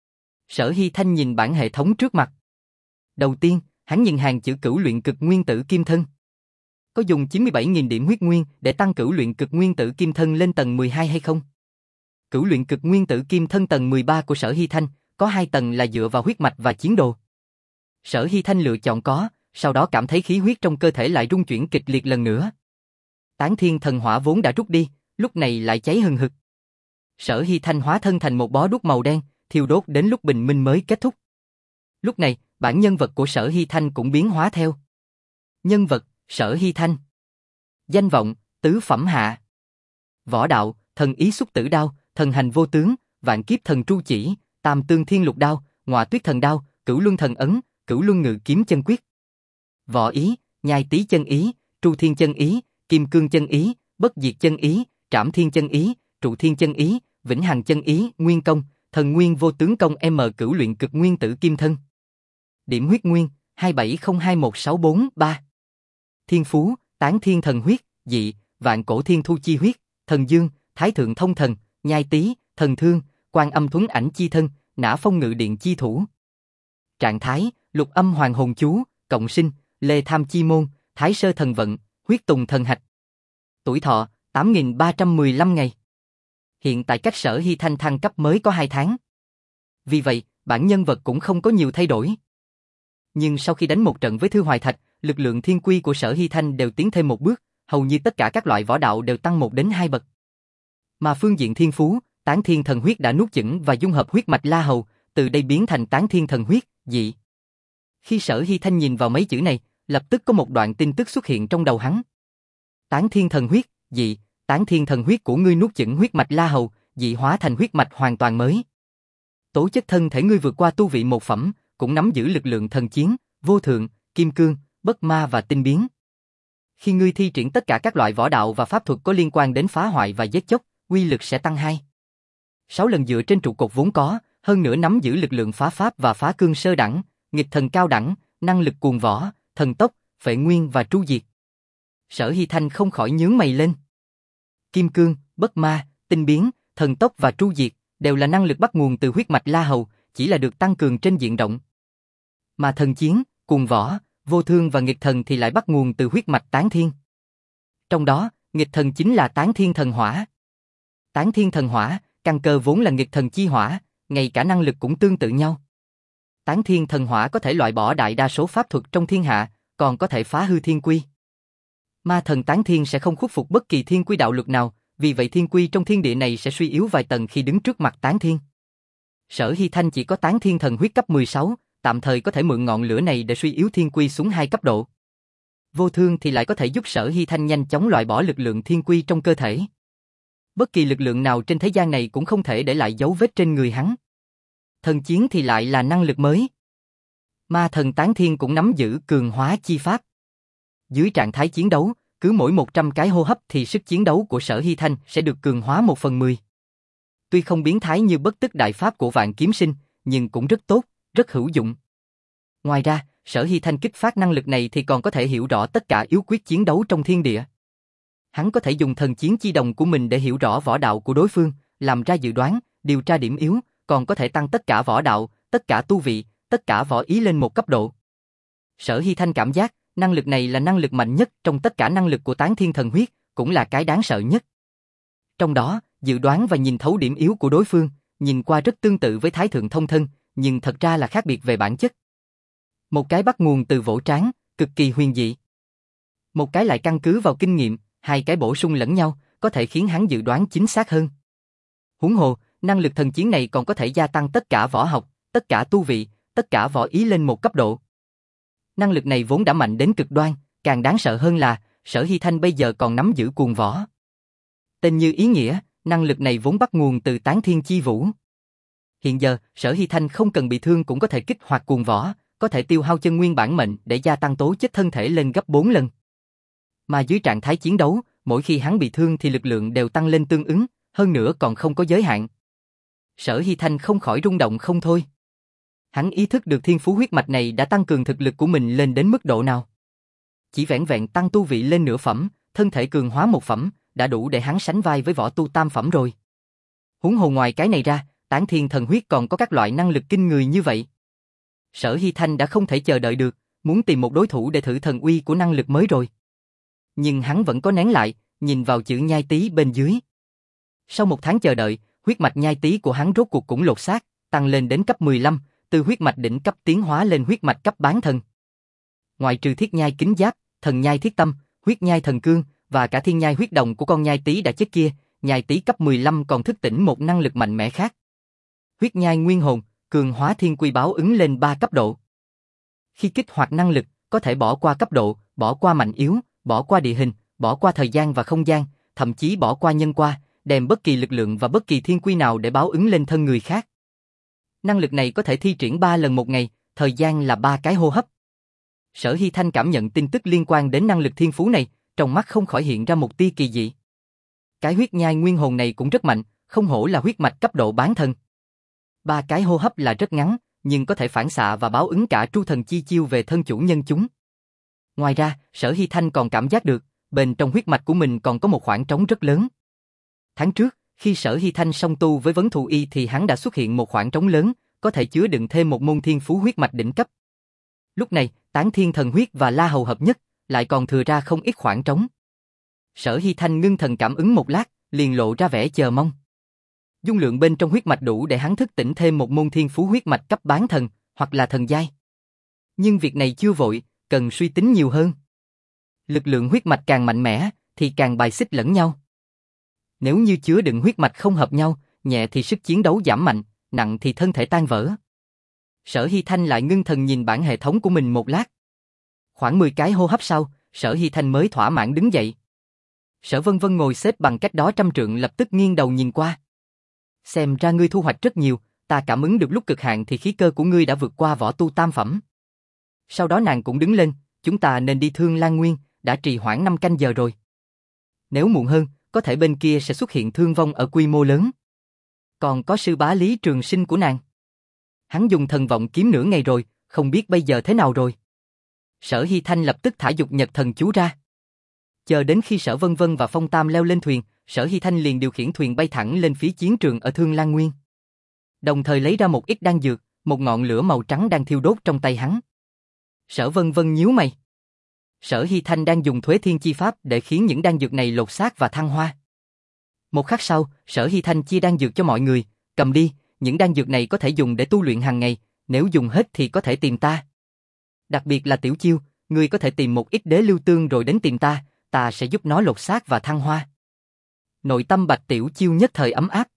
Sở Hy Thanh nhìn bản hệ thống trước mặt. Đầu tiên, hắn nhìn hàng chữ cửu luyện cực nguyên tử kim thân. Có dùng chín mươi bảy nghìn điểm huyết nguyên để tăng cửu luyện cực nguyên tử kim thân lên tầng mười hai hay không? Cửu luyện cực nguyên tử kim thân tầng mười ba của Sở Hy Thanh, có hai tầng là dựa vào huyết mạch và chiến đồ. Sở Hy Thanh lựa chọn có, sau đó cảm thấy khí huyết trong cơ thể lại rung chuyển kịch liệt lần nữa. Tán thiên thần hỏa vốn đã rút đi, lúc này lại cháy hừng hực. Sở Hy Thanh hóa thân thành một bó đuốc màu đen, thiêu đốt đến lúc bình minh mới kết thúc. Lúc này, bản nhân vật của Sở Hy Thanh cũng biến hóa theo. Nhân vật, Sở Hy Thanh. Danh vọng, tứ phẩm hạ. Võ đạo, thần ý xúc tử đao, thần hành vô tướng, vạn kiếp thần tru chỉ, tam tương thiên lục đao, ngọa tuyết thần đao, cửu luân thần ấn, cửu luân ngự kiếm chân quyết. Võ ý, nhai tý chân ý, tru thiên chân ý, kim cương chân ý, bất diệt chân ý, trảm thiên chân ý, trụ thiên chân ý, vĩnh hằng chân ý, nguyên công, thần nguyên vô tướng công M cửu luyện cực nguyên tử kim thân. Điểm huyết nguyên, hai bảy không hai một sáu bốn ba. Thiên phú, tán thiên thần huyết, dị, vạn cổ thiên thu chi huyết, thần dương, thái thượng thông thần, nhai tý, thần thương, quan âm thuấn ảnh chi thân, nã phong ngự điện chi thủ. Trạng thái, lục âm hoàng hồn chú, cộng sinh, lê tham chi môn, thái sơ thần vận, huyết tùng thần hạch. Tuổi thọ, tám nghìn ba trăm mười lăm ngày. Hiện tại cách Sở Hy Thanh thăng cấp mới có hai tháng. Vì vậy, bản nhân vật cũng không có nhiều thay đổi. Nhưng sau khi đánh một trận với Thư Hoài Thạch, lực lượng thiên quy của Sở Hy Thanh đều tiến thêm một bước, hầu như tất cả các loại võ đạo đều tăng một đến hai bậc. Mà phương diện thiên phú, tán thiên thần huyết đã nuốt chửng và dung hợp huyết mạch La Hầu, từ đây biến thành tán thiên thần huyết, dị. Khi Sở Hy Thanh nhìn vào mấy chữ này, lập tức có một đoạn tin tức xuất hiện trong đầu hắn. Tán thiên thần huyết, dị, tán thiên thần huyết của ngươi nuốt chửng huyết mạch La Hầu, dị hóa thành huyết mạch hoàn toàn mới. Tố chất thân thể ngươi vượt qua tu vị một phẩm, cũng nắm giữ lực lượng thần chiến, vô thượng, kim cương, bất ma và tinh biến. Khi ngươi thi triển tất cả các loại võ đạo và pháp thuật có liên quan đến phá hoại và giết chóc, uy lực sẽ tăng hai. Sáu lần dựa trên trụ cột vốn có, hơn nữa nắm giữ lực lượng phá pháp và phá cương sơ đẳng, nghịch thần cao đẳng, năng lực cuồng võ, thần tốc, phệ nguyên và tru diệt. Sở Hy Thanh không khỏi nhướng mày lên. Kim cương, bất ma, tinh biến, thần tốc và tru diệt đều là năng lực bắt nguồn từ huyết mạch La Hầu, chỉ là được tăng cường trên diện rộng. Mà thần chiến, cuồng võ, vô thương và nghịch thần thì lại bắt nguồn từ huyết mạch Tán Thiên. Trong đó, nghịch thần chính là Tán Thiên thần hỏa. Tán Thiên thần hỏa, căn cơ vốn là nghịch thần chi hỏa, ngay cả năng lực cũng tương tự nhau. Tán thiên thần hỏa có thể loại bỏ đại đa số pháp thuật trong thiên hạ, còn có thể phá hư thiên quy. Ma thần tán thiên sẽ không khuất phục bất kỳ thiên quy đạo luật nào, vì vậy thiên quy trong thiên địa này sẽ suy yếu vài tầng khi đứng trước mặt tán thiên. Sở Hy Thanh chỉ có tán thiên thần huyết cấp mười sáu, tạm thời có thể mượn ngọn lửa này để suy yếu thiên quy xuống hai cấp độ. Vô thương thì lại có thể giúp Sở Hy Thanh nhanh chóng loại bỏ lực lượng thiên quy trong cơ thể. Bất kỳ lực lượng nào trên thế gian này cũng không thể để lại dấu vết trên người hắn. Thần chiến thì lại là năng lực mới. Ma thần tán thiên cũng nắm giữ cường hóa chi pháp. Dưới trạng thái chiến đấu, cứ mỗi một trăm cái hô hấp thì sức chiến đấu của Sở Hy Thanh sẽ được cường hóa một phần mười. Tuy không biến thái như bất tức đại pháp của Vạn Kiếm Sinh, nhưng cũng rất tốt, rất hữu dụng. Ngoài ra, Sở Hy Thanh kích phát năng lực này thì còn có thể hiểu rõ tất cả yếu quyết chiến đấu trong thiên địa. Hắn có thể dùng thần chiến chi đồng của mình để hiểu rõ võ đạo của đối phương, làm ra dự đoán, điều tra điểm yếu, còn có thể tăng tất cả võ đạo, tất cả tu vị, tất cả võ ý lên một cấp độ. Sở Hy Thanh cảm giác, năng lực này là năng lực mạnh nhất trong tất cả năng lực của Tán Thiên Thần Huyết, cũng là cái đáng sợ nhất. Trong đó, dự đoán và nhìn thấu điểm yếu của đối phương, nhìn qua rất tương tự với Thái Thượng Thông Thân, nhưng thật ra là khác biệt về bản chất. Một cái bắt nguồn từ vỗ trán, cực kỳ huyền dị. Một cái lại căn cứ vào kinh nghiệm, hai cái bổ sung lẫn nhau, có thể khiến hắn dự đoán chính xác hơn. Huống hồ, năng lực thần chiến này còn có thể gia tăng tất cả võ học, tất cả tu vị, tất cả võ ý lên một cấp độ. Năng lực này vốn đã mạnh đến cực đoan, càng đáng sợ hơn là, Sở Hy Thanh bây giờ còn nắm giữ cuồng võ. Tên như ý nghĩa, năng lực này vốn bắt nguồn từ Tán Thiên Chi Vũ. Hiện giờ, Sở Hy Thanh không cần bị thương cũng có thể kích hoạt cuồng võ, có thể tiêu hao chân nguyên bản mệnh để gia tăng tố chất thân thể lên gấp bốn lần. Mà dưới trạng thái chiến đấu, mỗi khi hắn bị thương thì lực lượng đều tăng lên tương ứng, hơn nữa còn không có giới hạn. Sở Hy Thanh không khỏi rung động không thôi. Hắn ý thức được thiên phú huyết mạch này đã tăng cường thực lực của mình lên đến mức độ nào. Chỉ vẻn vẹn tăng tu vị lên nửa phẩm, thân thể cường hóa một phẩm, đã đủ để hắn sánh vai với võ tu tam phẩm rồi. Huống hồ ngoài cái này ra, Tán Thiên Thần Huyết còn có các loại năng lực kinh người như vậy. Sở Hy Thanh đã không thể chờ đợi được, muốn tìm một đối thủ để thử thần uy của năng lực mới rồi. Nhưng hắn vẫn có nén lại, nhìn vào chữ nhai tý bên dưới. Sau một tháng chờ đợi, huyết mạch nhai tý của hắn rốt cuộc cũng lột xác, tăng lên đến cấp mười lăm, từ huyết mạch đỉnh cấp tiến hóa lên huyết mạch cấp bán thần. Ngoại trừ thiết nhai kính giáp, thần nhai thiết tâm, huyết nhai thần cương và cả thiên nhai huyết đồng của con nhai tý đã chết kia, nhai tý cấp mười lăm còn thức tỉnh một năng lực mạnh mẽ khác. Huyết nhai nguyên hồn, cường hóa thiên quy báo ứng lên ba cấp độ. Khi kích hoạt năng lực, có thể bỏ qua cấp độ, bỏ qua mạnh yếu, bỏ qua địa hình, bỏ qua thời gian và không gian, thậm chí bỏ qua nhân quả, đem bất kỳ lực lượng và bất kỳ thiên quy nào để báo ứng lên thân người khác. Năng lực này có thể thi triển ba lần một ngày, thời gian là ba cái hô hấp. Sở Hy Thanh cảm nhận tin tức liên quan đến năng lực thiên phú này, trong mắt không khỏi hiện ra một tia kỳ dị. Cái huyết nhai nguyên hồn này cũng rất mạnh, không hổ là huyết mạch cấp độ bán thần. Ba cái hô hấp là rất ngắn, nhưng có thể phản xạ và báo ứng cả tru thần chi chiêu về thân chủ nhân chúng. Ngoài ra, Sở Hy Thanh còn cảm giác được, bên trong huyết mạch của mình còn có một khoảng trống rất lớn. Tháng trước, khi Sở Hy Thanh song tu với vấn thù y thì hắn đã xuất hiện một khoảng trống lớn, có thể chứa đựng thêm một môn thiên phú huyết mạch đỉnh cấp. Lúc này, Tán Thiên Thần Huyết và La Hầu hợp nhất, lại còn thừa ra không ít khoảng trống. Sở Hy Thanh ngưng thần cảm ứng một lát, liền lộ ra vẻ chờ mong. Dung lượng bên trong huyết mạch đủ để hắn thức tỉnh thêm một môn thiên phú huyết mạch cấp bán thần, hoặc là thần giai. Nhưng việc này chưa vội, cần suy tính nhiều hơn. Lực lượng huyết mạch càng mạnh mẽ, thì càng bài xích lẫn nhau. Nếu như chứa đựng huyết mạch không hợp nhau, nhẹ thì sức chiến đấu giảm mạnh, nặng thì thân thể tan vỡ. Sở Hy Thanh lại ngưng thần nhìn bản hệ thống của mình một lát. Khoảng mười cái hô hấp sau, Sở Hy Thanh mới thỏa mãn đứng dậy. Sở Vân Vân ngồi xếp bằng cách đó trăm trượng lập tức nghiêng đầu nhìn qua. Xem ra ngươi thu hoạch rất nhiều, ta cảm ứng được lúc cực hạn thì khí cơ của ngươi đã vượt qua võ tu tam phẩm. Sau đó nàng cũng đứng lên, chúng ta nên đi Thương Lan Nguyên, đã trì hoãn năm canh giờ rồi. Nếu muộn hơn, có thể bên kia sẽ xuất hiện thương vong ở quy mô lớn. Còn có sư bá Lý Trường Sinh của nàng. Hắn dùng thần vọng kiếm nửa ngày rồi, không biết bây giờ thế nào rồi. Sở Hy Thanh lập tức thả dục nhật thần chú ra. Chờ đến khi Sở Vân Vân và Phong Tam leo lên thuyền, Sở Hy Thanh liền điều khiển thuyền bay thẳng lên phía chiến trường ở Thương Lan Nguyên. Đồng thời lấy ra một ít đan dược, một ngọn lửa màu trắng đang thiêu đốt trong tay hắn. Sở Vân Vân nhíu mày. Sở Hy Thanh đang dùng Thuế Thiên Chi Pháp để khiến những đan dược này lột xác và thăng hoa. Một khắc sau, Sở Hy Thanh chia đan dược cho mọi người, cầm đi, những đan dược này có thể dùng để tu luyện hàng ngày, nếu dùng hết thì có thể tìm ta. Đặc biệt là Tiểu Chiêu, ngươi có thể tìm một ít đế lưu tương rồi đến tìm ta, ta sẽ giúp nó lột xác và thăng hoa. Nội tâm Bạch Tiểu Chiêu nhất thời ấm áp.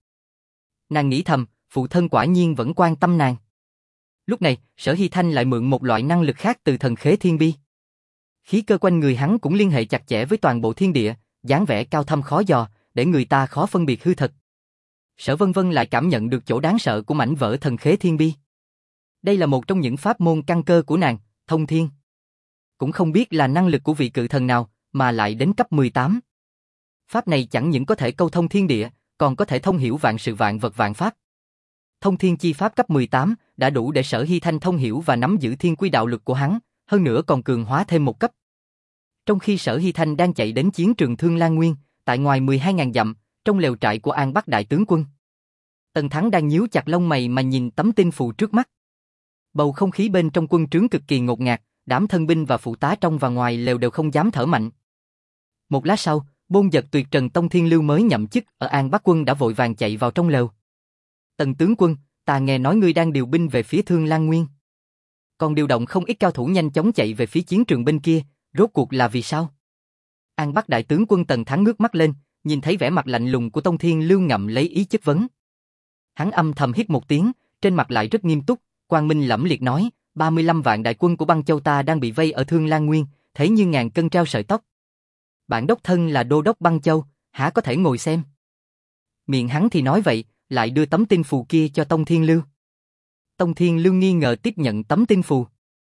Nàng nghĩ thầm, phụ thân quả nhiên vẫn quan tâm nàng. Lúc này, Sở Hy Thanh lại mượn một loại năng lực khác từ thần khế thiên bi. Khí cơ quanh người hắn cũng liên hệ chặt chẽ với toàn bộ thiên địa, dáng vẻ cao thâm khó dò, để người ta khó phân biệt hư thật. Sở Vân Vân lại cảm nhận được chỗ đáng sợ của mảnh vỡ thần khế thiên bi. Đây là một trong những pháp môn căn cơ của nàng, thông thiên. Cũng không biết là năng lực của vị cự thần nào, mà lại đến cấp mười tám. Pháp này chẳng những có thể câu thông thiên địa, còn có thể thông hiểu vạn sự vạn vật vạn pháp. Thông thiên chi pháp cấp mười tám đã đủ để Sở Hy Thanh thông hiểu và nắm giữ thiên quy đạo lực của hắn, hơn nữa còn cường hóa thêm một cấp. Trong khi Sở Hy Thanh đang chạy đến chiến trường Thương Lan Nguyên, tại ngoài mười hai nghìn dặm, trong lều trại của An Bắc đại tướng quân, Tần Thắng đang nhíu chặt lông mày mà nhìn tấm tin phù trước mắt. Bầu không khí bên trong quân trướng cực kỳ ngột ngạt, đám thân binh và phụ tá trong và ngoài lều đều không dám thở mạnh. Một lát sau, Bôn Dật Tuyệt Trần Tông Thiên Lưu mới nhậm chức ở An Bắc quân đã vội vàng chạy vào trong lều. Tần tướng quân, ta nghe nói ngươi đang điều binh về phía Thương Lan Nguyên. Còn điều động không ít cao thủ nhanh chóng chạy về phía chiến trường bên kia, rốt cuộc là vì sao? An Bắc đại tướng quân Tần Thắng ngước mắt lên, nhìn thấy vẻ mặt lạnh lùng của Tông Thiên Lưu ngậm lấy ý chất vấn. Hắn âm thầm hít một tiếng, trên mặt lại rất nghiêm túc, quang minh lẫm liệt nói, ba mươi lăm vạn đại quân của Băng Châu ta đang bị vây ở Thương Lan Nguyên, thế như ngàn cân treo sợi tóc. Bản đốc thân là đô đốc Băng Châu, hả có thể ngồi xem? Miệng hắn thì nói vậy, lại đưa tấm tin phù kia cho Tông Thiên Lưu. Tông Thiên Lưu nghi ngờ tiếp nhận tấm tin phù.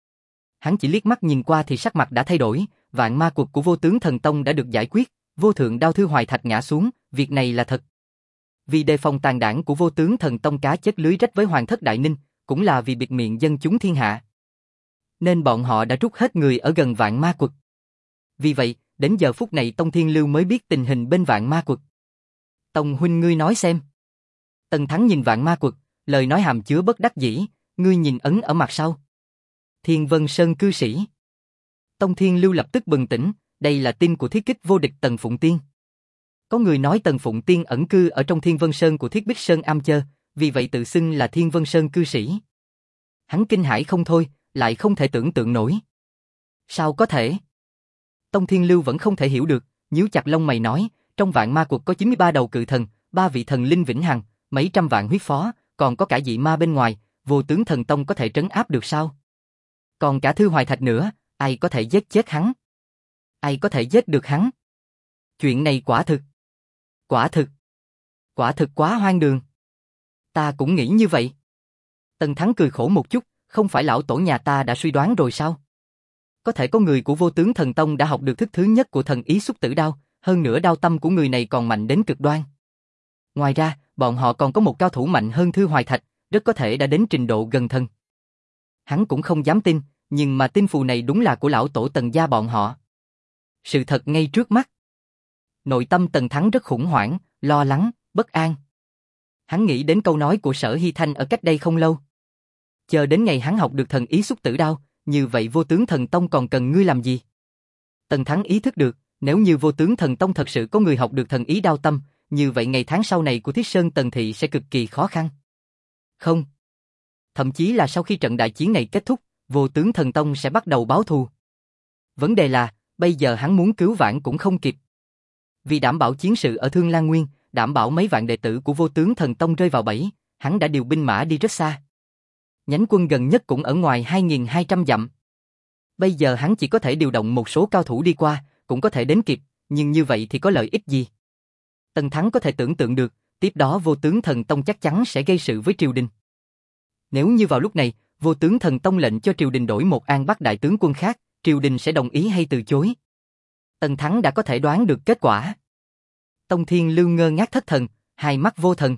Hắn chỉ liếc mắt nhìn qua thì sắc mặt đã thay đổi, vạn ma quật của Vô Tướng Thần Tông đã được giải quyết, Vô Thượng Đao Thư Hoài Thạch ngã xuống, việc này là thật. Vì đề phòng tàn đảng của Vô Tướng Thần Tông cá chết lưới rách với Hoàng thất Đại Ninh, cũng là vì bịt miệng dân chúng thiên hạ, nên bọn họ đã rút hết người ở gần vạn ma quật. Vì vậy, đến giờ phút này Tông Thiên Lưu mới biết tình hình bên vạn ma quật. Tông huynh ngươi nói xem. Tần Thắng nhìn vạn ma quật, lời nói hàm chứa bất đắc dĩ, ngươi nhìn ấn ở mặt sau. Thiên Vân Sơn cư sĩ. Tông Thiên Lưu lập tức bừng tỉnh, đây là tin của thiết kích vô địch Tần Phụng Tiên. Có người nói Tần Phụng Tiên ẩn cư ở trong Thiên Vân Sơn của Thiết Bích Sơn Am Chơ, vì vậy tự xưng là Thiên Vân Sơn cư sĩ. Hắn kinh hãi không thôi, lại không thể tưởng tượng nổi. Sao có thể? Tông Thiên Lưu vẫn không thể hiểu được, nhíu chặt lông mày nói, trong vạn ma quật có chín mươi ba đầu cự thần, ba vị thần linh vĩnh hằng, mấy trăm vạn huyết phó, còn có cả dị ma bên ngoài, Vô Tướng Thần Tông có thể trấn áp được sao? Còn cả Thư Hoài Thạch nữa, ai có thể giết chết hắn? Ai có thể giết được hắn? Chuyện này quả thực. Quả thực. Quả thực quá hoang đường. Ta cũng nghĩ như vậy. Tần Thắng cười khổ một chút, không phải lão tổ nhà ta đã suy đoán rồi sao? Có thể có người của Vô Tướng Thần Tông đã học được thức thứ nhất của thần ý xúc tử đao, hơn nữa đao tâm của người này còn mạnh đến cực đoan. Ngoài ra, bọn họ còn có một cao thủ mạnh hơn Thư Hoài Thạch, rất có thể đã đến trình độ gần thần. Hắn cũng không dám tin, nhưng mà tin phù này đúng là của lão tổ Tần gia bọn họ. Sự thật ngay trước mắt. Nội tâm Tần Thắng rất khủng hoảng, lo lắng, bất an. Hắn nghĩ đến câu nói của Sở Hy Thanh ở cách đây không lâu. Chờ đến ngày hắn học được thần ý xúc tử đao, như vậy Vô Tướng Thần Tông còn cần ngươi làm gì? Tần Thắng ý thức được, nếu như Vô Tướng Thần Tông thật sự có người học được thần ý đao tâm, như vậy ngày tháng sau này của Thiết Sơn Tần Thị sẽ cực kỳ khó khăn. Không. Thậm chí là sau khi trận đại chiến này kết thúc, Vô Tướng Thần Tông sẽ bắt đầu báo thù. Vấn đề là, bây giờ hắn muốn cứu vãn cũng không kịp. Vì đảm bảo chiến sự ở Thương Lan Nguyên, đảm bảo mấy vạn đệ tử của Vô Tướng Thần Tông rơi vào bẫy, hắn đã điều binh mã đi rất xa. Nhánh quân gần nhất cũng ở ngoài hai nghìn hai trăm dặm. Bây giờ hắn chỉ có thể điều động một số cao thủ đi qua, cũng có thể đến kịp, nhưng như vậy thì có lợi ích gì? Tần Thắng có thể tưởng tượng được, tiếp đó Vô Tướng Thần Tông chắc chắn sẽ gây sự với triều đình. Nếu như vào lúc này, Vô Tướng Thần Tông lệnh cho triều đình đổi một An Bắc đại tướng quân khác, triều đình sẽ đồng ý hay từ chối? Tần Thắng đã có thể đoán được kết quả. Tông Thiên Lưu ngơ ngác thất thần, hai mắt vô thần.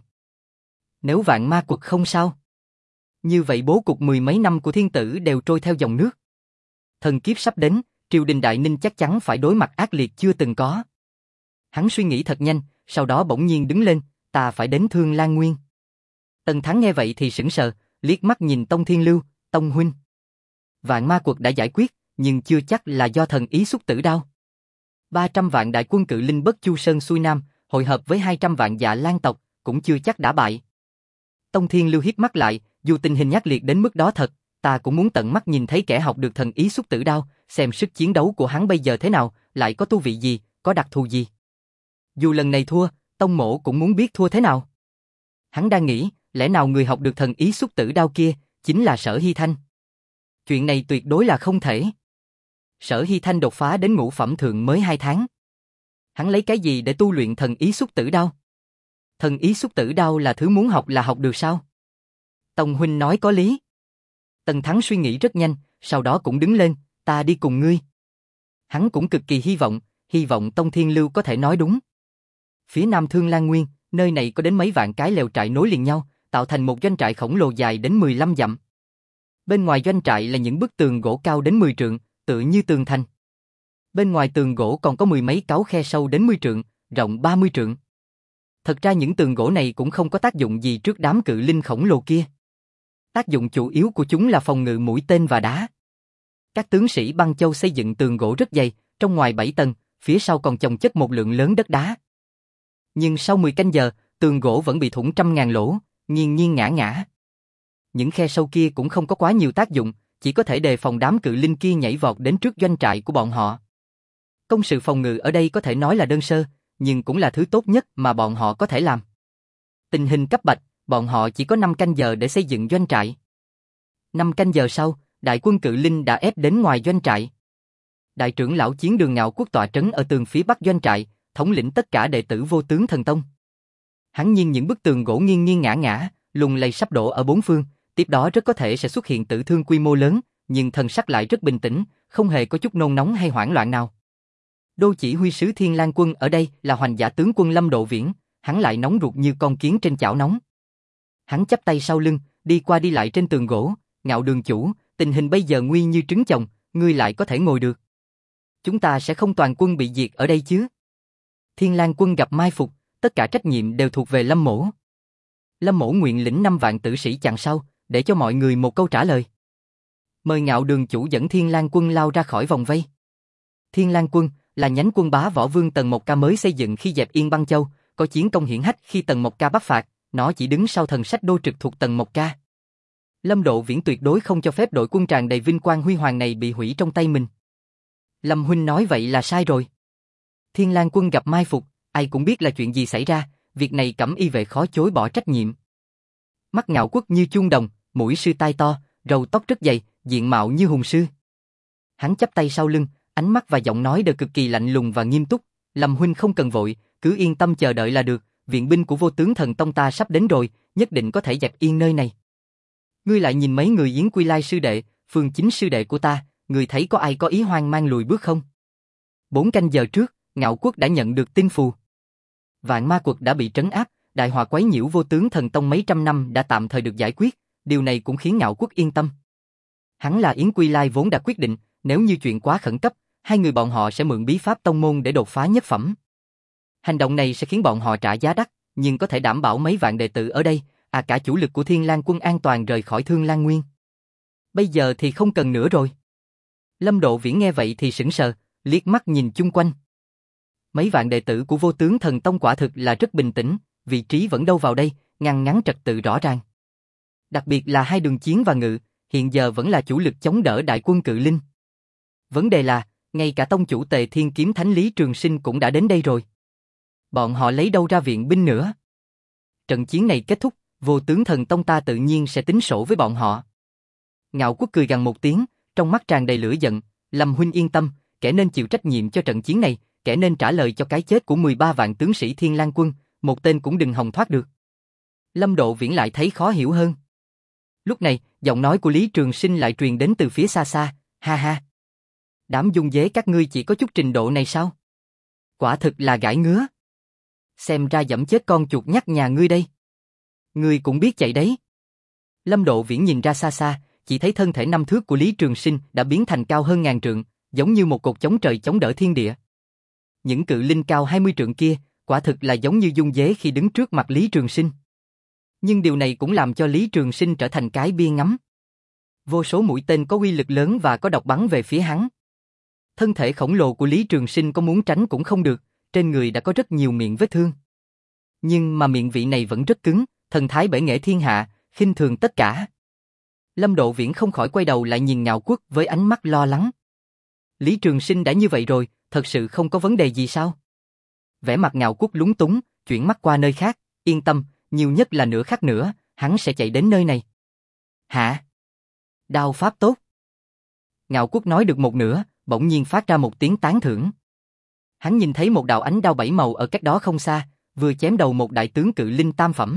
Nếu vạn ma quật không sao, như vậy bố cục mười mấy năm của thiên tử đều trôi theo dòng nước. Thần kiếp sắp đến, triều đình Đại Ninh chắc chắn phải đối mặt ác liệt chưa từng có. Hắn suy nghĩ thật nhanh, sau đó bỗng nhiên đứng lên, ta phải đến Thương Lan Nguyên. Tần Thắng nghe vậy thì sững sờ, liếc mắt nhìn Tông Thiên Lưu, Tông huynh. Vạn ma quật đã giải quyết, nhưng chưa chắc là do thần ý xúc tử đao. ba trăm vạn đại quân cự linh Bất Chu Sơn xuôi nam, hội hợp với hai trăm vạn Dạ Lan tộc, cũng chưa chắc đã bại. Tông Thiên Lưu híp mắt lại, dù tình hình ác liệt đến mức đó thật, ta cũng muốn tận mắt nhìn thấy kẻ học được thần ý xúc tử đao, xem sức chiến đấu của hắn bây giờ thế nào, lại có tu vị gì, có đặc thù gì. Dù lần này thua, Tông Mỗ cũng muốn biết thua thế nào. Hắn đang nghĩ, lẽ nào người học được thần ý xúc tử đao kia, chính là Sở Hy Thanh. Chuyện này tuyệt đối là không thể. Sở Hy Thanh đột phá đến ngũ phẩm thượng mới hai tháng. Hắn lấy cái gì để tu luyện thần ý xúc tử đao? Thần ý xúc tử đao là thứ muốn học là học được sao? Tông huynh nói có lý. Tần Thắng suy nghĩ rất nhanh, sau đó cũng đứng lên, ta đi cùng ngươi. Hắn cũng cực kỳ hy vọng, hy vọng Tông Thiên Lưu có thể nói đúng. Phía nam Thương Lan Nguyên, nơi này có đến mấy vạn cái lều trại nối liền nhau, tạo thành một doanh trại khổng lồ dài đến mười lăm dặm. Bên ngoài doanh trại là những bức tường gỗ cao đến mười trượng, tựa như tường thành. Bên ngoài tường gỗ còn có mười mấy cáu khe sâu đến mười trượng, rộng ba mươi trượng. Thật ra những tường gỗ này cũng không có tác dụng gì trước đám cự linh khổng lồ kia. Tác dụng chủ yếu của chúng là phòng ngự mũi tên và đá. Các tướng sĩ Băng Châu xây dựng tường gỗ rất dày, trong ngoài bảy tầng, phía sau còn chồng chất một lượng lớn đất đá. Nhưng sau mười canh giờ, tường gỗ vẫn bị thủng trăm ngàn lỗ, nghiêng nghiêng ngã ngã. Những khe sâu kia cũng không có quá nhiều tác dụng, chỉ có thể đề phòng đám cự linh kia nhảy vọt đến trước doanh trại của bọn họ. Công sự phòng ngự ở đây có thể nói là đơn sơ, nhưng cũng là thứ tốt nhất mà bọn họ có thể làm. Tình hình cấp bách, bọn họ chỉ có năm canh giờ để xây dựng doanh trại. Năm canh giờ sau, đại quân cự linh đã ép đến ngoài doanh trại. Đại trưởng lão Chiến Đường Ngạo Quốc tọa trấn ở tường phía bắc doanh trại, thống lĩnh tất cả đệ tử Vô Tướng Thần Tông. Hắn nhìn những bức tường gỗ nghiêng nghiêng ngã ngã, lùng lầy sắp đổ ở bốn phương, tiếp đó rất có thể sẽ xuất hiện tử thương quy mô lớn, nhưng thần sắc lại rất bình tĩnh, không hề có chút nôn nóng hay hoảng loạn nào. Đô chỉ huy sứ Thiên Lang Quân ở đây là Hoành Giả tướng quân Lâm Độ Viễn, hắn lại nóng ruột như con kiến trên chảo nóng. Hắn chắp tay sau lưng, đi qua đi lại trên tường gỗ, Ngạo Đường chủ, tình hình bây giờ nguy như trứng chồng, ngươi lại có thể ngồi được. Chúng ta sẽ không toàn quân bị diệt ở đây chứ? Thiên Lang Quân gặp mai phục, tất cả trách nhiệm đều thuộc về Lâm Mỗ. Lâm Mỗ nguyện lĩnh năm vạn tử sĩ chặn sau, để cho mọi người một câu trả lời. Mời Ngạo Đường chủ dẫn Thiên Lang Quân lao ra khỏi vòng vây. Thiên Lang Quân là nhánh quân bá võ vương Tần Mộc Ca mới xây dựng khi dẹp Yên Băng Châu, có chiến công hiển hách khi Tần Mộc Ca bắc phạt, nó chỉ đứng sau thần sách đô trực thuộc Tần Mộc Ca. Lâm Độ Viễn tuyệt đối không cho phép đội quân tràn đầy vinh quang huy hoàng này bị hủy trong tay mình. Lâm huynh nói vậy là sai rồi. Thiên Lang Quân gặp mai phục, ai cũng biết là chuyện gì xảy ra, việc này Cẩm Y vệ khó chối bỏ trách nhiệm. Mắt Ngạo Quốc như chuông đồng, mũi sư tai to, râu tóc rất dày, diện mạo như hùng sư. Hắn chắp tay sau lưng, ánh mắt và giọng nói đều cực kỳ lạnh lùng và nghiêm túc. Lâm huynh không cần vội, cứ yên tâm chờ đợi là được, viện binh của Vô Tướng Thần Tông ta sắp đến rồi, nhất định có thể dẹp yên nơi này. Ngươi lại nhìn mấy người Yến Quy Lai sư đệ, Phương Chính sư đệ của ta, ngươi thấy có ai có ý hoang mang lùi bước không? Bốn canh giờ trước, Ngạo Quốc đã nhận được tin phù. Vạn ma quật đã bị trấn áp, đại họa quấy nhiễu Vô Tướng Thần Tông mấy trăm năm đã tạm thời được giải quyết, điều này cũng khiến Ngạo Quốc yên tâm. Hắn là Yến Quy Lai vốn đã quyết định, nếu như chuyện quá khẩn cấp, hai người bọn họ sẽ mượn bí pháp tông môn để đột phá nhất phẩm. Hành động này sẽ khiến bọn họ trả giá đắt, nhưng có thể đảm bảo mấy vạn đệ tử ở đây, à cả chủ lực của Thiên Lang Quân an toàn rời khỏi Thương Lan Nguyên. Bây giờ thì không cần nữa rồi. Lâm Độ Viễn nghe vậy thì sững sờ, liếc mắt nhìn chung quanh. Mấy vạn đệ tử của Vô Tướng Thần Tông quả thực là rất bình tĩnh, vị trí vẫn đâu vào đây, ngăn ngắn trật tự rõ ràng. Đặc biệt là hai đường chiến và ngự, hiện giờ vẫn là chủ lực chống đỡ đại quân cự linh. Vấn đề là, ngay cả tông chủ Tề Thiên Kiếm Thánh Lý Trường Sinh cũng đã đến đây rồi. Bọn họ lấy đâu ra viện binh nữa? Trận chiến này kết thúc, Vô Tướng Thần Tông ta tự nhiên sẽ tính sổ với bọn họ. Ngạo Quốc cười gằn một tiếng, trong mắt tràn đầy lửa giận. Lâm huynh yên tâm, kẻ nên chịu trách nhiệm cho trận chiến này, kẻ nên trả lời cho cái chết của mười ba vạn tướng sĩ Thiên Lang Quân, một tên cũng đừng hòng thoát được. Lâm Độ Viễn lại thấy khó hiểu hơn. Lúc này, giọng nói của Lý Trường Sinh lại truyền đến từ phía xa xa, ha ha. Đám dung dế các ngươi chỉ có chút trình độ này sao? Quả thực là gãi ngứa. Xem ra dẫm chết con chuột nhắt nhà ngươi đây. Ngươi cũng biết chạy đấy. Lâm Độ Viễn nhìn ra xa xa, chỉ thấy thân thể năm thước của Lý Trường Sinh đã biến thành cao hơn ngàn trượng, giống như một cột chống trời chống đỡ thiên địa. Những cự linh cao hai mươi trượng kia, quả thực là giống như dung dế khi đứng trước mặt Lý Trường Sinh. Nhưng điều này cũng làm cho Lý Trường Sinh trở thành cái bia ngắm. Vô số mũi tên có uy lực lớn và có độc bắn về phía hắn. Thân thể khổng lồ của Lý Trường Sinh có muốn tránh cũng không được, trên người đã có rất nhiều miệng vết thương. Nhưng mà miệng vị này vẫn rất cứng, thần thái bể nghệ thiên hạ, khinh thường tất cả. Lâm Độ Viễn không khỏi quay đầu lại nhìn Ngạo Quốc với ánh mắt lo lắng. Lý Trường Sinh đã như vậy rồi, thật sự không có vấn đề gì sao? Vẻ mặt Ngạo Quốc lúng túng, chuyển mắt qua nơi khác, yên tâm, nhiều nhất là nửa khắc nữa, hắn sẽ chạy đến nơi này. Hả? Đao pháp tốt. Ngạo Quốc nói được một nửa, bỗng nhiên phát ra một tiếng tán thưởng. Hắn nhìn thấy một đạo ánh đao bảy màu ở cách đó không xa, vừa chém đầu một đại tướng cự linh tam phẩm.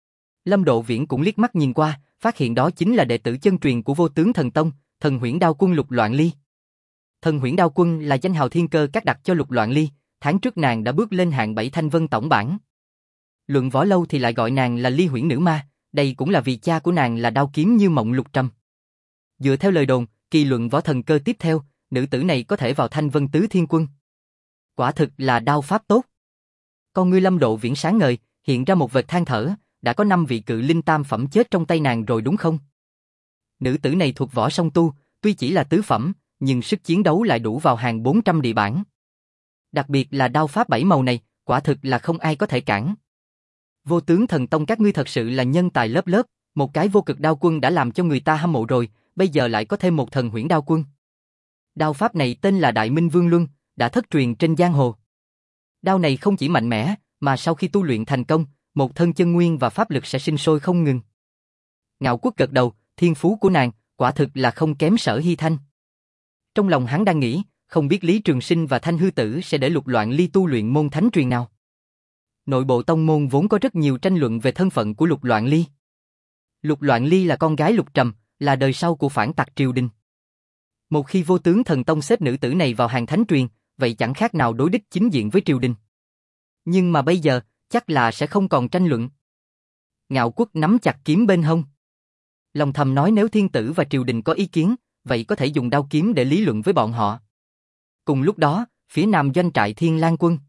Lâm Độ Viễn cũng liếc mắt nhìn qua, phát hiện đó chính là đệ tử chân truyền của Vô Tướng Thần Tông, Thần Huyễn Đao Quân Lục Loạn Ly. Thần Huyễn Đao Quân là danh hào thiên cơ các đặt cho Lục Loạn Ly, tháng trước nàng đã bước lên hạng bảy thanh vân tổng bảng. Luận võ lâu thì lại gọi nàng là Ly Huyễn Nữ Ma, đây cũng là vì cha của nàng là đao kiếm như mộng lục trầm. Dựa theo lời đồn, kỳ luận võ thần cơ tiếp theo, nữ tử này có thể vào thanh vân tứ thiên quân. Quả thực là đao pháp tốt. Con ngươi Lâm Độ Viễn sáng ngời, hiện ra một vệt than thở, đã có năm vị cự linh tam phẩm chết trong tay nàng rồi đúng không? Nữ tử này thuộc võ song tu, tuy chỉ là tứ phẩm, nhưng sức chiến đấu lại đủ vào hàng bốn trăm địa bản. Đặc biệt là đao pháp bảy màu này, quả thực là không ai có thể cản. Vô Tướng Thần Tông các ngươi thật sự là nhân tài lớp lớp, một cái vô cực đao quân đã làm cho người ta hâm mộ rồi, bây giờ lại có thêm một thần huyễn đao quân. Đao pháp này tên là Đại Minh Vương Luân, đã thất truyền trên giang hồ. Đao này không chỉ mạnh mẽ, mà sau khi tu luyện thành công, một thân chân nguyên và pháp lực sẽ sinh sôi không ngừng. Ngạo Quốc gật đầu, thiên phú của nàng, quả thực là không kém Sở Hy Thanh. Trong lòng hắn đang nghĩ, không biết Lý Trường Sinh và Thanh Hư Tử sẽ để Lục Loạn Ly tu luyện môn thánh truyền nào. Nội bộ tông môn vốn có rất nhiều tranh luận về thân phận của Lục Loạn Ly. Lục Loạn Ly là con gái Lục Trầm, là đời sau của phản tặc triều đình. Một khi Vô Tướng Thần Tông xếp nữ tử này vào hàng thánh truyền, vậy chẳng khác nào đối đích chính diện với triều đình. Nhưng mà bây giờ, chắc là sẽ không còn tranh luận. Ngạo Quốc nắm chặt kiếm bên hông. Lòng thầm nói nếu thiên tử và triều đình có ý kiến, vậy có thể dùng đao kiếm để lý luận với bọn họ. Cùng lúc đó, phía nam doanh trại Thiên Lang Quân,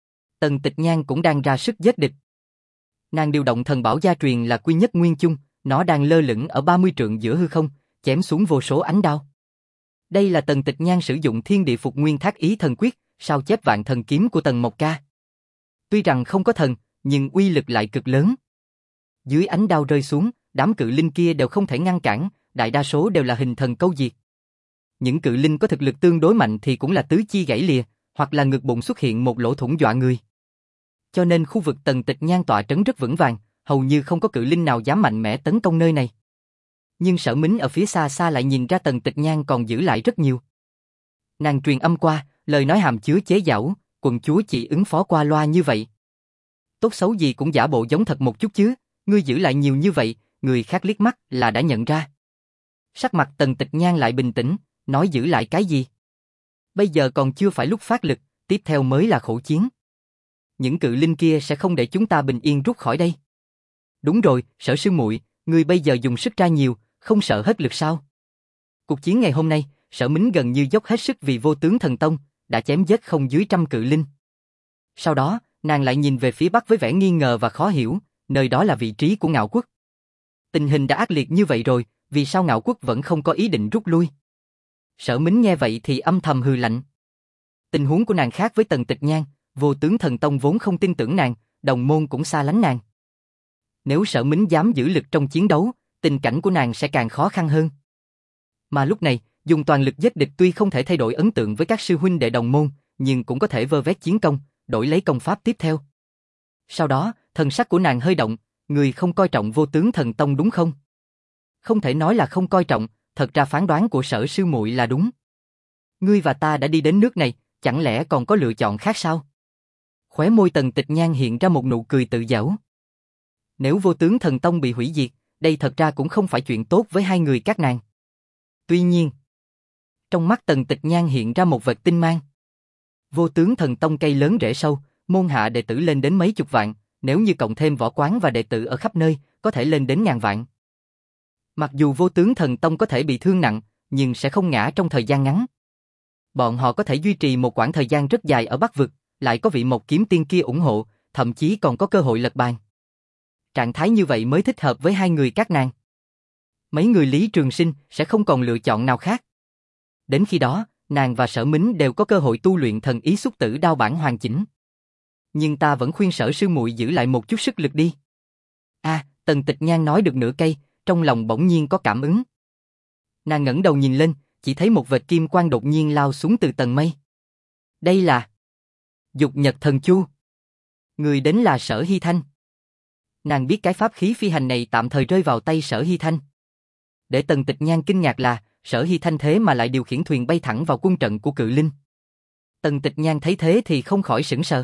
Tần Tịch Nhan cũng đang ra sức giết địch. Nàng điều động thần bảo gia truyền là Quy Nhất Nguyên Chung, nó đang lơ lửng ở ba mươi trượng giữa hư không, chém xuống vô số ánh đao. Đây là Tần Tịch Nhan sử dụng Thiên Địa Phục Nguyên Thác Ý Thần Quyết, sao chép vạn thần kiếm của Tần Mộc Ca. Tuy rằng không có thần, nhưng uy lực lại cực lớn. Dưới ánh đao rơi xuống, đám cự linh kia đều không thể ngăn cản, đại đa số đều là hình thần câu diệt. Những cự linh có thực lực tương đối mạnh thì cũng là tứ chi gãy lìa, hoặc là ngực bụng xuất hiện một lỗ thủng dọa người. Cho nên khu vực Tần Tịch Nhan tọa trấn rất vững vàng, hầu như không có cự linh nào dám mạnh mẽ tấn công nơi này. Nhưng Sở Mính ở phía xa xa lại nhìn ra Tần Tịch Nhan còn giữ lại rất nhiều. Nàng truyền âm qua, lời nói hàm chứa chế giễu, quận chúa chỉ ứng phó qua loa như vậy. Tốt xấu gì cũng giả bộ giống thật một chút chứ, ngươi giữ lại nhiều như vậy, người khác liếc mắt là đã nhận ra. Sắc mặt Tần Tịch Nhan lại bình tĩnh, nói giữ lại cái gì? Bây giờ còn chưa phải lúc phát lực, tiếp theo mới là khổ chiến. Những cự linh kia sẽ không để chúng ta bình yên rút khỏi đây. Đúng rồi, Sở sư muội, ngươi bây giờ dùng sức ra nhiều, không sợ hết lực sao? Cuộc chiến ngày hôm nay, Sở Mính gần như dốc hết sức vì Vô Tướng Thần Tông, đã chém giết không dưới trăm cự linh. Sau đó, nàng lại nhìn về phía bắc với vẻ nghi ngờ và khó hiểu, nơi đó là vị trí của Ngạo Quốc. Tình hình đã ác liệt như vậy rồi, vì sao Ngạo Quốc vẫn không có ý định rút lui? Sở Mính nghe vậy thì âm thầm hừ lạnh. Tình huống của nàng khác với Tần Tịch Nhan, Vô Tướng Thần Tông vốn không tin tưởng nàng, đồng môn cũng xa lánh nàng. Nếu Sở Mính dám giữ lực trong chiến đấu, tình cảnh của nàng sẽ càng khó khăn hơn. Mà lúc này, dùng toàn lực giết địch tuy không thể thay đổi ấn tượng với các sư huynh đệ đồng môn, nhưng cũng có thể vơ vét chiến công, đổi lấy công pháp tiếp theo. Sau đó, thần sắc của nàng hơi động, người không coi trọng Vô Tướng Thần Tông đúng không? Không thể nói là không coi trọng, thật ra phán đoán của Sở sư muội là đúng. Ngươi và ta đã đi đến nước này, chẳng lẽ còn có lựa chọn khác sao? Khóe môi Tần Tịch Nhan hiện ra một nụ cười tự giễu. Nếu Vô Tướng Thần Tông bị hủy diệt, đây thật ra cũng không phải chuyện tốt với hai người các nàng. Tuy nhiên, trong mắt Tần Tịch Nhan hiện ra một vệt tinh mang. Vô Tướng Thần Tông cây lớn rễ sâu, môn hạ đệ tử lên đến mấy chục vạn, nếu như cộng thêm võ quán và đệ tử ở khắp nơi, có thể lên đến ngàn vạn. Mặc dù Vô Tướng Thần Tông có thể bị thương nặng, nhưng sẽ không ngã trong thời gian ngắn. Bọn họ có thể duy trì một quãng thời gian rất dài ở Bắc Vực, lại có vị Mộc Kiếm Tiên kia ủng hộ, thậm chí còn có cơ hội lật bàn. Trạng thái như vậy mới thích hợp với hai người các nàng. Mấy người Lý Trường Sinh sẽ không còn lựa chọn nào khác. Đến khi đó, nàng và Sở Mính đều có cơ hội tu luyện thần ý xúc tử đao bản hoàn chỉnh. Nhưng ta vẫn khuyên Sở sư muội giữ lại một chút sức lực đi. À, Tần Tịch Nhan nói được nửa cây, trong lòng bỗng nhiên có cảm ứng. Nàng ngẩng đầu nhìn lên, chỉ thấy một vệt kim quang đột nhiên lao xuống từ tầng mây. Đây là Dục Nhật Thần Chu. Người đến là Sở Hy Thanh. Nàng biết cái pháp khí phi hành này tạm thời rơi vào tay Sở Hy Thanh. Để Tần Tịch Nhan kinh ngạc là, Sở Hy Thanh thế mà lại điều khiển thuyền bay thẳng vào quân trận của Cự Linh. Tần Tịch Nhan thấy thế thì không khỏi sửng sờ.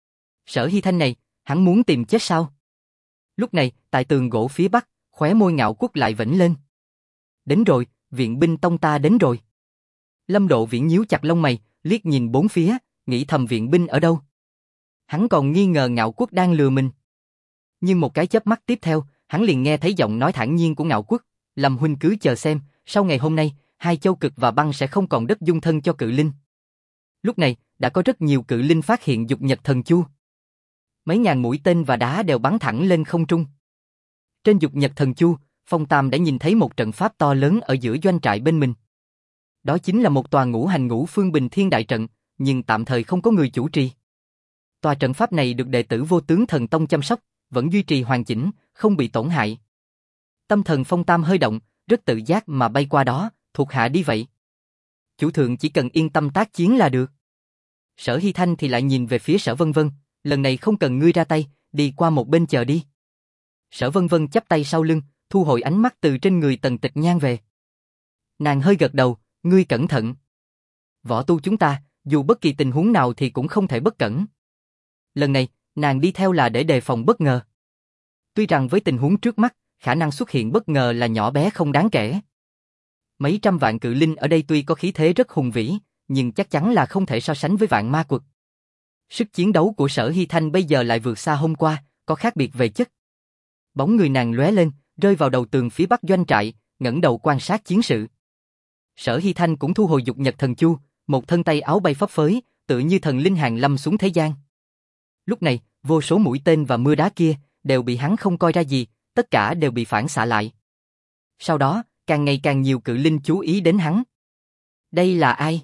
Sở Hy Thanh này, hắn muốn tìm chết sao? Lúc này, tại tường gỗ phía bắc, khóe môi Ngạo Quốc lại vểnh lên. Đến rồi, viện binh tông ta đến rồi. Lâm Độ Viễn nhíu chặt lông mày, liếc nhìn bốn phía, nghĩ thầm viện binh ở đâu. Hắn còn nghi ngờ Ngạo Quốc đang lừa mình. Nhưng một cái chớp mắt tiếp theo, hắn liền nghe thấy giọng nói thản nhiên của Ngạo Quốc. Lâm huynh cứ chờ xem, sau ngày hôm nay, hai châu cực và băng sẽ không còn đất dung thân cho Cự Linh. Lúc này, đã có rất nhiều Cự Linh phát hiện Dục Nhật Thần Chu. Mấy ngàn mũi tên và đá đều bắn thẳng lên không trung. Trên Dục Nhật Thần Chu, Phong Tam đã nhìn thấy một trận pháp to lớn ở giữa doanh trại bên mình. Đó chính là một tòa ngũ hành ngũ phương bình thiên đại trận, nhưng tạm thời không có người chủ trì. Tòa trận pháp này được đệ tử Vô Tướng Thần Tông chăm sóc, vẫn duy trì hoàn chỉnh, không bị tổn hại. Tâm thần Phong Tam hơi động, rất tự giác mà bay qua đó, thuộc hạ đi vậy. Chủ thượng chỉ cần yên tâm tác chiến là được. Sở Hy Thanh thì lại nhìn về phía Sở Vân Vân, lần này không cần ngươi ra tay, đi qua một bên chờ đi. Sở Vân Vân chắp tay sau lưng, thu hồi ánh mắt từ trên người Tần Tịch Nhan về. Nàng hơi gật đầu, ngươi cẩn thận. Võ tu chúng ta, dù bất kỳ tình huống nào thì cũng không thể bất cẩn. Lần này, nàng đi theo là để đề phòng bất ngờ. Tuy rằng với tình huống trước mắt, khả năng xuất hiện bất ngờ là nhỏ bé không đáng kể. Mấy trăm vạn Cự Linh ở đây tuy có khí thế rất hùng vĩ, nhưng chắc chắn là không thể so sánh với vạn ma quật. Sức chiến đấu của Sở Hy Thanh bây giờ lại vượt xa hôm qua, có khác biệt về chất. Bóng người nàng lóe lên, rơi vào đầu tường phía bắc doanh trại, ngẩng đầu quan sát chiến sự. Sở Hy Thanh cũng thu hồi Dục Nhật Thần Chu, một thân tay áo bay phấp phới, tựa như thần linh hàng lâm xuống thế gian. Lúc này, vô số mũi tên và mưa đá kia đều bị hắn không coi ra gì, tất cả đều bị phản xạ lại. Sau đó, càng ngày càng nhiều Cự Linh chú ý đến hắn. Đây là ai?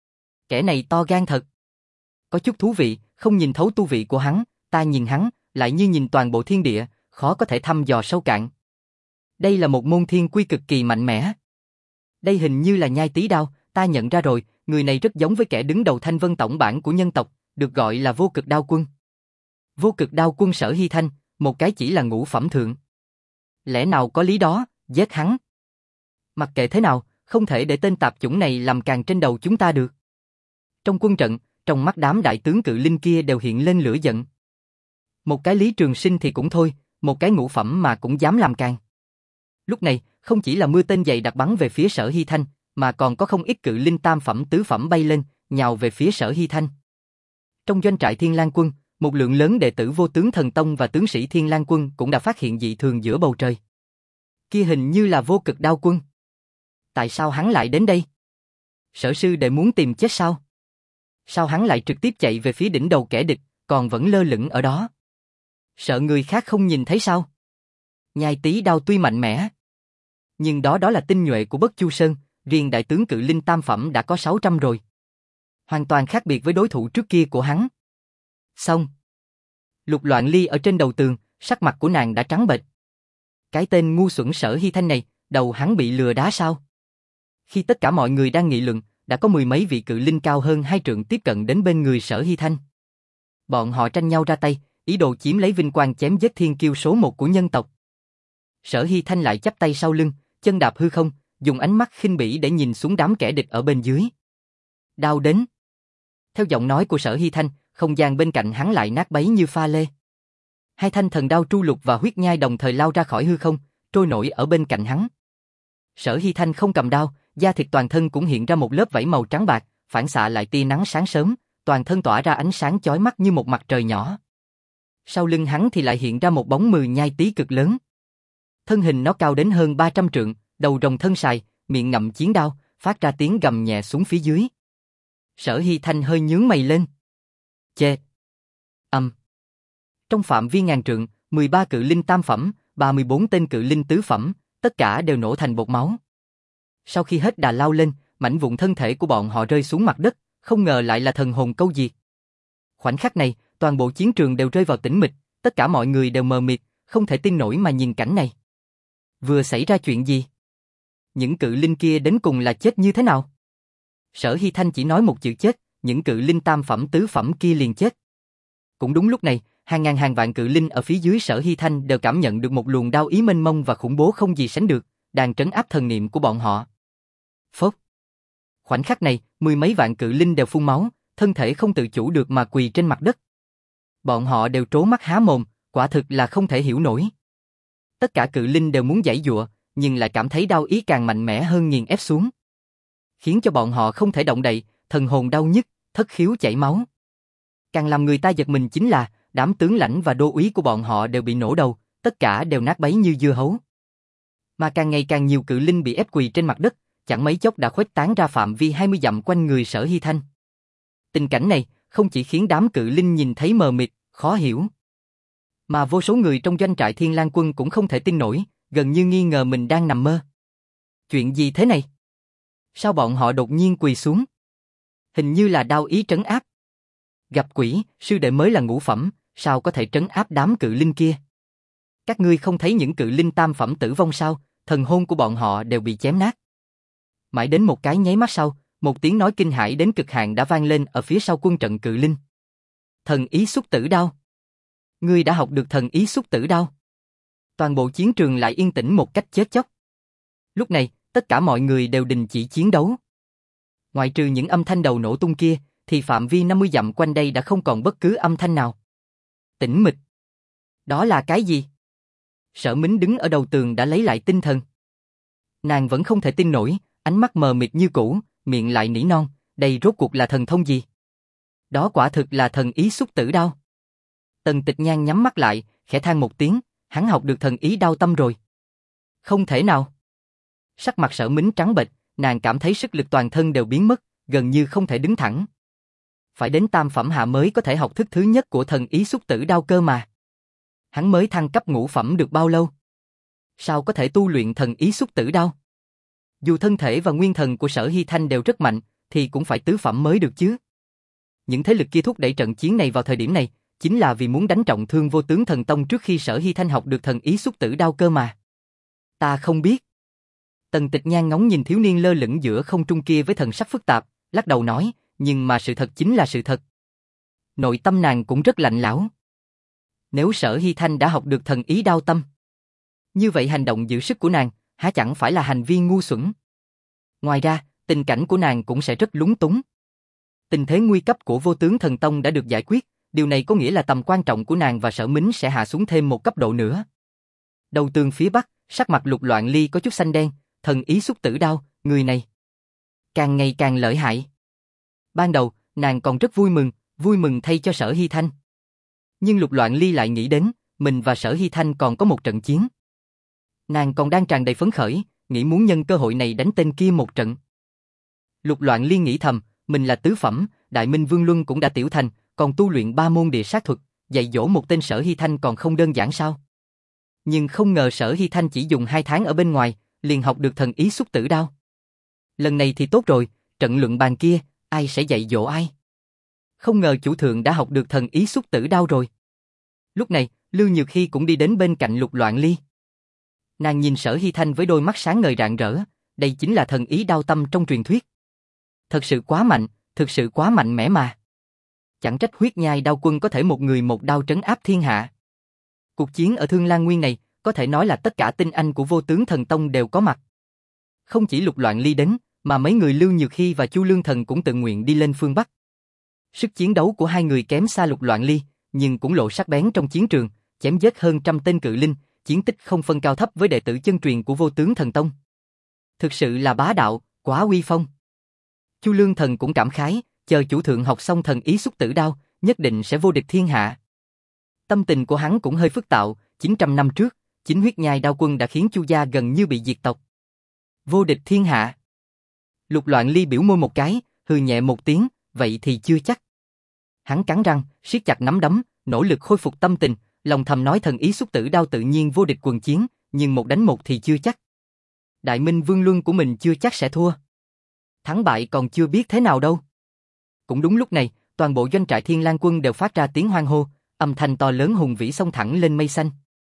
Kẻ này to gan thật. Có chút thú vị, không nhìn thấu tu vị của hắn, ta nhìn hắn, lại như nhìn toàn bộ thiên địa, khó có thể thăm dò sâu cạn. Đây là một môn thiên quy cực kỳ mạnh mẽ. Đây hình như là Nhai Tý Đao, ta nhận ra rồi, người này rất giống với kẻ đứng đầu Thanh Vân tổng bản của nhân tộc, được gọi là Vô Cực Đao Quân. Vô Cực Đao Quân Sở Hy Thanh, một cái chỉ là ngũ phẩm thượng. Lẽ nào có lý đó, giết hắn. Mặc kệ thế nào, không thể để tên tạp chủng này làm càng trên đầu chúng ta được. Trong quân trận, trong mắt đám đại tướng Cự Linh kia đều hiện lên lửa giận. Một cái Lý Trường Sinh thì cũng thôi, một cái ngũ phẩm mà cũng dám làm càng. Lúc này, không chỉ là mưa tên dày đặc bắn về phía Sở Hy Thanh, mà còn có không ít Cự Linh tam phẩm tứ phẩm bay lên, nhào về phía Sở Hy Thanh. Trong doanh trại Thiên Lang Quân, một lượng lớn đệ tử Vô Tướng Thần Tông và tướng sĩ Thiên Lang Quân cũng đã phát hiện dị thường giữa bầu trời. Kia hình như là Vô Cực Đao Quân. Tại sao hắn lại đến đây? Sở sư đệ muốn tìm chết sao? Sao hắn lại trực tiếp chạy về phía đỉnh đầu kẻ địch, còn vẫn lơ lửng ở đó? Sợ người khác không nhìn thấy sao? Nhai Tý Đao tuy mạnh mẽ, nhưng đó đó là tinh nhuệ của Bất Chu Sơn, riêng đại tướng Cự Linh tam phẩm đã có sáu trăm rồi. Hoàn toàn khác biệt với đối thủ trước kia của hắn. Xong. Lục Loạn Ly ở trên đầu tường, sắc mặt của nàng đã trắng bệch. Cái tên ngu xuẩn Sở Hy Thanh này, đầu hắn bị lừa đá sao? Khi tất cả mọi người đang nghị luận, đã có mười mấy vị Cự Linh cao hơn hai trượng tiếp cận đến bên người Sở Hy Thanh. Bọn họ tranh nhau ra tay, ý đồ chiếm lấy vinh quang chém giết thiên kiêu số một của nhân tộc. Sở Hy Thanh lại chắp tay sau lưng, chân đạp hư không, dùng ánh mắt khinh bỉ để nhìn xuống đám kẻ địch ở bên dưới. Đao đến. Theo giọng nói của Sở Hy Thanh, không gian bên cạnh hắn lại nát bấy như pha lê. Hai thanh thần đao tru lục và huyết nhai đồng thời lao ra khỏi hư không, trôi nổi ở bên cạnh hắn. Sở Hy Thanh không cầm đao, da thịt toàn thân cũng hiện ra một lớp vảy màu trắng bạc, phản xạ lại tia nắng sáng sớm, toàn thân tỏa ra ánh sáng chói mắt như một mặt trời nhỏ. Sau lưng hắn thì lại hiện ra một bóng mười nhai tí cực lớn. Thân hình nó cao đến hơn ba trăm trượng, đầu rồng thân sài, miệng ngậm chiến đao, phát ra tiếng gầm nhẹ xuống phía dưới. Sở Hy Thanh hơi nhướng mày lên. Chê. Âm. Trong phạm vi ngàn trượng, mười ba Cự Linh tam phẩm, ba mươi bốn tên Cự Linh tứ phẩm, tất cả đều nổ thành bột máu. Sau khi hết đà lao lên, mảnh vụn thân thể của bọn họ rơi xuống mặt đất, không ngờ lại là thần hồn câu diệt. Khoảnh khắc này, toàn bộ chiến trường đều rơi vào tĩnh mịch, tất cả mọi người đều mờ mịt, không thể tin nổi mà nhìn cảnh này. Vừa xảy ra chuyện gì? Những cự linh kia đến cùng là chết như thế nào? Sở Hy Thanh chỉ nói một chữ chết, những cự linh tam phẩm tứ phẩm kia liền chết. Cũng đúng lúc này, hàng ngàn hàng vạn cự linh ở phía dưới Sở Hy Thanh đều cảm nhận được một luồng đao ý mênh mông và khủng bố không gì sánh được, đang trấn áp thần niệm của bọn họ. Phốc. Khoảnh khắc này, mười mấy vạn cự linh đều phun máu, thân thể không tự chủ được mà quỳ trên mặt đất. Bọn họ đều trố mắt há mồm, quả thực là không thể hiểu nổi. Tất cả cự linh đều muốn giãy giụa, nhưng lại cảm thấy đau ý càng mạnh mẽ hơn nghiền ép xuống, khiến cho bọn họ không thể động đậy, thần hồn đau nhức, thất khiếu chảy máu. Càng làm người ta giật mình chính là, đám tướng lãnh và đô úy của bọn họ đều bị nổ đầu, tất cả đều nát bấy như dưa hấu. Mà càng ngày càng nhiều cự linh bị ép quỳ trên mặt đất, chẳng mấy chốc đã khuếch tán ra phạm vi hai mươi dặm quanh người Sở Hy Thanh. Tình cảnh này không chỉ khiến đám cự linh nhìn thấy mờ mịt, khó hiểu, mà vô số người trong doanh trại Thiên Lang Quân cũng không thể tin nổi, gần như nghi ngờ mình đang nằm mơ. Chuyện gì thế này? Sao bọn họ đột nhiên quỳ xuống? Hình như là đao ý trấn áp. Gặp quỷ, sư đệ mới là ngũ phẩm, sao có thể trấn áp đám cự linh kia? Các ngươi không thấy những cự linh tam phẩm tử vong sao? Thần hồn của bọn họ đều bị chém nát. Mãi đến một cái nháy mắt sau, một tiếng nói kinh hãi đến cực hạn đã vang lên ở phía sau quân trận cự linh. Thần ý xúc tử đao. Ngươi đã học được thần ý xúc tử đao. Toàn bộ chiến trường lại yên tĩnh một cách chết chóc. Lúc này, tất cả mọi người đều đình chỉ chiến đấu. Ngoại trừ những âm thanh đầu nổ tung kia, thì phạm vi năm mươi dặm quanh đây đã không còn bất cứ âm thanh nào. Tĩnh mịch. Đó là cái gì? Sở Mính đứng ở đầu tường đã lấy lại tinh thần. Nàng vẫn không thể tin nổi, ánh mắt mờ mịt như cũ, miệng lại nỉ non, đây rốt cuộc là thần thông gì? Đó quả thực là thần ý xúc tử đao. Tần Tịch Nhan nhắm mắt lại, khẽ than một tiếng, hắn học được thần ý đao tâm rồi. Không thể nào. Sắc mặt Sở Mính trắng bệch, nàng cảm thấy sức lực toàn thân đều biến mất, gần như không thể đứng thẳng. Phải đến tam phẩm hạ mới có thể học thức thứ nhất của thần ý xúc tử đao cơ mà. Hắn mới thăng cấp ngũ phẩm được bao lâu? Sao có thể tu luyện thần ý xúc tử đao? Dù thân thể và nguyên thần của Sở Hy Thanh đều rất mạnh, thì cũng phải tứ phẩm mới được chứ. Những thế lực kia thúc đẩy trận chiến này vào thời điểm này, chính là vì muốn đánh trọng thương Vô Tướng Thần Tông trước khi Sở Hy Thanh học được thần ý xúc tử đao cơ mà. Ta không biết. Tần Tịch Nhan ngóng nhìn thiếu niên lơ lửng giữa không trung kia với thần sắc phức tạp, lắc đầu nói, nhưng mà sự thật chính là sự thật. Nội tâm nàng cũng rất lạnh lẽo. Nếu Sở Hy Thanh đã học được thần ý đao tâm, như vậy hành động giữ sức của nàng, há chẳng phải là hành vi ngu xuẩn. Ngoài ra, tình cảnh của nàng cũng sẽ rất lúng túng. Tình thế nguy cấp của Vô Tướng Thần Tông đã được giải quyết, điều này có nghĩa là tầm quan trọng của nàng và Sở Mính sẽ hạ xuống thêm một cấp độ nữa. Đầu tường phía bắc, sắc mặt Lục Loạn Ly có chút xanh đen, thần ý xúc tử đao, người này càng ngày càng lợi hại. Ban đầu, nàng còn rất vui mừng, vui mừng thay cho Sở Hy Thanh. Nhưng Lục Loạn Ly lại nghĩ đến, mình và Sở Hy Thanh còn có một trận chiến. Nàng còn đang tràn đầy phấn khởi, nghĩ muốn nhân cơ hội này đánh tên kia một trận. Lục Loạn Ly nghĩ thầm, mình là tứ phẩm, Đại Minh Vương Luân cũng đã tiểu thành, còn tu luyện ba môn địa sát thuật, dạy dỗ một tên Sở Hy Thanh còn không đơn giản sao? Nhưng không ngờ Sở Hy Thanh chỉ dùng hai tháng ở bên ngoài, liền học được thần ý xúc tử đao. Lần này thì tốt rồi, trận luận bàn kia, ai sẽ dạy dỗ ai? Không ngờ chủ thượng đã học được thần ý xúc tử đao rồi. Lúc này, Lưu Nhược Hy cũng đi đến bên cạnh Lục Loạn Ly. Nàng nhìn Sở Hy Thanh với đôi mắt sáng ngời rạng rỡ, đây chính là thần ý đao tâm trong truyền thuyết. Thật sự quá mạnh, thực sự quá mạnh mẽ mà. Chẳng trách Huyết Nhai Đao Quân có thể một người một đao trấn áp thiên hạ. Cuộc chiến ở Thương Lan Nguyên này, có thể nói là tất cả tinh anh của Vô Tướng Thần Tông đều có mặt. Không chỉ Lục Loạn Ly đến, mà mấy người Lưu Nhược Hy và Chu Lương Thần cũng tự nguyện đi lên phương Bắc. Sức chiến đấu của hai người kém xa Lục Loạn Ly, nhưng cũng lộ sắc bén trong chiến trường, chém giết hơn trăm tên cự linh, chiến tích không phân cao thấp với đệ tử chân truyền của Vô Tướng Thần Tông. Thực sự là bá đạo, quá uy phong. Chu Lương Thần cũng cảm khái, chờ chủ thượng học xong thần ý xúc tử đao, nhất định sẽ vô địch thiên hạ. Tâm tình của hắn cũng hơi phức tạp, chín trăm năm trước, chính Huyết Nhai Đao Quân đã khiến Chu gia gần như bị diệt tộc. Vô địch thiên hạ. Lục Loạn Ly biểu môi một cái, hừ nhẹ một tiếng, vậy thì chưa chắc. Hắn cắn răng, siết chặt nắm đấm, nỗ lực khôi phục tâm tình, lòng thầm nói thần ý xúc tử đao tự nhiên vô địch quần chiến, nhưng một đánh một thì chưa chắc. Đại Minh Vương Luân của mình chưa chắc sẽ thua. Thắng bại còn chưa biết thế nào đâu. Cũng đúng lúc này, toàn bộ doanh trại Thiên Lang Quân đều phát ra tiếng hoan hô, âm thanh to lớn hùng vĩ xông thẳng lên mây xanh.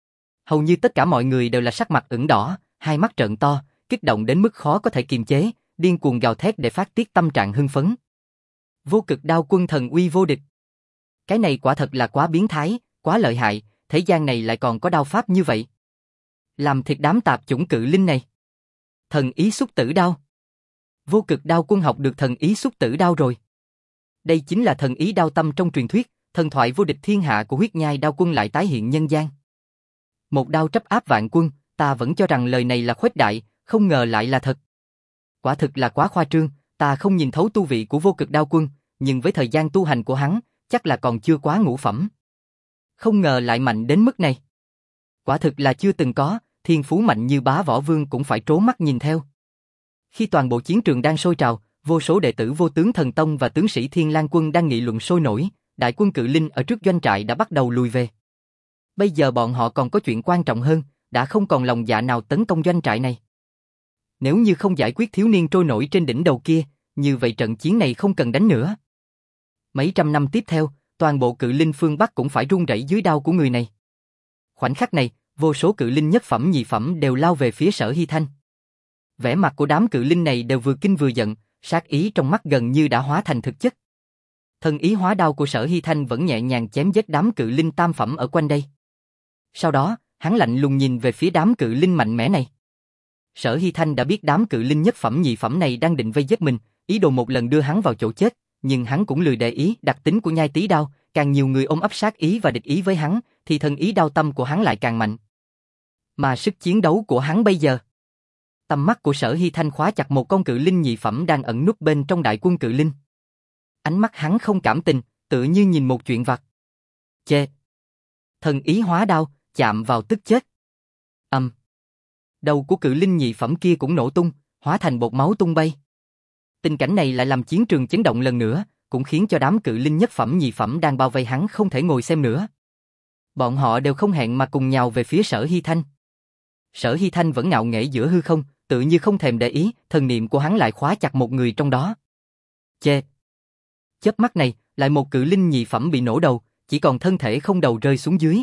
Hầu như tất cả mọi người đều là sắc mặt ửng đỏ, hai mắt trợn to, kích động đến mức khó có thể kiềm chế, điên cuồng gào thét để phát tiết tâm trạng hưng phấn. Vô cực đao quân thần uy vô địch. Cái này quả thật là quá biến thái, quá lợi hại, thế gian này lại còn có đao pháp như vậy. Làm thịt đám tạp chủng cự linh này. Thần ý xúc tử đao. Vô cực đao quân học được thần ý xúc tử đao rồi. Đây chính là thần ý đao tâm trong truyền thuyết, thần thoại vô địch thiên hạ của huyết nhai đao quân lại tái hiện nhân gian. Một đao trấp áp vạn quân, ta vẫn cho rằng lời này là khuếch đại, không ngờ lại là thật. Quả thực là quá khoa trương, ta không nhìn thấu tu vị của vô cực đao quân, nhưng với thời gian tu hành của hắn, chắc là còn chưa quá ngũ phẩm. Không ngờ lại mạnh đến mức này. Quả thực là chưa từng có, thiên phú mạnh như Bá Võ Vương cũng phải trố mắt nhìn theo. Khi toàn bộ chiến trường đang sôi trào, vô số đệ tử Vô Tướng Thần Tông và tướng sĩ Thiên Lang Quân đang nghị luận sôi nổi, đại quân cự linh ở trước doanh trại đã bắt đầu lùi về. Bây giờ bọn họ còn có chuyện quan trọng hơn, đã không còn lòng dạ nào tấn công doanh trại này. Nếu như không giải quyết thiếu niên trôi nổi trên đỉnh đầu kia, như vậy trận chiến này không cần đánh nữa. Mấy trăm năm tiếp theo, toàn bộ cự linh phương Bắc cũng phải run rẩy dưới đao của người này. Khoảnh khắc này, vô số cự linh nhất phẩm nhị phẩm đều lao về phía Sở Hy Thanh. Vẻ mặt của đám cự linh này đều vừa kinh vừa giận, sát ý trong mắt gần như đã hóa thành thực chất. Thần ý hóa đao của Sở Hy Thanh vẫn nhẹ nhàng chém giết đám cự linh tam phẩm ở quanh đây. Sau đó, hắn lạnh lùng nhìn về phía đám cự linh mạnh mẽ này. Sở Hy Thanh đã biết đám cự linh nhất phẩm nhị phẩm này đang định vây giết mình, ý đồ một lần đưa hắn vào chỗ chết, nhưng hắn cũng lười để ý đặc tính của nhai tí đao, càng nhiều người ôm ấp sát ý và địch ý với hắn, thì thần ý đao tâm của hắn lại càng mạnh. Mà sức chiến đấu của hắn bây giờ. Tầm mắt của Sở Hy Thanh khóa chặt một con cự linh nhị phẩm đang ẩn núp bên trong đại quân cự linh. Ánh mắt hắn không cảm tình, tựa như nhìn một chuyện vặt. Chê! Thần ý hóa đao, chạm vào tức chết. Ầm! Um. Đầu của cự linh nhị phẩm kia cũng nổ tung, hóa thành bột máu tung bay. Tình cảnh này lại làm chiến trường chấn động lần nữa, cũng khiến cho đám cự linh nhất phẩm nhị phẩm đang bao vây hắn không thể ngồi xem nữa. Bọn họ đều không hẹn mà cùng nhào về phía Sở Hy Thanh. Sở Hy Thanh vẫn ngạo nghễ giữa hư không, tự như không thèm để ý, thần niệm của hắn lại khóa chặt một người trong đó. Chê! Chớp mắt này, lại một cự linh nhị phẩm bị nổ đầu, chỉ còn thân thể không đầu rơi xuống dưới.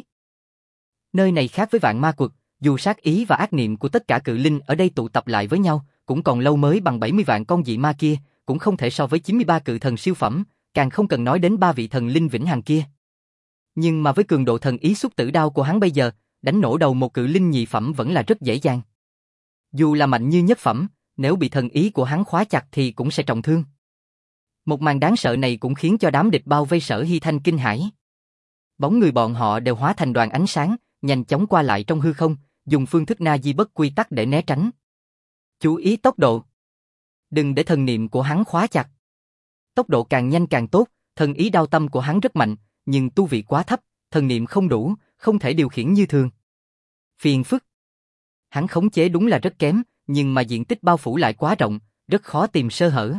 Nơi này khác với Vạn Ma Quật, dù sát ý và ác niệm của tất cả cự linh ở đây tụ tập lại với nhau, cũng còn lâu mới bằng bảy mươi vạn con dị ma kia, cũng không thể so với chín mươi ba cự thần siêu phẩm, càng không cần nói đến ba vị thần linh vĩnh hằng kia. Nhưng mà với cường độ thần ý xúc tử đao của hắn bây giờ, đánh nổ đầu một cự linh nhị phẩm vẫn là rất dễ dàng. Dù là mạnh như nhất phẩm, nếu bị thần ý của hắn khóa chặt thì cũng sẽ trọng thương. Một màn đáng sợ này cũng khiến cho đám địch bao vây Sở Hy Thanh kinh hãi. Bóng người bọn họ đều hóa thành đoàn ánh sáng, nhanh chóng qua lại trong hư không, dùng phương thức na di bất quy tắc để né tránh. Chú ý tốc độ. Đừng để thần niệm của hắn khóa chặt. Tốc độ càng nhanh càng tốt, thần ý đao tâm của hắn rất mạnh, nhưng tu vị quá thấp, thần niệm không đủ, không thể điều khiển như thường. Phiền phức. Hắn khống chế đúng là rất kém, nhưng mà diện tích bao phủ lại quá rộng, rất khó tìm sơ hở.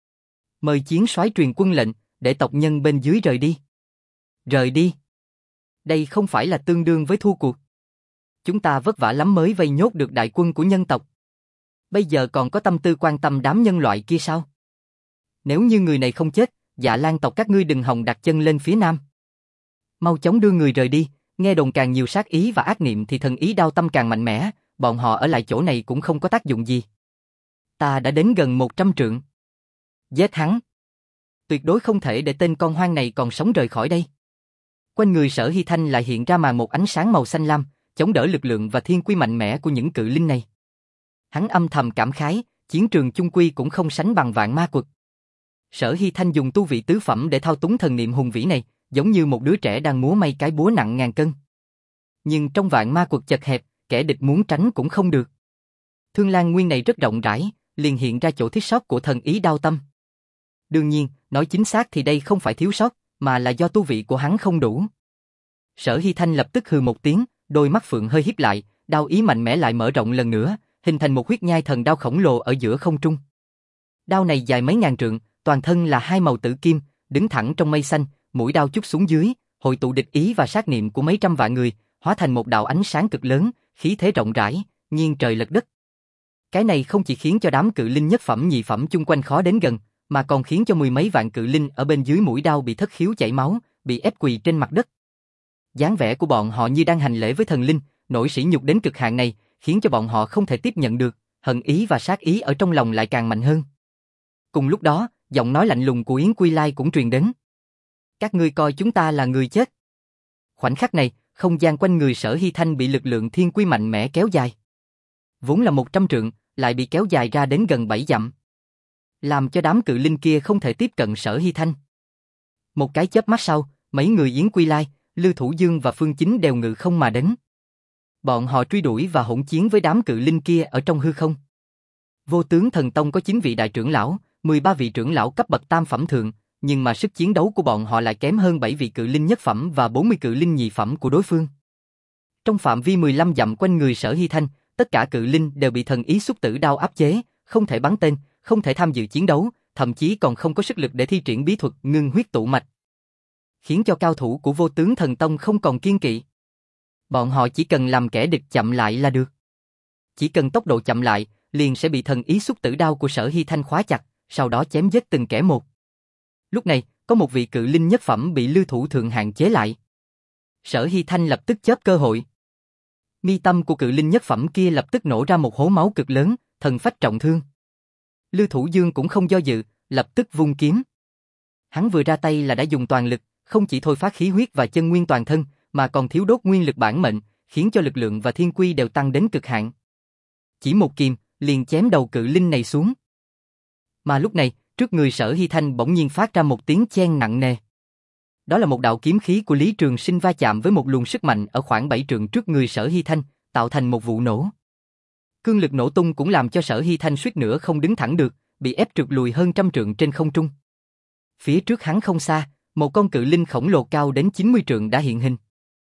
Mời chiến soái truyền quân lệnh, để tộc nhân bên dưới rời đi. Rời đi. Đây không phải là tương đương với thua cuộc. Chúng ta vất vả lắm mới vây nhốt được đại quân của nhân tộc. Bây giờ còn có tâm tư quan tâm đám nhân loại kia sao? Nếu như người này không chết, Dạ Lan tộc các ngươi đừng hòng đặt chân lên phía nam. Mau chóng đưa người rời đi, nghe đồn càng nhiều sát ý và ác niệm thì thần ý đao tâm càng mạnh mẽ, bọn họ ở lại chỗ này cũng không có tác dụng gì. Ta đã đến gần một trăm trượng. Giết hắn. Tuyệt đối không thể để tên con hoang này còn sống rời khỏi đây. Quanh người Sở Hy Thanh lại hiện ra màn một ánh sáng màu xanh lam, chống đỡ lực lượng và thiên quy mạnh mẽ của những cự linh này. Hắn âm thầm cảm khái, chiến trường chung quy cũng không sánh bằng Vạn Ma Quật. Sở Hy Thanh dùng tu vị tứ phẩm để thao túng thần niệm hùng vĩ này, giống như một đứa trẻ đang múa may cái búa nặng ngàn cân. Nhưng trong Vạn Ma Quật chật hẹp, kẻ địch muốn tránh cũng không được. Thương Lan Nguyên này rất rộng rãi, liền hiện ra chỗ thiếu sót của thần ý đao tâm. Đương nhiên, nói chính xác thì đây không phải thiếu sót, mà là do tu vị của hắn không đủ. Sở Hy Thanh lập tức hừ một tiếng, đôi mắt phượng hơi híp lại, đao ý mạnh mẽ lại mở rộng lần nữa, hình thành một huyết nhai thần đao khổng lồ ở giữa không trung. Đao này dài mấy ngàn trượng, toàn thân là hai màu tử kim, đứng thẳng trong mây xanh, mũi đao chút xuống dưới, hội tụ địch ý và sát niệm của mấy trăm vạn người, hóa thành một đạo ánh sáng cực lớn, khí thế rộng rãi, nghiêng trời lật đất. Cái này không chỉ khiến cho đám cự linh nhất phẩm nhị phẩm chung quanh khó đến gần, mà còn khiến cho mười mấy vạn cự linh ở bên dưới mũi đao bị thất khiếu chảy máu, bị ép quỳ trên mặt đất. Dáng vẻ của bọn họ như đang hành lễ với thần linh, nỗi sỉ nhục đến cực hạn này, khiến cho bọn họ không thể tiếp nhận được, hận ý và sát ý ở trong lòng lại càng mạnh hơn. Cùng lúc đó, giọng nói lạnh lùng của Yến Quy Lai cũng truyền đến. Các ngươi coi chúng ta là người chết. Khoảnh khắc này, không gian quanh người Sở Hy Thanh bị lực lượng thiên quy mạnh mẽ kéo dài. Vốn là một trăm trượng, lại bị kéo dài ra đến gần bảy dặm. Làm cho đám cự linh kia không thể tiếp cận Sở Hy Thanh. Một cái chớp mắt sau, mấy người Yến Quy Lai, Lưu Thủ Dương và Phương Chính đều ngự không mà đến. Bọn họ truy đuổi và hỗn chiến với đám cự linh kia ở trong hư không. Vô Tướng Thần Tông có chín vị đại trưởng lão, mười ba vị trưởng lão cấp bậc tam phẩm thượng, nhưng mà sức chiến đấu của bọn họ lại kém hơn bảy vị cự linh nhất phẩm và bốn mươi cự linh nhị phẩm của đối phương. Trong phạm vi mười lăm dặm quanh người Sở Hy Thanh, tất cả cự linh đều bị thần ý xúc tử đao áp chế, không thể bắn tên, không thể tham dự chiến đấu, thậm chí còn không có sức lực để thi triển bí thuật ngưng huyết tụ mạch. Khiến cho cao thủ của Vô Tướng Thần Tông không còn kiên kỵ. Bọn họ chỉ cần làm kẻ địch chậm lại là được. Chỉ cần tốc độ chậm lại, liền sẽ bị thần ý xúc tử đao của Sở Hy Thanh khóa chặt, sau đó chém giết từng kẻ một. Lúc này, có một vị cự linh nhất phẩm bị Lưu Thủ Thượng hạn chế lại. Sở Hy Thanh lập tức chớp cơ hội. Mi tâm của cự linh nhất phẩm kia lập tức nổ ra một hố máu cực lớn, thần phách trọng thương. Lưu Thủ Dương cũng không do dự, lập tức vung kiếm. Hắn vừa ra tay là đã dùng toàn lực, không chỉ thôi phát khí huyết và chân nguyên toàn thân, mà còn thiếu đốt nguyên lực bản mệnh, khiến cho lực lượng và thiên quy đều tăng đến cực hạn. Chỉ một kiếm, liền chém đầu cự linh này xuống. Mà lúc này, trước người Sở Hy Thanh bỗng nhiên phát ra một tiếng chen nặng nề. Đó là một đạo kiếm khí của Lý Trường Sinh va chạm với một luồng sức mạnh ở khoảng bảy trượng trước người Sở Hy Thanh, tạo thành một vụ nổ. Cương lực nổ tung cũng làm cho Sở Hy Thanh suýt nữa không đứng thẳng được, bị ép trượt lùi hơn trăm trượng trên không trung. Phía trước hắn không xa, một con cự linh khổng lồ cao đến chín mươi trượng đã hiện hình.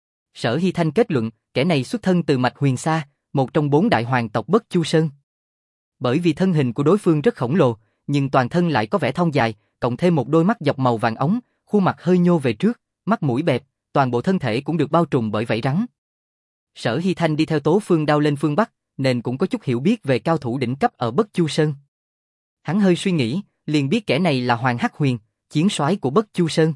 Sở Hy Thanh kết luận, kẻ này xuất thân từ mạch Huyền Sa, một trong bốn đại hoàng tộc Bất Chu Sơn. Bởi vì thân hình của đối phương rất khổng lồ, nhưng toàn thân lại có vẻ thon dài, cộng thêm một đôi mắt dọc màu vàng óng, khuôn mặt hơi nhô về trước, mắt mũi bẹp, toàn bộ thân thể cũng được bao trùm bởi vảy rắn. Sở Hy Thanh đi theo Tố Phương Đao lên phương Bắc, nên cũng có chút hiểu biết về cao thủ đỉnh cấp ở Bất Chu Sơn. Hắn hơi suy nghĩ, liền biết kẻ này là Hoàng Hắc Huyền, chiến soái của Bất Chu Sơn.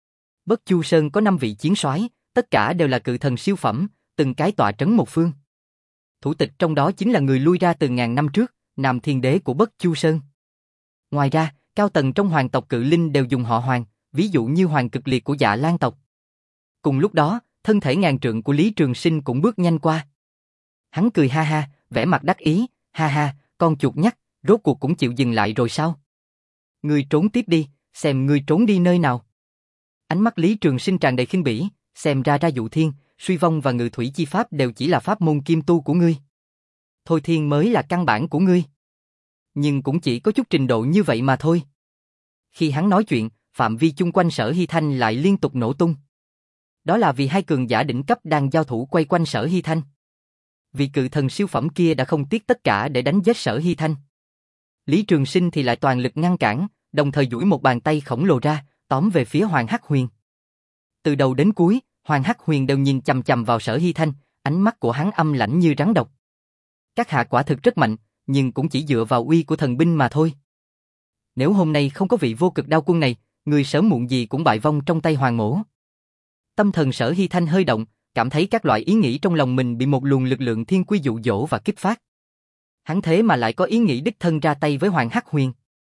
Bất Chu Sơn có năm vị chiến soái, tất cả đều là cự thần siêu phẩm, từng cái tọa trấn một phương. Thủ tịch trong đó chính là người lui ra từ ngàn năm trước, Nam Thiên Đế của Bất Chu Sơn. Ngoài ra, cao tầng trong hoàng tộc cự linh đều dùng họ Hoàng, ví dụ như Hoàng Cực Liệt của Dạ Lan tộc. Cùng lúc đó, thân thể ngàn trượng của Lý Trường Sinh cũng bước nhanh qua. Hắn cười ha ha, vẻ mặt đắc ý, ha ha, con chuột nhắt, rốt cuộc cũng chịu dừng lại rồi sao? Ngươi trốn tiếp đi, xem ngươi trốn đi nơi nào. Ánh mắt Lý Trường Sinh tràn đầy khinh bỉ, xem ra ra dụ thiên, suy vong và ngự thủy chi pháp đều chỉ là pháp môn kim tu của ngươi. Thôi thiên mới là căn bản của ngươi. Nhưng cũng chỉ có chút trình độ như vậy mà thôi. Khi hắn nói chuyện, phạm vi chung quanh Sở Hy Thanh lại liên tục nổ tung. Đó là vì hai cường giả đỉnh cấp đang giao thủ quay quanh Sở Hy Thanh. Vì cự thần siêu phẩm kia đã không tiếc tất cả để đánh giết Sở Hy Thanh. Lý Trường Sinh thì lại toàn lực ngăn cản, đồng thời duỗi một bàn tay khổng lồ ra, tóm về phía Hoàng Hắc Huyền. Từ đầu đến cuối, Hoàng Hắc Huyền đều nhìn chằm chằm vào Sở Hy Thanh, ánh mắt của hắn âm lãnh như rắn độc. Các hạ quả thực rất mạnh, nhưng cũng chỉ dựa vào uy của thần binh mà thôi. Nếu hôm nay không có vị vô cực đao quân này, người sớm muộn gì cũng bại vong trong tay Hoàng Mỗ. Tâm thần Sở Hy Thanh hơi động, cảm thấy các loại ý nghĩ trong lòng mình bị một luồng lực lượng thiên quy dụ dỗ và kích phát. Hắn thế mà lại có ý nghĩ đích thân ra tay với Hoàng Hắc Huyền.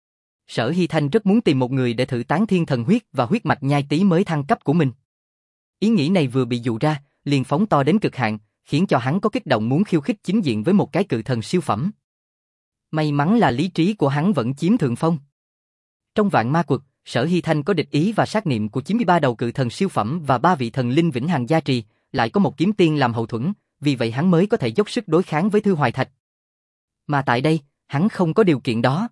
Sở Hy Thanh rất muốn tìm một người để thử tán thiên thần huyết và huyết mạch nhai tí mới thăng cấp của mình. Ý nghĩ này vừa bị dụ ra, liền phóng to đến cực hạn, khiến cho hắn có kích động muốn khiêu khích chính diện với một cái cự thần siêu phẩm. May mắn là lý trí của hắn vẫn chiếm thượng phong. Trong vạn ma quật, Sở Hy Thanh có địch ý và sát niệm của chín mươi ba đầu cự thần siêu phẩm và ba vị thần linh vĩnh hằng gia trì, lại có một kiếm tiên làm hậu thuẫn, vì vậy hắn mới có thể dốc sức đối kháng với Thư Hoài Thạch. Mà tại đây, hắn không có điều kiện đó.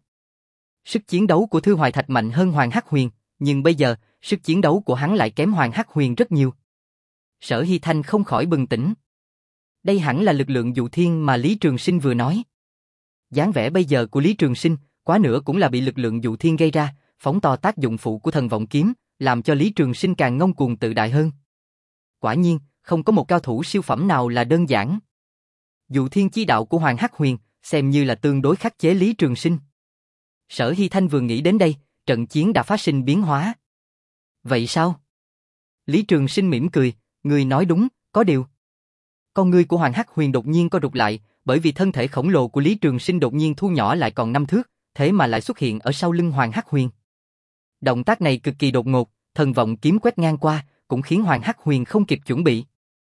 Sức chiến đấu của Thư Hoài Thạch mạnh hơn Hoàng Hắc Huyền, nhưng bây giờ, sức chiến đấu của hắn lại kém Hoàng Hắc Huyền rất nhiều. Sở Hy Thanh không khỏi bừng tỉnh. Đây hẳn là lực lượng dụ thiên mà Lý Trường Sinh vừa nói. Dáng vẻ bây giờ của Lý Trường Sinh, quá nữa cũng là bị lực lượng dụ thiên gây ra, phóng to tác dụng phụ của thần vọng kiếm, làm cho Lý Trường Sinh càng ngông cuồng tự đại hơn. Quả nhiên, không có một cao thủ siêu phẩm nào là đơn giản. Dụ thiên chi đạo của Hoàng Hắc Huyền, xem như là tương đối khắc chế Lý Trường Sinh. Sở Hy Thanh vừa nghĩ đến đây, trận chiến đã phát sinh biến hóa. Vậy sao? Lý Trường Sinh mỉm cười, người nói đúng, có điều. Con ngươi của Hoàng Hắc Huyền đột nhiên co rụt lại, bởi vì thân thể khổng lồ của Lý Trường Sinh đột nhiên thu nhỏ lại còn năm thước, thế mà lại xuất hiện ở sau lưng Hoàng Hắc Huyền. Động tác này cực kỳ đột ngột, thần vọng kiếm quét ngang qua, cũng khiến Hoàng Hắc Huyền không kịp chuẩn bị.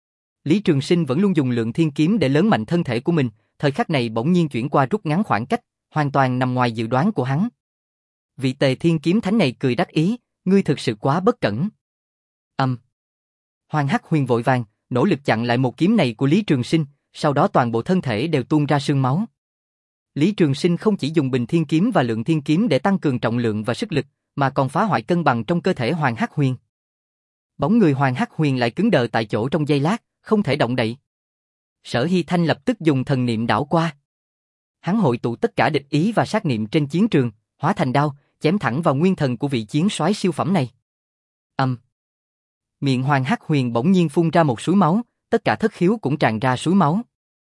Lý Trường Sinh vẫn luôn dùng lượng thiên kiếm để lớn mạnh thân thể của mình, thời khắc này bỗng nhiên chuyển qua rút ngắn khoảng cách, hoàn toàn nằm ngoài dự đoán của hắn. Vị Tề Thiên kiếm thánh này cười đắc ý, ngươi thực sự quá bất cẩn. Âm. Um. Hoàng Hắc Huyền vội vàng, nỗ lực chặn lại một kiếm này của Lý Trường Sinh, sau đó toàn bộ thân thể đều tuôn ra sương máu. Lý Trường Sinh không chỉ dùng Bình Thiên kiếm và Lượng Thiên kiếm để tăng cường trọng lượng và sức lực, mà còn phá hoại cân bằng trong cơ thể Hoàng Hắc Huyền. Bóng người Hoàng Hắc Huyền lại cứng đờ tại chỗ trong giây lát, không thể động đậy. Sở Hy Thanh lập tức dùng thần niệm đảo qua. Hắn hội tụ tất cả địch ý và sát niệm trên chiến trường, hóa thành đao, chém thẳng vào nguyên thần của vị chiến soái siêu phẩm này. Âm. Um. Miệng Hoàng Hắc Huyền bỗng nhiên phun ra một suối máu, tất cả thất khiếu cũng tràn ra suối máu.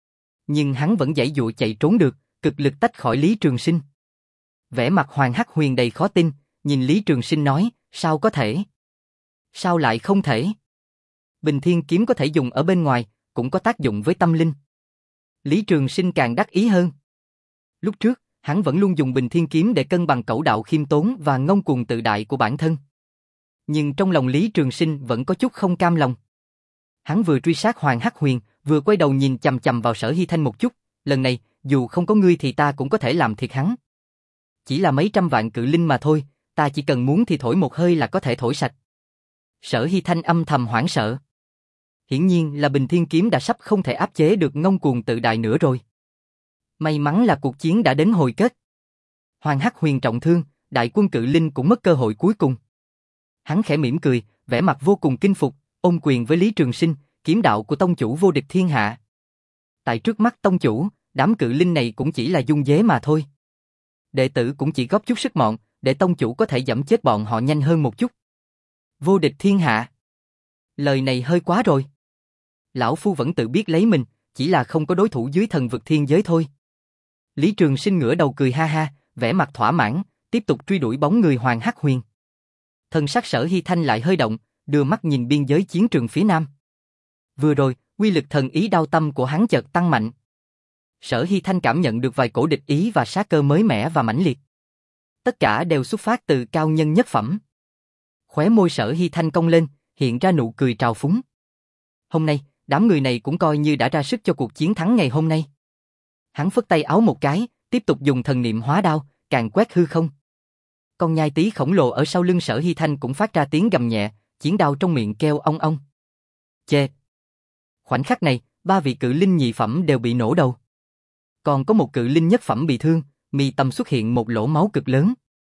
Nhưng hắn vẫn giãy giụa chạy trốn được, cực lực tách khỏi Lý Trường Sinh. Vẻ mặt Hoàng Hắc Huyền đầy khó tin, nhìn Lý Trường Sinh nói, sao có thể? Sao lại không thể? Bình Thiên kiếm có thể dùng ở bên ngoài, cũng có tác dụng với tâm linh. Lý Trường Sinh càng đắc ý hơn. Lúc trước, hắn vẫn luôn dùng Bình Thiên kiếm để cân bằng cẩu đạo khiêm tốn và ngông cuồng tự đại của bản thân. Nhưng trong lòng Lý Trường Sinh vẫn có chút không cam lòng. Hắn vừa truy sát Hoàng Hắc Huyền, vừa quay đầu nhìn chằm chằm vào Sở Hy Thanh một chút, lần này, dù không có ngươi thì ta cũng có thể làm thiệt hắn. Chỉ là mấy trăm vạn cự linh mà thôi, ta chỉ cần muốn thì thổi một hơi là có thể thổi sạch. Sở Hy Thanh âm thầm hoảng sợ. Hiển nhiên là Bình Thiên kiếm đã sắp không thể áp chế được ngông cuồng tự đại nữa rồi. May mắn là cuộc chiến đã đến hồi kết. Hoàng Hắc Huyền trọng thương, đại quân cự linh cũng mất cơ hội cuối cùng. Hắn khẽ mỉm cười, vẻ mặt vô cùng kinh phục, ôm quyền với Lý Trường Sinh, kiếm đạo của tông chủ vô địch thiên hạ. Tại trước mắt tông chủ, đám cự linh này cũng chỉ là dung dế mà thôi. Đệ tử cũng chỉ góp chút sức mọn, để tông chủ có thể giẫm chết bọn họ nhanh hơn một chút. Vô địch thiên hạ. Lời này hơi quá rồi. Lão Phu vẫn tự biết lấy mình, chỉ là không có đối thủ dưới thần vực thiên giới thôi. Lý Trường Sinh ngửa đầu cười ha ha, vẻ mặt thỏa mãn, tiếp tục truy đuổi bóng người Hoàng Hắc Huyền. Thần sắc Sở Hy Thanh lại hơi động, đưa mắt nhìn biên giới chiến trường phía nam. Vừa rồi, uy lực thần ý đao tâm của hắn chợt tăng mạnh. Sở Hy Thanh cảm nhận được vài cổ địch ý và sát cơ mới mẻ và mãnh liệt. Tất cả đều xuất phát từ cao nhân nhất phẩm. Khóe môi Sở Hy Thanh cong lên, hiện ra nụ cười trào phúng. Hôm nay, đám người này cũng coi như đã ra sức cho cuộc chiến thắng ngày hôm nay. Hắn phất tay áo một cái, tiếp tục dùng thần niệm hóa đao, càng quét hư không. Con nhai tí khổng lồ ở sau lưng Sở Hy Thanh cũng phát ra tiếng gầm nhẹ, chiến đao trong miệng kêu ong ong. Chê! Khoảnh khắc này, ba vị cự linh nhị phẩm đều bị nổ đầu. Còn có một cự linh nhất phẩm bị thương, mi tâm xuất hiện một lỗ máu cực lớn.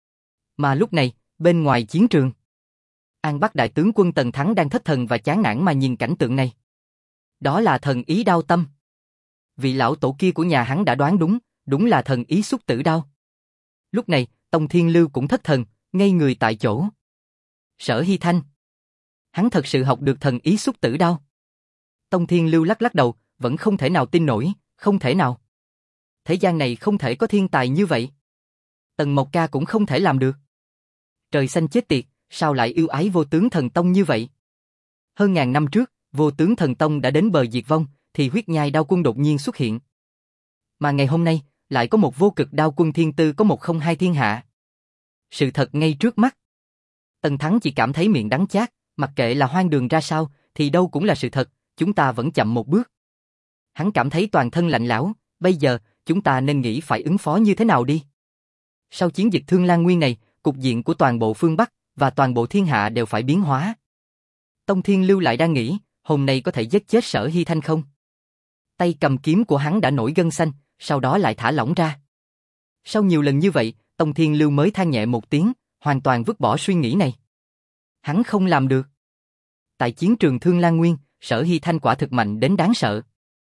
Mà lúc này, bên ngoài chiến trường, An Bắc đại tướng quân Tần Thắng đang thất thần và chán nản mà nhìn cảnh tượng này. Đó là thần ý đao tâm. Vị lão tổ kia của nhà hắn đã đoán đúng, đúng là thần ý xúc tử đao. Lúc này, Tông Thiên Lưu cũng thất thần, ngây người tại chỗ. Sở Hy Thanh. Hắn thật sự học được thần ý xúc tử đao. Tông Thiên Lưu lắc lắc đầu, vẫn không thể nào tin nổi, không thể nào. Thế gian này không thể có thiên tài như vậy. Tần Mộc Ca cũng không thể làm được. Trời xanh chết tiệt, sao lại yêu ái Vô Tướng Thần Tông như vậy? Hơn ngàn năm trước, Vô Tướng Thần Tông đã đến bờ diệt vong, thì huyết nhai đao quân đột nhiên xuất hiện. Mà ngày hôm nay, lại có một vô cực đao quân thiên tư có một không hai thiên hạ. Sự thật ngay trước mắt. Tần Thắng chỉ cảm thấy miệng đắng chát, mặc kệ là hoang đường ra sao, thì đâu cũng là sự thật, chúng ta vẫn chậm một bước. Hắn cảm thấy toàn thân lạnh lẽo, bây giờ, chúng ta nên nghĩ phải ứng phó như thế nào đi. Sau chiến dịch Thương Lan Nguyên này, cục diện của toàn bộ phương Bắc và toàn bộ thiên hạ đều phải biến hóa. Tông Thiên Lưu lại đang nghĩ, hôm nay có thể giết chết Sở Hy Thanh không? Tay cầm kiếm của hắn đã nổi gân xanh, sau đó lại thả lỏng ra. Sau nhiều lần như vậy, Tông Thiên Lưu mới than nhẹ một tiếng, hoàn toàn vứt bỏ suy nghĩ này. Hắn không làm được. Tại chiến trường Thương Lan Nguyên, Sở Hy Thanh quả thực mạnh đến đáng sợ.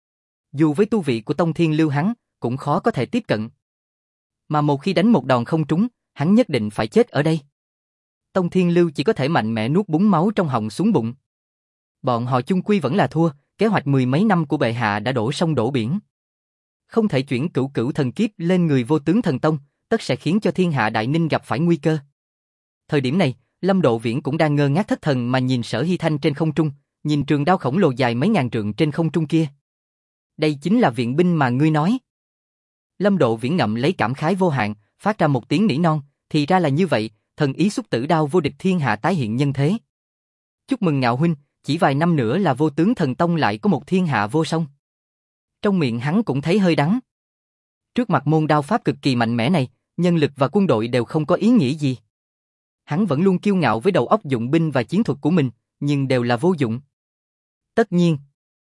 Dù với tu vị của Tông Thiên Lưu hắn, cũng khó có thể tiếp cận. Mà một khi đánh một đòn không trúng, hắn nhất định phải chết ở đây. Tông Thiên Lưu chỉ có thể mạnh mẽ nuốt búng máu trong họng xuống bụng. Bọn họ chung quy vẫn là thua, kế hoạch mười mấy năm của bệ hạ đã đổ sông đổ biển. Không thể chuyển cửu cửu thần kiếp lên người Vô Tướng Thần Tông, tất sẽ khiến cho thiên hạ đại ninh gặp phải nguy cơ. Thời điểm này, Lâm Độ Viễn cũng đang ngơ ngác thất thần mà nhìn Sở Hy Thanh trên không trung, nhìn trường đao khổng lồ dài mấy ngàn trượng trên không trung kia. Đây chính là viện binh mà ngươi nói. Lâm Độ Viễn ngậm lấy cảm khái vô hạn, phát ra một tiếng nỉ non, thì ra là như vậy, thần ý xúc tử đao vô địch thiên hạ tái hiện nhân thế. Chúc mừng Ngạo huynh, chỉ vài năm nữa là Vô Tướng Thần Tông lại có một thiên hạ vô song. Trong miệng hắn cũng thấy hơi đắng. Trước mặt môn đao pháp cực kỳ mạnh mẽ này, nhân lực và quân đội đều không có ý nghĩa gì. Hắn vẫn luôn kiêu ngạo với đầu óc dụng binh và chiến thuật của mình, nhưng đều là vô dụng. Tất nhiên,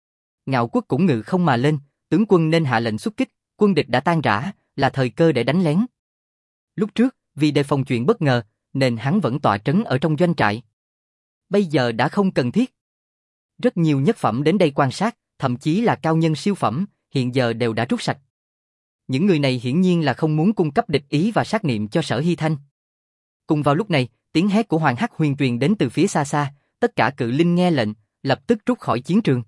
Ngạo Quốc cũng ngự không mà lên, tướng quân nên hạ lệnh xuất kích, quân địch đã tan rã, là thời cơ để đánh lén. Lúc trước, vì đề phòng chuyện bất ngờ, nên hắn vẫn tọa trấn ở trong doanh trại. Bây giờ đã không cần thiết. Rất nhiều nhất phẩm đến đây quan sát, thậm chí là cao nhân siêu phẩm, hiện giờ đều đã rút sạch. Những người này hiển nhiên là không muốn cung cấp địch ý và sát niệm cho Sở Hy Thanh. Cùng vào lúc này, tiếng hét của Hoàng Hắc Huyền truyền đến từ phía xa xa, tất cả cự linh nghe lệnh, lập tức rút khỏi chiến trường.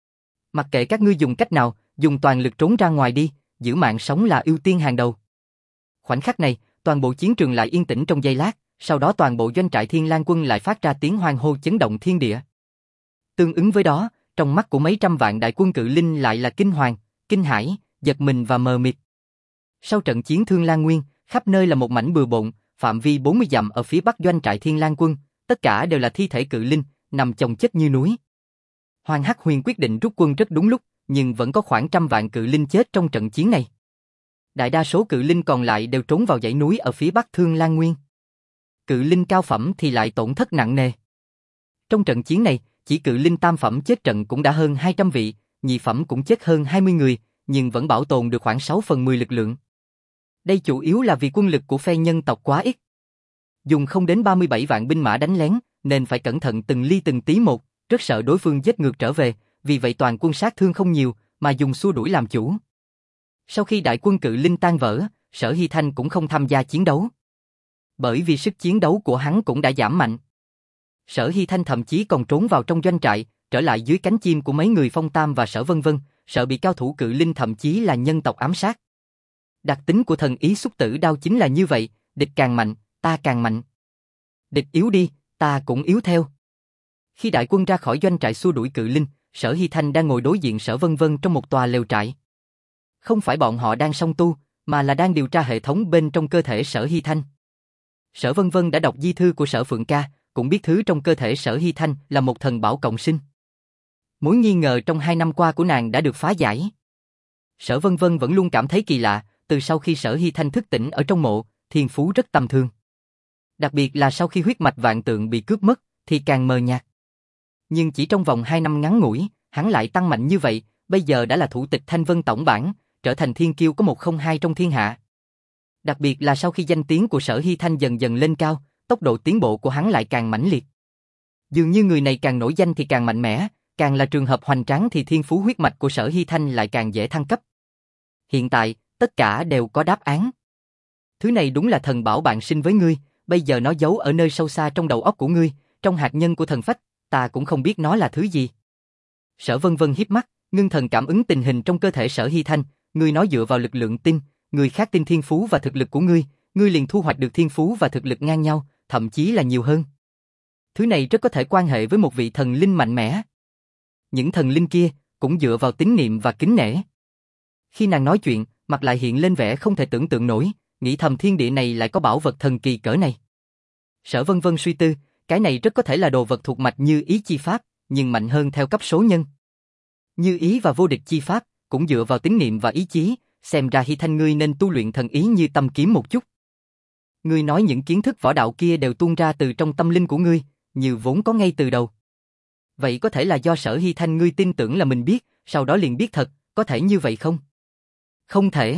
Mặc kệ các ngươi dùng cách nào, dùng toàn lực trốn ra ngoài đi, giữ mạng sống là ưu tiên hàng đầu. Khoảnh khắc này, toàn bộ chiến trường lại yên tĩnh trong giây lát, sau đó toàn bộ doanh trại Thiên Lang quân lại phát ra tiếng hoan hô chấn động thiên địa. Tương ứng với đó, trong mắt của mấy trăm vạn đại quân cự linh lại là kinh hoàng, kinh hãi, giật mình và mờ mịt. Sau trận chiến Thương Lan Nguyên, khắp nơi là một mảnh bừa bộn, phạm vi bốn mươi dặm ở phía bắc doanh trại Thiên Lang quân, tất cả đều là thi thể cự linh, nằm chồng chất như núi. Hoàng Hắc Huyền quyết định rút quân rất đúng lúc, nhưng vẫn có khoảng trăm vạn cự linh chết trong trận chiến này. Đại đa số cự linh còn lại đều trốn vào dãy núi ở phía bắc Thương Lan Nguyên. Cự linh cao phẩm thì lại tổn thất nặng nề. Trong trận chiến này, chỉ cự linh tam phẩm chết trận cũng đã hơn hai trăm vị, nhị phẩm cũng chết hơn hai mươi người, nhưng vẫn bảo tồn được khoảng sáu phần mười lực lượng. Đây chủ yếu là vì quân lực của phe nhân tộc quá ít. Dùng không đến ba mươi bảy vạn binh mã đánh lén, nên phải cẩn thận từng ly từng tí một, rất sợ đối phương giết ngược trở về, vì vậy toàn quân sát thương không nhiều, mà dùng xua đuổi làm chủ. Sau khi đại quân cự linh tan vỡ, Sở Hy Thanh cũng không tham gia chiến đấu. Bởi vì sức chiến đấu của hắn cũng đã giảm mạnh. Sở Hy Thanh thậm chí còn trốn vào trong doanh trại, trở lại dưới cánh chim của mấy người Phong Tam và Sở Vân Vân, sợ bị cao thủ cự linh thậm chí là nhân tộc ám sát. Đặc tính của thần ý xúc tử đao chính là như vậy, địch càng mạnh, ta càng mạnh. Địch yếu đi, ta cũng yếu theo. Khi đại quân ra khỏi doanh trại xua đuổi cự linh, Sở Hy Thanh đang ngồi đối diện Sở Vân Vân trong một tòa lều trại. Không phải bọn họ đang song tu, mà là đang điều tra hệ thống bên trong cơ thể Sở Hy Thanh. Sở Vân Vân đã đọc di thư của Sở Phượng Ca, cũng biết thứ trong cơ thể Sở Hy Thanh là một thần bảo cộng sinh. Mối nghi ngờ trong hai năm qua của nàng đã được phá giải. Sở Vân Vân vẫn luôn cảm thấy kỳ lạ, từ sau khi Sở Hy Thanh thức tỉnh ở trong mộ, thiên phú rất tầm thường. Đặc biệt là sau khi huyết mạch vạn tượng bị cướp mất, thì càng mờ nhạt. Nhưng chỉ trong vòng hai năm ngắn ngủi, hắn lại tăng mạnh như vậy, bây giờ đã là thủ tịch Thanh Vân tổng bản, trở thành thiên kiêu có một không hai trong thiên hạ. Đặc biệt là sau khi danh tiếng của Sở Hy Thanh dần dần lên cao, tốc độ tiến bộ của hắn lại càng mãnh liệt. Dường như người này càng nổi danh thì càng mạnh mẽ, càng là trường hợp hoành tráng thì thiên phú huyết mạch của Sở Hy Thanh lại càng dễ thăng cấp. Hiện tại, tất cả đều có đáp án. Thứ này đúng là thần bảo bạn sinh với ngươi, bây giờ nó giấu ở nơi sâu xa trong đầu óc của ngươi, trong hạt nhân của thần phách, ta cũng không biết nó là thứ gì. Sở Vân Vân híp mắt, ngưng thần cảm ứng tình hình trong cơ thể Sở Hy Thanh, ngươi nói dựa vào lực lượng tin, người khác tin thiên phú và thực lực của ngươi, ngươi liền thu hoạch được thiên phú và thực lực ngang nhau, thậm chí là nhiều hơn. Thứ này rất có thể quan hệ với một vị thần linh mạnh mẽ. Những thần linh kia cũng dựa vào tín niệm và kính nể. Khi nàng nói chuyện, mặt lại hiện lên vẻ không thể tưởng tượng nổi, nghĩ thầm thiên địa này lại có bảo vật thần kỳ cỡ này. Sở Vân Vân suy tư, cái này rất có thể là đồ vật thuộc mạch Như Ý chi pháp, nhưng mạnh hơn theo cấp số nhân. Như Ý và vô địch chi pháp cũng dựa vào tín niệm và ý chí, xem ra Hy Thanh ngươi nên tu luyện thần ý như tâm kiếm một chút. Ngươi nói những kiến thức võ đạo kia đều tuôn ra từ trong tâm linh của ngươi, như vốn có ngay từ đầu. Vậy có thể là do Sở Hy Thanh ngươi tin tưởng là mình biết, sau đó liền biết thật, có thể như vậy không? Không thể.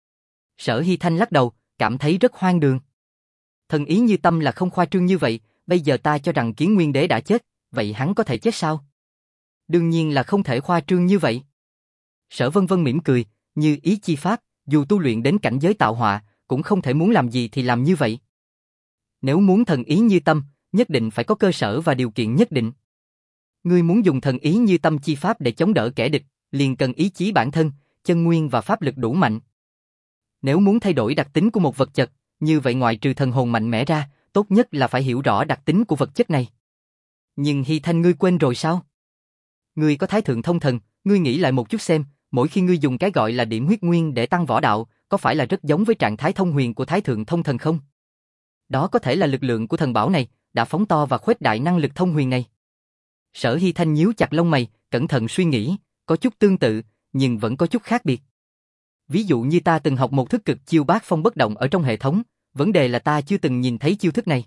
Sở Hy Thanh lắc đầu, cảm thấy rất hoang đường. Thần ý như tâm là không khoa trương như vậy, bây giờ ta cho rằng Kiến Nguyên Đế đã chết, vậy hắn có thể chết sao? Đương nhiên là không thể khoa trương như vậy. Sở Vân Vân mỉm cười, Như Ý chi pháp, dù tu luyện đến cảnh giới tạo họa, cũng không thể muốn làm gì thì làm như vậy. Nếu muốn thần ý như tâm, nhất định phải có cơ sở và điều kiện nhất định. Ngươi muốn dùng thần ý như tâm chi pháp để chống đỡ kẻ địch, liền cần ý chí bản thân, chân nguyên và pháp lực đủ mạnh. Nếu muốn thay đổi đặc tính của một vật chất, như vậy ngoại trừ thần hồn mạnh mẽ ra, tốt nhất là phải hiểu rõ đặc tính của vật chất này. Nhưng Hy Thanh ngươi quên rồi sao? Ngươi có thái thượng thông thần, ngươi nghĩ lại một chút xem, mỗi khi ngươi dùng cái gọi là điểm huyết nguyên để tăng võ đạo, có phải là rất giống với trạng thái thông huyền của Thái Thượng Thông Thần không? Đó có thể là lực lượng của thần bảo này, đã phóng to và khuếch đại năng lực thông huyền này. Sở Hy Thanh nhíu chặt lông mày, cẩn thận suy nghĩ, có chút tương tự, nhưng vẫn có chút khác biệt. Ví dụ như ta từng học một thức cực chiêu bát phong bất động ở trong hệ thống, vấn đề là ta chưa từng nhìn thấy chiêu thức này.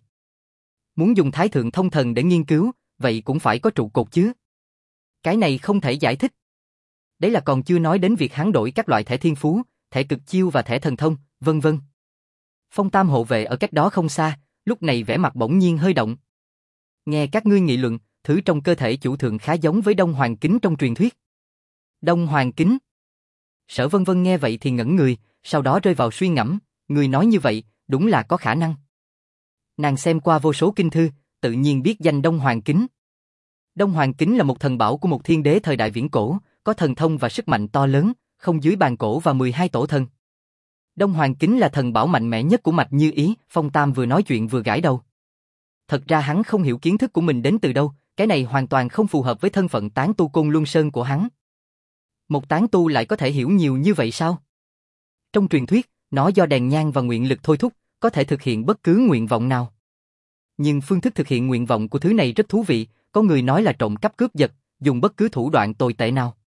Muốn dùng Thái Thượng Thông Thần để nghiên cứu, vậy cũng phải có trụ cột chứ. Cái này không thể giải thích. Đấy là còn chưa nói đến việc hắn đổi các loại thẻ thiên phú, thẻ cực chiêu và thẻ thần thông, vân vân. Phong Tam hộ vệ ở cách đó không xa, lúc này vẻ mặt bỗng nhiên hơi động. Nghe các ngươi nghị luận, thứ trong cơ thể chủ thượng khá giống với Đông Hoàng Kính trong truyền thuyết. Đông Hoàng Kính. Sở Vân Vân nghe vậy thì ngẩn người, sau đó rơi vào suy ngẫm, người nói như vậy, đúng là có khả năng. Nàng xem qua vô số kinh thư, tự nhiên biết danh Đông Hoàng Kính. Đông Hoàng Kính là một thần bảo của một thiên đế thời đại viễn cổ, có thần thông và sức mạnh to lớn, không dưới bàn cổ và mười hai tổ thần. Đông Hoàng Kính là thần bảo mạnh mẽ nhất của Mạch Như Ý, Phong Tam vừa nói chuyện vừa gãi đầu. Thật ra hắn không hiểu kiến thức của mình đến từ đâu, cái này hoàn toàn không phù hợp với thân phận tán tu Côn Luân Sơn của hắn. Một tán tu lại có thể hiểu nhiều như vậy sao? Trong truyền thuyết, nó do đèn nhang và nguyện lực thôi thúc, có thể thực hiện bất cứ nguyện vọng nào. Nhưng phương thức thực hiện nguyện vọng của thứ này rất thú vị, có người nói là trộm cắp cướp giật, dùng bất cứ thủ đoạn tồi tệ nào.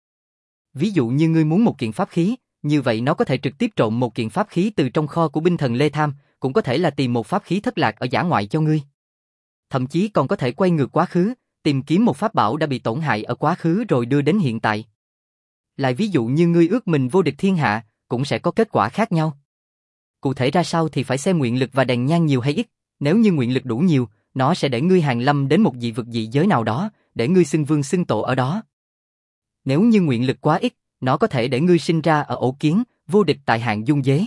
Ví dụ như ngươi muốn một kiện pháp khí, như vậy nó có thể trực tiếp trộm một kiện pháp khí từ trong kho của binh thần Lê Tham, cũng có thể là tìm một pháp khí thất lạc ở dã ngoại cho ngươi. Thậm chí còn có thể quay ngược quá khứ, tìm kiếm một pháp bảo đã bị tổn hại ở quá khứ rồi đưa đến hiện tại. Lại ví dụ như ngươi ước mình vô địch thiên hạ, cũng sẽ có kết quả khác nhau. Cụ thể ra sao thì phải xem nguyện lực và đèn nhang nhiều hay ít, nếu như nguyện lực đủ nhiều, nó sẽ để ngươi hàng lâm đến một dị vực dị giới nào đó, để ngươi xưng vương xưng tổ ở đó. Nếu như nguyện lực quá ít, nó có thể để ngươi sinh ra ở ổ kiến, vô địch tại hạng dung giới.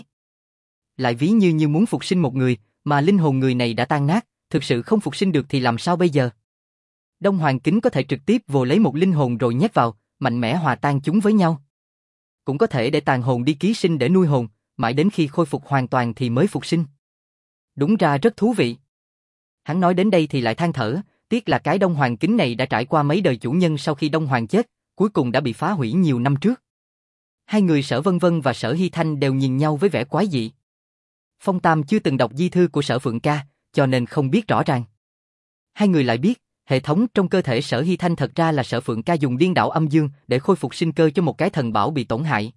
Lại ví như như muốn phục sinh một người, mà linh hồn người này đã tan nát, thực sự không phục sinh được thì làm sao bây giờ? Đông Hoàng Kính có thể trực tiếp vồ lấy một linh hồn rồi nhét vào, mạnh mẽ hòa tan chúng với nhau. Cũng có thể để tàn hồn đi ký sinh để nuôi hồn, mãi đến khi khôi phục hoàn toàn thì mới phục sinh. Đúng ra rất thú vị. Hắn nói đến đây thì lại than thở, tiếc là cái Đông Hoàng Kính này đã trải qua mấy đời chủ nhân sau khi Đông Hoàng chết, cuối cùng đã bị phá hủy nhiều năm trước. Hai người Sở Vân Vân và Sở Hy Thanh đều nhìn nhau với vẻ quái dị. Phong Tam chưa từng đọc di thư của Sở Phượng Ca, cho nên không biết rõ ràng. Hai người lại biết, hệ thống trong cơ thể Sở Hy Thanh thật ra là Sở Phượng Ca dùng điên đảo âm dương để khôi phục sinh cơ cho một cái thần bảo bị tổn hại.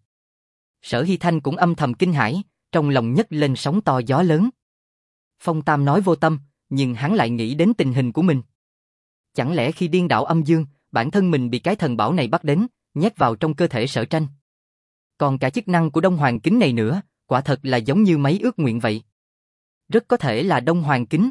Sở Hy Thanh cũng âm thầm kinh hãi, trong lòng nhấc lên sóng to gió lớn. Phong Tam nói vô tâm, nhưng hắn lại nghĩ đến tình hình của mình. Chẳng lẽ khi điên đảo âm dương, bản thân mình bị cái thần bảo này bắt đến, nhét vào trong cơ thể Sở Tranh. Còn cả chức năng của Đông Hoàng Kính này nữa, quả thật là giống như mấy ước nguyện vậy. Rất có thể là Đông Hoàng Kính.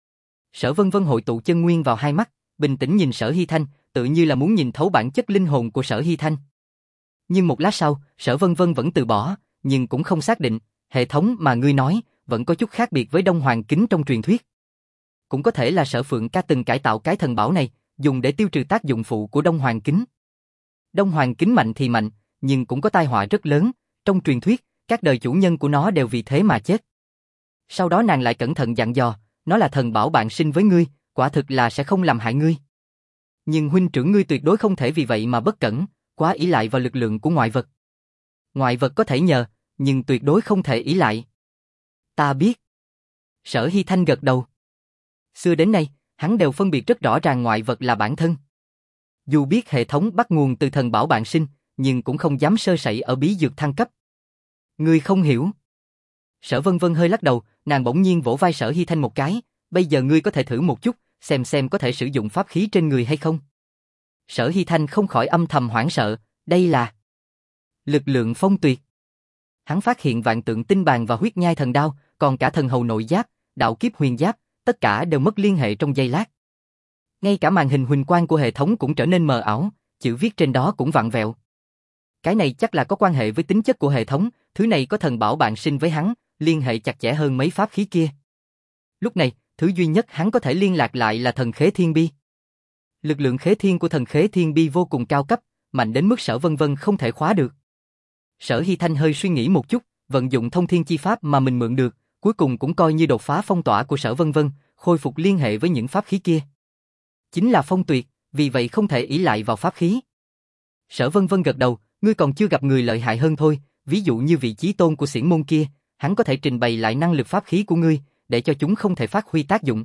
Sở Vân Vân hội tụ chân nguyên vào hai mắt, bình tĩnh nhìn Sở Hy Thanh, tự như là muốn nhìn thấu bản chất linh hồn của Sở Hy Thanh. Nhưng một lát sau, Sở Vân Vân vẫn từ bỏ, nhưng cũng không xác định, hệ thống mà ngươi nói, vẫn có chút khác biệt với Đông Hoàng Kính trong truyền thuyết. Cũng có thể là Sở Phượng Ca từng cải tạo cái thần bảo này, dùng để tiêu trừ tác dụng phụ của Đông Hoàng Kính. Đông Hoàng Kính mạnh thì mạnh, nhưng cũng có tai họa rất lớn, trong truyền thuyết, các đời chủ nhân của nó đều vì thế mà chết. Sau đó nàng lại cẩn thận dặn dò, nó là thần bảo bạn sinh với ngươi, quả thực là sẽ không làm hại ngươi. Nhưng huynh trưởng ngươi tuyệt đối không thể vì vậy mà bất cẩn, quá ỷ lại vào lực lượng của ngoại vật. Ngoại vật có thể nhờ, nhưng tuyệt đối không thể ỷ lại. Ta biết. Sở Hy Thanh gật đầu. Xưa đến nay, hắn đều phân biệt rất rõ ràng ngoại vật là bản thân. Dù biết hệ thống bắt nguồn từ thần bảo bạn sinh, nhưng cũng không dám sơ sẩy ở bí dược thăng cấp. Ngươi không hiểu. Sở Vân Vân hơi lắc đầu, nàng bỗng nhiên vỗ vai Sở Hy Thanh một cái, bây giờ ngươi có thể thử một chút, xem xem có thể sử dụng pháp khí trên người hay không. Sở Hy Thanh không khỏi âm thầm hoảng sợ, đây là lực lượng phong tuyệt. Hắn phát hiện vạn tượng tinh bàn và huyết nhai thần đao, còn cả thần hầu nội giáp, đạo kiếp huyền giáp, tất cả đều mất liên hệ trong giây lát. Ngay cả màn hình huỳnh quang của hệ thống cũng trở nên mờ ảo, chữ viết trên đó cũng vặn vẹo. Cái này chắc là có quan hệ với tính chất của hệ thống, thứ này có thần bảo bạn sinh với hắn, liên hệ chặt chẽ hơn mấy pháp khí kia. Lúc này, thứ duy nhất hắn có thể liên lạc lại là thần khế thiên bi. Lực lượng khế thiên của thần khế thiên bi vô cùng cao cấp, mạnh đến mức Sở Vân Vân không thể khóa được. Sở Hy Thanh hơi suy nghĩ một chút, vận dụng thông thiên chi pháp mà mình mượn được, cuối cùng cũng coi như đột phá phong tỏa của Sở Vân Vân, khôi phục liên hệ với những pháp khí kia. Chính là phong tuyệt, vì vậy không thể ỷ lại vào pháp khí. Sở Vân Vân gật đầu, ngươi còn chưa gặp người lợi hại hơn thôi, ví dụ như vị chí tôn của xiển môn kia, hắn có thể trình bày lại năng lực pháp khí của ngươi, để cho chúng không thể phát huy tác dụng.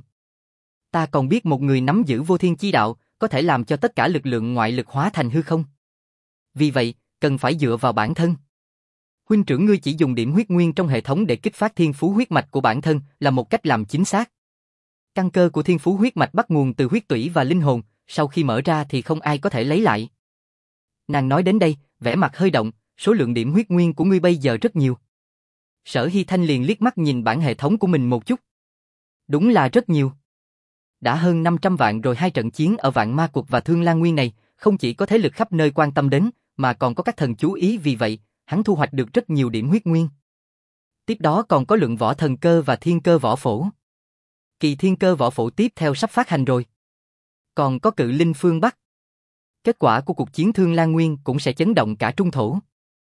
Ta còn biết một người nắm giữ vô thiên chi đạo, có thể làm cho tất cả lực lượng ngoại lực hóa thành hư không. Vì vậy, cần phải dựa vào bản thân. Huynh trưởng ngươi chỉ dùng điểm huyết nguyên trong hệ thống để kích phát thiên phú huyết mạch của bản thân là một cách làm chính xác. Căn cơ của thiên phú huyết mạch bắt nguồn từ huyết tủy và linh hồn, sau khi mở ra thì không ai có thể lấy lại. Nàng nói đến đây, vẻ mặt hơi động, số lượng điểm huyết nguyên của ngươi bây giờ rất nhiều. Sở Hy Thanh liền liếc mắt nhìn bản hệ thống của mình một chút. Đúng là rất nhiều. Đã hơn năm trăm vạn rồi, hai trận chiến ở Vạn Ma Quật và Thương Lan Nguyên này, không chỉ có thế lực khắp nơi quan tâm đến, mà còn có các thần chú ý, vì vậy, hắn thu hoạch được rất nhiều điểm huyết nguyên. Tiếp đó còn có lượng võ thần cơ và thiên cơ võ phổ. Kỳ thiên cơ võ phổ tiếp theo sắp phát hành rồi. Còn có cự linh phương Bắc. Kết quả của cuộc chiến Thương Lan Nguyên cũng sẽ chấn động cả trung thổ.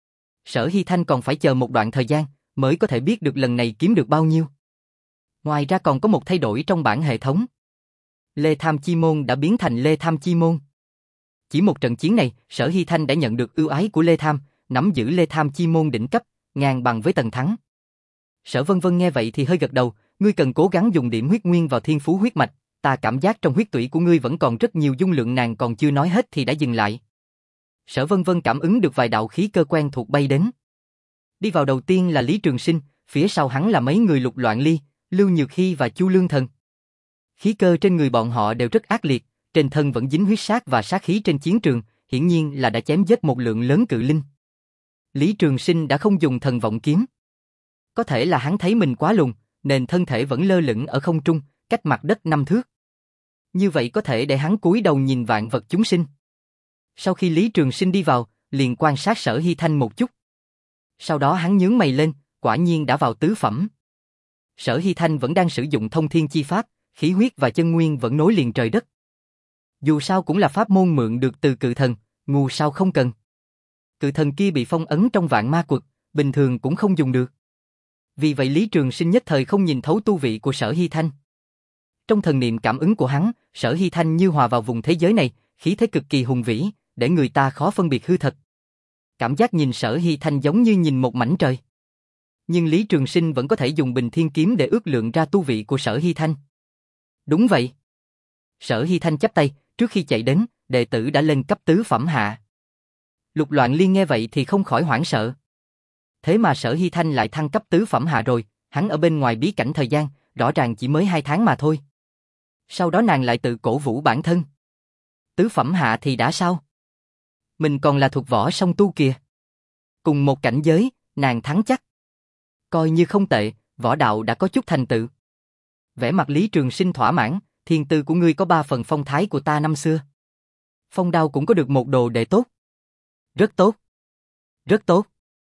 Sở Hy Thanh còn phải chờ một đoạn thời gian mới có thể biết được lần này kiếm được bao nhiêu. Ngoài ra còn có một thay đổi trong bản hệ thống. Lê Tham Chi Môn đã biến thành Lê Tham Chi Môn. Chỉ một trận chiến này, Sở Hy Thanh đã nhận được ưu ái của Lê Tham, nắm giữ Lê Tham Chi Môn đỉnh cấp, ngang bằng với Tần Thắng. Sở Vân Vân nghe vậy thì hơi gật đầu, ngươi cần cố gắng dùng điểm huyết nguyên vào thiên phú huyết mạch, ta cảm giác trong huyết tủy của ngươi vẫn còn rất nhiều dung lượng. Nàng còn chưa nói hết thì đã dừng lại. Sở Vân Vân cảm ứng được vài đạo khí cơ quen thuộc bay đến. Đi vào đầu tiên là Lý Trường Sinh, phía sau hắn là mấy người Lục Loạn Ly, Lưu Nhược Hy và Chu Lương Thần. Khí cơ trên người bọn họ đều rất ác liệt, trên thân vẫn dính huyết sát và sát khí trên chiến trường, hiển nhiên là đã chém giết một lượng lớn cự linh. Lý Trường Sinh đã không dùng thần vọng kiếm. Có thể là hắn thấy mình quá lùn, nên thân thể vẫn lơ lửng ở không trung, cách mặt đất năm thước. Như vậy có thể để hắn cúi đầu nhìn vạn vật chúng sinh. Sau khi Lý Trường Sinh đi vào, liền quan sát Sở Hy Thanh một chút. Sau đó hắn nhướng mày lên, quả nhiên đã vào tứ phẩm. Sở Hy Thanh vẫn đang sử dụng thông thiên chi pháp, khí huyết và chân nguyên vẫn nối liền trời đất. Dù sao cũng là pháp môn mượn được từ cự thần, ngu sao không cần. Cự thần kia bị phong ấn trong Vạn Ma Quật, bình thường cũng không dùng được. Vì vậy Lý Trường Sinh nhất thời không nhìn thấu tu vị của Sở Hy Thanh. Trong thần niệm cảm ứng của hắn, Sở Hy Thanh như hòa vào vùng thế giới này, khí thế cực kỳ hùng vĩ, để người ta khó phân biệt hư thật. Cảm giác nhìn Sở Hy Thanh giống như nhìn một mảnh trời. Nhưng Lý Trường Sinh vẫn có thể dùng Bình Thiên Kiếm để ước lượng ra tu vị của Sở Hy Thanh. Đúng vậy. Sở Hy Thanh chắp tay, trước khi chạy đến, đệ tử đã lên cấp tứ phẩm hạ. Lục Loạn Liên nghe vậy thì không khỏi hoảng sợ. Thế mà Sở Hy Thanh lại thăng cấp tứ phẩm hạ rồi, hắn ở bên ngoài bí cảnh thời gian, rõ ràng chỉ mới hai tháng mà thôi. Sau đó nàng lại tự cổ vũ bản thân. Tứ phẩm hạ thì đã sao? Mình còn là thuộc võ song tu kìa. Cùng một cảnh giới, nàng thắng chắc. Coi như không tệ, võ đạo đã có chút thành tựu. Vẻ mặt Lý Trường Sinh thỏa mãn, thiên tư của ngươi có ba phần phong thái của ta năm xưa. Phong đao cũng có được một đồ đệ tốt. Rất tốt. Rất tốt.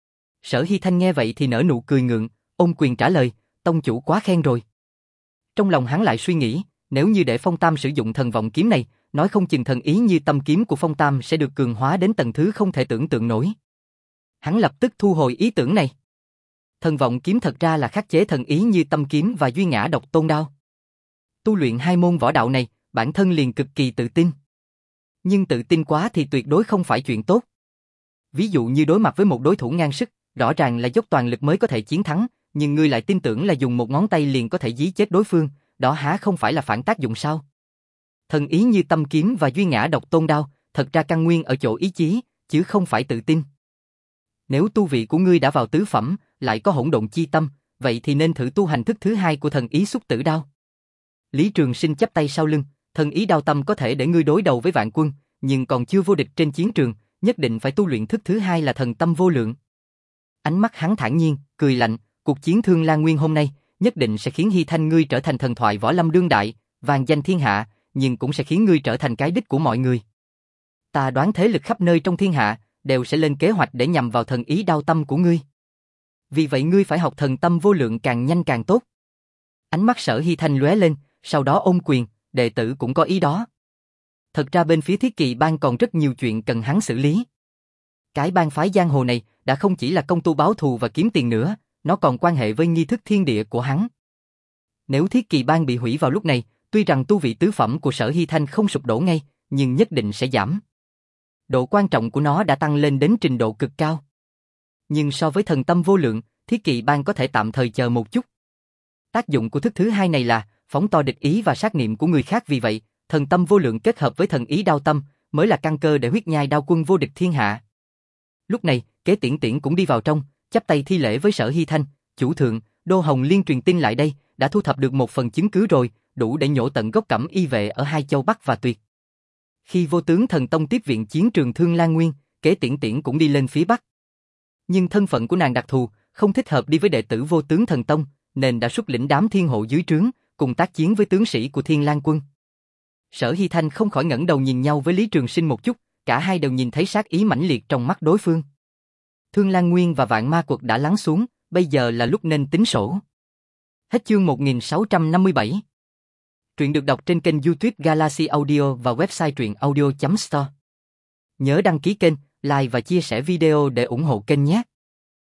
Sở Hy Thanh nghe vậy thì nở nụ cười ngượng, ôm quyền trả lời, tông chủ quá khen rồi. Trong lòng hắn lại suy nghĩ, nếu như để Phong Tam sử dụng thần vọng kiếm này, nói không chừng thần ý như tâm kiếm của Phong Tam sẽ được cường hóa đến tầng thứ không thể tưởng tượng nổi. Hắn lập tức thu hồi ý tưởng này. Thần vọng kiếm thật ra là khắc chế thần ý như tâm kiếm và duy ngã độc tôn đao. Tu luyện hai môn võ đạo này, bản thân liền cực kỳ tự tin. Nhưng tự tin quá thì tuyệt đối không phải chuyện tốt. Ví dụ như đối mặt với một đối thủ ngang sức, rõ ràng là dốc toàn lực mới có thể chiến thắng, nhưng ngươi lại tin tưởng là dùng một ngón tay liền có thể dí chết đối phương, đó há không phải là phản tác dụng sao? Thần ý như tâm kiếm và duy ngã độc tôn đao, thật ra căn nguyên ở chỗ ý chí, chứ không phải tự tin. Nếu tu vị của ngươi đã vào tứ phẩm, lại có hỗn độn chi tâm, vậy thì nên thử tu hành thức thứ hai của thần ý xúc tử đao. Lý Trường Sinh chắp tay sau lưng, thần ý đao tâm có thể để ngươi đối đầu với vạn quân, nhưng còn chưa vô địch trên chiến trường, nhất định phải tu luyện thức thứ hai là thần tâm vô lượng. Ánh mắt hắn thản nhiên, cười lạnh, cuộc chiến Thương Lan Nguyên hôm nay, nhất định sẽ khiến Hy Thanh ngươi trở thành thần thoại võ lâm đương đại, vang danh thiên hạ, nhưng cũng sẽ khiến ngươi trở thành cái đích của mọi người. Ta đoán thế lực khắp nơi trong thiên hạ, đều sẽ lên kế hoạch để nhằm vào thần ý đao tâm của ngươi. Vì vậy ngươi phải học thần tâm vô lượng càng nhanh càng tốt. Ánh mắt Sở Hy Thanh lóe lên, sau đó ôm quyền, đệ tử cũng có ý đó. Thật ra bên phía Thiết Kỳ Bang còn rất nhiều chuyện cần hắn xử lý. Cái bang phái giang hồ này đã không chỉ là công tu báo thù và kiếm tiền nữa, nó còn quan hệ với nghi thức thiên địa của hắn. Nếu Thiết Kỳ Bang bị hủy vào lúc này, tuy rằng tu vị tứ phẩm của Sở Hy Thanh không sụp đổ ngay, nhưng nhất định sẽ giảm. độ quan trọng của nó đã tăng lên đến trình độ cực cao. Nhưng so với thần tâm vô lượng, Thiết Kỵ Bang có thể tạm thời chờ một chút. Tác dụng của thức thứ hai này là phóng to địch ý và sát niệm của người khác, vì vậy, thần tâm vô lượng kết hợp với thần ý đao tâm mới là căn cơ để huyết nhai đao quân vô địch thiên hạ. Lúc này, Kế Tiễn Tiễn cũng đi vào trong, chắp tay thi lễ với Sở Hy Thanh, chủ thượng, Đô Hồng Liên truyền tin lại đây, đã thu thập được một phần chứng cứ rồi, đủ để nhổ tận gốc Cẩm Y vệ ở hai châu Bắc và Tuyệt. Khi Vô Tướng Thần Tông tiếp viện chiến trường Thương Lan Nguyên, Kế Tiễn Tiễn cũng đi lên phía Bắc. Nhưng thân phận của nàng đặc thù, không thích hợp đi với đệ tử Vô Tướng Thần Tông, nên đã xuất lĩnh đám thiên hộ dưới trướng, cùng tác chiến với tướng sĩ của Thiên Lang quân. Sở Hy Thanh không khỏi ngẩng đầu nhìn nhau với Lý Trường Sinh một chút, cả hai đều nhìn thấy sát ý mãnh liệt trong mắt đối phương. Thương Lan Nguyên và Vạn Ma Quật đã lắng xuống, bây giờ là lúc nên tính sổ. Hết chương một nghìn sáu trăm năm mươi bảy. Truyện được đọc trên kênh YouTube Galaxy Audio và website truyện audio chấm store. Nhớ đăng ký kênh, like và chia sẻ video để ủng hộ kênh nhé.